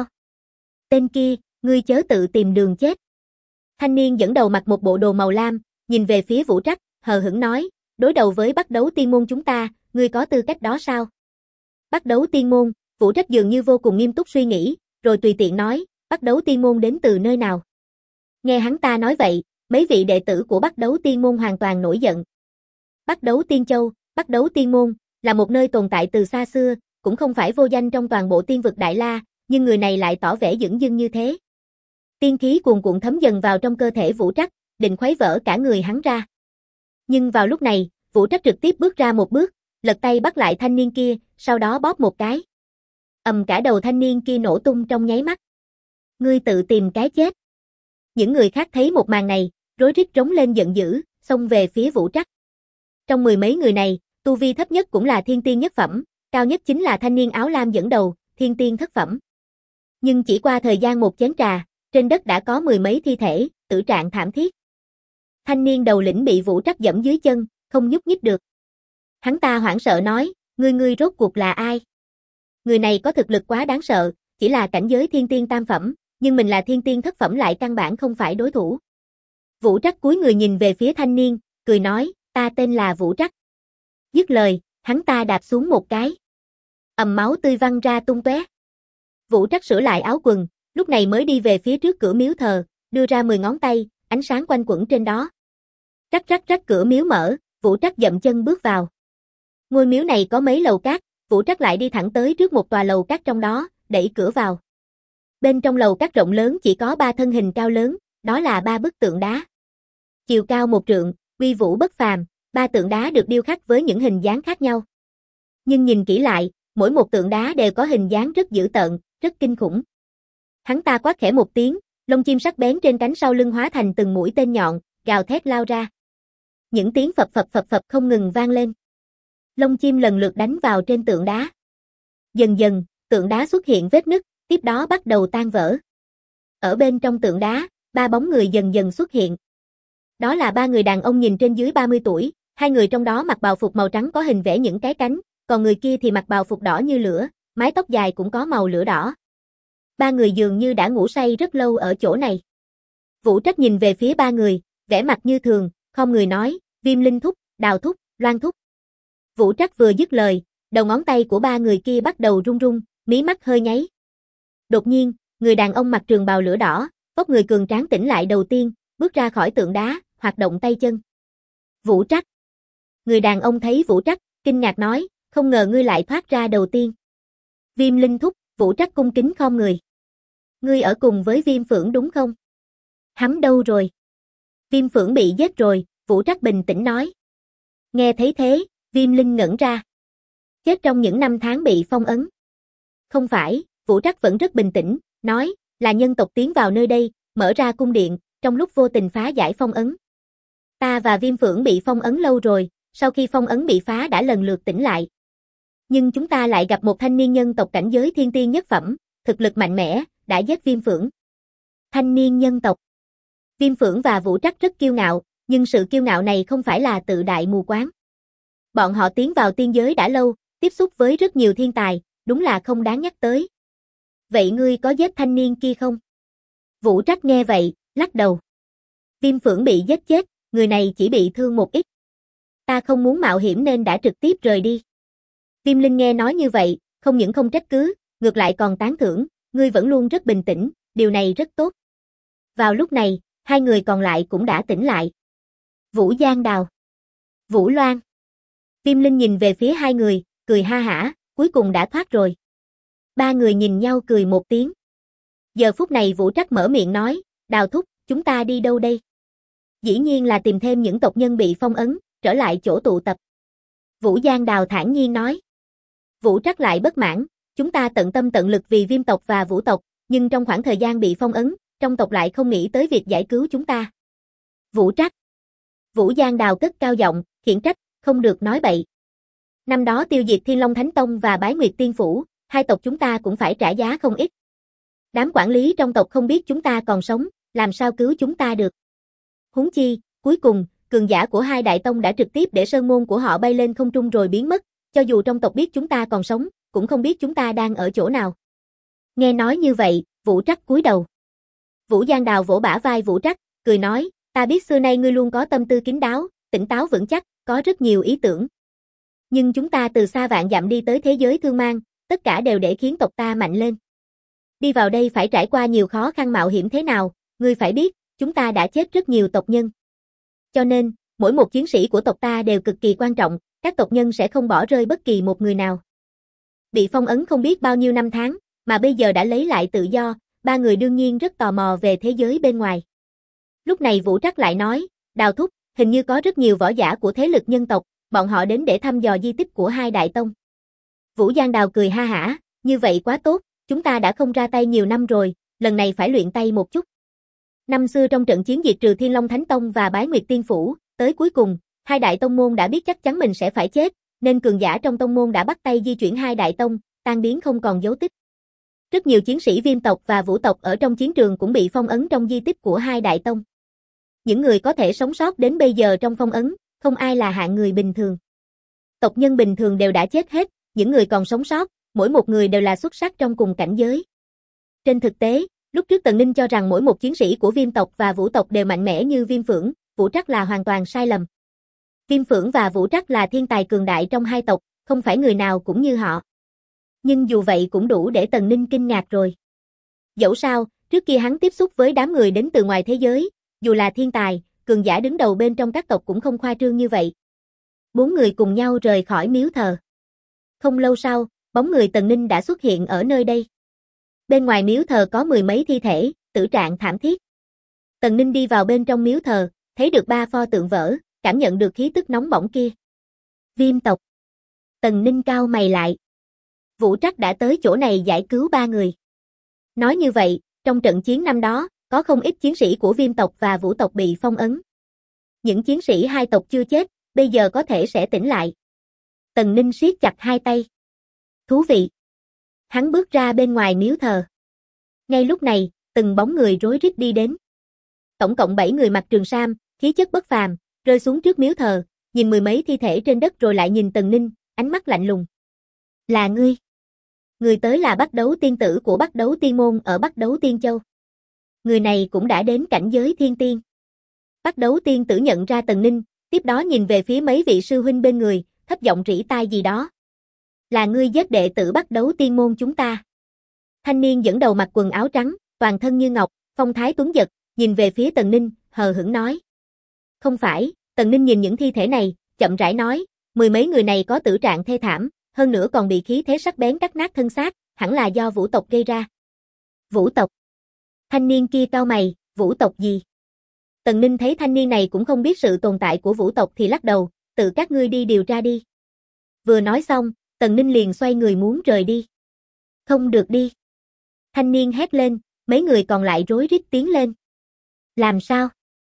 Tên kia, ngươi chớ tự tìm đường chết. Thanh niên dẫn đầu mặc một bộ đồ màu lam, nhìn về phía Vũ Trắc, hờ hững nói, đối đầu với Bắt Đấu Tiên môn chúng ta, ngươi có tư cách đó sao? Bắt Đấu Tiên môn, Vũ Trắc dường như vô cùng nghiêm túc suy nghĩ, rồi tùy tiện nói, Bắt Đấu Tiên môn đến từ nơi nào? Nghe hắn ta nói vậy, mấy vị đệ tử của Bắt Đấu Tiên môn hoàn toàn nổi giận. Bắt Đấu Tiên Châu, Bắt Đấu Tiên môn, là một nơi tồn tại từ xa xưa, cũng không phải vô danh trong toàn bộ tiên vực Đại La, nhưng người này lại tỏ vẻ dửng dưng như thế. Tiên khí cuồn cuộn thấm dần vào trong cơ thể Vũ Trắc, định khuấy vỡ cả người hắn ra. Nhưng vào lúc này, Vũ Trắc trực tiếp bước ra một bước, lật tay bắt lại thanh niên kia, sau đó bóp một cái. Cả đầu thanh niên kia nổ tung trong nháy mắt. Ngươi tự tìm cái chết. Những người khác thấy một màn này, rối rít rống lên giận dữ, xông về phía Vũ Trắc. Trong mười mấy người này, tu vi thấp nhất cũng là thiên tiên nhất phẩm, cao nhất chính là thanh niên áo lam dẫn đầu, thiên tiên thất phẩm. Nhưng chỉ qua thời gian một chén trà, trên đất đã có mười mấy thi thể, tử trạng thảm thiết. Thanh niên đầu lĩnh bị Vũ Trắc giẫm dưới chân, không nhúc nhích được. Hắn ta hoảng sợ nói, ngươi rốt cuộc là ai? Người này có thực lực quá đáng sợ, chỉ là cảnh giới thiên tiên tam phẩm, nhưng mình là thiên tiên thất phẩm lại căn bản không phải đối thủ. Vũ Trắc cúi người nhìn về phía thanh niên, cười nói, ta tên là Vũ Trắc. Dứt lời, hắn ta đạp xuống một cái. Máu tươi văng ra tung tóe. Vũ Trắc sửa lại áo quần, lúc này mới đi về phía trước cửa miếu thờ, đưa ra 10 ngón tay, ánh sáng quanh quẩn trên đó. Rắc rắc rắc cửa miếu mở, Vũ Trắc dậm chân bước vào. Ngôi miếu này có mấy lầu cát, Vũ Trắc lại đi thẳng tới trước một tòa lầu cát trong đó, đẩy cửa vào. Bên trong lầu cát rộng lớn chỉ có 3 thân hình cao lớn, đó là 3 bức tượng đá. Chiều cao 1 trượng, uy vũ bất phàm, 3 tượng đá được điêu khắc với những hình dáng khác nhau. Nhưng nhìn kỹ lại, mỗi một tượng đá đều có hình dáng rất dữ tợn, rất kinh khủng. Hắn ta quát khẽ một tiếng, lông chim sắc bén trên cánh sau lưng hóa thành từng mũi tên nhọn, gào thét lao ra. Những tiếng phập phập không ngừng vang lên. Lông chim lần lượt đánh vào trên tượng đá. Dần dần, tượng đá xuất hiện vết nứt, tiếp đó bắt đầu tan vỡ. Ở bên trong tượng đá, 3 bóng người dần dần xuất hiện. Đó là 3 người đàn ông nhìn trên dưới 30 tuổi, 2 người trong đó mặc bào phục màu trắng có hình vẽ những cái cánh, còn người kia thì mặc bào phục đỏ như lửa, mái tóc dài cũng có màu lửa đỏ. 3 người dường như đã ngủ say rất lâu ở chỗ này. Vũ Trách nhìn về phía 3 người, vẻ mặt như thường, không người nói, Viêm Linh thúc, Đào thúc, Loan thúc. Vũ Trách vừa dứt lời, đầu ngón tay của 3 người kia bắt đầu run run, mí mắt hơi nháy. Đột nhiên, người đàn ông mặc trường bào lửa đỏ, vóc người cường tráng tỉnh lại đầu tiên, bước ra khỏi tượng đá, hoạt động tay chân. Vũ Trách. Người đàn ông thấy Vũ Trách, kinh ngạc nói, không ngờ ngươi lại thoát ra đầu tiên. Viêm Linh thúc, Vũ Trách cung kính khom người. Ngươi ở cùng với Viêm Phượng đúng không? Hắn đâu rồi? Viêm Phượng bị giết rồi, Vũ Trách bình tĩnh nói. Nghe thấy thế, Viêm Linh ngẩn ra. Chết trong những năm tháng bị phong ấn. Không phải, Vũ Trách vẫn rất bình tĩnh, nói, là nhân tộc tiến vào nơi đây, mở ra cung điện, trong lúc vô tình phá giải phong ấn. Ta và Viêm Phượng bị phong ấn lâu rồi, sau khi phong ấn bị phá đã lần lượt tỉnh lại. Nhưng chúng ta lại gặp một thanh niên nhân tộc cảnh giới thiên tiên nhất phẩm, thực lực mạnh mẽ, đã giết Viêm Phượng. Thanh niên nhân tộc. Viêm Phượng và Vũ Trách rất kiêu ngạo, nhưng sự kiêu ngạo này không phải là tự đại mù quáng. Bọn họ tiến vào tiên giới đã lâu, tiếp xúc với rất nhiều thiên tài, đúng là không đáng nhắc tới. Vậy ngươi có giết thanh niên kia không? Vũ Trách nghe vậy, lắc đầu. Viêm Phượng bị giết chết, người này chỉ bị thương một ít. Ta không muốn mạo hiểm nên đã trực tiếp rời đi. Viêm Linh nghe nói như vậy, không những không trách cứ, ngược lại còn tán thưởng, ngươi vẫn luôn rất bình tĩnh, điều này rất tốt. Vào lúc này, 2 người còn lại cũng đã tỉnh lại. Vũ Giang Đào, Vũ Loan. Viêm Linh nhìn về phía 2 người, cười ha hả, cuối cùng đã thoát rồi. 3 người nhìn nhau cười một tiếng. Giờ phút này Vũ Trách mở miệng nói, Đào thúc, chúng ta đi đâu đây? Dĩ nhiên là tìm thêm những tộc nhân bị phong ấn, trở lại chỗ tụ tập. Vũ Giang Đào thản nhiên nói. Vũ Trách lại bất mãn, chúng ta tận tâm tận lực vì Viêm tộc và Vũ tộc, nhưng trong khoảng thời gian bị phong ấn, trong tộc lại không nghĩ tới việc giải cứu chúng ta. Vũ Trách. Vũ Giang Đào cất cao giọng, khiển trách, không được nói bậy. Năm đó tiêu diệt Thiên Long Thánh Tông và Bái Nguyệt Tiên Phủ, 2 tộc chúng ta cũng phải trả giá không ít. Đám quản lý trong tộc không biết chúng ta còn sống, làm sao cứu chúng ta được. Huống chi, cuối cùng, cường giả của 2 đại tông đã trực tiếp để sơn môn của họ bay lên không trung rồi biến mất, cho dù trong tộc biết chúng ta còn sống, cũng không biết chúng ta đang ở chỗ nào. Nghe nói như vậy, Vũ Trách cúi đầu. Vũ Giang Đào vỗ bả vai Vũ Trách, cười nói, ta biết xưa nay ngươi luôn có tâm tư kín đáo, tỉnh táo vững chắc, có rất nhiều ý tưởng. Nhưng chúng ta từ xa vạn dặm đi tới thế giới thương mang, tất cả đều để khiến tộc ta mạnh lên. Đi vào đây phải trải qua nhiều khó khăn mạo hiểm thế nào, ngươi phải biết, chúng ta đã chết rất nhiều tộc nhân. Cho nên, mỗi một chiến sĩ của tộc ta đều cực kỳ quan trọng, các tộc nhân sẽ không bỏ rơi bất kỳ một người nào. Bị phong ấn không biết bao nhiêu năm tháng, mà bây giờ đã lấy lại tự do, 3 người đương nhiên rất tò mò về thế giới bên ngoài. Lúc này Vũ Trách lại nói, Đào thúc, hình như có rất nhiều võ giả của thế lực nhân tộc, bọn họ đến để thăm dò di tích của 2 đại tông. Vũ Giang Đào cười ha hả, như vậy quá tốt, chúng ta đã không ra tay nhiều năm rồi, lần này phải luyện tay một chút. Năm xưa trong trận chiến diệt trừ Thiên Long Thánh Tông và Bái Nguyệt Tiên Phủ, tới cuối cùng, 2 đại tông môn đã biết chắc chắn mình sẽ phải chết, nên cường giả trong tông môn đã bắt tay di chuyển 2 đại tông, tan biến không còn dấu tích. Rất nhiều chiến sĩ Viêm tộc và Vũ tộc ở trong chiến trường cũng bị phong ấn trong di tích của 2 đại tông. Những người có thể sống sót đến bây giờ trong phong ấn, không ai là hạng người bình thường. Tộc nhân bình thường đều đã chết hết, những người còn sống sót, mỗi một người đều là xuất sắc trong cùng cảnh giới. Trên thực tế, lúc trước Tần Ninh cho rằng mỗi một chiến sĩ của Viêm tộc và Vũ tộc đều mạnh mẽ như Viêm Phượng, Vũ Trách là hoàn toàn sai lầm. Viêm Phượng và Vũ Trách là thiên tài cường đại trong 2 tộc, không phải người nào cũng như họ. Nhưng dù vậy cũng đủ để Tần Ninh kinh ngạc rồi. Dẫu sao, trước kia hắn tiếp xúc với đám người đến từ ngoài thế giới, dù là thiên tài, cường giả đứng đầu bên trong các tộc cũng không khoa trương như vậy. 4 người cùng nhau rời khỏi miếu thờ. Không lâu sau, bóng người Tần Ninh đã xuất hiện ở nơi đây. Bên ngoài miếu thờ có 10 mấy thi thể, tử trạng thảm thiết. Tần Ninh đi vào bên trong miếu thờ, thấy được 3 pho tượng vỡ, cảm nhận được khí tức nóng bỏng kia. Viêm tộc. Tần Ninh cau mày lại. Vũ Trắc đã tới chỗ này giải cứu 3 người. Nói như vậy, trong trận chiến năm đó, có không ít chiến sĩ của Viêm tộc và Vũ tộc bị phong ấn. Những chiến sĩ hai tộc chưa chết, bây giờ có thể sẽ tỉnh lại. Tần Ninh siết chặt hai tay. Thú vị. Hắn bước ra bên ngoài miếu thờ. Ngay lúc này, từng bóng người rối rít đi đến. Tổng cộng 7 người mặc trường sam, khí chất bất phàm, rơi xuống trước miếu thờ, nhìn mười mấy thi thể trên đất rồi lại nhìn Tần Ninh, ánh mắt lạnh lùng. Là ngươi. Người tới là Bắc Đấu tiên tử của Bắc Đấu Tiên Môn ở Bắc Đấu Tiên Châu. Người này cũng đã đến cảnh giới thiên tiên. Bắc Đấu tiên tử nhận ra Tần Ninh, tiếp đó nhìn về phía mấy vị sư huynh bên người, thấp giọng rỉ tai gì đó. Là ngươi giết đệ tử Bắc Đấu Tiên Môn chúng ta. Thanh niên dẫn đầu mặc quần áo trắng, toàn thân như ngọc, phong thái tuấn giật, nhìn về phía Tần Ninh, hờ hững nói. Không phải, Tần Ninh nhìn những thi thể này, chậm rãi nói, mười mấy người này có tử trạng thê thảm, hơn nữa còn bị khí thế sắc bén cắt nát thân xác, hẳn là do Vũ tộc gây ra. Vũ tộc? Thanh niên kia cau mày, Vũ tộc gì? Tần Ninh thấy thanh niên này cũng không biết sự tồn tại của Vũ tộc thì lắc đầu, tự các ngươi đi điều tra đi. Vừa nói xong, Tần Ninh liền xoay người muốn rời đi. Không được đi. Thanh niên hét lên, mấy người còn lại rối rít tiến lên. Làm sao?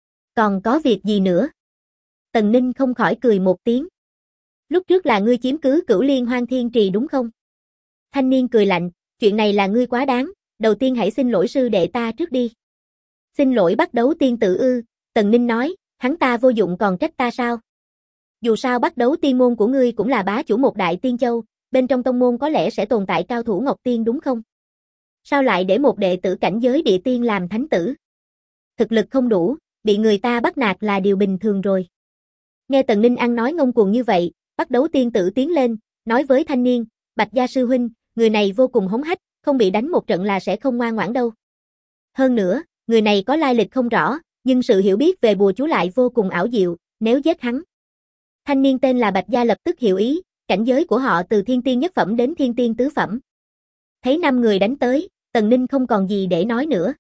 Còn có việc gì nữa? Tần Ninh không khỏi cười một tiếng. Lúc trước là ngươi chiếm cứ Cửu Liên Hoang Thiên Trì đúng không? Thanh niên cười lạnh, chuyện này là ngươi quá đáng, đầu tiên hãy xin lỗi sư đệ ta trước đi. Xin lỗi Bắc Đấu tiên tử ư? Tần Ninh nói, hắn ta vô dụng còn trách ta sao? Dù sao Bắc Đấu Tiên Môn của ngươi cũng là bá chủ một đại tiên châu, bên trong tông môn có lẽ sẽ tồn tại cao thủ Ngọc Tiên đúng không? Sao lại để một đệ tử cảnh giới địa tiên làm thánh tử? Thực lực không đủ, bị người ta bắt nạt là điều bình thường rồi. Nghe Tần Ninh ăn nói ngông cuồng như vậy, Bắc Đấu tiên tử tiến lên, nói với thanh niên, Bạch gia sư huynh, người này vô cùng hống hách, không bị đánh một trận là sẽ không ngoan ngoãn đâu. Hơn nữa, người này có lai lịch không rõ, nhưng sự hiểu biết về bùa chú lại vô cùng ảo diệu, nếu giết hắn. Thanh niên tên là Bạch gia lập tức hiểu ý, cảnh giới của họ từ thiên tiên nhất phẩm đến thiên tiên tứ phẩm. Thấy 5 người đánh tới, Tần Ninh không còn gì để nói nữa.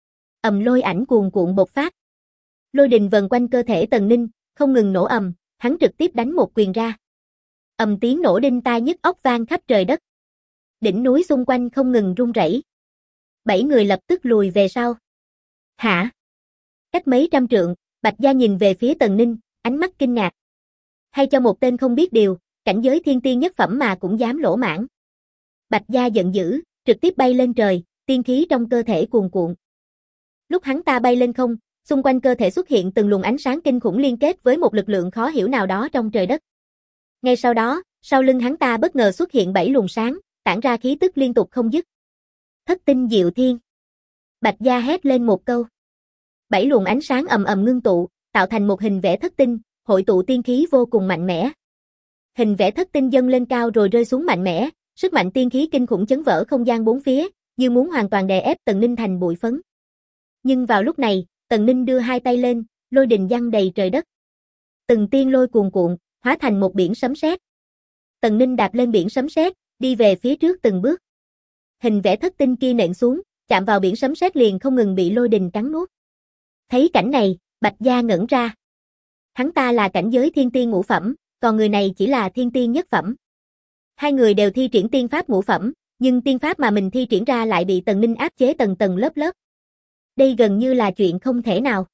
Lôi ảnh cuồn cuộn bộc phát. Lôi đình vần quanh cơ thể Tần Ninh, không ngừng nổ hắn trực tiếp đánh một quyền ra. Tiếng nổ đinh tai nhức óc vang khắp trời đất. Đỉnh núi xung quanh không ngừng rung rẩy. 7 người lập tức lùi về sau. Hả? Cách mấy trăm trượng, Bạch gia nhìn về phía Tần Ninh, ánh mắt kinh ngạc. Hay cho một tên không biết điều, cảnh giới thiên tiên nhất phẩm mà cũng dám lỗ mãng. Bạch gia giận dữ, trực tiếp bay lên trời, tiên khí trong cơ thể cuồn cuộn. Lúc hắn ta bay lên không, xung quanh cơ thể xuất hiện từng luồng ánh sáng kinh khủng liên kết với một lực lượng khó hiểu nào đó trong trời đất. Ngay sau đó, sau lưng hắn ta bất ngờ xuất hiện 7 luồng sáng, tản ra khí tức liên tục không dứt. Thất tinh diệu thiên. Bạch gia hét lên một câu. 7 luồng ánh sáng ầm ầm ngưng tụ, tạo thành một hình vẽ thất tinh, hội tụ tiên khí vô cùng mạnh mẽ. Hình vẽ thất tinh dâng lên cao rồi rơi xuống mạnh mẽ, sức mạnh tiên khí kinh khủng chấn vỡ không gian bốn phía, như muốn hoàn toàn đè ép Tần Ninh thành bụi phấn. Nhưng vào lúc này, Tần Ninh đưa hai tay lên, lôi đình giăng đầy trời đất. Từng tiên lôi cuồn cuộn, hóa thành một biển sấm sét. Tần Ninh đạp lên biển sấm sét, đi về phía trước từng bước. Hình vẽ thất tinh kia nện xuống, chạm vào biển sấm sét liền không ngừng bị lôi đình cắn nuốt. Thấy cảnh này, Bạch gia ngẩn ra. Hắn ta là cảnh giới thiên tiên ngũ phẩm, còn người này chỉ là thiên tiên nhất phẩm. Hai người đều thi triển tiên pháp ngũ phẩm, nhưng tiên pháp mà mình thi triển ra lại bị Tần Ninh áp chế tầng tầng lớp lớp. Đây gần như là chuyện không thể nào.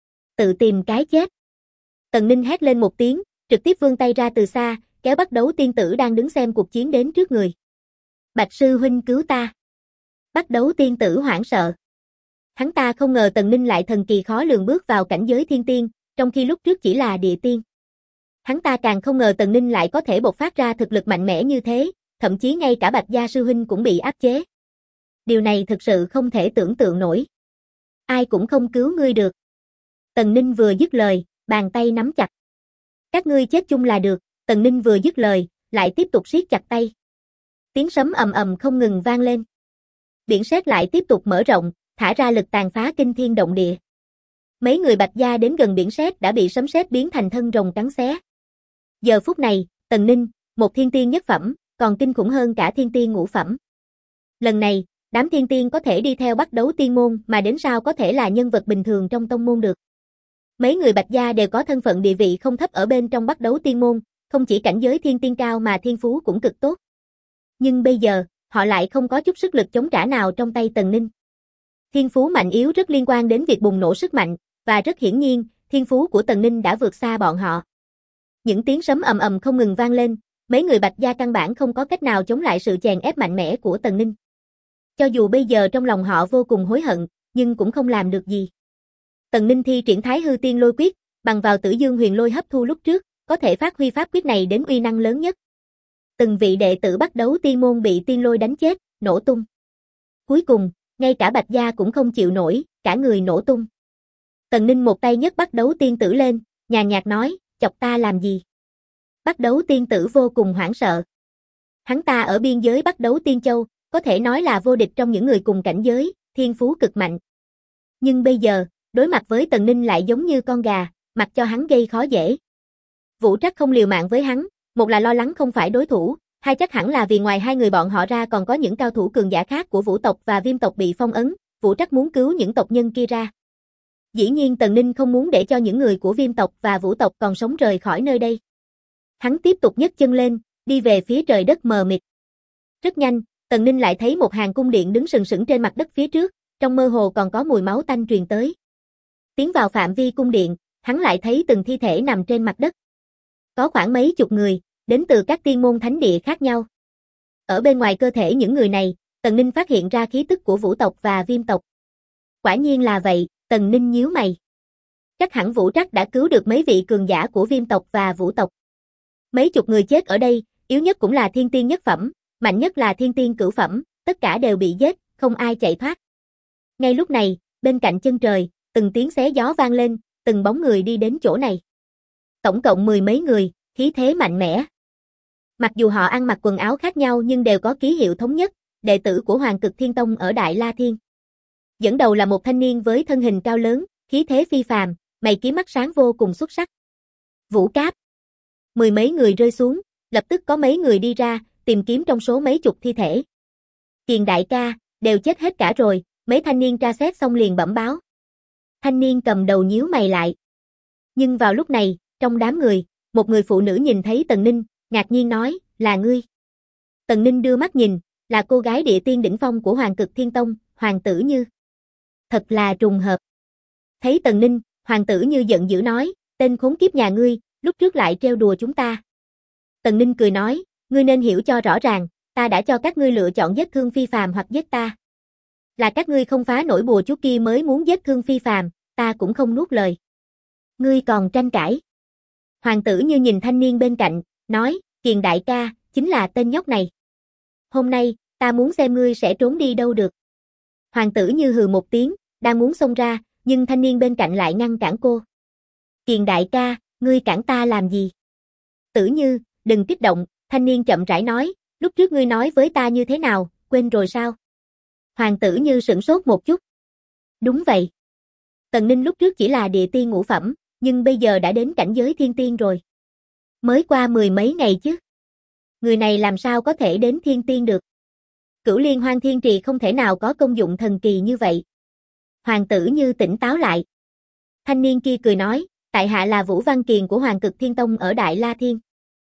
Tự tìm cái chết. Tần Ninh hét lên một tiếng, trực tiếp vươn tay ra từ xa, kéo Bắc Đấu tiên tử đang đứng xem cuộc chiến đến trước người. Bạch sư huynh cứu ta. Bắc Đấu tiên tử hoảng sợ. Hắn ta không ngờ Tần Ninh lại thần kỳ khó lường bước vào cảnh giới thiên tiên, trong khi lúc trước chỉ là địa tiên. Hắn ta càng không ngờ Tần Ninh lại có thể bộc phát ra thực lực mạnh mẽ như thế, thậm chí ngay cả Bạch gia sư huynh cũng bị áp chế. Điều này thực sự không thể tưởng tượng nổi. Ai cũng không cứu ngươi được. Tần Ninh vừa dứt lời, bàn tay nắm chặt. Các ngươi chết chung là được, Tần Ninh vừa dứt lời, lại tiếp tục siết chặt tay. Tiếng sấm ầm ầm không ngừng vang lên. Biển sét lại tiếp tục mở rộng, thả ra lực tàn phá kinh thiên động địa. Mấy người Bạch gia đến gần biển sét đã bị sấm sét biến thành thân rồng cắn xé. Giờ phút này, Tần Ninh, một thiên tiên nhất phẩm, còn kinh khủng hơn cả thiên tiên ngũ phẩm. Lần này, đám thiên tiên có thể đi theo Bắc Đấu tiên môn mà đến sao có thể là nhân vật bình thường trong tông môn được. Mấy người Bạch gia đều có thân phận địa vị không thấp ở bên trong Bắc Đấu tiên môn, không chỉ cảnh giới thiên tiên cao mà thiên phú cũng cực tốt. Nhưng bây giờ, họ lại không có chút sức lực chống trả nào trong tay Tần Ninh. Thiên phú mạnh yếu rất liên quan đến việc bùng nổ sức mạnh, và rất hiển nhiên, thiên phú của Tần Ninh đã vượt xa bọn họ. Những tiếng sấm ầm ầm không ngừng vang lên, mấy người Bạch gia căn bản không có cách nào chống lại sự chèn ép mạnh mẽ của Tần Ninh. Cho dù bây giờ trong lòng họ vô cùng hối hận, nhưng cũng không làm được gì. Tần Ninh thi triển Thái Hư Tiên Lôi Quyết, bằng vào Tử Dương Huyền Lôi hấp thu lúc trước, có thể phát huy pháp quyết này đến uy năng lớn nhất. Từng vị đệ tử bắt đấu tiên môn bị tiên lôi đánh chết, nổ tung. Cuối cùng, ngay cả Bạch gia cũng không chịu nổi, cả người nổ tung. Tần Ninh một tay nhấc bắt đấu tiên tử lên, nhàn nhạt nói, chọc ta làm gì? Bắt đấu tiên tử vô cùng hoảng sợ. Hắn ta ở biên giới bắt đấu tiên châu, có thể nói là vô địch trong những người cùng cảnh giới, thiên phú cực mạnh. Nhưng bây giờ, đối mặt với Tần Ninh lại giống như con gà, mặc cho hắn gây khó dễ. Vũ Trắc không liều mạng với hắn, một là lo lắng không phải đối thủ, hai chắc hẳn là vì ngoài hai người bọn họ ra còn có những cao thủ cường giả khác của Vũ tộc và Viêm tộc bị phong ấn, Vũ Trắc muốn cứu những tộc nhân kia ra. Dĩ nhiên Tần Ninh không muốn để cho những người của Viêm tộc và Vũ tộc còn sống rời khỏi nơi đây. Hắn tiếp tục nhấc chân lên, đi về phía trời đất mờ mịt. Rất nhanh, Tần Ninh lại thấy một hàng cung điện đứng sừng sững trên mặt đất phía trước, trong mơ hồ còn có mùi máu tanh truyền tới. Tiến vào phạm vi cung điện, hắn lại thấy từng thi thể nằm trên mặt đất. Có khoảng mấy chục người, đến từ các tiên môn thánh địa khác nhau. Ở bên ngoài cơ thể những người này, Tần Ninh phát hiện ra khí tức của Vũ tộc và Viêm tộc. Quả nhiên là vậy, Tần Ninh nhíu mày. Chắc hẳn Vũ Trắc đã cứu được mấy vị cường giả của Viêm tộc và Vũ tộc. Mấy chục người chết ở đây, yếu nhất cũng là thiên tiên nhất phẩm, mạnh nhất là thiên tiên cửu phẩm, tất cả đều bị giết, không ai chạy thoát. Ngay lúc này, bên cạnh chân trời, từng tiếng xé gió vang lên, từng bóng người đi đến chỗ này. Tổng cộng 10 mấy người, khí thế mạnh mẽ. Mặc dù họ ăn mặc quần áo khác nhau nhưng đều có ký hiệu thống nhất, đệ tử của Hoàng Cực Thiên Tông ở Đại La Thiên. Dẫn đầu là một thanh niên với thân hình cao lớn, khí thế phi phàm, mày kiếm mắt sáng vô cùng xuất sắc. Vũ Cáp. 10 mấy người rơi xuống, lập tức có mấy người đi ra, tìm kiếm trong số mấy chục thi thể. Kiền đại ca, đều chết hết cả rồi, mấy thanh niên tra xét xong liền bẩm báo. Thanh niên cầm đầu nhíu mày lại. Nhưng vào lúc này, trong đám người, một người phụ nữ nhìn thấy Tần Ninh, ngạc nhiên nói, là ngươi. Tần Ninh đưa mắt nhìn, là cô gái địa tiên đỉnh phong của Hoàng Cực Thiên Tông, Hoàng Tử Như. Thật là trùng hợp. Thấy Tần Ninh, Hoàng Tử Như giận dữ nói, tên khốn kiếp nhà ngươi, lúc trước lại trêu đùa chúng ta. Tần Ninh cười nói, ngươi nên hiểu cho rõ ràng, ta đã cho các ngươi lựa chọn giết Thương Phi Phàm hoặc giết ta. Là các ngươi không phá nổi bùa chú kia mới muốn giết Thương Phi Phàm, ta cũng không nuốt lời. Ngươi còn tranh cãi. Hoàng Tử Như nhìn thanh niên bên cạnh, nói, Kiền đại ca, chính là tên nhóc này. Hôm nay, ta muốn xem ngươi sẽ trốn đi đâu được. Hoàng Tử Như hừ một tiếng, đang muốn xông ra, nhưng thanh niên bên cạnh lại ngăn cản cô. Kiền đại ca, ngươi cản ta làm gì? Tử Như, đừng kích động, thanh niên chậm rãi nói, lúc trước ngươi nói với ta như thế nào, quên rồi sao? Hoàng Tử Như sửng sốt một chút. Đúng vậy. Tần Ninh lúc trước chỉ là địa tiên ngũ phẩm, nhưng bây giờ đã đến cảnh giới thiên tiên rồi. Mới qua 10 mấy ngày chứ. Người này làm sao có thể đến thiên tiên được? Cửu Liên Hoang Thiên Trì không thể nào có công dụng thần kỳ như vậy. Hoàng Tử Như tỉnh táo lại. Thanh niên kia cười nói, tại hạ là Vũ Văn Kiền của Hoàng Cực Thiên Tông ở Đại La Thiên.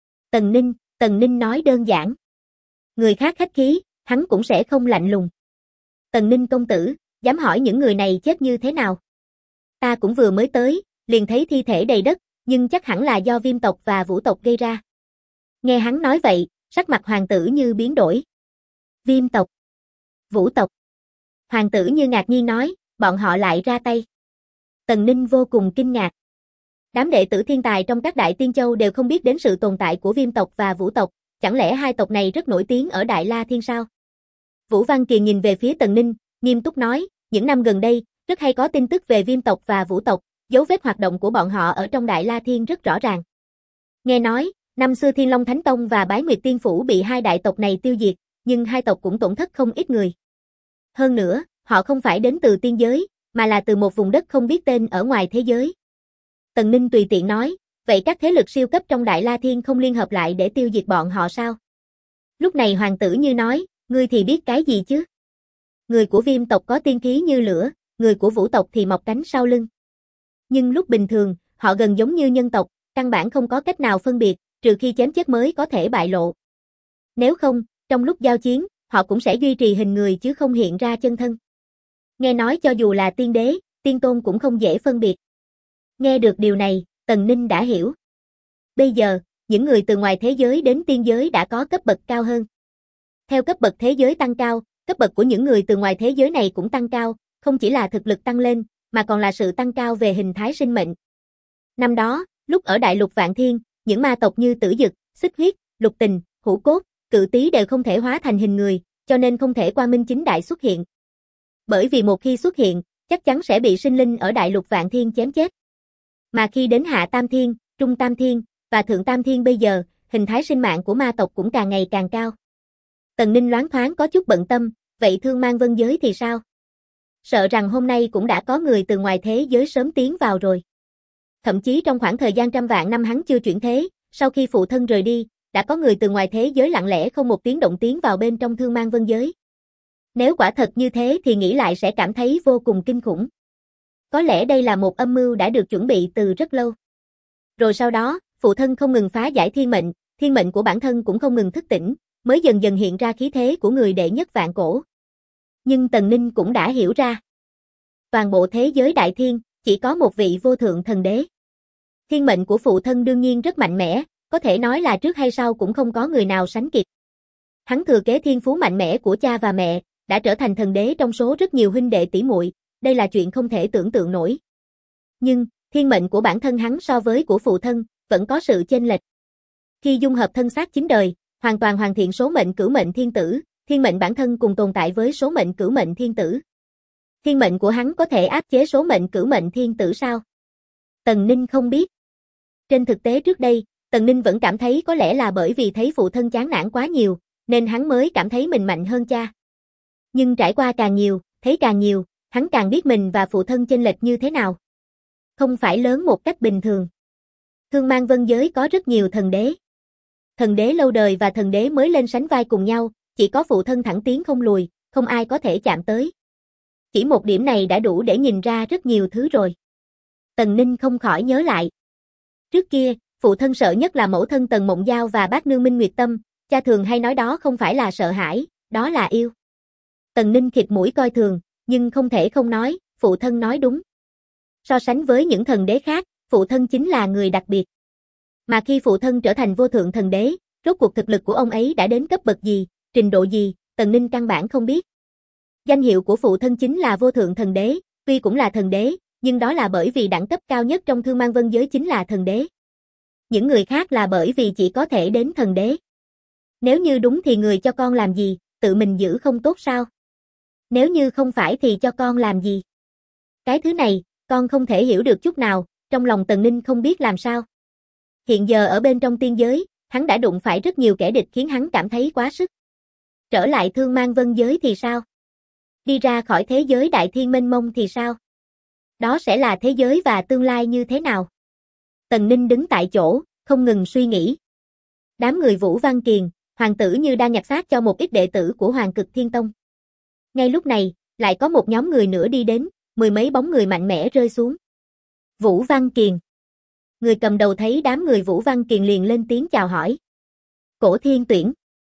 Tần Ninh nói đơn giản. Người khác khách khí, hắn cũng sẽ không lạnh lùng. Tần Ninh công tử, dám hỏi những người này chết như thế nào? Ta cũng vừa mới tới, liền thấy thi thể đầy đất, nhưng chắc hẳn là do Viêm tộc và Vũ tộc gây ra. Nghe hắn nói vậy, sắc mặt Hoàng Tử Như biến đổi. Viêm tộc, Vũ tộc. Hoàng Tử Như ngạc nhiên nói, bọn họ lại ra tay. Tần Ninh vô cùng kinh ngạc. Đám đệ tử thiên tài trong các đại tiên châu đều không biết đến sự tồn tại của Viêm tộc và Vũ tộc, chẳng lẽ hai tộc này rất nổi tiếng ở Đại La Thiên sao? Vũ Văn Kiền nhìn về phía Tần Ninh, nghiêm túc nói, những năm gần đây, rất hay có tin tức về Viêm tộc và Vũ tộc, dấu vết hoạt động của bọn họ ở trong Đại La Thiên rất rõ ràng. Nghe nói, năm xưa Thiên Long Thánh Tông và Bái Nguyệt Tiên Phủ bị hai đại tộc này tiêu diệt, nhưng hai tộc cũng tổn thất không ít người. Hơn nữa, họ không phải đến từ tiên giới, mà là từ một vùng đất không biết tên ở ngoài thế giới. Tần Ninh tùy tiện nói, vậy các thế lực siêu cấp trong Đại La Thiên không liên hợp lại để tiêu diệt bọn họ sao? Lúc này Hoàng Tử Như nói, ngươi thì biết cái gì chứ? Người của Viêm tộc có tiên khí như lửa, người của Vũ tộc thì mọc cánh sau lưng. Nhưng lúc bình thường, họ gần giống như nhân tộc, căn bản không có cách nào phân biệt, trừ khi chém chết mới có thể bại lộ. Nếu không, trong lúc giao chiến, họ cũng sẽ duy trì hình người chứ không hiện ra chân thân. Nghe nói cho dù là tiên đế, tiên tôn cũng không dễ phân biệt. Nghe được điều này, Tần Ninh đã hiểu. Bây giờ, những người từ ngoài thế giới đến tiên giới đã có cấp bậc cao hơn. Theo cấp bậc thế giới tăng cao, cấp bậc của những người từ ngoài thế giới này cũng tăng cao, không chỉ là thực lực tăng lên, mà còn là sự tăng cao về hình thái sinh mệnh. Năm đó, lúc ở Đại Lục Vạn Thiên, những ma tộc như Tử Dực, Xích Huyết, Lục Tình, Hữu Cốt, Cự Tý đều không thể hóa thành hình người, cho nên không thể quang minh chính đại xuất hiện. Bởi vì một khi xuất hiện, chắc chắn sẽ bị sinh linh ở Đại Lục Vạn Thiên chém chết. Mà khi đến Hạ Tam Thiên, Trung Tam Thiên và Thượng Tam Thiên bây giờ, hình thái sinh mạng của ma tộc cũng càng ngày càng cao. Tần Ninh loáng thoáng có chút bận tâm, vậy Thương Mang Vân giới thì sao? Sợ rằng hôm nay cũng đã có người từ ngoài thế giới sớm tiến vào rồi. Thậm chí trong khoảng thời gian trăm vạn năm hắn chưa chuyển thế, sau khi phụ thân rời đi, đã có người từ ngoài thế giới lặng lẽ không một tiếng động tiến vào bên trong Thương Mang Vân giới. Nếu quả thật như thế thì nghĩ lại sẽ cảm thấy vô cùng kinh khủng. Có lẽ đây là một âm mưu đã được chuẩn bị từ rất lâu. Rồi sau đó, phụ thân không ngừng phá giải thiên mệnh của bản thân cũng không ngừng thức tỉnh, mới dần dần hiện ra khí thế của người đệ nhất vạn cổ. Nhưng Tần Ninh cũng đã hiểu ra. Toàn bộ thế giới đại thiên, chỉ có một vị vô thượng thần đế. Thiên mệnh của phụ thân đương nhiên rất mạnh mẽ, có thể nói là trước hay sau cũng không có người nào sánh kịp. Hắn thừa kế thiên phú mạnh mẽ của cha và mẹ, đã trở thành thần đế trong số rất nhiều huynh đệ tỷ muội, đây là chuyện không thể tưởng tượng nổi. Nhưng, thiên mệnh của bản thân hắn so với của phụ thân, vẫn có sự chênh lệch. Khi dung hợp thân xác 9 đời, hoàn toàn hoàn thiện số mệnh cửu mệnh thiên tử, thiên mệnh bản thân cùng tồn tại với số mệnh cửu mệnh thiên tử. Thiên mệnh của hắn có thể áp chế số mệnh cửu mệnh thiên tử sao? Tần Ninh không biết. Trên thực tế trước đây, Tần Ninh vẫn cảm thấy có lẽ là bởi vì thấy phụ thân chán nản quá nhiều, nên hắn mới cảm thấy mình mạnh hơn cha. Nhưng trải qua càng nhiều, thấy càng nhiều, hắn càng biết mình và phụ thân chênh lệch như thế nào. Không phải lớn một cách bình thường. Thương Mang Vân giới có rất nhiều thần đế. Thần đế lâu đời và thần đế mới lên sánh vai cùng nhau, chỉ có phụ thân thẳng tiến không lùi, không ai có thể chạm tới. Chỉ một điểm này đã đủ để nhìn ra rất nhiều thứ rồi. Tần Ninh không khỏi nhớ lại. Trước kia, phụ thân sợ nhất là mẫu thân Tần Mộng Giao và bác nương Minh Nguyệt Tâm, cha thường hay nói đó không phải là sợ hãi, đó là yêu. Tần Ninh khịt mũi coi thường, nhưng không thể không nói, phụ thân nói đúng. So sánh với những thần đế khác, phụ thân chính là người đặc biệt. Mà khi phụ thân trở thành vô thượng thần đế, rốt cuộc thực lực của ông ấy đã đến cấp bậc gì, trình độ gì, Tần Ninh căn bản không biết. Danh hiệu của phụ thân chính là vô thượng thần đế, tuy cũng là thần đế, nhưng đó là bởi vì đẳng cấp cao nhất trong Thương Mang Vân giới chính là thần đế. Những người khác là bởi vì chỉ có thể đến thần đế. Nếu như đúng thì người cho con làm gì, tự mình giữ không tốt sao? Nếu như không phải thì cho con làm gì? Cái thứ này, con không thể hiểu được chút nào, trong lòng Tần Ninh không biết làm sao. Hiện giờ ở bên trong tiên giới, hắn đã đụng phải rất nhiều kẻ địch khiến hắn cảm thấy quá sức. Trở lại Thương Mang Vân giới thì sao? Đi ra khỏi thế giới đại thiên mênh mông thì sao? Đó sẽ là thế giới và tương lai như thế nào? Tần Ninh đứng tại chỗ, không ngừng suy nghĩ. Đám người Vũ Văn Kiền, hoàng tử như đang nhặt xác cho một ít đệ tử của Hoàng Cực Thiên Tông. Ngay lúc này, lại có một nhóm người nữa đi đến, mười mấy bóng người mạnh mẽ rơi xuống. Vũ Văn Kiền. Người cầm đầu thấy đám người Vũ Văn Kiền liền lên tiếng chào hỏi. Cổ Thiên Tuyển.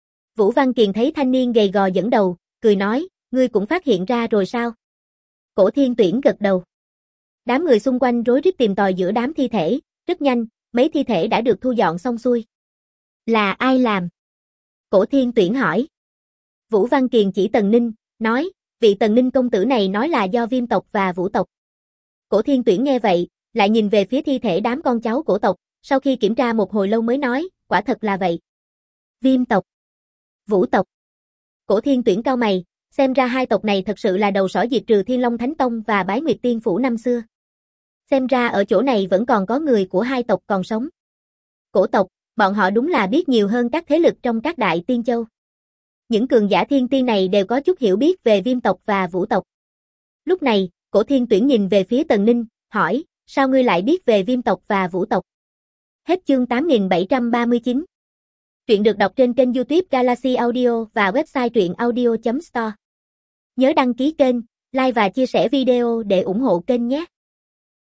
Vũ Văn Kiền thấy thanh niên gầy gò dẫn đầu, cười nói, ngươi cũng phát hiện ra rồi sao? Cổ Thiên Tuyển gật đầu. Đám người xung quanh rối rít tìm tòi giữa đám thi thể, rất nhanh, mấy thi thể đã được thu dọn xong xuôi. Là ai làm? Cổ Thiên Tuyển hỏi. Vũ Văn Kiền chỉ Tần Ninh, nói, vị Tần Ninh công tử này nói là do Viêm tộc và Vũ tộc. Cổ Thiên Tuyển nghe vậy, lại nhìn về phía thi thể đám con cháu cổ tộc, sau khi kiểm tra một hồi lâu mới nói, quả thật là vậy. Viêm tộc, Vũ tộc. Cổ Thiên Tuyển cau mày, xem ra hai tộc này thật sự là đầu sỏ diệt trừ Thiên Long Thánh Tông và Bái Nguyệt Tiên Phủ năm xưa. Xem ra ở chỗ này vẫn còn có người của hai tộc còn sống. Cổ tộc, bọn họ đúng là biết nhiều hơn các thế lực trong các đại tiên châu. Những cường giả thiên tiên này đều có chút hiểu biết về Viêm tộc và Vũ tộc. Lúc này, Cổ Thiên Tuyển nhìn về phía Tần Ninh, hỏi, sao ngươi lại biết về Viêm tộc và Vũ tộc? Hết chương 8739. Truyện được đọc trên kênh YouTube Galaxy Audio và website truyệnaudio.store. Nhớ đăng ký kênh, like và chia sẻ video để ủng hộ kênh nhé.